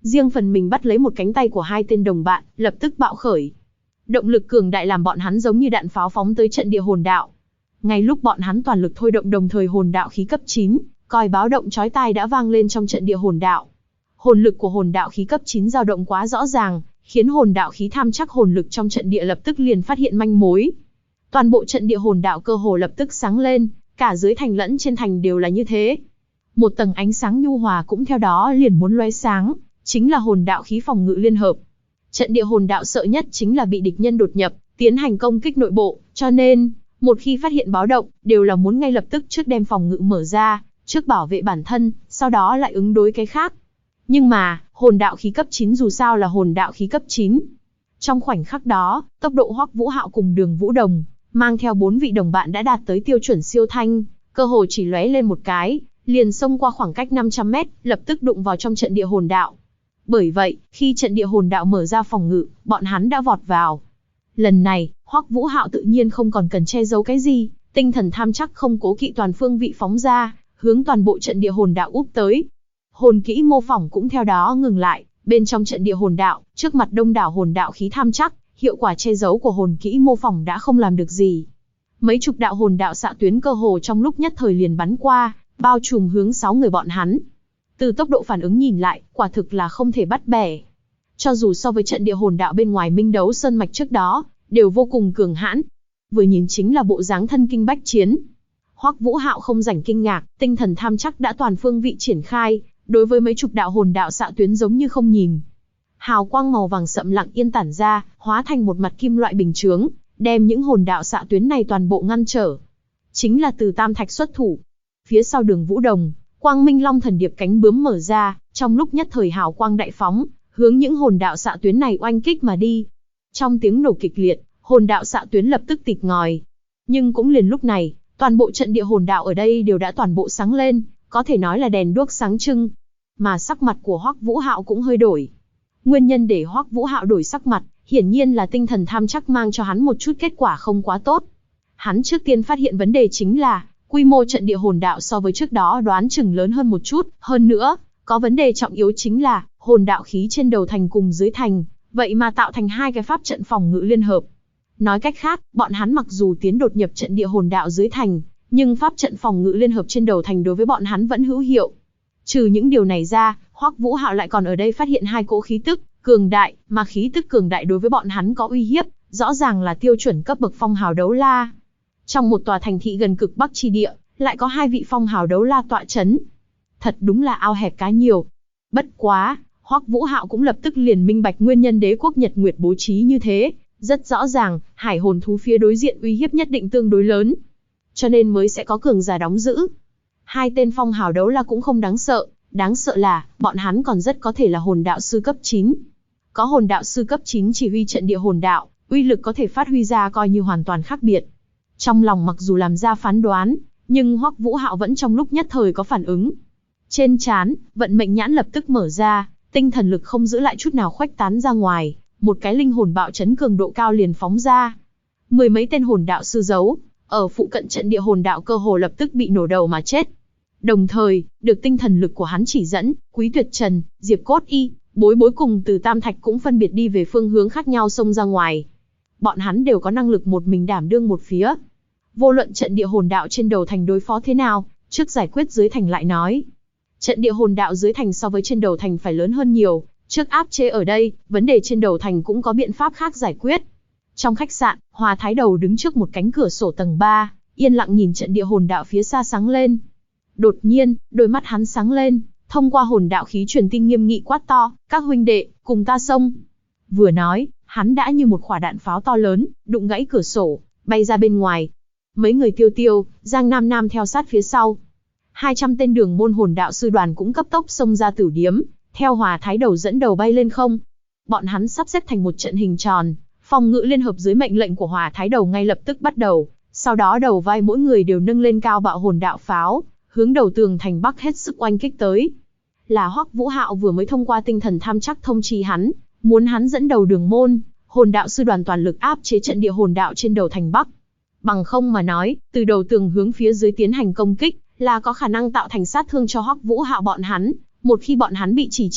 riêng phần mình bắt lấy một cánh tay của hai tên đồng bạn, lập tức bạo khởi. Động lực cường đại làm bọn hắn giống như đạn pháo phóng tới trận địa hồn đạo. Ngay lúc bọn hắn toàn lực thôi động đồng thời hồn đạo khí cấp 9, còi báo động chói tai đã vang lên trong trận địa hồn đạo. Hồn lực của hồn đạo khí cấp 9 dao động quá rõ ràng, khiến hồn đạo khí tham chắc hồn lực trong trận địa lập tức liền phát hiện manh mối. Toàn bộ trận địa hồn đạo cơ hồ lập tức sáng lên, cả dưới thành lẫn trên thành đều là như thế. Một tầng ánh sáng nhu hòa cũng theo đó liền muốn lóe sáng, chính là hồn đạo khí phòng ngự liên hợp. Trận địa hồn đạo sợ nhất chính là bị địch nhân đột nhập, tiến hành công kích nội bộ, cho nên, một khi phát hiện báo động, đều là muốn ngay lập tức trước đem phòng ngự mở ra, trước bảo vệ bản thân, sau đó lại ứng đối cái khác. Nhưng mà, hồn đạo khí cấp 9 dù sao là hồn đạo khí cấp 9. Trong khoảnh khắc đó, tốc độ Hoắc Vũ Hạo cùng Đường Vũ Đồng, mang theo 4 vị đồng bạn đã đạt tới tiêu chuẩn siêu thanh, cơ hồ chỉ lóe lên một cái, liền xông qua khoảng cách 500 mét, lập tức đụng vào trong trận địa hồn đạo. Bởi vậy, khi trận địa hồn đạo mở ra phòng ngự, bọn hắn đã vọt vào. Lần này, Hoắc Vũ Hạo tự nhiên không còn cần che giấu cái gì, tinh thần tham chắc không cố kỵ toàn phương vị phóng ra, hướng toàn bộ trận địa hồn đạo úp tới. Hồn kỹ mô phỏng cũng theo đó ngừng lại, bên trong trận địa hồn đạo, trước mặt đông đảo hồn đạo khí tham chắc, hiệu quả che giấu của hồn kỹ mô phỏng đã không làm được gì. Mấy chục đạo hồn đạo xạ tuyến cơ hồ trong lúc nhất thời liền bắn qua, bao trùm hướng 6 người bọn hắn. Từ tốc độ phản ứng nhìn lại, quả thực là không thể bắt bẻ. Cho dù so với trận địa hồn đạo bên ngoài Minh Đấu Sơn Mạch trước đó, đều vô cùng cường hãn. Vừa nhìn chính là bộ dáng thân kinh bách chiến. Hoắc Vũ Hạo không rảnh kinh ngạc, tinh thần tham chắc đã toàn phương vị triển khai, đối với mấy chục đạo hồn đạo xạ tuyến giống như không nhìn. Hào quang màu vàng sậm lặng yên tản ra, hóa thành một mặt kim loại bình chướng, đem những hồn đạo xạ tuyến này toàn bộ ngăn trở. Chính là Từ Tam Thạch xuất thủ. Phía sau Đường Vũ Đồng, Quang Minh Long Thần Điệp cánh bướm mở ra, trong lúc nhất thời hào quang đại phóng, hướng những hồn đạo xạ tuyến này oanh kích mà đi. Trong tiếng nổ kịch liệt, hồn đạo xạ tuyến lập tức tịt ngòi. Nhưng cũng liền lúc này, toàn bộ trận địa hồn đạo ở đây đều đã toàn bộ sáng lên, có thể nói là đèn đuốc sáng trưng. Mà sắc mặt của Hoắc Vũ Hạo cũng hơi đổi. Nguyên nhân để Hoắc Vũ Hạo đổi sắc mặt, hiển nhiên là tinh thần tham chắc mang cho hắn một chút kết quả không quá tốt. Hắn trước tiên phát hiện vấn đề chính là, quy mô trận địa hồn đạo so với trước đó đoán chừng lớn hơn một chút, hơn nữa, có vấn đề trọng yếu chính là, hồn đạo khí trên đầu thành cùng dưới thành, vậy mà tạo thành hai cái pháp trận phòng ngự liên hợp. Nói cách khác, bọn hắn mặc dù tiến đột nhập trận địa hồn đạo dưới thành, nhưng pháp trận phòng ngự liên hợp trên đầu thành đối với bọn hắn vẫn hữu hiệu. Trừ những điều này ra, Hoắc Vũ Hạo lại còn ở đây phát hiện hai cỗ khí tức cường đại, mà khí tức cường đại đối với bọn hắn có uy hiếp, rõ ràng là tiêu chuẩn cấp bậc phong hào đấu la. Trong một tòa thành thị gần cực Bắc chi địa, lại có hai vị phong hào đấu la tọa chấn. Thật đúng là ao hẹp cá nhiều. Bất quá, Hoắc Vũ Hạo cũng lập tức liền minh bạch nguyên nhân Đế quốc Nhật Nguyệt bố trí như thế, rất rõ ràng, hải hồn thú phía đối diện uy hiếp nhất định tương đối lớn, cho nên mới sẽ có cường giả đóng giữ. Hai tên phong hào đấu la cũng không đáng sợ là, bọn hắn còn rất có thể là hồn đạo sư cấp 9. Có hồn đạo sư cấp 9 chỉ huy trận địa hồn đạo, uy lực có thể phát huy ra coi như hoàn toàn khác biệt. Trong lòng mặc dù làm ra phán đoán, nhưng Hoắc Vũ Hạo vẫn trong lúc nhất thời có phản ứng. Trên trán, vận mệnh nhãn lập tức mở ra, tinh thần lực không giữ lại chút nào khuếch tán ra ngoài, một cái linh hồn bạo chấn cường độ cao liền phóng ra. Mười mấy tên hồn đạo sư giấu ở phụ cận trận địa hồn đạo cơ hồ lập tức bị nổ đầu mà chết. Đồng thời, được tinh thần lực của hắn chỉ dẫn, Quý Tuyệt Trần, Diệp Cốt Y, Bối Bối cùng Từ Tam Thạch cũng phân biệt đi về phương hướng khác nhau xông ra ngoài. Bọn hắn đều có năng lực một mình đảm đương một phía. Vô luận trận địa hồn đạo trên đầu thành đối phó thế nào, trước giải quyết dưới thành lại nói. Trận địa hồn đạo dưới thành so với trên đầu thành phải lớn hơn nhiều, trước áp chế ở đây, vấn đề trên đầu thành cũng có biện pháp khác giải quyết. Trong khách sạn, Hòa Thái Đầu đứng trước một cánh cửa sổ tầng 3, yên lặng nhìn trận địa hồn đạo phía xa sáng lên. Đột nhiên, đôi mắt hắn sáng lên, thông qua hồn đạo khí truyền tin nghiêm nghị quát to, các huynh đệ, cùng ta xông. Vừa nói, hắn đã như một quả đạn pháo to lớn, đụng gãy cửa sổ, bay ra bên ngoài. Mấy người Tiêu Tiêu, Giang Nam Nam theo sát phía sau. 200 tên đường môn hồn đạo sư đoàn cũng cấp tốc xông ra tử điếm, theo Hòa Thái Đầu dẫn đầu bay lên không. Bọn hắn sắp xếp thành một trận hình tròn, phòng ngự liên hợp dưới mệnh lệnh của Hòa Thái Đầu ngay lập tức bắt đầu. Sau đó đầu vai mỗi người đều nâng lên cao bạo hồn đạo pháo, hướng đầu tường thành Bắc hết sức oanh kích tới. Là Hoắc Vũ Hạo vừa mới thông qua tinh thần tham chắc thông chi hắn, muốn hắn dẫn đầu đường môn, hồn đạo sư đoàn toàn lực áp chế trận địa hồn đạo trên đầu thành Bắc. Bằng không mà nói, từ đầu tường hướng phía dưới tiến hành công kích, là có khả năng tạo thành sát thương cho Hoắc Vũ Hạo bọn hắn. Một khi bọn hắn bị trì trệ,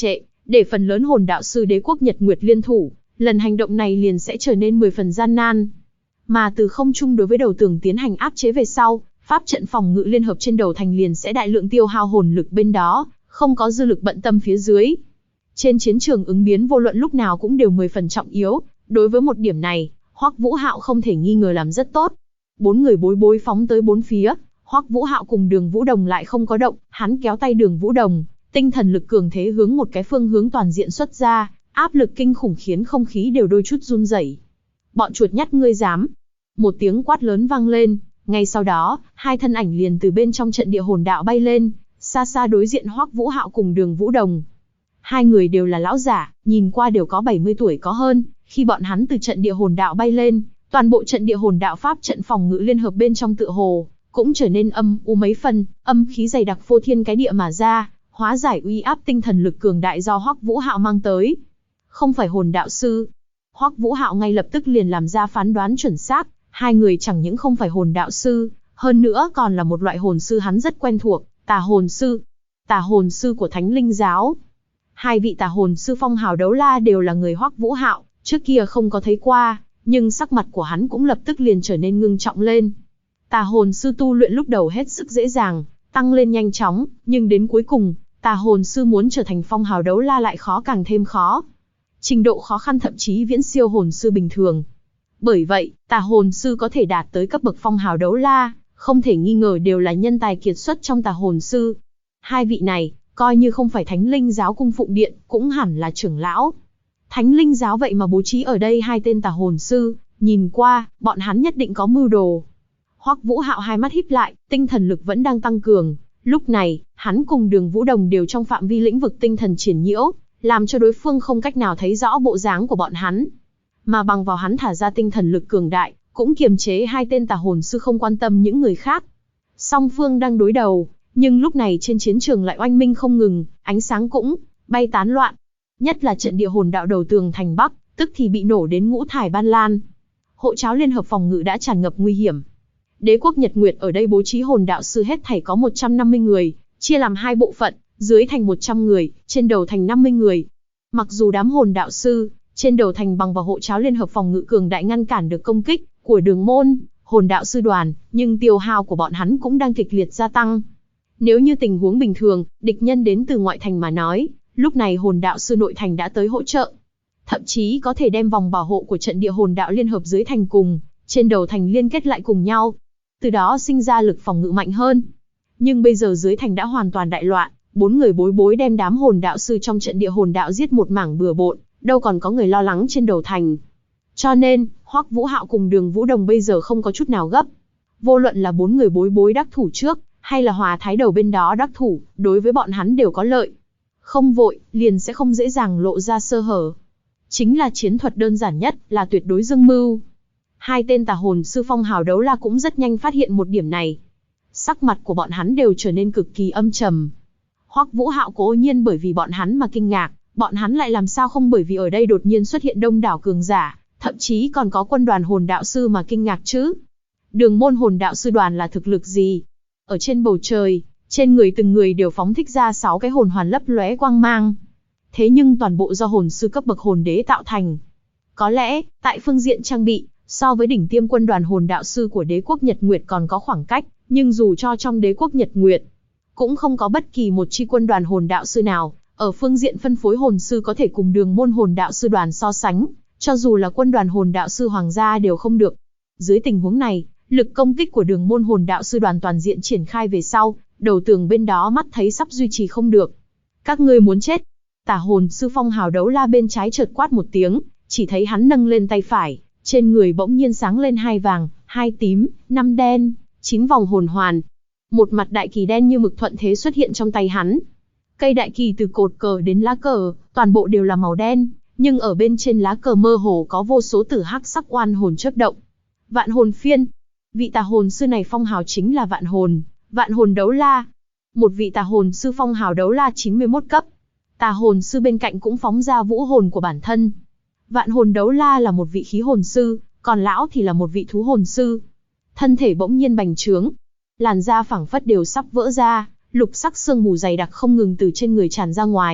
Để phần lớn hồn đạo sư đế quốc Nhật Nguyệt liên thủ, lần hành động này liền sẽ trở nên 10 phần gian nan. Mà từ không trung đối với đầu tường tiến hành áp chế về sau, pháp trận phòng ngự liên hợp trên đầu thành liền sẽ đại lượng tiêu hao hồn lực bên đó, không có dư lực bận tâm phía dưới. Trên chiến trường ứng biến vô luận lúc nào cũng đều 10 phần trọng yếu, đối với một điểm này, Hoắc Vũ Hạo không thể nghi ngờ làm rất tốt. 4 người bối bối phóng tới 4 phía, Hoắc Vũ Hạo cùng Đường Vũ Đồng lại không có động, hắn kéo tay Đường Vũ Đồng, tinh thần lực cường thế hướng một cái phương hướng toàn diện xuất ra, áp lực kinh khủng khiến không khí đều đôi chút run rẩy. Bọn chuột nhắt ngươi dám! Một tiếng quát lớn vang lên, ngay sau đó, hai thân ảnh liền từ bên trong trận địa hồn đạo bay lên, xa xa đối diện Hoắc Vũ Hạo cùng Đường Vũ Đồng. Hai người đều là lão giả, nhìn qua đều có 70 tuổi có hơn, khi bọn hắn từ trận địa hồn đạo bay lên, toàn bộ trận địa hồn đạo pháp trận phòng ngự liên hợp bên trong tựa hồ cũng trở nên âm u mấy phần, âm khí dày đặc phô thiên cái địa mà ra, hóa giải uy áp tinh thần lực cường đại do Hoắc Vũ Hạo mang tới. Không phải hồn đạo sư. Hoắc Vũ Hạo ngay lập tức liền làm ra phán đoán chuẩn xác, hai người chẳng những không phải hồn đạo sư, hơn nữa còn là một loại hồn sư hắn rất quen thuộc, tà hồn sư. Tà hồn sư của Thánh Linh giáo. Hai vị tà hồn sư phong hào đấu la đều là người Hoắc Vũ Hạo, trước kia không có thấy qua, nhưng sắc mặt của hắn cũng lập tức liền trở nên ngưng trọng lên. Tà hồn sư tu luyện lúc đầu hết sức dễ dàng, tăng lên nhanh chóng, nhưng đến cuối cùng, tà hồn sư muốn trở thành phong hào đấu la lại khó càng thêm khó. Trình độ khó khăn thậm chí viễn siêu hồn sư bình thường. Bởi vậy, tà hồn sư có thể đạt tới cấp bậc phong hào đấu la, không thể nghi ngờ đều là nhân tài kiệt xuất trong tà hồn sư. Hai vị này, coi như không phải Thánh Linh giáo cung phụng điện, cũng hẳn là trưởng lão. Thánh Linh giáo vậy mà bố trí ở đây hai tên tà hồn sư, nhìn qua, bọn hắn nhất định có mưu đồ. Hoắc Vũ Hạo hai mắt híp lại, tinh thần lực vẫn đang tăng cường. Lúc này, hắn cùng Đường Vũ Đồng đều trong phạm vi lĩnh vực tinh thần triển nhiễu, làm cho đối phương không cách nào thấy rõ bộ dáng của bọn hắn. Mà bằng vào hắn thả ra tinh thần lực cường đại, cũng kiềm chế hai tên tà hồn sư không quan tâm những người khác. Song phương đang đối đầu, nhưng lúc này trên chiến trường lại oanh minh không ngừng, ánh sáng cũng bay tán loạn. Nhất là trận địa hồn đạo đầu tường thành Bắc, tức thì bị nổ đến ngũ thải ban lan. Hộ tráo liên hợp phòng ngự đã tràn ngập nguy hiểm. Đế quốc Nhật Nguyệt ở đây bố trí hồn đạo sư hết thảy có 150 người, chia làm hai bộ phận, dưới thành 100 người, trên đầu thành 50 người. Mặc dù đám hồn đạo sư trên đầu thành bằng vào hộ tráo liên hợp phòng ngự cường đại ngăn cản được công kích của Đường môn hồn đạo sư đoàn, nhưng tiêu hao của bọn hắn cũng đang kịch liệt gia tăng. Nếu như tình huống bình thường, địch nhân đến từ ngoại thành mà nói, lúc này hồn đạo sư nội thành đã tới hỗ trợ. Thậm chí có thể đem vòng bảo hộ của trận địa hồn đạo liên hợp dưới thành cùng trên đầu thành liên kết lại cùng nhau. Từ đó sinh ra lực phòng ngự mạnh hơn. Nhưng bây giờ dưới thành đã hoàn toàn đại loạn, 4 người bối bối đem đám hồn đạo sư trong trận địa hồn đạo giết một mảng bừa bộn, đâu còn có người lo lắng trên đầu thành. Cho nên, Hoắc Vũ Hạo cùng Đường Vũ Đồng bây giờ không có chút nào gấp. Vô luận là 4 người bối bối đắc thủ trước, hay là Hòa Thái Đầu bên đó đắc thủ, đối với bọn hắn đều có lợi. Không vội, liền sẽ không dễ dàng lộ ra sơ hở. Chính là chiến thuật đơn giản nhất, là tuyệt đối dương mưu. Hai tên tà hồn sư phong hào đấu la cũng rất nhanh phát hiện một điểm này. Sắc mặt của bọn hắn đều trở nên cực kỳ âm trầm. Hoắc Vũ Hạo cố nhiên bởi vì bọn hắn mà kinh ngạc, bọn hắn lại làm sao không bởi vì ở đây đột nhiên xuất hiện đông đảo cường giả, thậm chí còn có quân đoàn hồn đạo sư mà kinh ngạc chứ. Đường môn hồn đạo sư đoàn là thực lực gì? Ở trên bầu trời, trên người từng người đều phóng thích ra 6 cái hồn hoàn lấp lóe quang mang. Thế nhưng toàn bộ do hồn sư cấp bậc hồn đế tạo thành. Có lẽ, tại phương diện trang bị, so với đỉnh tiêm quân đoàn hồn đạo sư của đế quốc Nhật Nguyệt còn có khoảng cách, nhưng dù cho trong đế quốc Nhật Nguyệt, cũng không có bất kỳ một chi quân đoàn hồn đạo sư nào, ở phương diện phân phối hồn sư có thể cùng Đường môn hồn đạo sư đoàn so sánh, cho dù là quân đoàn hồn đạo sư hoàng gia đều không được. Dưới tình huống này, lực công kích của Đường môn hồn đạo sư đoàn toàn diện triển khai về sau, đầu tường bên đó mắt thấy sắp duy trì không được. Các ngươi muốn chết. Tả hồn sư phong hào đấu la bên trái chợt quát một tiếng, chỉ thấy hắn nâng lên tay phải, trên người bỗng nhiên sáng lên 2 vàng, 2 tím, 5 đen, 9 vòng hồn hoàn. Một mặt đại kỳ đen như mực thuận thế xuất hiện trong tay hắn. Cây đại kỳ từ cột cờ đến lá cờ, toàn bộ đều là màu đen, nhưng ở bên trên lá cờ mơ hồ có vô số tử hắc sắc oan hồn chớp động. Vạn hồn phiên. Vị tà hồn sư này phong hào chính là vạn hồn đấu la. Một vị tà hồn sư phong hào đấu la 91 cấp. Tà hồn sư bên cạnh cũng phóng ra vũ hồn của bản thân. Vạn hồn đấu la là một vị khí hồn sư, còn lão thì là một vị thú hồn sư. Thân thể bỗng nhiên bành trướng, làn da phảng phất đều sắp vỡ ra, lục sắc sương mù dày đặc không ngừng từ trên người tràn ra ngoài,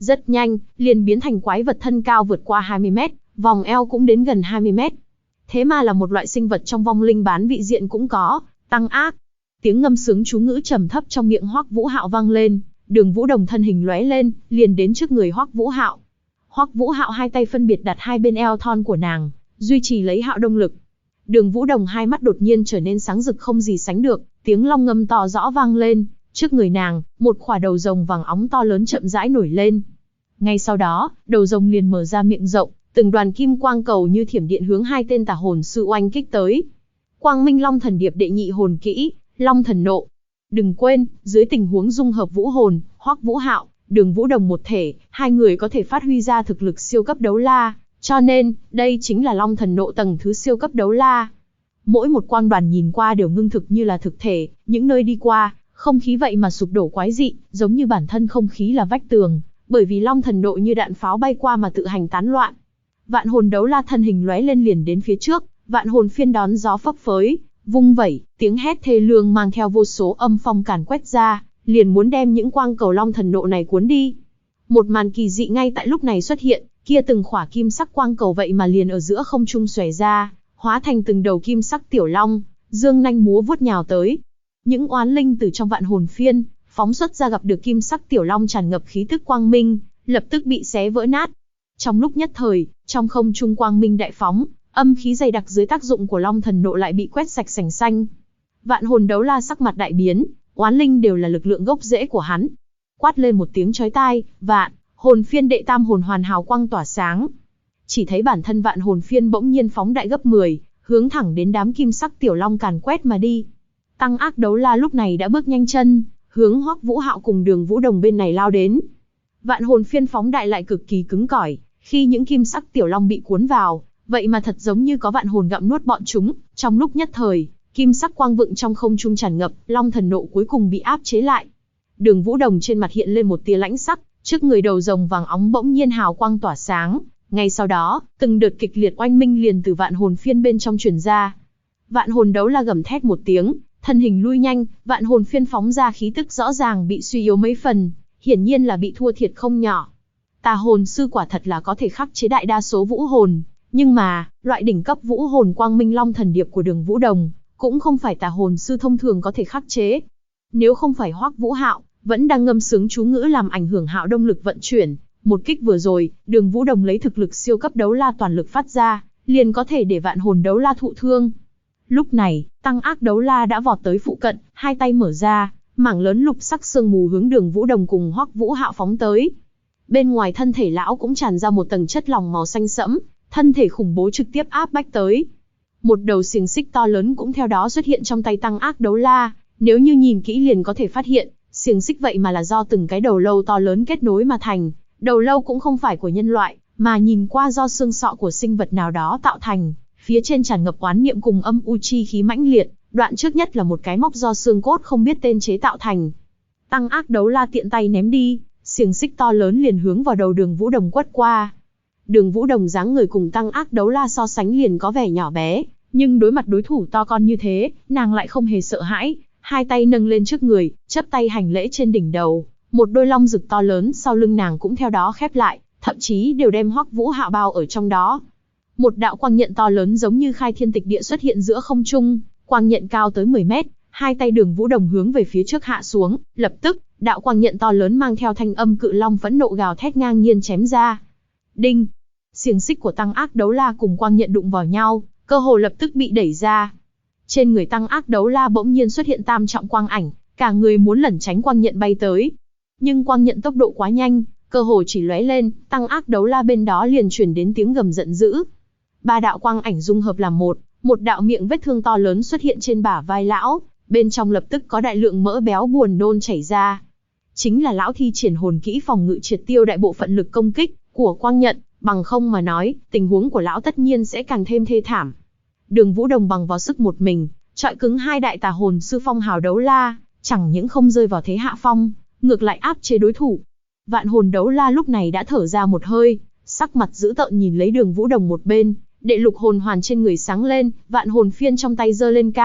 Rất nhanh, liền biến thành quái vật thân cao vượt qua 20 mét, vòng eo cũng đến gần 20 mét. Thế mà là một loại sinh vật trong vong linh bán vị diện cũng có, Tăng Ác. Tiếng ngâm sướng chú ngữ trầm thấp trong miệng Hoắc Vũ Hạo vang lên, Đường Vũ Đồng thân hình lóe lên, liền đến trước người Hoắc Vũ Hạo. Hoắc Vũ Hạo hai tay phân biệt đặt hai bên eo thon của nàng, duy trì lấy hạo động lực. Đường Vũ Đồng hai mắt đột nhiên trở nên sáng rực không gì sánh được, tiếng long ngâm to rõ vang lên, trước người nàng, một khỏa đầu rồng vàng óng to lớn chậm rãi nổi lên. Ngay sau đó, đầu rồng liền mở ra miệng rộng, từng đoàn kim quang cầu như thiểm điện hướng hai tên tà hồn sư oanh kích tới. Quang Minh Long Thần Điệp đệ nhị hồn kỹ, Long Thần Nộ. Đừng quên, dưới tình huống dung hợp vũ hồn, Hoắc Vũ Hạo, Đường Vũ Đồng một thể, hai người có thể phát huy ra thực lực siêu cấp đấu la, cho nên, đây chính là Long Thần Nộ tầng thứ siêu cấp đấu la. Mỗi một quang đoàn nhìn qua đều ngưng thực như là thực thể, những nơi đi qua, không khí vậy mà sụp đổ quái dị, giống như bản thân không khí là vách tường, bởi vì Long Thần Nộ như đạn pháo bay qua mà tự hành tán loạn. Vạn hồn đấu la thân hình lóe lên liền đến phía trước, vạn hồn phiên đón gió phấp phới, vung vẩy, tiếng hét thê lương mang theo vô số âm phong càn quét ra, liền muốn đem những quang cầu Long Thần Nộ này cuốn đi. Một màn kỳ dị ngay tại lúc này xuất hiện, kia từng khỏa kim sắc quang cầu vậy mà liền ở giữa không trung xòe ra, hóa thành từng đầu kim sắc tiểu long, dương nanh múa vuốt nhào tới. Những oán linh từ trong vạn hồn phiên phóng xuất ra gặp được kim sắc tiểu long tràn ngập khí tức quang minh, lập tức bị xé vỡ nát. Trong lúc nhất thời, trong không trung quang minh đại phóng, âm khí dày đặc dưới tác dụng của Long Thần Nộ lại bị quét sạch sành xanh. Vạn hồn đấu la sắc mặt đại biến, oán linh đều là lực lượng gốc rễ của hắn. Quát lên một tiếng chói tai, vạn hồn phiên đệ tam hồn hoàn hào quang tỏa sáng. Chỉ thấy bản thân vạn hồn phiên bỗng nhiên phóng đại gấp 10, hướng thẳng đến đám kim sắc tiểu long càn quét mà đi. Tăng Ác đấu la lúc này đã bước nhanh chân, hướng Hoắc Vũ Hạo cùng Đường Vũ Đồng bên này lao đến. Vạn hồn phiên phóng đại lại cực kỳ cứng cỏi, khi những kim sắc tiểu long bị cuốn vào, vậy mà thật giống như có vạn hồn gặm nuốt bọn chúng, trong lúc nhất thời, kim sắc quang vựng trong không trung tràn ngập, Long Thần Nộ cuối cùng bị áp chế lại. Đường Vũ Đồng trên mặt hiện lên một tia lãnh sắc, trước người đầu rồng vàng óng bỗng nhiên hào quang tỏa sáng, ngay sau đó, từng đợt kịch liệt oanh minh liền từ vạn hồn phiên bên trong truyền ra. Vạn hồn đấu la gầm thét một tiếng, thân hình lui nhanh, vạn hồn phiên phóng ra khí tức rõ ràng bị suy yếu mấy phần, hiển nhiên là bị thua thiệt không nhỏ. Tà hồn sư quả thật là có thể khắc chế đại đa số vũ hồn, nhưng mà, loại đỉnh cấp vũ hồn Quang Minh Long Thần Điệp của Đường Vũ Đồng, cũng không phải tà hồn sư thông thường có thể khắc chế. Nếu không phải Hoắc Vũ Hạo vẫn đang ngâm sướng chú ngữ làm ảnh hưởng hạo động lực vận chuyển, một kích vừa rồi, Đường Vũ Đồng lấy thực lực siêu cấp đấu la toàn lực phát ra, liền có thể để vạn hồn đấu la thụ thương. Lúc này, Tăng Ác đấu la đã vọt tới phụ cận, hai tay mở ra, mảng lớn lục sắc sương mù hướng Đường Vũ Đồng cùng Hoắc Vũ Hạo phóng tới. Bên ngoài thân thể lão cũng tràn ra một tầng chất lỏng màu xanh sẫm, thân thể khủng bố trực tiếp áp bách tới. Một đầu xiềng xích to lớn cũng theo đó xuất hiện trong tay Tăng Ác đấu la, nếu như nhìn kỹ liền có thể phát hiện, xiềng xích vậy mà là do từng cái đầu lâu to lớn kết nối mà thành. Đầu lâu cũng không phải của nhân loại, mà nhìn qua do xương sọ của sinh vật nào đó tạo thành, phía trên tràn ngập oán niệm cùng âm u chi khí mãnh liệt, đoạn trước nhất là một cái móc do xương cốt không biết tên chế tạo thành. Tăng Ác đấu la tiện tay ném đi, xiềng xích to lớn liền hướng vào đầu Đường Vũ Đồng quất qua. Đường Vũ Đồng dáng người cùng Tăng Ác đấu la so sánh liền có vẻ nhỏ bé, nhưng đối mặt đối thủ to con như thế, nàng lại không hề sợ hãi, hai tay nâng lên trước người, chắp tay hành lễ trên đỉnh đầu. Một đôi long rực to lớn sau lưng nàng cũng theo đó khép lại, thậm chí đều đem Hoắc Vũ Hạo bao ở trong đó. Một đạo quang nhận to lớn giống như khai thiên tịch địa xuất hiện giữa không trung, quang nhận cao tới 10 mét, hai tay Đường Vũ Đồng hướng về phía trước hạ xuống, lập tức, đạo quang nhận to lớn mang theo thanh âm cự long phẫn nộ gào thét ngang nhiên chém ra. Đinh! Xiềng xích của Tăng Ác đấu la cùng quang nhận đụng vào nhau, cơ hồ lập tức bị đẩy ra. Trên người Tăng Ác đấu la bỗng nhiên xuất hiện tam trọng quang ảnh, cả người muốn lẩn tránh quang nhận bay tới. Nhưng quang nhận tốc độ quá nhanh, cơ hồ chỉ lóe lên, Tăng Ác đấu la bên đó liền truyền đến tiếng gầm giận dữ. Ba đạo quang ảnh dung hợp làm một đạo miệng vết thương to lớn xuất hiện trên bả vai lão, bên trong lập tức có đại lượng mỡ béo buồn nôn chảy ra. Chính là lão thi triển hồn kỹ phòng ngự triệt tiêu đại bộ phận lực công kích của quang nhận, bằng không mà nói, tình huống của lão tất nhiên sẽ càng thêm thê thảm. Đường Vũ Đồng bằng vào sức một mình, chọi cứng hai đại tà hồn sư phong hào đấu la, chẳng những không rơi vào thế hạ phong, ngược lại áp chế đối thủ. Vạn hồn đấu la lúc này đã thở ra một hơi, sắc mặt dữ tợn nhìn lấy Đường Vũ Đồng một bên, đệ lục hồn hoàn trên người sáng lên, vạn hồn phiên trong tay giơ lên cao,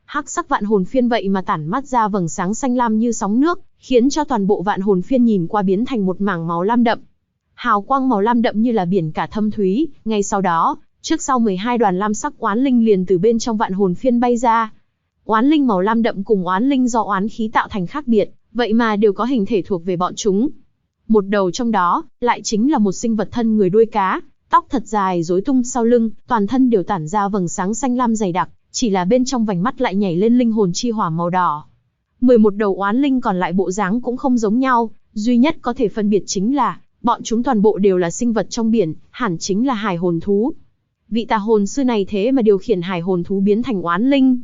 Hắc sắc vạn hồn phiên vậy mà tản mát ra vầng sáng xanh lam như sóng nước, khiến cho toàn bộ vạn hồn phiên nhìn qua biến thành một mảng màu lam đậm. Hào quang màu lam đậm như là biển cả thâm thúy, ngay sau đó, trước sau 12 đoàn lam sắc oán linh liền từ bên trong vạn hồn phiên bay ra. Oán linh màu lam đậm cùng oán linh do oán khí tạo thành khác biệt, vậy mà đều có hình thể thuộc về bọn chúng. Một đầu trong đó, lại chính là một sinh vật thân người đuôi cá, tóc thật dài rối tung sau lưng, toàn thân đều tản ra vầng sáng xanh lam dày đặc, chỉ là bên trong vành mắt lại nhảy lên linh hồn chi hỏa màu đỏ. 11 đầu oán linh còn lại bộ dáng cũng không giống nhau, duy nhất có thể phân biệt chính là, bọn chúng toàn bộ đều là sinh vật trong biển, hẳn chính là hải hồn thú. Vị tà hồn sư này thế mà điều khiển hải hồn thú biến thành oán linh.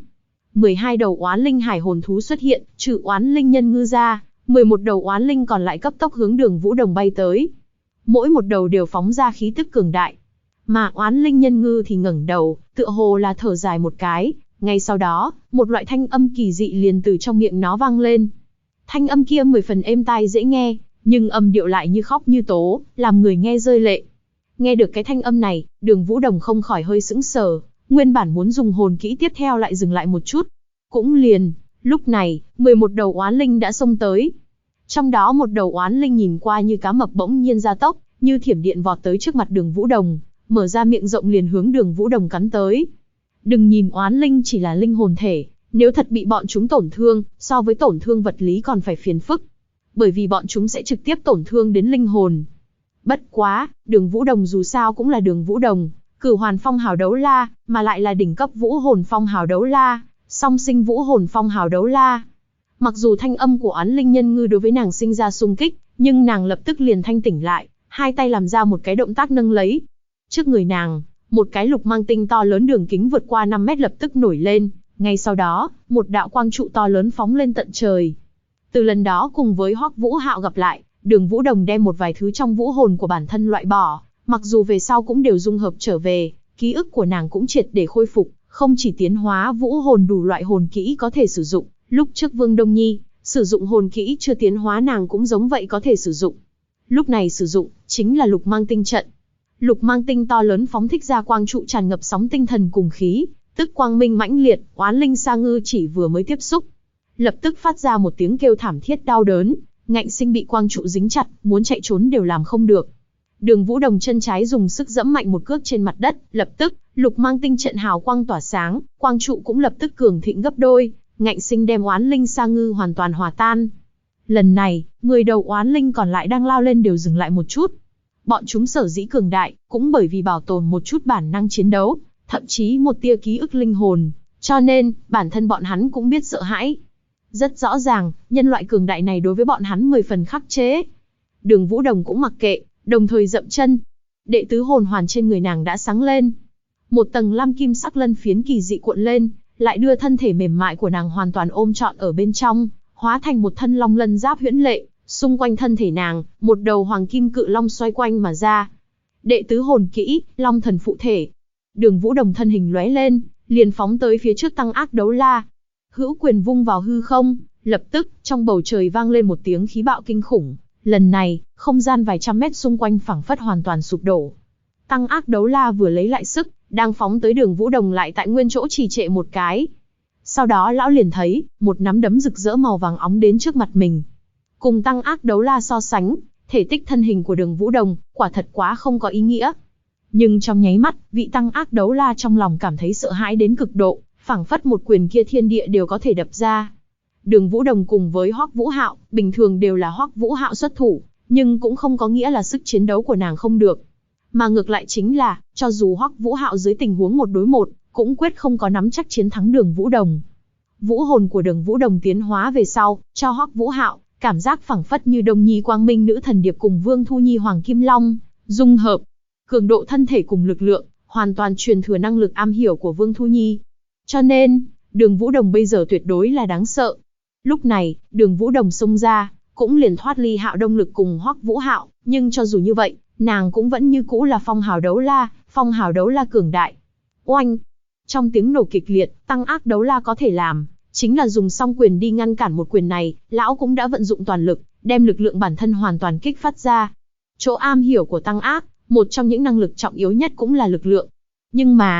12 đầu oán linh hải hồn thú xuất hiện, trừ oán linh nhân ngư ra, 11 đầu oán linh còn lại cấp tốc hướng Đường Vũ Đồng bay tới. Mỗi một đầu đều phóng ra khí tức cường đại. Mà oán linh nhân ngư thì ngẩng đầu, tựa hồ là thở dài một cái, ngay sau đó, một loại thanh âm kỳ dị liền từ trong miệng nó vang lên. Thanh âm kia 10 phần êm tai dễ nghe, nhưng âm điệu lại như khóc như tố, làm người nghe rơi lệ. Nghe được cái thanh âm này, Đường Vũ Đồng không khỏi hơi sững sờ, nguyên bản muốn dùng hồn kỹ tiếp theo lại dừng lại một chút. Cũng liền, lúc này, 11 đầu oán linh đã xông tới. Trong đó một đầu oán linh nhìn qua như cá mập bỗng nhiên gia tốc, như thiểm điện vọt tới trước mặt Đường Vũ Đồng, mở ra miệng rộng liền hướng Đường Vũ Đồng cắn tới. Đừng nhìn oán linh chỉ là linh hồn thể, nếu thật bị bọn chúng tổn thương, so với tổn thương vật lý còn phải phiền phức. Bởi vì bọn chúng sẽ trực tiếp tổn thương đến linh hồn. Bất quá, Đường Vũ Đồng dù sao cũng là Đường Vũ Đồng, Cửu Hoàn Phong Hào Đấu La, mà lại là đỉnh cấp Vũ Hồn Phong Hào Đấu La, song sinh Vũ Hồn Phong Hào Đấu La. Mặc dù thanh âm của oán linh nhân ngư đối với nàng sinh ra xung kích, nhưng nàng lập tức liền thanh tỉnh lại, hai tay làm ra một cái động tác nâng lấy. Trước người nàng, một cái lục mang tinh to lớn đường kính vượt qua 5 mét lập tức nổi lên, ngay sau đó, một đạo quang trụ to lớn phóng lên tận trời. Từ lần đó cùng với Hoắc Vũ Hạo gặp lại, Đường Vũ Đồng đem một vài thứ trong vũ hồn của bản thân loại bỏ, mặc dù về sau cũng đều dung hợp trở về, ký ức của nàng cũng triệt để khôi phục, không chỉ tiến hóa vũ hồn đủ loại hồn kỹ có thể sử dụng, lúc trước Vương Đông Nhi sử dụng hồn kỹ chưa tiến hóa nàng cũng giống vậy có thể sử dụng. Lúc này sử dụng chính là Lục Mang Tinh trận. Lục Mang Tinh to lớn phóng thích ra quang trụ tràn ngập sóng tinh thần cùng khí, tức quang minh mãnh liệt, oán linh Sa Ngư chỉ vừa mới tiếp xúc, lập tức phát ra một tiếng kêu thảm thiết đau đớn, ngạnh sinh bị quang trụ dính chặt, muốn chạy trốn đều làm không được. Đường Vũ Đồng chân trái dùng sức giẫm mạnh một cước trên mặt đất, lập tức, Lục Mang Tinh trận hào quang tỏa sáng, quang trụ cũng lập tức cường thịnh gấp đôi, ngạnh sinh đem oán linh Sa Ngư hoàn toàn hòa tan. Lần này, 10 đầu oán linh còn lại đang lao lên đều dừng lại một chút. Bọn chúng sở dĩ cường đại, cũng bởi vì bảo tồn một chút bản năng chiến đấu, thậm chí một tia ký ức linh hồn, cho nên, bản thân bọn hắn cũng biết sợ hãi. Rất rõ ràng, nhân loại cường đại này đối với bọn hắn 10 phần khắc chế. Đường Vũ Đồng cũng mặc kệ, đồng thời dậm chân. Đệ tứ hồn hoàn trên người nàng đã sáng lên. Một tầng lam kim sắc lân phiến kỳ dị cuộn lên, lại đưa thân thể mềm mại của nàng hoàn toàn ôm trọn ở bên trong, hóa thành một thân long lân giáp huyễn lệ, xung quanh thân thể nàng, một đầu hoàng kim cự long xoay quanh mà ra. Đệ tứ hồn kỹ, Long Thần Phụ Thể. Đường Vũ Đồng thân hình lóe lên, liền phóng tới phía trước Tăng Ác Đấu La. Hữu quyền vung vào hư không, lập tức, trong bầu trời vang lên một tiếng khí bạo kinh khủng. Lần này, không gian vài trăm mét xung quanh phảng phất hoàn toàn sụp đổ. Tăng Ác Đấu La vừa lấy lại sức, đang phóng tới Đường Vũ Đồng lại tại nguyên chỗ trì trệ một cái. Sau đó lão liền thấy, một nắm đấm rực rỡ màu vàng óng đến trước mặt mình. Cùng Tăng Ác Đấu La so sánh, thể tích thân hình của Đường Vũ Đồng, quả thật quá không có ý nghĩa. Nhưng trong nháy mắt, vị Tăng Ác Đấu La trong lòng cảm thấy sợ hãi đến cực độ, phảng phất một quyền kia thiên địa đều có thể đập ra. Đường Vũ Đồng cùng với Hoắc Vũ Hạo, bình thường đều là Hoắc Vũ Hạo xuất thủ, nhưng cũng không có nghĩa là sức chiến đấu của nàng không được. Mà ngược lại chính là, cho dù Hoắc Vũ Hạo dưới tình huống 1 đối 1, cũng quyết không có nắm chắc chiến thắng Đường Vũ Đồng. Vũ hồn của Đường Vũ Đồng tiến hóa về sau, cho Hoắc Vũ Hạo cảm giác phảng phất như Đông Nhi Quang Minh Nữ Thần Điệp cùng Vương Thu Nhi Hoàng Kim Long dung hợp, cường độ thân thể cùng lực lượng, hoàn toàn truyền thừa năng lực am hiểu của Vương Thu Nhi. Cho nên, Đường Vũ Đồng bây giờ tuyệt đối là đáng sợ. Lúc này, Đường Vũ Đồng xông ra, cũng liền thoát ly Hạo Đông Lực cùng Hoắc Vũ Hạo, nhưng cho dù như vậy, nàng cũng vẫn như cũ là Phong Hào Đấu La, Phong Hào Đấu La cường đại. Oanh! Trong tiếng nổ kịch liệt, Tăng Ác Đấu La có thể làm, chính là dùng song quyền đi ngăn cản một quyền này, lão cũng đã vận dụng toàn lực, đem lực lượng bản thân hoàn toàn kích phát ra. Chỗ am hiểu của Tăng Ác, một trong những năng lực trọng yếu nhất cũng là lực lượng. Nhưng mà,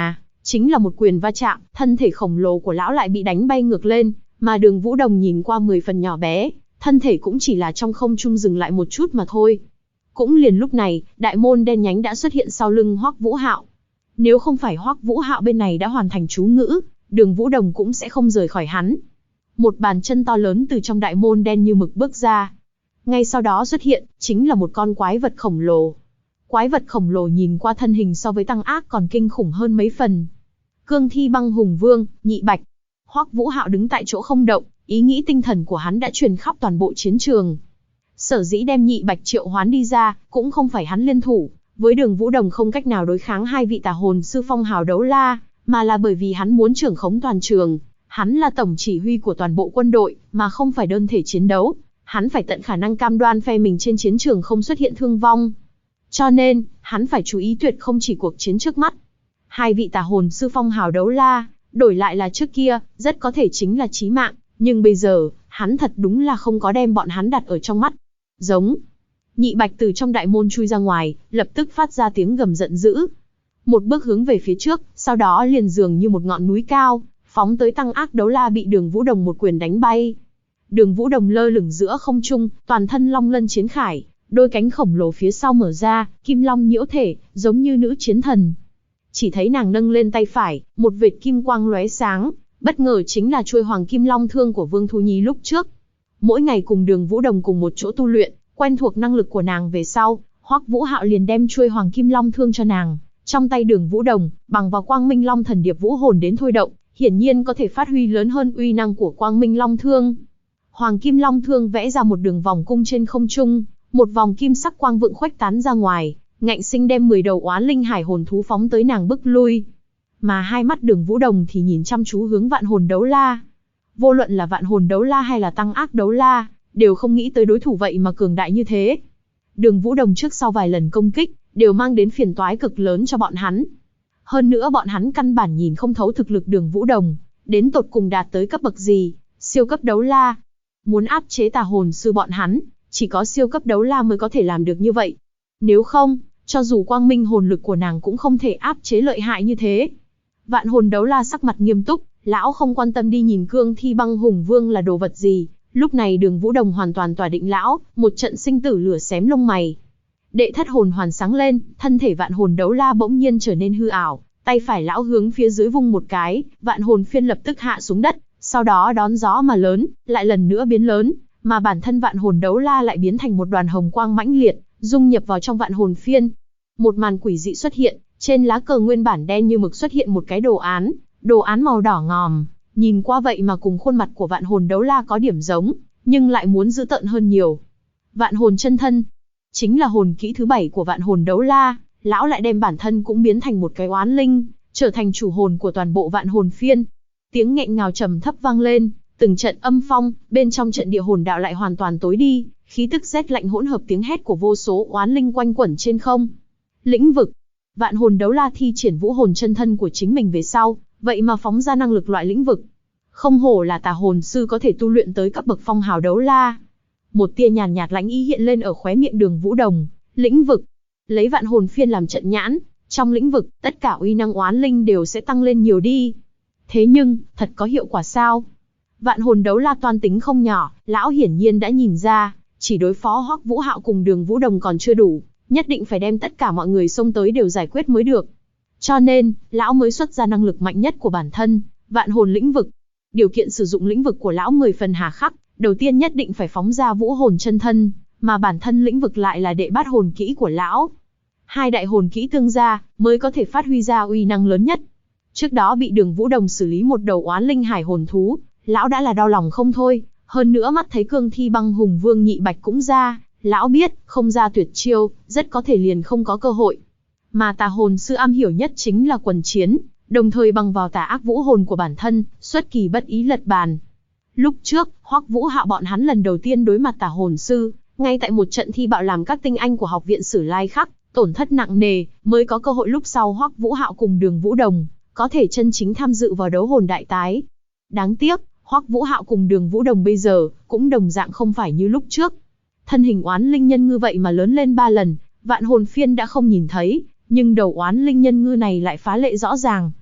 Chính là một quyền va chạm, thân thể khổng lồ của lão lại bị đánh bay ngược lên, mà Đường Vũ Đồng nhìn qua 10 phần nhỏ bé, thân thể cũng chỉ là trong không trung dừng lại một chút mà thôi. Cũng liền lúc này, đại môn đen nhánh đã xuất hiện sau lưng Hoắc Vũ Hạo. Nếu không phải Hoắc Vũ Hạo bên này đã hoàn thành chú ngữ, Đường Vũ Đồng cũng sẽ không rời khỏi hắn. Một bàn chân to lớn từ trong đại môn đen như mực bước ra. Ngay sau đó xuất hiện, chính là một con quái vật khổng lồ. Quái vật khổng lồ nhìn qua thân hình so với Tăng Ác còn kinh khủng hơn mấy phần. Cương Thi Băng Hùng Vương, Nhị Bạch. Hoắc Vũ Hạo đứng tại chỗ không động, ý nghĩ tinh thần của hắn đã truyền khắp toàn bộ chiến trường. Sở dĩ đem Nhị Bạch triệu hoán đi ra, cũng không phải hắn liên thủ, với Đường Vũ Đồng không cách nào đối kháng hai vị tà hồn sư phong hào đấu la, mà là bởi vì hắn muốn trưởng khống toàn trường. Hắn là tổng chỉ huy của toàn bộ quân đội, mà không phải đơn thể chiến đấu. Hắn phải tận khả năng cam đoan phe mình trên chiến trường không xuất hiện thương vong. Cho nên, hắn phải chú ý tuyệt không chỉ cuộc chiến trước mắt. Hai vị tà hồn sư phong hào đấu la, đổi lại là trước kia, rất có thể chính là chí mạng, nhưng bây giờ, hắn thật đúng là không có đem bọn hắn đặt ở trong mắt. Giống. Nhị Bạch từ trong đại môn chui ra ngoài, lập tức phát ra tiếng gầm giận dữ. Một bước hướng về phía trước, sau đó liền dường như một ngọn núi cao, phóng tới Tăng Ác đấu la bị Đường Vũ Đồng một quyền đánh bay. Đường Vũ Đồng lơ lửng giữa không trung, toàn thân long lân chiến khải, đôi cánh khổng lồ phía sau mở ra, kim long nhiễu thể, giống như nữ chiến thần. Chỉ thấy nàng nâng lên tay phải, một vệt kim quang lóe sáng, bất ngờ chính là chuôi hoàng kim long thương của Vương Thu Nhi lúc trước. Mỗi ngày cùng Đường Vũ Đồng cùng một chỗ tu luyện, quen thuộc năng lực của nàng về sau, Hoắc Vũ Hạo liền đem chuôi hoàng kim long thương cho nàng. Trong tay Đường Vũ Đồng, bằng vào Quang Minh Long Thần Điệp Vũ Hồn đến thôi động, hiển nhiên có thể phát huy lớn hơn uy năng của Quang Minh Long Thương. Hoàng Kim Long Thương vẽ ra một đường vòng cung trên không trung, một vòng kim sắc quang vượng khuếch tán ra ngoài, ngạnh sinh đem 10 đầu oán linh hải hồn thú phóng tới nàng bức lui. Mà hai mắt Đường Vũ Đồng thì nhìn chăm chú hướng Vạn Hồn Đấu La. Vô luận là Vạn Hồn Đấu La hay là Tăng Ác Đấu La, đều không nghĩ tới đối thủ vậy mà cường đại như thế. Đường Vũ Đồng trước sau vài lần công kích, đều mang đến phiền toái cực lớn cho bọn hắn. Hơn nữa bọn hắn căn bản nhìn không thấu thực lực Đường Vũ Đồng, đến tột cùng đạt tới cấp bậc gì, siêu cấp đấu la. Muốn áp chế tà hồn sư bọn hắn, chỉ có siêu cấp đấu la mới có thể làm được như vậy. Nếu không, cho dù quang minh hồn lực của nàng cũng không thể áp chế lợi hại như thế. Vạn Hồn Đấu La sắc mặt nghiêm túc, lão không quan tâm đi nhìn Cương Thi Băng Hùng Vương là đồ vật gì. Lúc này Đường Vũ Đồng hoàn toàn tỏa định lão, một trận sinh tử lửa xém lông mày. Đệ thất hồn hoàn sáng lên, thân thể Vạn Hồn Đấu La bỗng nhiên trở nên hư ảo, tay phải lão hướng phía dưới vung một cái, Vạn Hồn Phiên lập tức hạ xuống đất, sau đó đón gió mà lớn, lại lần nữa biến lớn, mà bản thân Vạn Hồn Đấu La lại biến thành một đoàn hồng quang mãnh liệt, dung nhập vào trong Vạn Hồn Phiên. Một màn quỷ dị xuất hiện, trên lá cờ nguyên bản đen như mực xuất hiện một cái đồ án màu đỏ ngòm, nhìn qua vậy mà cùng khuôn mặt của Vạn Hồn Đấu La có điểm giống, nhưng lại muốn dữ tợn hơn nhiều. Vạn Hồn Chân Thân chính là hồn kỹ thứ 7 của Vạn Hồn Đấu La, lão lại đem bản thân cũng biến thành một cái oán linh, trở thành chủ hồn của toàn bộ Vạn Hồn Phiên. Tiếng nghẹn ngào trầm thấp vang lên, từng trận âm phong, bên trong trận địa hồn đạo lại hoàn toàn tối đi, khí tức rét lạnh hỗn hợp tiếng hét của vô số oán linh quanh quẩn trên không. Lĩnh vực. Vạn Hồn Đấu La thi triển vũ hồn chân thân của chính mình về sau, vậy mà phóng ra năng lực loại lĩnh vực. Không hổ là tà hồn sư có thể tu luyện tới cấp bậc phong hào đấu la. Một tia nhàn nhạt lãnh ý hiện lên ở khóe miệng Đường Vũ Đồng. Lĩnh vực. Lấy Vạn Hồn Phiên làm trận nhãn, trong lĩnh vực, tất cả uy năng oán linh đều sẽ tăng lên nhiều đi. Thế nhưng, thật có hiệu quả sao? Vạn Hồn Đấu La toan tính không nhỏ, lão hiển nhiên đã nhìn ra, chỉ đối phó Hoắc Vũ Hạo cùng Đường Vũ Đồng còn chưa đủ, nhất định phải đem tất cả mọi người xông tới đều giải quyết mới được. Cho nên, lão mới xuất ra năng lực mạnh nhất của bản thân, Vạn Hồn Lĩnh Vực. Điều kiện sử dụng lĩnh vực của lão 10 phần hà khắc, đầu tiên nhất định phải phóng ra vũ hồn chân thân, mà bản thân lĩnh vực lại là đệ bát hồn kỹ của lão. Hai đại hồn kỹ tương gia, mới có thể phát huy ra uy năng lớn nhất. Trước đó bị Đường Vũ Đồng xử lý một đầu oán linh hải hồn thú, lão đã là đau lòng không thôi, hơn nữa mắt thấy Cương Thi Băng Hùng Vương Nhị Bạch cũng ra, lão biết, không ra tuyệt chiêu, rất có thể liền không có cơ hội. Mà tà hồn sư am hiểu nhất chính là quần chiến, đồng thời bằng vào tà ác vũ hồn của bản thân, xuất kỳ bất ý lật bàn. Lúc trước, Hoắc Vũ Hạo bọn hắn lần đầu tiên đối mặt tà hồn sư, ngay tại một trận thi bạo làm các tinh anh của học viện Sử Lai Khắc, tổn thất nặng nề, mới có cơ hội lúc sau Hoắc Vũ Hạo cùng Đường Vũ Đồng, có thể chân chính tham dự vào đấu hồn đại tái. Đáng tiếc, Hoắc Vũ Hạo cùng Đường Vũ Đồng bây giờ, cũng đồng dạng không phải như lúc trước. Thân hình oán linh nhân ngư vậy mà lớn lên 3 lần, Vạn Hồn Phiên đã không nhìn thấy, nhưng đầu oán linh nhân ngư này lại phá lệ rõ ràng.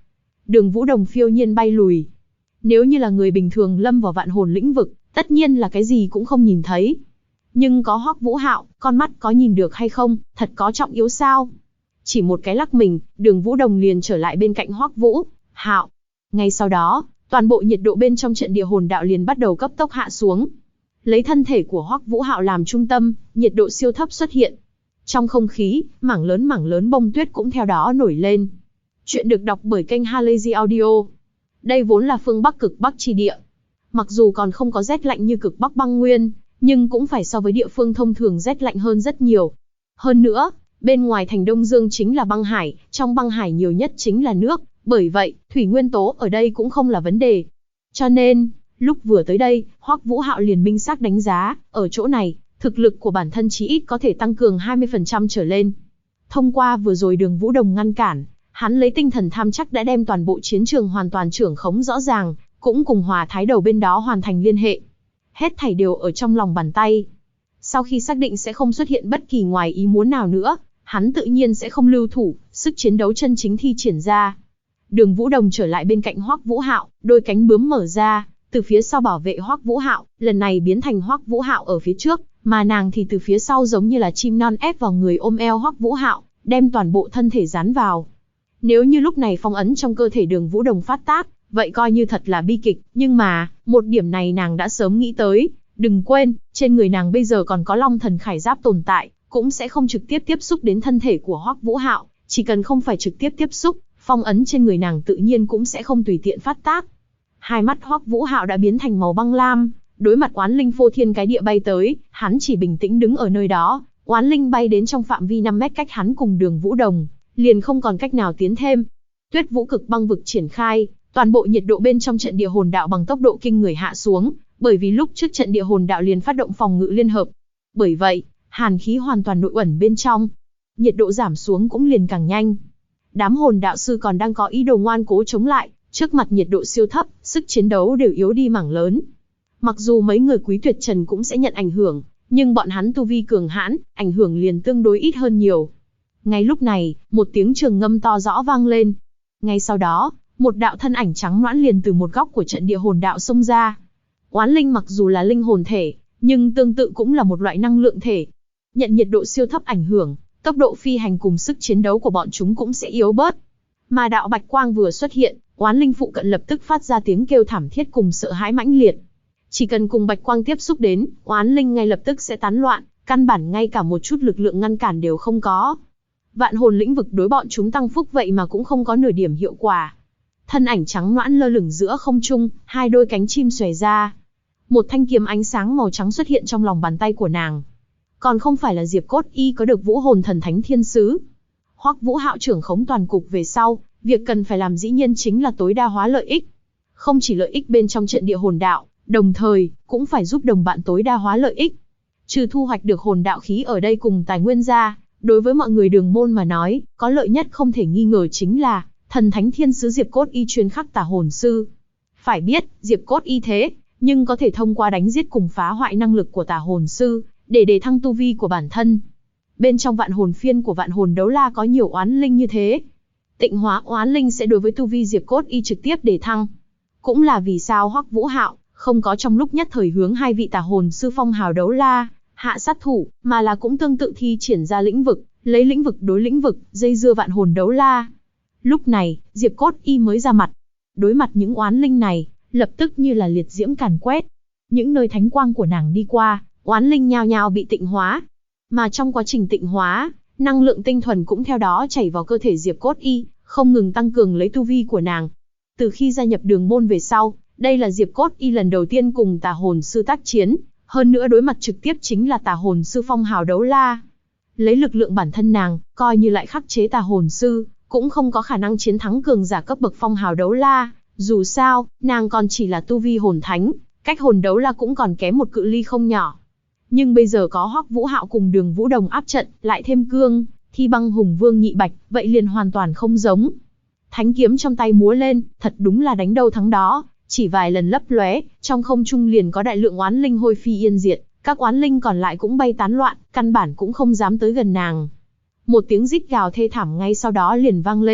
Đường Vũ Đồng phiêu nhiên bay lùi. Nếu như là người bình thường lâm vào vạn hồn lĩnh vực, tất nhiên là cái gì cũng không nhìn thấy. Nhưng có Hoắc Vũ Hạo, con mắt có nhìn được hay không, thật có trọng yếu sao? Chỉ một cái lắc mình, Đường Vũ Đồng liền trở lại bên cạnh Hoắc Vũ Hạo. Ngay sau đó, toàn bộ nhiệt độ bên trong trận địa hồn đạo liền bắt đầu cấp tốc hạ xuống. Lấy thân thể của Hoắc Vũ Hạo làm trung tâm, nhiệt độ siêu thấp xuất hiện. Trong không khí, mảng lớn bông tuyết cũng theo đó nổi lên. Chuyện được đọc bởi kênh Halazy Audio. Đây vốn là phương Bắc cực Bắc chi địa. Mặc dù còn không có rét lạnh như cực Bắc băng nguyên, nhưng cũng phải so với địa phương thông thường rét lạnh hơn rất nhiều. Hơn nữa, bên ngoài thành Đông Dương chính là băng hải, trong băng hải nhiều nhất chính là nước, bởi vậy, thủy nguyên tố ở đây cũng không là vấn đề. Cho nên, lúc vừa tới đây, Hoắc Vũ Hạo liền minh xác đánh giá, ở chỗ này, thực lực của bản thân chí ít có thể tăng cường 20% trở lên. Thông qua vừa rồi Đường Vũ Đồng ngăn cản, hắn lấy tinh thần tham chắc đã đem toàn bộ chiến trường hoàn toàn trưởng khống rõ ràng, cũng cùng Hòa Thái Đầu bên đó hoàn thành liên hệ. Hết thảy đều ở trong lòng bàn tay. Sau khi xác định sẽ không xuất hiện bất kỳ ngoài ý muốn nào nữa, hắn tự nhiên sẽ không lưu thủ, sức chiến đấu chân chính thi triển ra. Đường Vũ Đồng trở lại bên cạnh Hoắc Vũ Hạo, đôi cánh bướm mở ra, từ phía sau bảo vệ Hoắc Vũ Hạo, lần này biến thành Hoắc Vũ Hạo ở phía trước, mà nàng thì từ phía sau giống như là chim non ép vào người ôm eo Hoắc Vũ Hạo, đem toàn bộ thân thể dán vào. Nếu như lúc này phong ấn trong cơ thể Đường Vũ Đồng phát tác, vậy coi như thật là bi kịch, nhưng mà, một điểm này nàng đã sớm nghĩ tới, đừng quên, trên người nàng bây giờ còn có Long Thần Khải Giáp tồn tại, cũng sẽ không trực tiếp tiếp xúc đến thân thể của Hoắc Vũ Hạo, chỉ cần không phải trực tiếp tiếp xúc, phong ấn trên người nàng tự nhiên cũng sẽ không tùy tiện phát tác. Hai mắt Hoắc Vũ Hạo đã biến thành màu băng lam, đối mặt oán linh phô thiên cái địa bay tới, hắn chỉ bình tĩnh đứng ở nơi đó, oán linh bay đến trong phạm vi 5 mét cách hắn cùng Đường Vũ Đồng, liền không còn cách nào tiến thêm. Tuyết Vũ Cực Băng Vực triển khai, toàn bộ nhiệt độ bên trong trận địa hồn đạo bằng tốc độ kinh người hạ xuống, bởi vì lúc trước trận địa hồn đạo liền phát động phòng ngự liên hợp. Bởi vậy, hàn khí hoàn toàn nội ẩn bên trong, nhiệt độ giảm xuống cũng liền càng nhanh. Đám hồn đạo sư còn đang có ý đồ ngoan cố chống lại, trước mặt nhiệt độ siêu thấp, sức chiến đấu đều yếu đi mảng lớn. Mặc dù mấy người Quý Tuyệt Trần cũng sẽ nhận ảnh hưởng, nhưng bọn hắn tu vi cường hãn, ảnh hưởng liền tương đối ít hơn nhiều. Ngay lúc này, một tiếng trường ngâm to rõ vang lên. Ngay sau đó, một đạo thân ảnh trắng nõn liền từ một góc của trận địa hồn đạo xông ra. Oán linh mặc dù là linh hồn thể, nhưng tương tự cũng là một loại năng lượng thể. Nhận nhiệt độ siêu thấp ảnh hưởng, tốc độ phi hành cùng sức chiến đấu của bọn chúng cũng sẽ yếu bớt. Mà đạo bạch quang vừa xuất hiện, oán linh phụ cận lập tức phát ra tiếng kêu thảm thiết cùng sợ hãi mãnh liệt. Chỉ cần cùng bạch quang tiếp xúc đến, oán linh ngay lập tức sẽ tán loạn, căn bản ngay cả một chút lực lượng ngăn cản đều không có. Vạn hồn lĩnh vực đối bọn chúng tăng phúc vậy mà cũng không có nửa điểm hiệu quả. Thân ảnh trắng nõn lơ lửng giữa không trung, hai đôi cánh chim xòe ra. Một thanh kiếm ánh sáng màu trắng xuất hiện trong lòng bàn tay của nàng. Còn không phải là Diệp Cốt Y có được vũ hồn thần thánh thiên sứ. Hoắc Vũ Hạo trưởng khống toàn cục về sau, việc cần phải làm dĩ nhiên chính là tối đa hóa lợi ích. Không chỉ lợi ích bên trong trận địa hồn đạo, đồng thời, cũng phải giúp đồng bạn tối đa hóa lợi ích. Trừ thu hoạch được hồn đạo khí ở đây cùng tài nguyên ra, đối với mọi người Đường môn mà nói, có lợi nhất không thể nghi ngờ chính là thần thánh thiên sứ Diệp Cốt Y chuyên khắc tà hồn sư. Phải biết, Diệp Cốt Y thế, nhưng có thể thông qua đánh giết cùng phá hoại năng lực của tà hồn sư, để đề thăng tu vi của bản thân. Bên trong vạn hồn phiên của vạn hồn đấu la có nhiều oán linh như thế. Tịnh hóa oán linh sẽ đối với tu vi Diệp Cốt Y trực tiếp đề thăng. Cũng là vì sao Hoắc Vũ Hạo không có trong lúc nhất thời hướng hai vị tà hồn sư phong hào đấu la hạ sát thủ, mà là cũng tương tự thi triển ra lĩnh vực, lấy lĩnh vực đối lĩnh vực, dây dưa vạn hồn đấu la. Lúc này, Diệp Cốt Y mới ra mặt. Đối mặt những oán linh này, lập tức như là liệt diễm càn quét. Những nơi thánh quang của nàng đi qua, oán linh nhao nhao bị tịnh hóa. Mà trong quá trình tịnh hóa, năng lượng tinh thuần cũng theo đó chảy vào cơ thể Diệp Cốt Y, không ngừng tăng cường lấy tu vi của nàng. Từ khi gia nhập Đường môn về sau, đây là Diệp Cốt Y lần đầu tiên cùng tà hồn sư tác chiến, hơn nữa đối mặt trực tiếp chính là tà hồn sư phong hào đấu la. Lấy lực lượng bản thân nàng, coi như lại khắc chế tà hồn sư, cũng không có khả năng chiến thắng cường giả cấp bậc phong hào đấu la. Dù sao, nàng còn chỉ là tu vi hồn thánh, cách hồn đấu la cũng còn kém một cự ly không nhỏ. Nhưng bây giờ có Hoắc Vũ Hạo cùng Đường Vũ Đồng áp trận, lại thêm Cương Thi Băng Hùng Vương Nhị Bạch, vậy liền hoàn toàn không giống. Thánh kiếm trong tay múa lên, thật đúng là đánh đâu thắng đó, chỉ vài lần lấp lóe, trong không trung liền có đại lượng oán linh hôi phi yên diệt, các oán linh còn lại cũng bay tán loạn, căn bản cũng không dám tới gần nàng. Một tiếng rít gào thê thảm ngay sau đó liền vang lên,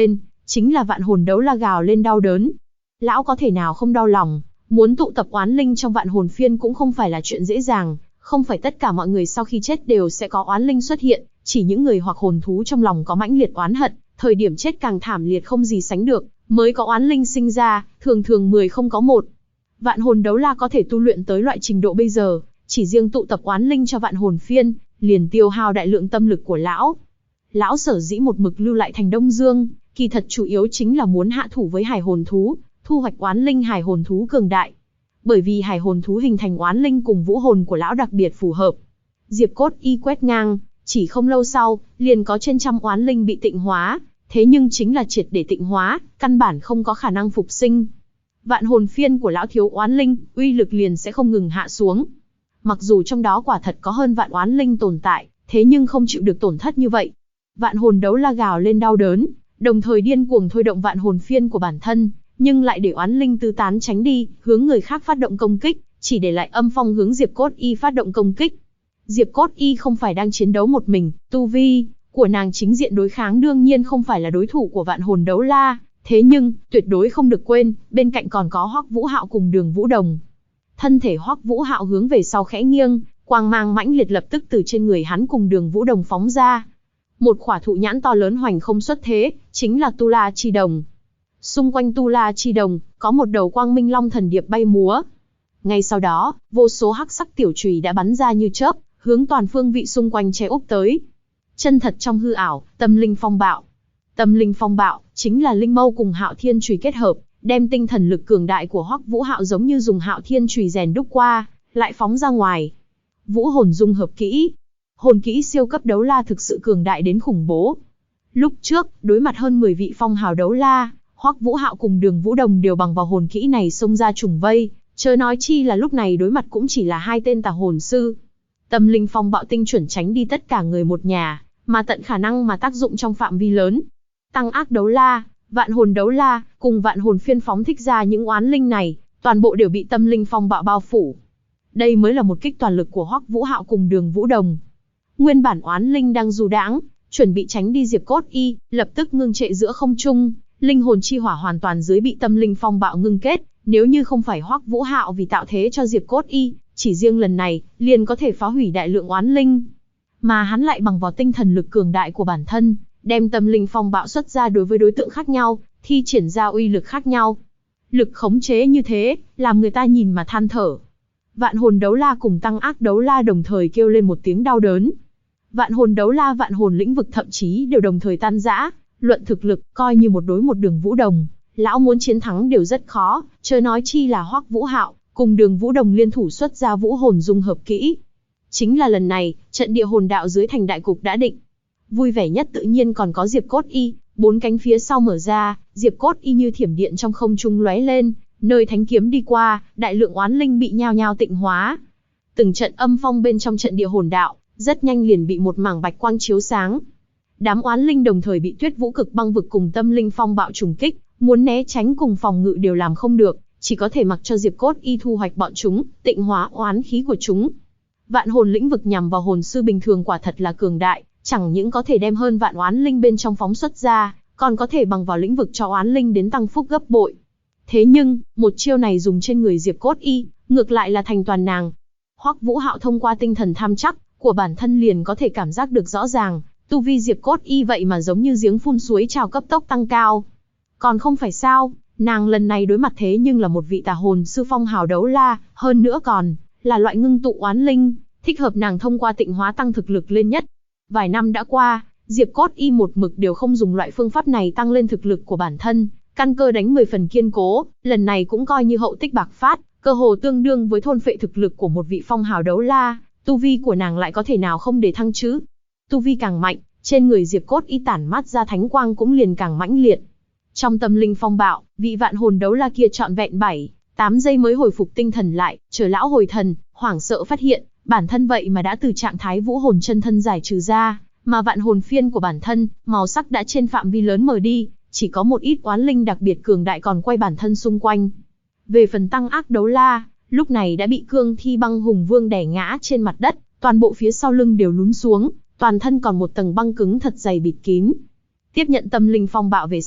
Chính là vạn hồn đấu la gào lên đau đớn. Lão có thể nào không đau lòng, muốn tụ tập oán linh trong vạn hồn phiên cũng không phải là chuyện dễ dàng, không phải tất cả mọi người sau khi chết đều sẽ có oán linh xuất hiện, chỉ những người hoặc hồn thú trong lòng có mãnh liệt oán hận, thời điểm chết càng thảm liệt không gì sánh được, mới có oán linh sinh ra, thường thường 10 không có một. Vạn hồn đấu la có thể tu luyện tới loại trình độ bây giờ, chỉ riêng tụ tập oán linh cho vạn hồn phiên, liền tiêu hao đại lượng tâm lực của lão. Lão sở dĩ một mực lưu lại thành Đông Dương, kỳ thật chủ yếu chính là muốn hạ thủ với hải hồn thú, thu hoạch oán linh hải hồn thú cường đại. Bởi vì hải hồn thú hình thành oán linh cùng vũ hồn của lão đặc biệt phù hợp. Diệp Cốt Y quét ngang, chỉ không lâu sau, liền có trên trăm oán linh bị tịnh hóa, thế nhưng chính là triệt để tịnh hóa, căn bản không có khả năng phục sinh. Vạn hồn phiên của lão thiếu oán linh, uy lực liền sẽ không ngừng hạ xuống. Mặc dù trong đó quả thật có hơn vạn oán linh tồn tại, thế nhưng không chịu được tổn thất như vậy. Vạn hồn đấu la gào lên đau đớn, đồng thời điên cuồng thôi động vạn hồn phiên của bản thân, nhưng lại để oán linh tứ tán tránh đi, hướng người khác phát động công kích, chỉ để lại Âm Phong hướng Diệp Cốt Y phát động công kích. Diệp Cốt Y không phải đang chiến đấu một mình, tu vi của nàng chính diện đối kháng đương nhiên không phải là đối thủ của vạn hồn đấu la, thế nhưng tuyệt đối không được quên, bên cạnh còn có Hoắc Vũ Hạo cùng Đường Vũ Đồng. Thân thể Hoắc Vũ Hạo hướng về sau khẽ nghiêng, quang mang mãnh liệt lập tức từ trên người hắn cùng Đường Vũ Đồng phóng ra. Một khỏa thụ nhãn to lớn hoành không xuất thế, chính là Tu La Chi Đồng. Xung quanh Tu La Chi Đồng, có một đầu quang minh long thần điệp bay múa. Ngay sau đó, vô số hắc sắc tiểu chùy đã bắn ra như chớp, hướng toàn phương vị xung quanh che úp tới. Chân thật trong hư ảo, tâm linh phong bạo. Tâm linh phong bạo, chính là linh mâu cùng hạo thiên chùy kết hợp, đem tinh thần lực cường đại của Hoắc Vũ Hạo giống như dùng hạo thiên chùy rèn đúc qua, lại phóng ra ngoài. Vũ hồn dung hợp kỹ. Hồn kỹ siêu cấp đấu la thực sự cường đại đến khủng bố. Lúc trước, đối mặt hơn 10 vị phong hào đấu la, Hoắc Vũ Hạo cùng Đường Vũ Đồng đều bằng vào hồn kỹ này xông ra trùng vây, chớ nói chi là lúc này đối mặt cũng chỉ là hai tên tà hồn sư. Tâm linh phong bạo tinh chuẩn tránh đi tất cả người một nhà, mà tận khả năng mà tác dụng trong phạm vi lớn. Tăng ác đấu la, vạn hồn đấu la, cùng vạn hồn phiên phóng thích ra những oán linh này, toàn bộ đều bị tâm linh phong bạo bao phủ. Đây mới là một kích toàn lực của Hoắc Vũ Hạo cùng Đường Vũ Đồng. Nguyên bản oán linh đang du đãng, chuẩn bị tránh đi Diệp Cốt Y, lập tức ngưng trệ giữa không trung, linh hồn chi hỏa hoàn toàn dưới bị tâm linh phong bạo ngưng kết, nếu như không phải Hoắc Vũ Hạo vì tạo thế cho Diệp Cốt Y, chỉ riêng lần này, liền có thể phá hủy đại lượng oán linh. Mà hắn lại bằng vào tinh thần lực cường đại của bản thân, đem tâm linh phong bạo xuất ra đối với đối tượng khác nhau, thi triển ra uy lực khác nhau. Lực khống chế như thế, làm người ta nhìn mà than thở. Vạn hồn đấu la cùng tăng ác đấu la đồng thời kêu lên một tiếng đau đớn. Vạn hồn đấu la vạn hồn lĩnh vực thậm chí đều đồng thời tan rã, luận thực lực, coi như một đối một Đường Vũ Đồng, lão muốn chiến thắng đều rất khó, chớ nói chi là Hoắc Vũ Hạo cùng Đường Vũ Đồng liên thủ xuất ra vũ hồn dung hợp kỹ. Chính là lần này, trận địa hồn đạo dưới thành đại cục đã định. Vui vẻ nhất tự nhiên còn có Diệp Cốt Y, bốn cánh phía sau mở ra, Diệp Cốt Y như thiểm điện trong không trung lóe lên, nơi thánh kiếm đi qua, đại lượng oán linh bị nhao nhao tịnh hóa. Từng trận âm phong bên trong trận địa hồn đạo, rất nhanh liền bị một mảng bạch quang chiếu sáng. Đám oán linh đồng thời bị Tuyết Vũ Cực Băng Vực cùng Tâm Linh Phong Bạo trùng kích, muốn né tránh cùng phòng ngự đều làm không được, chỉ có thể mặc cho Diệp Cốt Y thu hoạch bọn chúng, tịnh hóa oán khí của chúng. Vạn hồn lĩnh vực nhằm vào hồn sư bình thường quả thật là cường đại, chẳng những có thể đem hơn vạn oán linh bên trong phóng xuất ra, còn có thể bằng vào lĩnh vực cho oán linh đến tăng phúc gấp bội. Thế nhưng, một chiêu này dùng trên người Diệp Cốt Y, ngược lại là thành toàn nàng. Hoắc Vũ Hạo thông qua tinh thần tham chắc của bản thân liền có thể cảm giác được rõ ràng, tu vi Diệp Cốt Y vậy mà giống như giếng phun suối trào cấp tốc tăng cao. Còn không phải sao, nàng lần này đối mặt thế nhưng là một vị tà hồn sư phong hào đấu la, hơn nữa còn là loại ngưng tụ oán linh, thích hợp nàng thông qua tịnh hóa tăng thực lực lên nhất. Vài năm đã qua, Diệp Cốt Y một mực đều không dùng loại phương pháp này tăng lên thực lực của bản thân, căn cơ đánh 10 phần kiên cố, lần này cũng coi như hậu tích bạc phát, cơ hồ tương đương với thôn phệ thực lực của một vị phong hào đấu la, tu vi của nàng lại có thể nào không để thăng chứ? Tu vi càng mạnh, trên người Diệp Cốt Y tản mát ra thánh quang cũng liền càng mãnh liệt. Trong tâm linh phong bạo, vị vạn hồn đấu la kia trọn vẹn 7-8 giây mới hồi phục tinh thần lại, chờ lão hồi thần, hoảng sợ phát hiện, bản thân vậy mà đã từ trạng thái vũ hồn chân thân giải trừ ra, mà vạn hồn phiên của bản thân, màu sắc đã trên phạm vi lớn mờ đi, chỉ có một ít oán linh đặc biệt cường đại còn quay bản thân xung quanh. Về phần tăng ác đấu la, lúc này đã bị Cương Thi Băng Hùng Vương đè ngã trên mặt đất, toàn bộ phía sau lưng đều lún xuống, toàn thân còn một tầng băng cứng thật dày bịt kín. Tiếp nhận tâm linh phong bạo về sau,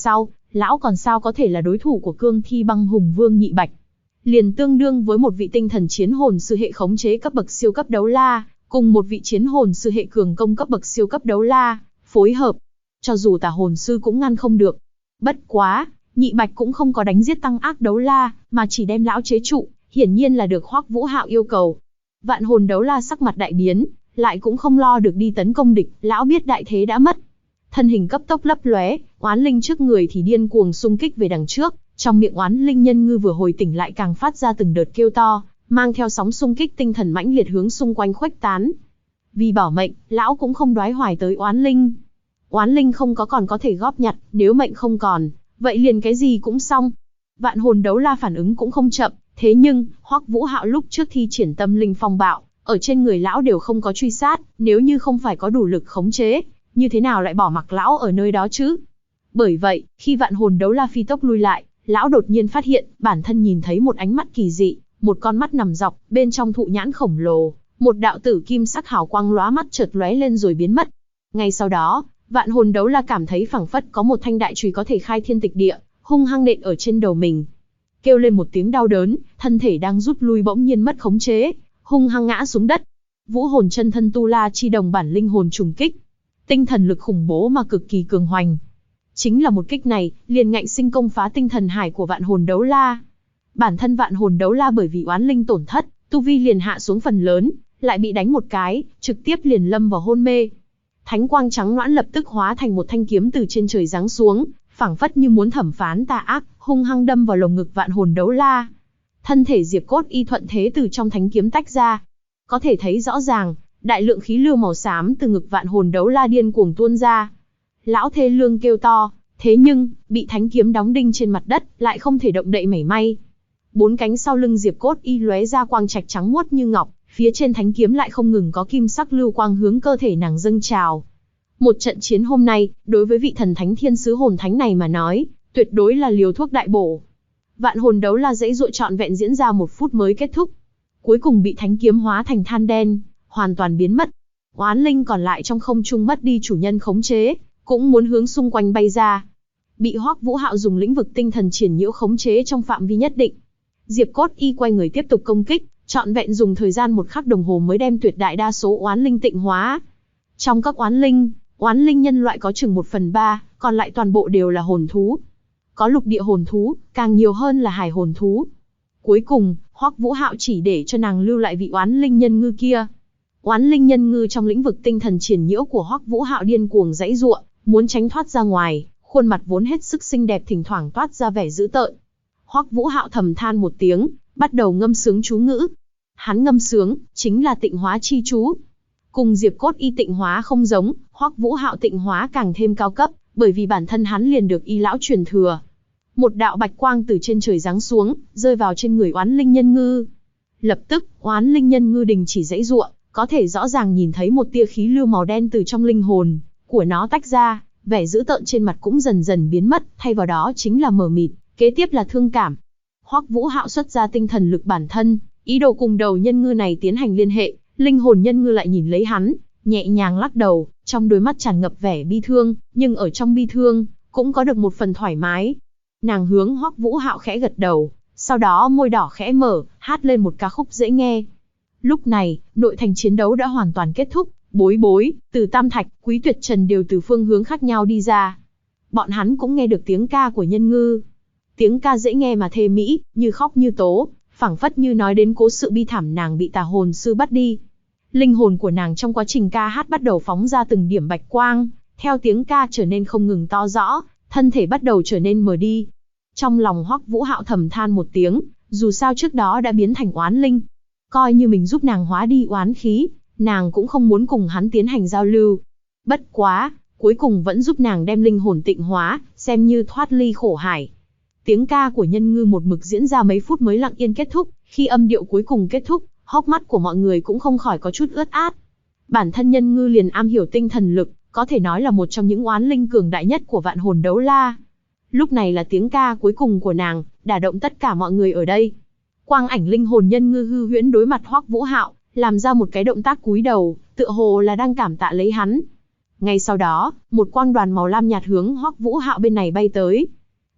lão còn sao có thể là đối thủ của cương thi băng hùng vương Nhị Bạch. Liền tương đương với một vị tinh thần chiến hồn sư hệ khống chế cấp bậc siêu cấp đấu la, cùng một vị chiến hồn sư hệ cường công cấp bậc siêu cấp đấu la, phối hợp. Cho dù tà hồn sư cũng ngăn không được. Bất quá, Nhị Bạch cũng không có đánh giết tăng ác đấu la, mà chỉ đem lão chế trụ, hiển nhiên là được Hoắc Vũ Hạo yêu cầu. Vạn hồn đấu la sắc mặt đại biến, lại cũng không lo được đi tấn công địch, lão biết đại thế đã mất. Thân hình cấp tốc lấp lóe, oán linh trước người thì điên cuồng xung kích về đằng trước, trong miệng oán linh nhân ngư vừa hồi tỉnh lại càng phát ra từng đợt kêu to, mang theo sóng xung kích tinh thần mãnh liệt hướng xung quanh khuếch tán. Vì bảo mệnh, lão cũng không đoái hoài tới oán linh. Oán linh không có còn có thể góp nhặt, nếu mệnh không còn, vậy liền cái gì cũng xong. Vạn hồn đấu la phản ứng cũng không chậm, thế nhưng, Hoắc Vũ Hạo lúc trước thi triển tâm linh phong bạo, ở trên người lão đều không có truy sát, nếu như không phải có đủ lực khống chế, như thế nào lại bỏ mặc lão ở nơi đó chứ? Bởi vậy, khi vạn hồn đấu la phi tốc lui lại, lão đột nhiên phát hiện, bản thân nhìn thấy một ánh mắt kỳ dị, một con mắt nằm dọc, bên trong thụ nhãn khổng lồ, một đạo tử kim sắc hào quang lóa mắt chợt lóe lên rồi biến mất. Ngay sau đó, vạn hồn đấu la cảm thấy phảng phất có một thanh đại chùy có thể khai thiên tịch địa, hung hăng nện ở trên đầu mình. Kêu lên một tiếng đau đớn, thân thể đang rút lui bỗng nhiên mất khống chế, hung hăng ngã xuống đất. Vũ hồn chân thân tu la chi đồng bản linh hồn trùng kích. Tinh thần lực khủng bố mà cực kỳ cường hoành. Chính là một kích này, liền ngạnh sinh công phá tinh thần hải của vạn hồn đấu la. Bản thân vạn hồn đấu la bởi vì oán linh tổn thất, tu vi liền hạ xuống phần lớn, lại bị đánh một cái, trực tiếp liền lâm vào hôn mê. Thánh quang trắng nõn lập tức hóa thành một thanh kiếm từ trên trời giáng xuống, phảng phất như muốn thẩm phán tà ác, hung hăng đâm vào lồng ngực vạn hồn đấu la. Thân thể Diệp Cốt Y thuận thế từ trong thánh kiếm tách ra. Có thể thấy rõ ràng, đại lượng khí lưu màu xám từ ngực vạn hồn đấu la điên cuồng tuôn ra. Lão thê lương kêu to, thế nhưng, bị thánh kiếm đóng đinh trên mặt đất, lại không thể động đậy mảy may. Bốn cánh sau lưng Diệp Cốt Y lóe ra quang trạch trắng muốt như ngọc, phía trên thánh kiếm lại không ngừng có kim sắc lưu quang hướng cơ thể nàng dâng trào. Một trận chiến hôm nay, đối với vị thần thánh thiên sứ hồn thánh này mà nói, tuyệt đối là liều thuốc đại bổ. Vạn hồn đấu la dãy dụa trọn vẹn diễn ra 1 phút mới kết thúc. Cuối cùng bị thánh kiếm hóa thành than đen, hoàn toàn biến mất. Oán linh còn lại trong không trung mất đi chủ nhân khống chế, cũng muốn hướng xung quanh bay ra. Bị Hoắc Vũ Hạo dùng lĩnh vực tinh thần triển nhiễu khống chế trong phạm vi nhất định. Diệp Cốt Y quay người tiếp tục công kích, trọn vẹn dùng thời gian 1 khắc đồng hồ mới đem tuyệt đại đa số oán linh tịnh hóa. Trong các oán linh nhân loại có chừng 1/3, còn lại toàn bộ đều là hồn thú. Có lục địa hồn thú, càng nhiều hơn là hải hồn thú. Cuối cùng, Hoắc Vũ Hạo chỉ để cho nàng lưu lại vị oán linh nhân ngư kia. Oán linh nhân ngư trong lĩnh vực tinh thần triển nhiễu của Hoắc Vũ Hạo điên cuồng giãy giụa, muốn tránh thoát ra ngoài, khuôn mặt vốn hết sức xinh đẹp thỉnh thoảng toát ra vẻ dữ tợn. Hoắc Vũ Hạo thầm than một tiếng, bắt đầu ngâm sướng chú ngữ. Hắn ngâm sướng chính là tịnh hóa chi chú. Cùng Diệp Cốt Y tịnh hóa không giống, Hoắc Vũ Hạo tịnh hóa càng thêm cao cấp, bởi vì bản thân hắn liền được Y lão truyền thừa. Một đạo bạch quang từ trên trời giáng xuống, rơi vào trên người oán linh nhân ngư. Lập tức, oán linh nhân ngư đình chỉ giãy giụa, có thể rõ ràng nhìn thấy một tia khí lưu màu đen từ trong linh hồn của nó tách ra, vẻ dữ tợn trên mặt cũng dần dần biến mất, thay vào đó chính là mờ mịt, kế tiếp là thương cảm. Hoắc Vũ Hạo xuất ra tinh thần lực bản thân, ý đồ cùng đầu nhân ngư này tiến hành liên hệ, linh hồn nhân ngư lại nhìn lấy hắn, nhẹ nhàng lắc đầu, trong đôi mắt tràn ngập vẻ bi thương, nhưng ở trong bi thương cũng có được một phần thoải mái. Nàng hướng Hoắc Vũ Hạo khẽ gật đầu, sau đó môi đỏ khẽ mở, hát lên một ca khúc dễ nghe. Lúc này, nội thành chiến đấu đã hoàn toàn kết thúc, Bối Bối, Từ Tam Thạch, Quý Tuyệt Trần đều từ phương hướng khác nhau đi ra. Bọn hắn cũng nghe được tiếng ca của nhân ngư. Tiếng ca dễ nghe mà thê mỹ, như khóc như tố, phảng phất như nói đến cố sự bi thảm nàng bị tà hồn sư bắt đi. Linh hồn của nàng trong quá trình ca hát bắt đầu phóng ra từng điểm bạch quang, theo tiếng ca trở nên không ngừng to rõ, thân thể bắt đầu trở nên mờ đi. Trong lòng Hoắc Vũ Hạo thầm than một tiếng, dù sao trước đó đã biến thành oán linh. Coi như mình giúp nàng hóa đi oán khí, nàng cũng không muốn cùng hắn tiến hành giao lưu. Bất quá, cuối cùng vẫn giúp nàng đem linh hồn tịnh hóa, xem như thoát ly khổ hải. Tiếng ca của nhân ngư một mực diễn ra mấy phút mới lặng yên kết thúc, khi âm điệu cuối cùng kết thúc, hốc mắt của mọi người cũng không khỏi có chút ướt át. Bản thân nhân ngư liền am hiểu tinh thần lực, có thể nói là một trong những oán linh cường đại nhất của vạn hồn đấu la. Lúc này là tiếng ca cuối cùng của nàng, đả động tất cả mọi người ở đây. Quang ảnh linh hồn nhân ngư hư huyễn đối mặt Hoắc Vũ Hạo, làm ra một cái động tác cúi đầu, tựa hồ là đang cảm tạ lấy hắn. Ngay sau đó, một quang đoàn màu lam nhạt hướng Hoắc Vũ Hạo bên này bay tới.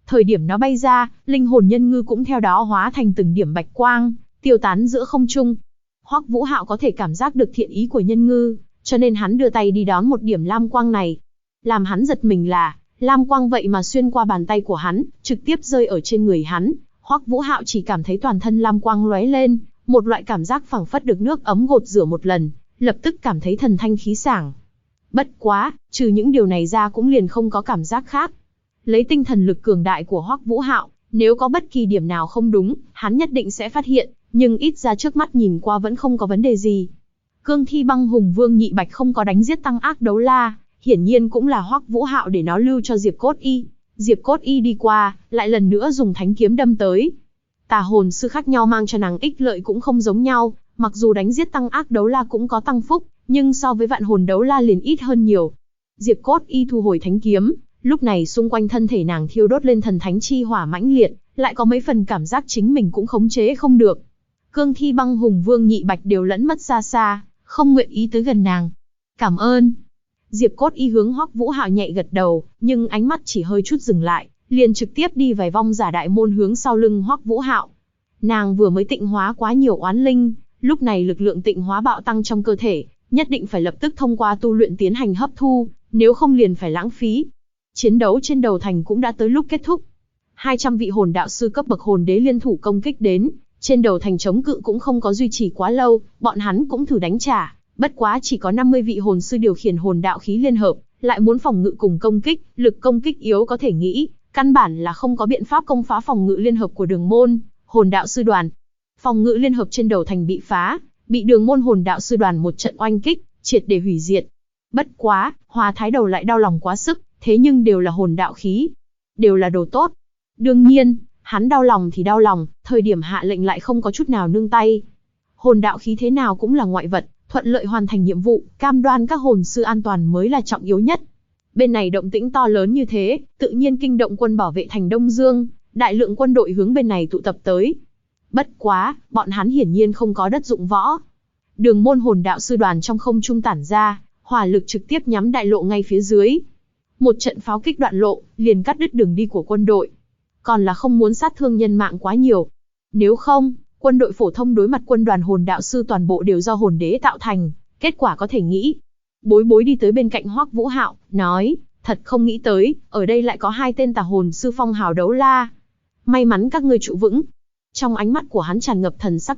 Thời điểm nó bay ra, linh hồn nhân ngư cũng theo đó hóa thành từng điểm bạch quang, tiêu tán giữa không trung. Hoắc Vũ Hạo có thể cảm giác được thiện ý của nhân ngư, cho nên hắn đưa tay đi đón một điểm lam quang này. Làm hắn giật mình là, lam quang vậy mà xuyên qua bàn tay của hắn, trực tiếp rơi ở trên người hắn. Hoắc Vũ Hạo chỉ cảm thấy toàn thân lam quang lóe lên, một loại cảm giác phảng phất được nước ấm gột rửa một lần, lập tức cảm thấy thần thanh khí sảng. Bất quá, trừ những điều này ra cũng liền không có cảm giác khác. Lấy tinh thần lực cường đại của Hoắc Vũ Hạo, nếu có bất kỳ điểm nào không đúng, hắn nhất định sẽ phát hiện, nhưng ít ra trước mắt nhìn qua vẫn không có vấn đề gì. Cương thi băng hùng vương nhị bạch không có đánh giết tăng ác đấu la, hiển nhiên cũng là Hoắc Vũ Hạo để nó lưu cho Diệp Cốt Y. Diệp Cốt Y đi qua, lại lần nữa dùng thánh kiếm đâm tới. Tà hồn sư khác nhau mang cho nàng ích lợi cũng không giống nhau, mặc dù đánh giết tăng ác đấu la cũng có tăng phúc, nhưng so với vạn hồn đấu la liền ít hơn nhiều. Diệp Cốt Y thu hồi thánh kiếm, lúc này xung quanh thân thể nàng thiêu đốt lên thần thánh chi hỏa mãnh liệt, lại có mấy phần cảm giác chính mình cũng khống chế không được. Cương thi băng hùng vương nhị bạch đều lẫn mất xa xa, không nguyện ý tới gần nàng. Cảm ơn. Diệp Cốt Y hướng Hoắc Vũ Hạo nhẹ gật đầu, nhưng ánh mắt chỉ hơi chút dừng lại, liền trực tiếp đi vài vòng giả đại môn hướng sau lưng Hoắc Vũ Hạo. Nàng vừa mới tịnh hóa quá nhiều oán linh, lúc này lực lượng tịnh hóa bạo tăng trong cơ thể, nhất định phải lập tức thông qua tu luyện tiến hành hấp thu, nếu không liền phải lãng phí. Chiến đấu trên đầu thành cũng đã tới lúc kết thúc. 200 vị hồn đạo sư cấp bậc hồn đế liên thủ công kích đến, trên đầu thành chống cự cũng không có duy trì quá lâu, bọn hắn cũng thử đánh trả, bất quá chỉ có 50 vị hồn sư điều khiển hồn đạo khí liên hợp, lại muốn phòng ngự cùng công kích, lực công kích yếu có thể nghĩ, căn bản là không có biện pháp công phá phòng ngự liên hợp của Đường môn hồn đạo sư đoàn. Phòng ngự liên hợp trên đầu thành bị phá, bị Đường môn hồn đạo sư đoàn một trận oanh kích, triệt để hủy diệt. Bất quá, Hòa Thái Đầu lại đau lòng quá sức, thế nhưng đều là hồn đạo khí, đều là đồ tốt. Đương nhiên, hắn đau lòng thì đau lòng, thời điểm hạ lệnh lại không có chút nào nương tay. Hồn đạo khí thế nào cũng là ngoại vật, thuận lợi hoàn thành nhiệm vụ, cam đoan các hồn sư an toàn mới là trọng yếu nhất. Bên này động tĩnh to lớn như thế, tự nhiên kinh động quân bảo vệ thành Đông Dương, đại lượng quân đội hướng bên này tụ tập tới. Bất quá, bọn hắn hiển nhiên không có đất dụng võ. Đường môn hồn đạo sư đoàn trong không trung tản ra, hỏa lực trực tiếp nhắm đại lộ ngay phía dưới. Một trận pháo kích đoạn lộ, liền cắt đứt đường đi của quân đội. Còn là không muốn sát thương nhân mạng quá nhiều. Nếu không, quân đội phổ thông đối mặt quân đoàn hồn đạo sư toàn bộ đều do hồn đế tạo thành, kết quả có thể nghĩ. Bối bối đi tới bên cạnh Hoắc Vũ Hạo, nói, thật không nghĩ tới, ở đây lại có 2 tên tà hồn sư phong hào đấu la. May mắn các ngươi trụ vững. Trong ánh mắt của hắn tràn ngập thần sắc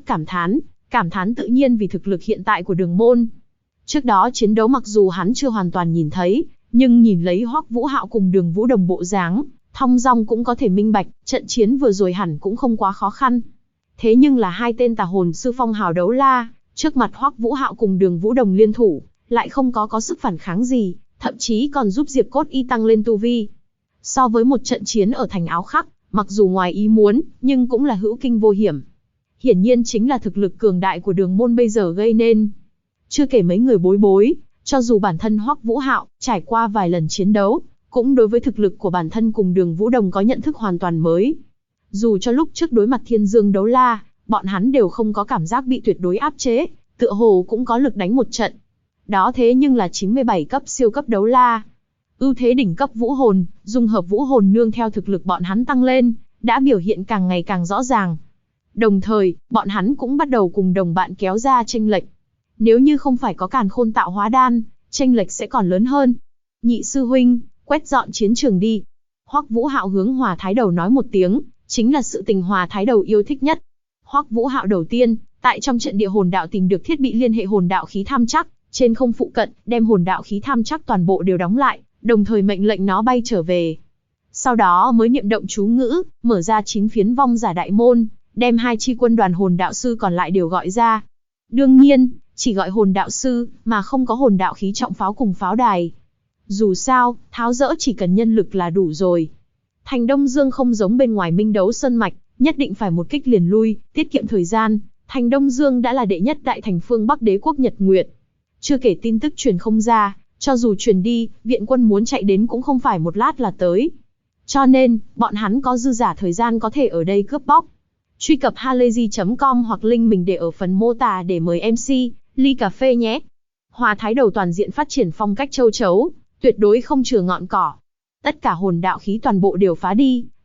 cảm thán tự nhiên vì thực lực hiện tại của Đường môn. Trước đó chiến đấu mặc dù hắn chưa hoàn toàn nhìn thấy, nhưng nhìn lấy Hoắc Vũ Hạo cùng Đường Vũ Đồng bộ dáng, thong dong cũng có thể minh bạch, trận chiến vừa rồi hẳn cũng không quá khó khăn. Thế nhưng là 2 tên tà hồn sư phong hào đấu la, trước mặt Hoắc Vũ Hạo cùng Đường Vũ Đồng liên thủ, lại không có sức phản kháng gì, thậm chí còn giúp Diệp Cốt Y tăng lên tu vi. So với một trận chiến ở thành Áo Khắc, mặc dù ngoài ý muốn, nhưng cũng là hữu kinh vô hiểm. Hiển nhiên chính là thực lực cường đại của Đường môn bây giờ gây nên. Chưa kể mấy người bối bối, cho dù bản thân Hoắc Vũ Hạo trải qua vài lần chiến đấu, cũng đối với thực lực của bản thân cùng Đường Vũ Đồng có nhận thức hoàn toàn mới. Dù cho lúc trước đối mặt Thiên Dương đấu la, bọn hắn đều không có cảm giác bị tuyệt đối áp chế, tựa hồ cũng có lực đánh một trận. Đó thế nhưng là 97 cấp siêu cấp đấu la. Ưu thế đỉnh cấp vũ hồn, dung hợp vũ hồn nương theo thực lực bọn hắn tăng lên, đã biểu hiện càng ngày càng rõ ràng. Đồng thời, bọn hắn cũng bắt đầu cùng đồng bạn kéo ra chênh lệch. Nếu như không phải có Càn Khôn tạo hóa đan, chênh lệch sẽ còn lớn hơn. Nhị sư huynh, quét dọn chiến trường đi. Hoắc Vũ Hạo hướng Hòa Thái Đầu nói một tiếng, chính là sự tình Hòa Thái Đầu yêu thích nhất. Hoắc Vũ Hạo đầu tiên, tại trong trận địa hồn đạo tìm được thiết bị liên hệ hồn đạo khí tham chắc, trên không phụ cận, đem hồn đạo khí tham chắc toàn bộ đều đóng lại, đồng thời mệnh lệnh nó bay trở về. Sau đó mới niệm động chú ngữ, mở ra 9 phiến vong giả đại môn, đem 2 chi quân đoàn hồn đạo sư còn lại đều gọi ra. Đương nhiên, chỉ gọi hồn đạo sư, mà không có hồn đạo khí trọng pháo cùng pháo đài. Dù sao, tháo dỡ chỉ cần nhân lực là đủ rồi. Thành Đông Dương không giống bên ngoài Minh Đấu Sơn Mạch, nhất định phải một kích liền lui, tiết kiệm thời gian. Thành Đông Dương đã là đệ nhất đại thành phương Bắc đế quốc Nhật Nguyệt. Chưa kể tin tức truyền không ra, cho dù truyền đi, viện quân muốn chạy đến cũng không phải một lát là tới. Cho nên, bọn hắn có dư giả thời gian có thể ở đây cướp bóc. Truy cập halayzi.com hoặc link mình để ở phần mô tả để mời MC, ly cà phê nhé. Hòa Thái Đầu toàn diện phát triển phong cách châu chấu, tuyệt đối không chừa ngọn cỏ. Tất cả hồn đạo khí toàn bộ đều phá đi,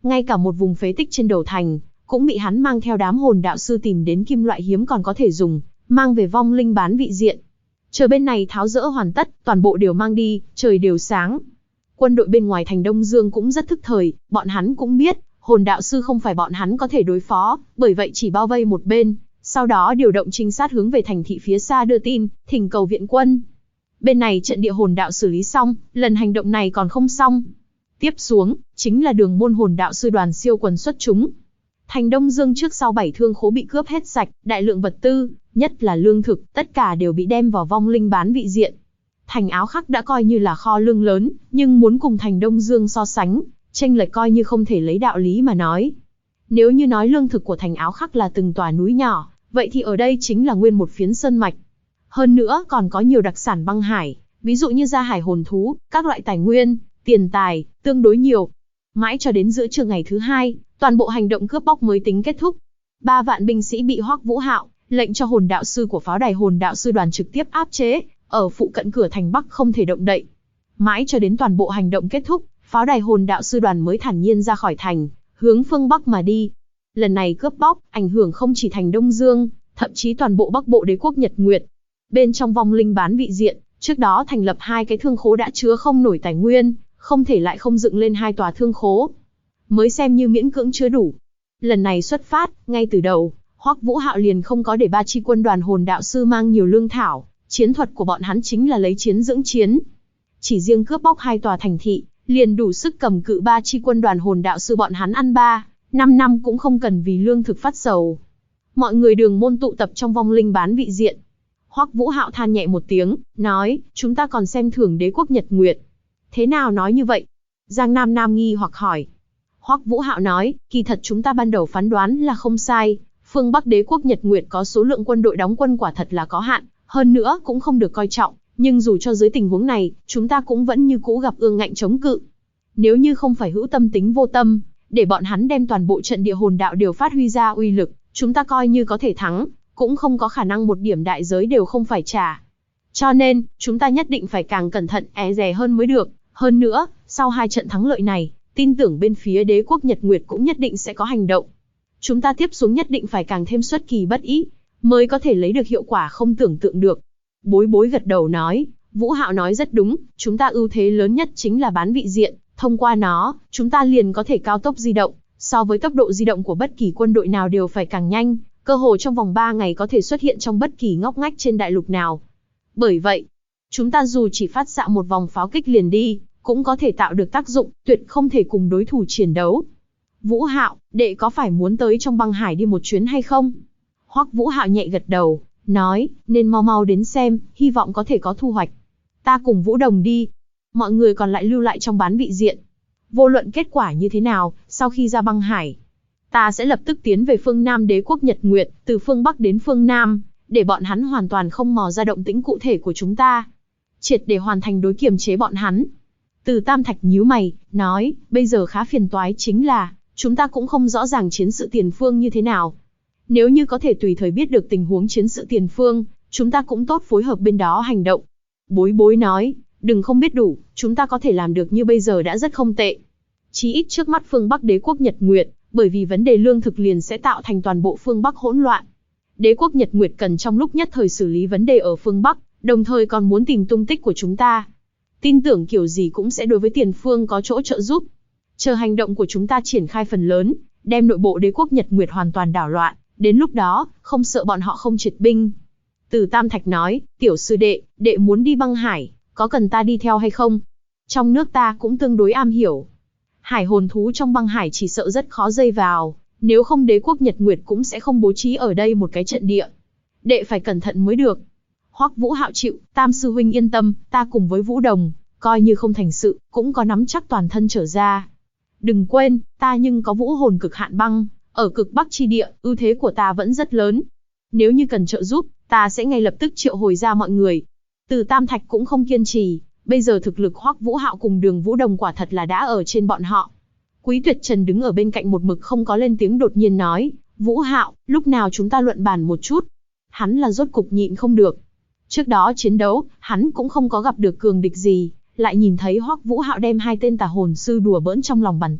ngay cả một vùng phế tích trên đầu thành, cũng bị hắn mang theo đám hồn đạo sư tìm đến kim loại hiếm còn có thể dùng, mang về vong linh bán vị diện. Chờ bên này tháo dỡ hoàn tất, toàn bộ đều mang đi, trời đều sáng. Quân đội bên ngoài thành Đông Dương cũng rất thức thời, bọn hắn cũng biết, hồn đạo sư không phải bọn hắn có thể đối phó, bởi vậy chỉ bao vây một bên, sau đó điều động trinh sát hướng về thành thị phía xa đưa tin, thỉnh cầu viện quân. Bên này trận địa hồn đạo xử lý xong, lần hành động này còn không xong. Tiếp xuống, chính là đường môn hồn đạo sư đoàn siêu quần xuất chúng. Thành Đông Dương trước sau 7 thương khố bị cướp hết sạch, đại lượng vật tư, nhất là lương thực, tất cả đều bị đem vào vong linh bán vị diện. Thành Áo Khắc đã coi như là kho lương lớn, nhưng muốn cùng thành Đông Dương so sánh, chênh lệch coi như không thể lấy đạo lý mà nói. Nếu như nói lương thực của thành Áo Khắc là từng tòa núi nhỏ, vậy thì ở đây chính là nguyên một phiến sơn mạch. Hơn nữa còn có nhiều đặc sản băng hải, ví dụ như da hải hồn thú, các loại tài nguyên, tiền tài, tương đối nhiều. Mãi cho đến giữa trưa ngày thứ 2, toàn bộ hành động cướp bóc mới tính kết thúc. 3 vạn binh sĩ bị Hoắc Vũ Hạo lệnh cho hồn đạo sư của pháo đài hồn đạo sư đoàn trực tiếp áp chế, ở phụ cận cửa thành Bắc không thể động đậy. Mãi cho đến toàn bộ hành động kết thúc, pháo đài hồn đạo sư đoàn mới thản nhiên ra khỏi thành, hướng phương Bắc mà đi. Lần này cướp bóc, ảnh hưởng không chỉ thành Đông Dương, thậm chí toàn bộ Bắc Bộ đế quốc Nhật Nguyệt. Bên trong vong linh bán vị diện, trước đó thành lập 2 cái thương khố đã chứa không nổi tài nguyên, không thể lại không dựng lên 2 tòa thương khố, mới xem như miễn cưỡng chứa đủ. Lần này xuất phát, ngay từ đầu, Hoắc Vũ Hạo liền không có để 3 chi quân đoàn hồn đạo sư mang nhiều lương thảo, chiến thuật của bọn hắn chính là lấy chiến dưỡng chiến. Chỉ riêng cướp bóc 2 tòa thành thị, liền đủ sức cầm cự 3 chi quân đoàn hồn đạo sư bọn hắn ăn 3-5 năm cũng không cần vì lương thực phát sầu. Mọi người đường môn tụ tập trong vong linh bán vị diện. Hoắc Vũ Hạo than nhẹ một tiếng, nói, chúng ta còn xem thường đế quốc Nhật Nguyệt. Thế nào nói như vậy? Giang Nam Nam nghi hoặc hỏi. Hoắc Vũ Hạo nói, kỳ thật chúng ta ban đầu phán đoán là không sai, phương Bắc đế quốc Nhật Nguyệt có số lượng quân đội đóng quân quả thật là có hạn, hơn nữa cũng không được coi trọng, nhưng dù cho dưới tình huống này, chúng ta cũng vẫn như cũ gặp ương ngạnh chống cự. Nếu như không phải hữu tâm tính vô tâm, để bọn hắn đem toàn bộ trận địa hồn đạo đều phát huy ra uy lực, chúng ta coi như có thể thắng, cũng không có khả năng một điểm đại giới đều không phải trả. Cho nên, chúng ta nhất định phải càng cẩn thận, e dè hơn mới được. Hơn nữa, sau 2 trận thắng lợi này, tin tưởng bên phía đế quốc Nhật Nguyệt cũng nhất định sẽ có hành động. Chúng ta tiếp xuống nhất định phải càng thêm xuất kỳ bất ý, mới có thể lấy được hiệu quả không tưởng tượng được. Bối Bối gật đầu nói, Vũ Hạo nói rất đúng, chúng ta ưu thế lớn nhất chính là bán vị diện, thông qua nó, chúng ta liền có thể cao tốc di động, so với tốc độ di động của bất kỳ quân đội nào đều phải càng nhanh, cơ hồ trong vòng 3 ngày có thể xuất hiện trong bất kỳ ngóc ngách trên đại lục nào. Bởi vậy, chúng ta dù chỉ phát xạ một vòng pháo kích liền đi, cũng có thể tạo được tác dụng, tuyệt không thể cùng đối thủ chiến đấu. Vũ Hạo, đệ có phải muốn tới trong băng hải đi một chuyến hay không? Hoắc Vũ Hạo nhẹ gật đầu, nói, nên mau mau đến xem, hy vọng có thể có thu hoạch. Ta cùng Vũ Đồng đi. Mọi người còn lại lưu lại trong bán vị diện. Vô luận kết quả như thế nào, sau khi ra băng hải, ta sẽ lập tức tiến về phương Nam đế quốc Nhật Nguyệt, từ phương Bắc đến phương Nam, để bọn hắn hoàn toàn không mò ra động tĩnh cụ thể của chúng ta. Triệt để hoàn thành đối kiềm chế bọn hắn. Từ Tam Thạch nhíu mày, nói, bây giờ khá phiền toái chính là, chúng ta cũng không rõ ràng chiến sự tiền phương như thế nào. Nếu như có thể tùy thời biết được tình huống chiến sự tiền phương, chúng ta cũng tốt phối hợp bên đó hành động. Bối Bối nói, đừng không biết đủ, chúng ta có thể làm được như bây giờ đã rất không tệ. Chí ít trước mắt phương Bắc đế quốc Nhật Nguyệt, bởi vì vấn đề lương thực liền sẽ tạo thành toàn bộ phương Bắc hỗn loạn. Đế quốc Nhật Nguyệt cần trong lúc nhất thời xử lý vấn đề ở phương Bắc, đồng thời còn muốn tìm tung tích của chúng ta. Tin tưởng kiểu gì cũng sẽ đối với tiền phương có chỗ trợ giúp. Chờ hành động của chúng ta triển khai phần lớn, đem nội bộ đế quốc Nhật Nguyệt hoàn toàn đảo loạn, đến lúc đó, không sợ bọn họ không triệt binh. Từ Tam Thạch nói, tiểu sư đệ, đệ muốn đi băng hải, có cần ta đi theo hay không? Trong nước ta cũng tương đối am hiểu. Hải hồn thú trong băng hải chỉ sợ rất khó dây vào, nếu không đế quốc Nhật Nguyệt cũng sẽ không bố trí ở đây một cái trận địa. Đệ phải cẩn thận mới được. Hoắc Vũ Hạo chịu, Tam sư huynh yên tâm, ta cùng với Vũ Đồng, coi như không thành sự, cũng có nắm chắc toàn thân trở ra. Đừng quên, ta nhưng có vũ hồn cực hạn băng, ở cực Bắc chi địa, ưu thế của ta vẫn rất lớn. Nếu như cần trợ giúp, ta sẽ ngay lập tức triệu hồi ra mọi người. Từ Tam Thạch cũng không kiên trì, bây giờ thực lực Hoắc Vũ Hạo cùng Đường Vũ Đồng quả thật là đã ở trên bọn họ. Quý Tuyệt Trần đứng ở bên cạnh một mực không có lên tiếng đột nhiên nói, Vũ Hạo, lúc nào chúng ta luận bàn một chút. Hắn là rốt cục nhịn không được. Trước đó chiến đấu, hắn cũng không có gặp được cường địch gì, lại nhìn thấy Hoắc Vũ Hạo đem 2 tên tà hồn sư đùa bỡn trong lòng bàn tay,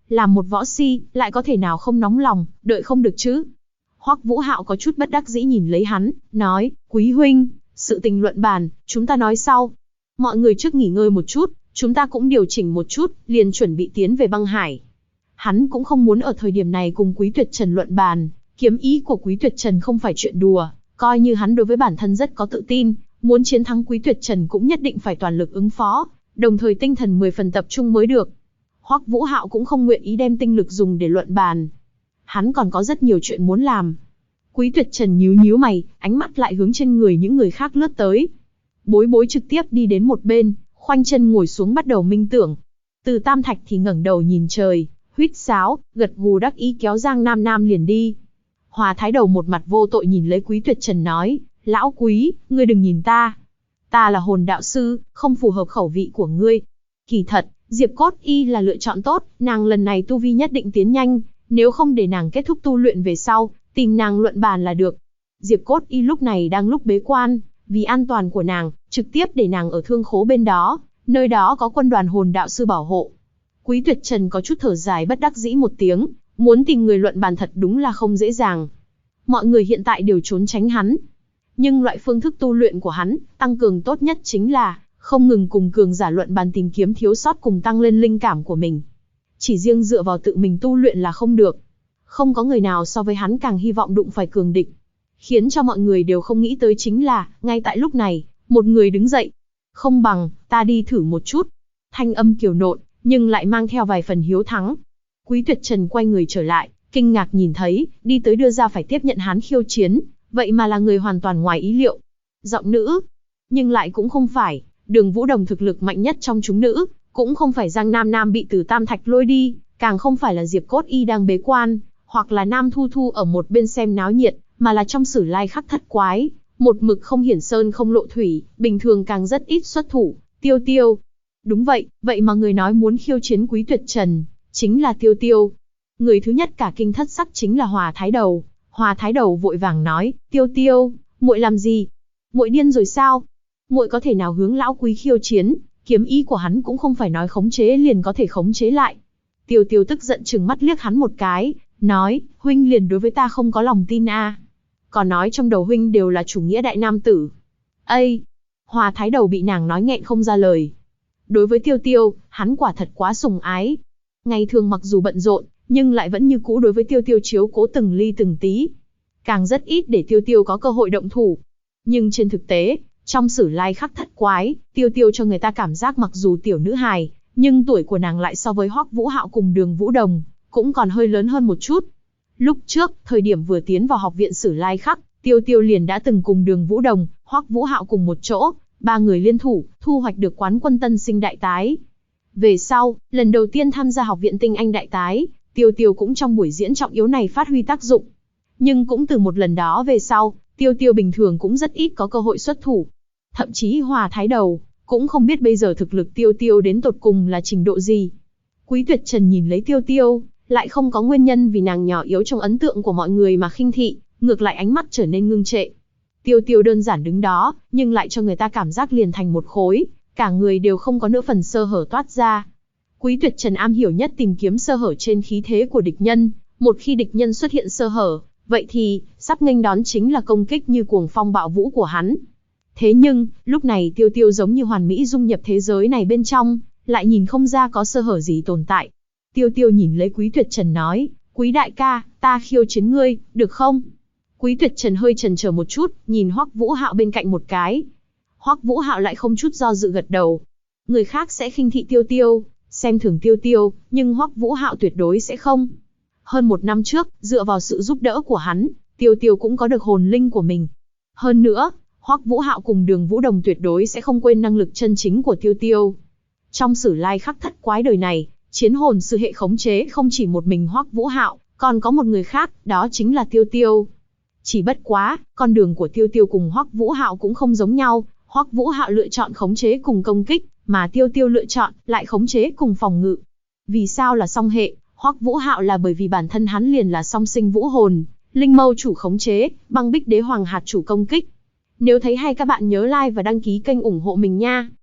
làm một võ si, lại có thể nào không nóng lòng, đợi không được chứ? Hoắc Vũ Hạo có chút bất đắc dĩ nhìn lấy hắn, nói, Quý huynh, sự tình luận bàn, chúng ta nói sau. Mọi người trước nghỉ ngơi một chút, chúng ta cũng điều chỉnh một chút, liền chuẩn bị tiến về băng hải. Hắn cũng không muốn ở thời điểm này cùng Quý Tuyệt Trần luận bàn, kiếm ý của Quý Tuyệt Trần không phải chuyện đùa, coi như hắn đối với bản thân rất có tự tin, muốn chiến thắng Quý Tuyệt Trần cũng nhất định phải toàn lực ứng phó, đồng thời tinh thần 10 phần tập trung mới được. Hoắc Vũ Hạo cũng không nguyện ý đem tinh lực dùng để luận bàn. Hắn còn có rất nhiều chuyện muốn làm. Quý Tuyệt Trần nhíu nhíu mày, ánh mắt lại hướng trên người những người khác lướt tới. Bối Bối trực tiếp đi đến một bên, khoanh chân ngồi xuống bắt đầu minh tưởng. Từ Tam Thạch thì ngẩng đầu nhìn trời, huýt sáo, gật gù đắc ý kéo Giang Nam Nam liền đi. Hòa Thái Đầu một mặt vô tội nhìn lấy Quý Tuyệt Trần nói, lão Quý, ngươi đừng nhìn ta. Ta là hồn đạo sư, không phù hợp khẩu vị của ngươi. Kỳ thật, Diệp Cốt Y là lựa chọn tốt, nàng lần này tu vi nhất định tiến nhanh, nếu không để nàng kết thúc tu luyện về sau, tìm nàng luận bàn là được. Diệp Cốt Y lúc này đang lúc bế quan, vì an toàn của nàng, trực tiếp để nàng ở thương khố bên đó, nơi đó có quân đoàn hồn đạo sư bảo hộ. Quý Tuyệt Trần có chút thở dài bất đắc dĩ một tiếng, muốn tìm người luận bàn thật đúng là không dễ dàng. Mọi người hiện tại đều trốn tránh hắn. Nhưng loại phương thức tu luyện của hắn, tăng cường tốt nhất chính là không ngừng cùng cường giả luận bàn tìm kiếm thiếu sót cùng tăng lên linh cảm của mình. Chỉ riêng dựa vào tự mình tu luyện là không được. Không có người nào so với hắn càng hy vọng đụng phải cường địch. Khiến cho mọi người đều không nghĩ tới chính là, ngay tại lúc này, một người đứng dậy. Không bằng, ta đi thử một chút. Thanh âm kiều nộn, nhưng lại mang theo vài phần hiếu thắng. Quý Tuyệt Trần quay người trở lại, kinh ngạc nhìn thấy, đi tới đưa ra phải tiếp nhận hắn khiêu chiến, vậy mà là người hoàn toàn ngoài ý liệu. Giọng nữ, nhưng lại cũng không phải, Đường Vũ Đồng thực lực mạnh nhất trong chúng nữ, cũng không phải Giang Nam Nam bị Từ Tam Thạch lôi đi, càng không phải là Diệp Cốt Y đang bế quan, hoặc là Nam Thu Thu ở một bên xem náo nhiệt, mà là trong Sử Lai Khắc Thất Quái, một mực không hiển sơn không lộ thủy, bình thường càng rất ít xuất thủ, Tiêu Tiêu. Đúng vậy, vậy mà người nói muốn khiêu chiến Quý Tuyệt Trần, chính là Tiêu Tiêu. Người thứ nhất cả kinh thất sắc chính là Hòa Thái Đầu. Hòa Thái Đầu vội vàng nói, Tiêu Tiêu, muội làm gì? Muội điên rồi sao? Muội có thể nào hướng lão Quý khiêu chiến, kiếm ý của hắn cũng không phải nói khống chế liền có thể khống chế lại. Tiêu Tiêu tức giận trừng mắt liếc hắn một cái, nói, huynh liền đối với ta không có lòng tin à. Còn nói trong đầu huynh đều là chủ nghĩa đại nam tử. Ây! Hòa Thái Đầu bị nàng nói nghẹn không ra lời. Đối với Tiêu Tiêu, hắn quả thật quá sùng ái. Ngày thường mặc dù bận rộn, nhưng lại vẫn như cũ đối với Tiêu Tiêu chiếu cố từng ly từng tí. Càng rất ít để Tiêu Tiêu có cơ hội động thủ. Nhưng trên thực tế, trong Sử Lai Khắc Thất Quái, Tiêu Tiêu cho người ta cảm giác mặc dù tiểu nữ hài, nhưng tuổi của nàng lại so với Hoắc Vũ Hạo cùng Đường Vũ Đồng, cũng còn hơi lớn hơn một chút. Lúc trước, thời điểm vừa tiến vào học viện Sử Lai Khắc, Tiêu Tiêu liền đã từng cùng Đường Vũ Đồng, Hoắc Vũ Hạo cùng một chỗ, ba người liên thủ, thu hoạch được quán quân tân sinh đại tái. Về sau, lần đầu tiên tham gia học viện tinh anh đại tái, Tiêu Tiêu cũng trong buổi diễn trọng yếu này phát huy tác dụng. Nhưng cũng từ một lần đó về sau, Tiêu Tiêu bình thường cũng rất ít có cơ hội xuất thủ. Thậm chí Hòa Thái Đầu, cũng không biết bây giờ thực lực Tiêu Tiêu đến tột cùng là trình độ gì. Quý Tuyệt Trần nhìn lấy Tiêu Tiêu, lại không có nguyên nhân vì nàng nhỏ yếu trong ấn tượng của mọi người mà khinh thị, ngược lại ánh mắt trở nên ngưng trệ. Tiêu Tiêu đơn giản đứng đó, nhưng lại cho người ta cảm giác liền thành một khối, cả người đều không có nửa phần sơ hở toát ra. Quý Tuyệt Trần am hiểu nhất tìm kiếm sơ hở trên khí thế của địch nhân, một khi địch nhân xuất hiện sơ hở, vậy thì, sắp nghênh đón chính là công kích như cuồng phong bạo vũ của hắn. Thế nhưng, lúc này Tiêu Tiêu giống như hoàn mỹ dung nhập thế giới này bên trong, lại nhìn không ra có sơ hở gì tồn tại. Tiêu Tiêu nhìn lấy Quý Tuyệt Trần nói, Quý đại ca, ta khiêu chiến ngươi, được không? Quý Tuyệt Trần hơi chần chờ một chút, nhìn Hoắc Vũ Hạo bên cạnh một cái. Hoắc Vũ Hạo lại không chút do dự gật đầu. Người khác sẽ khinh thị Tiêu Tiêu, xem thường Tiêu Tiêu, nhưng Hoắc Vũ Hạo tuyệt đối sẽ không. Hơn một năm trước, dựa vào sự giúp đỡ của hắn, Tiêu Tiêu cũng có được hồn linh của mình. Hơn nữa, Hoắc Vũ Hạo cùng Đường Vũ Đồng tuyệt đối sẽ không quên năng lực chân chính của Tiêu Tiêu. Trong Sử Lai Khắc Thất Quái đời này, chiến hồn sư hệ khống chế không chỉ một mình Hoắc Vũ Hạo, còn có một người khác, đó chính là Tiêu Tiêu. Chỉ bất quá, con đường của Tiêu Tiêu cùng Hoắc Vũ Hạo cũng không giống nhau, Hoắc Vũ Hạo lựa chọn khống chế cùng công kích, mà Tiêu Tiêu lựa chọn lại khống chế cùng phòng ngự. Vì sao là song hệ? Hoắc Vũ Hạo là bởi vì bản thân hắn liền là song sinh vũ hồn, linh mâu chủ khống chế, băng bích đế hoàng hạt chủ công kích. Nếu thấy hay các bạn nhớ like và đăng ký kênh ủng hộ mình nha.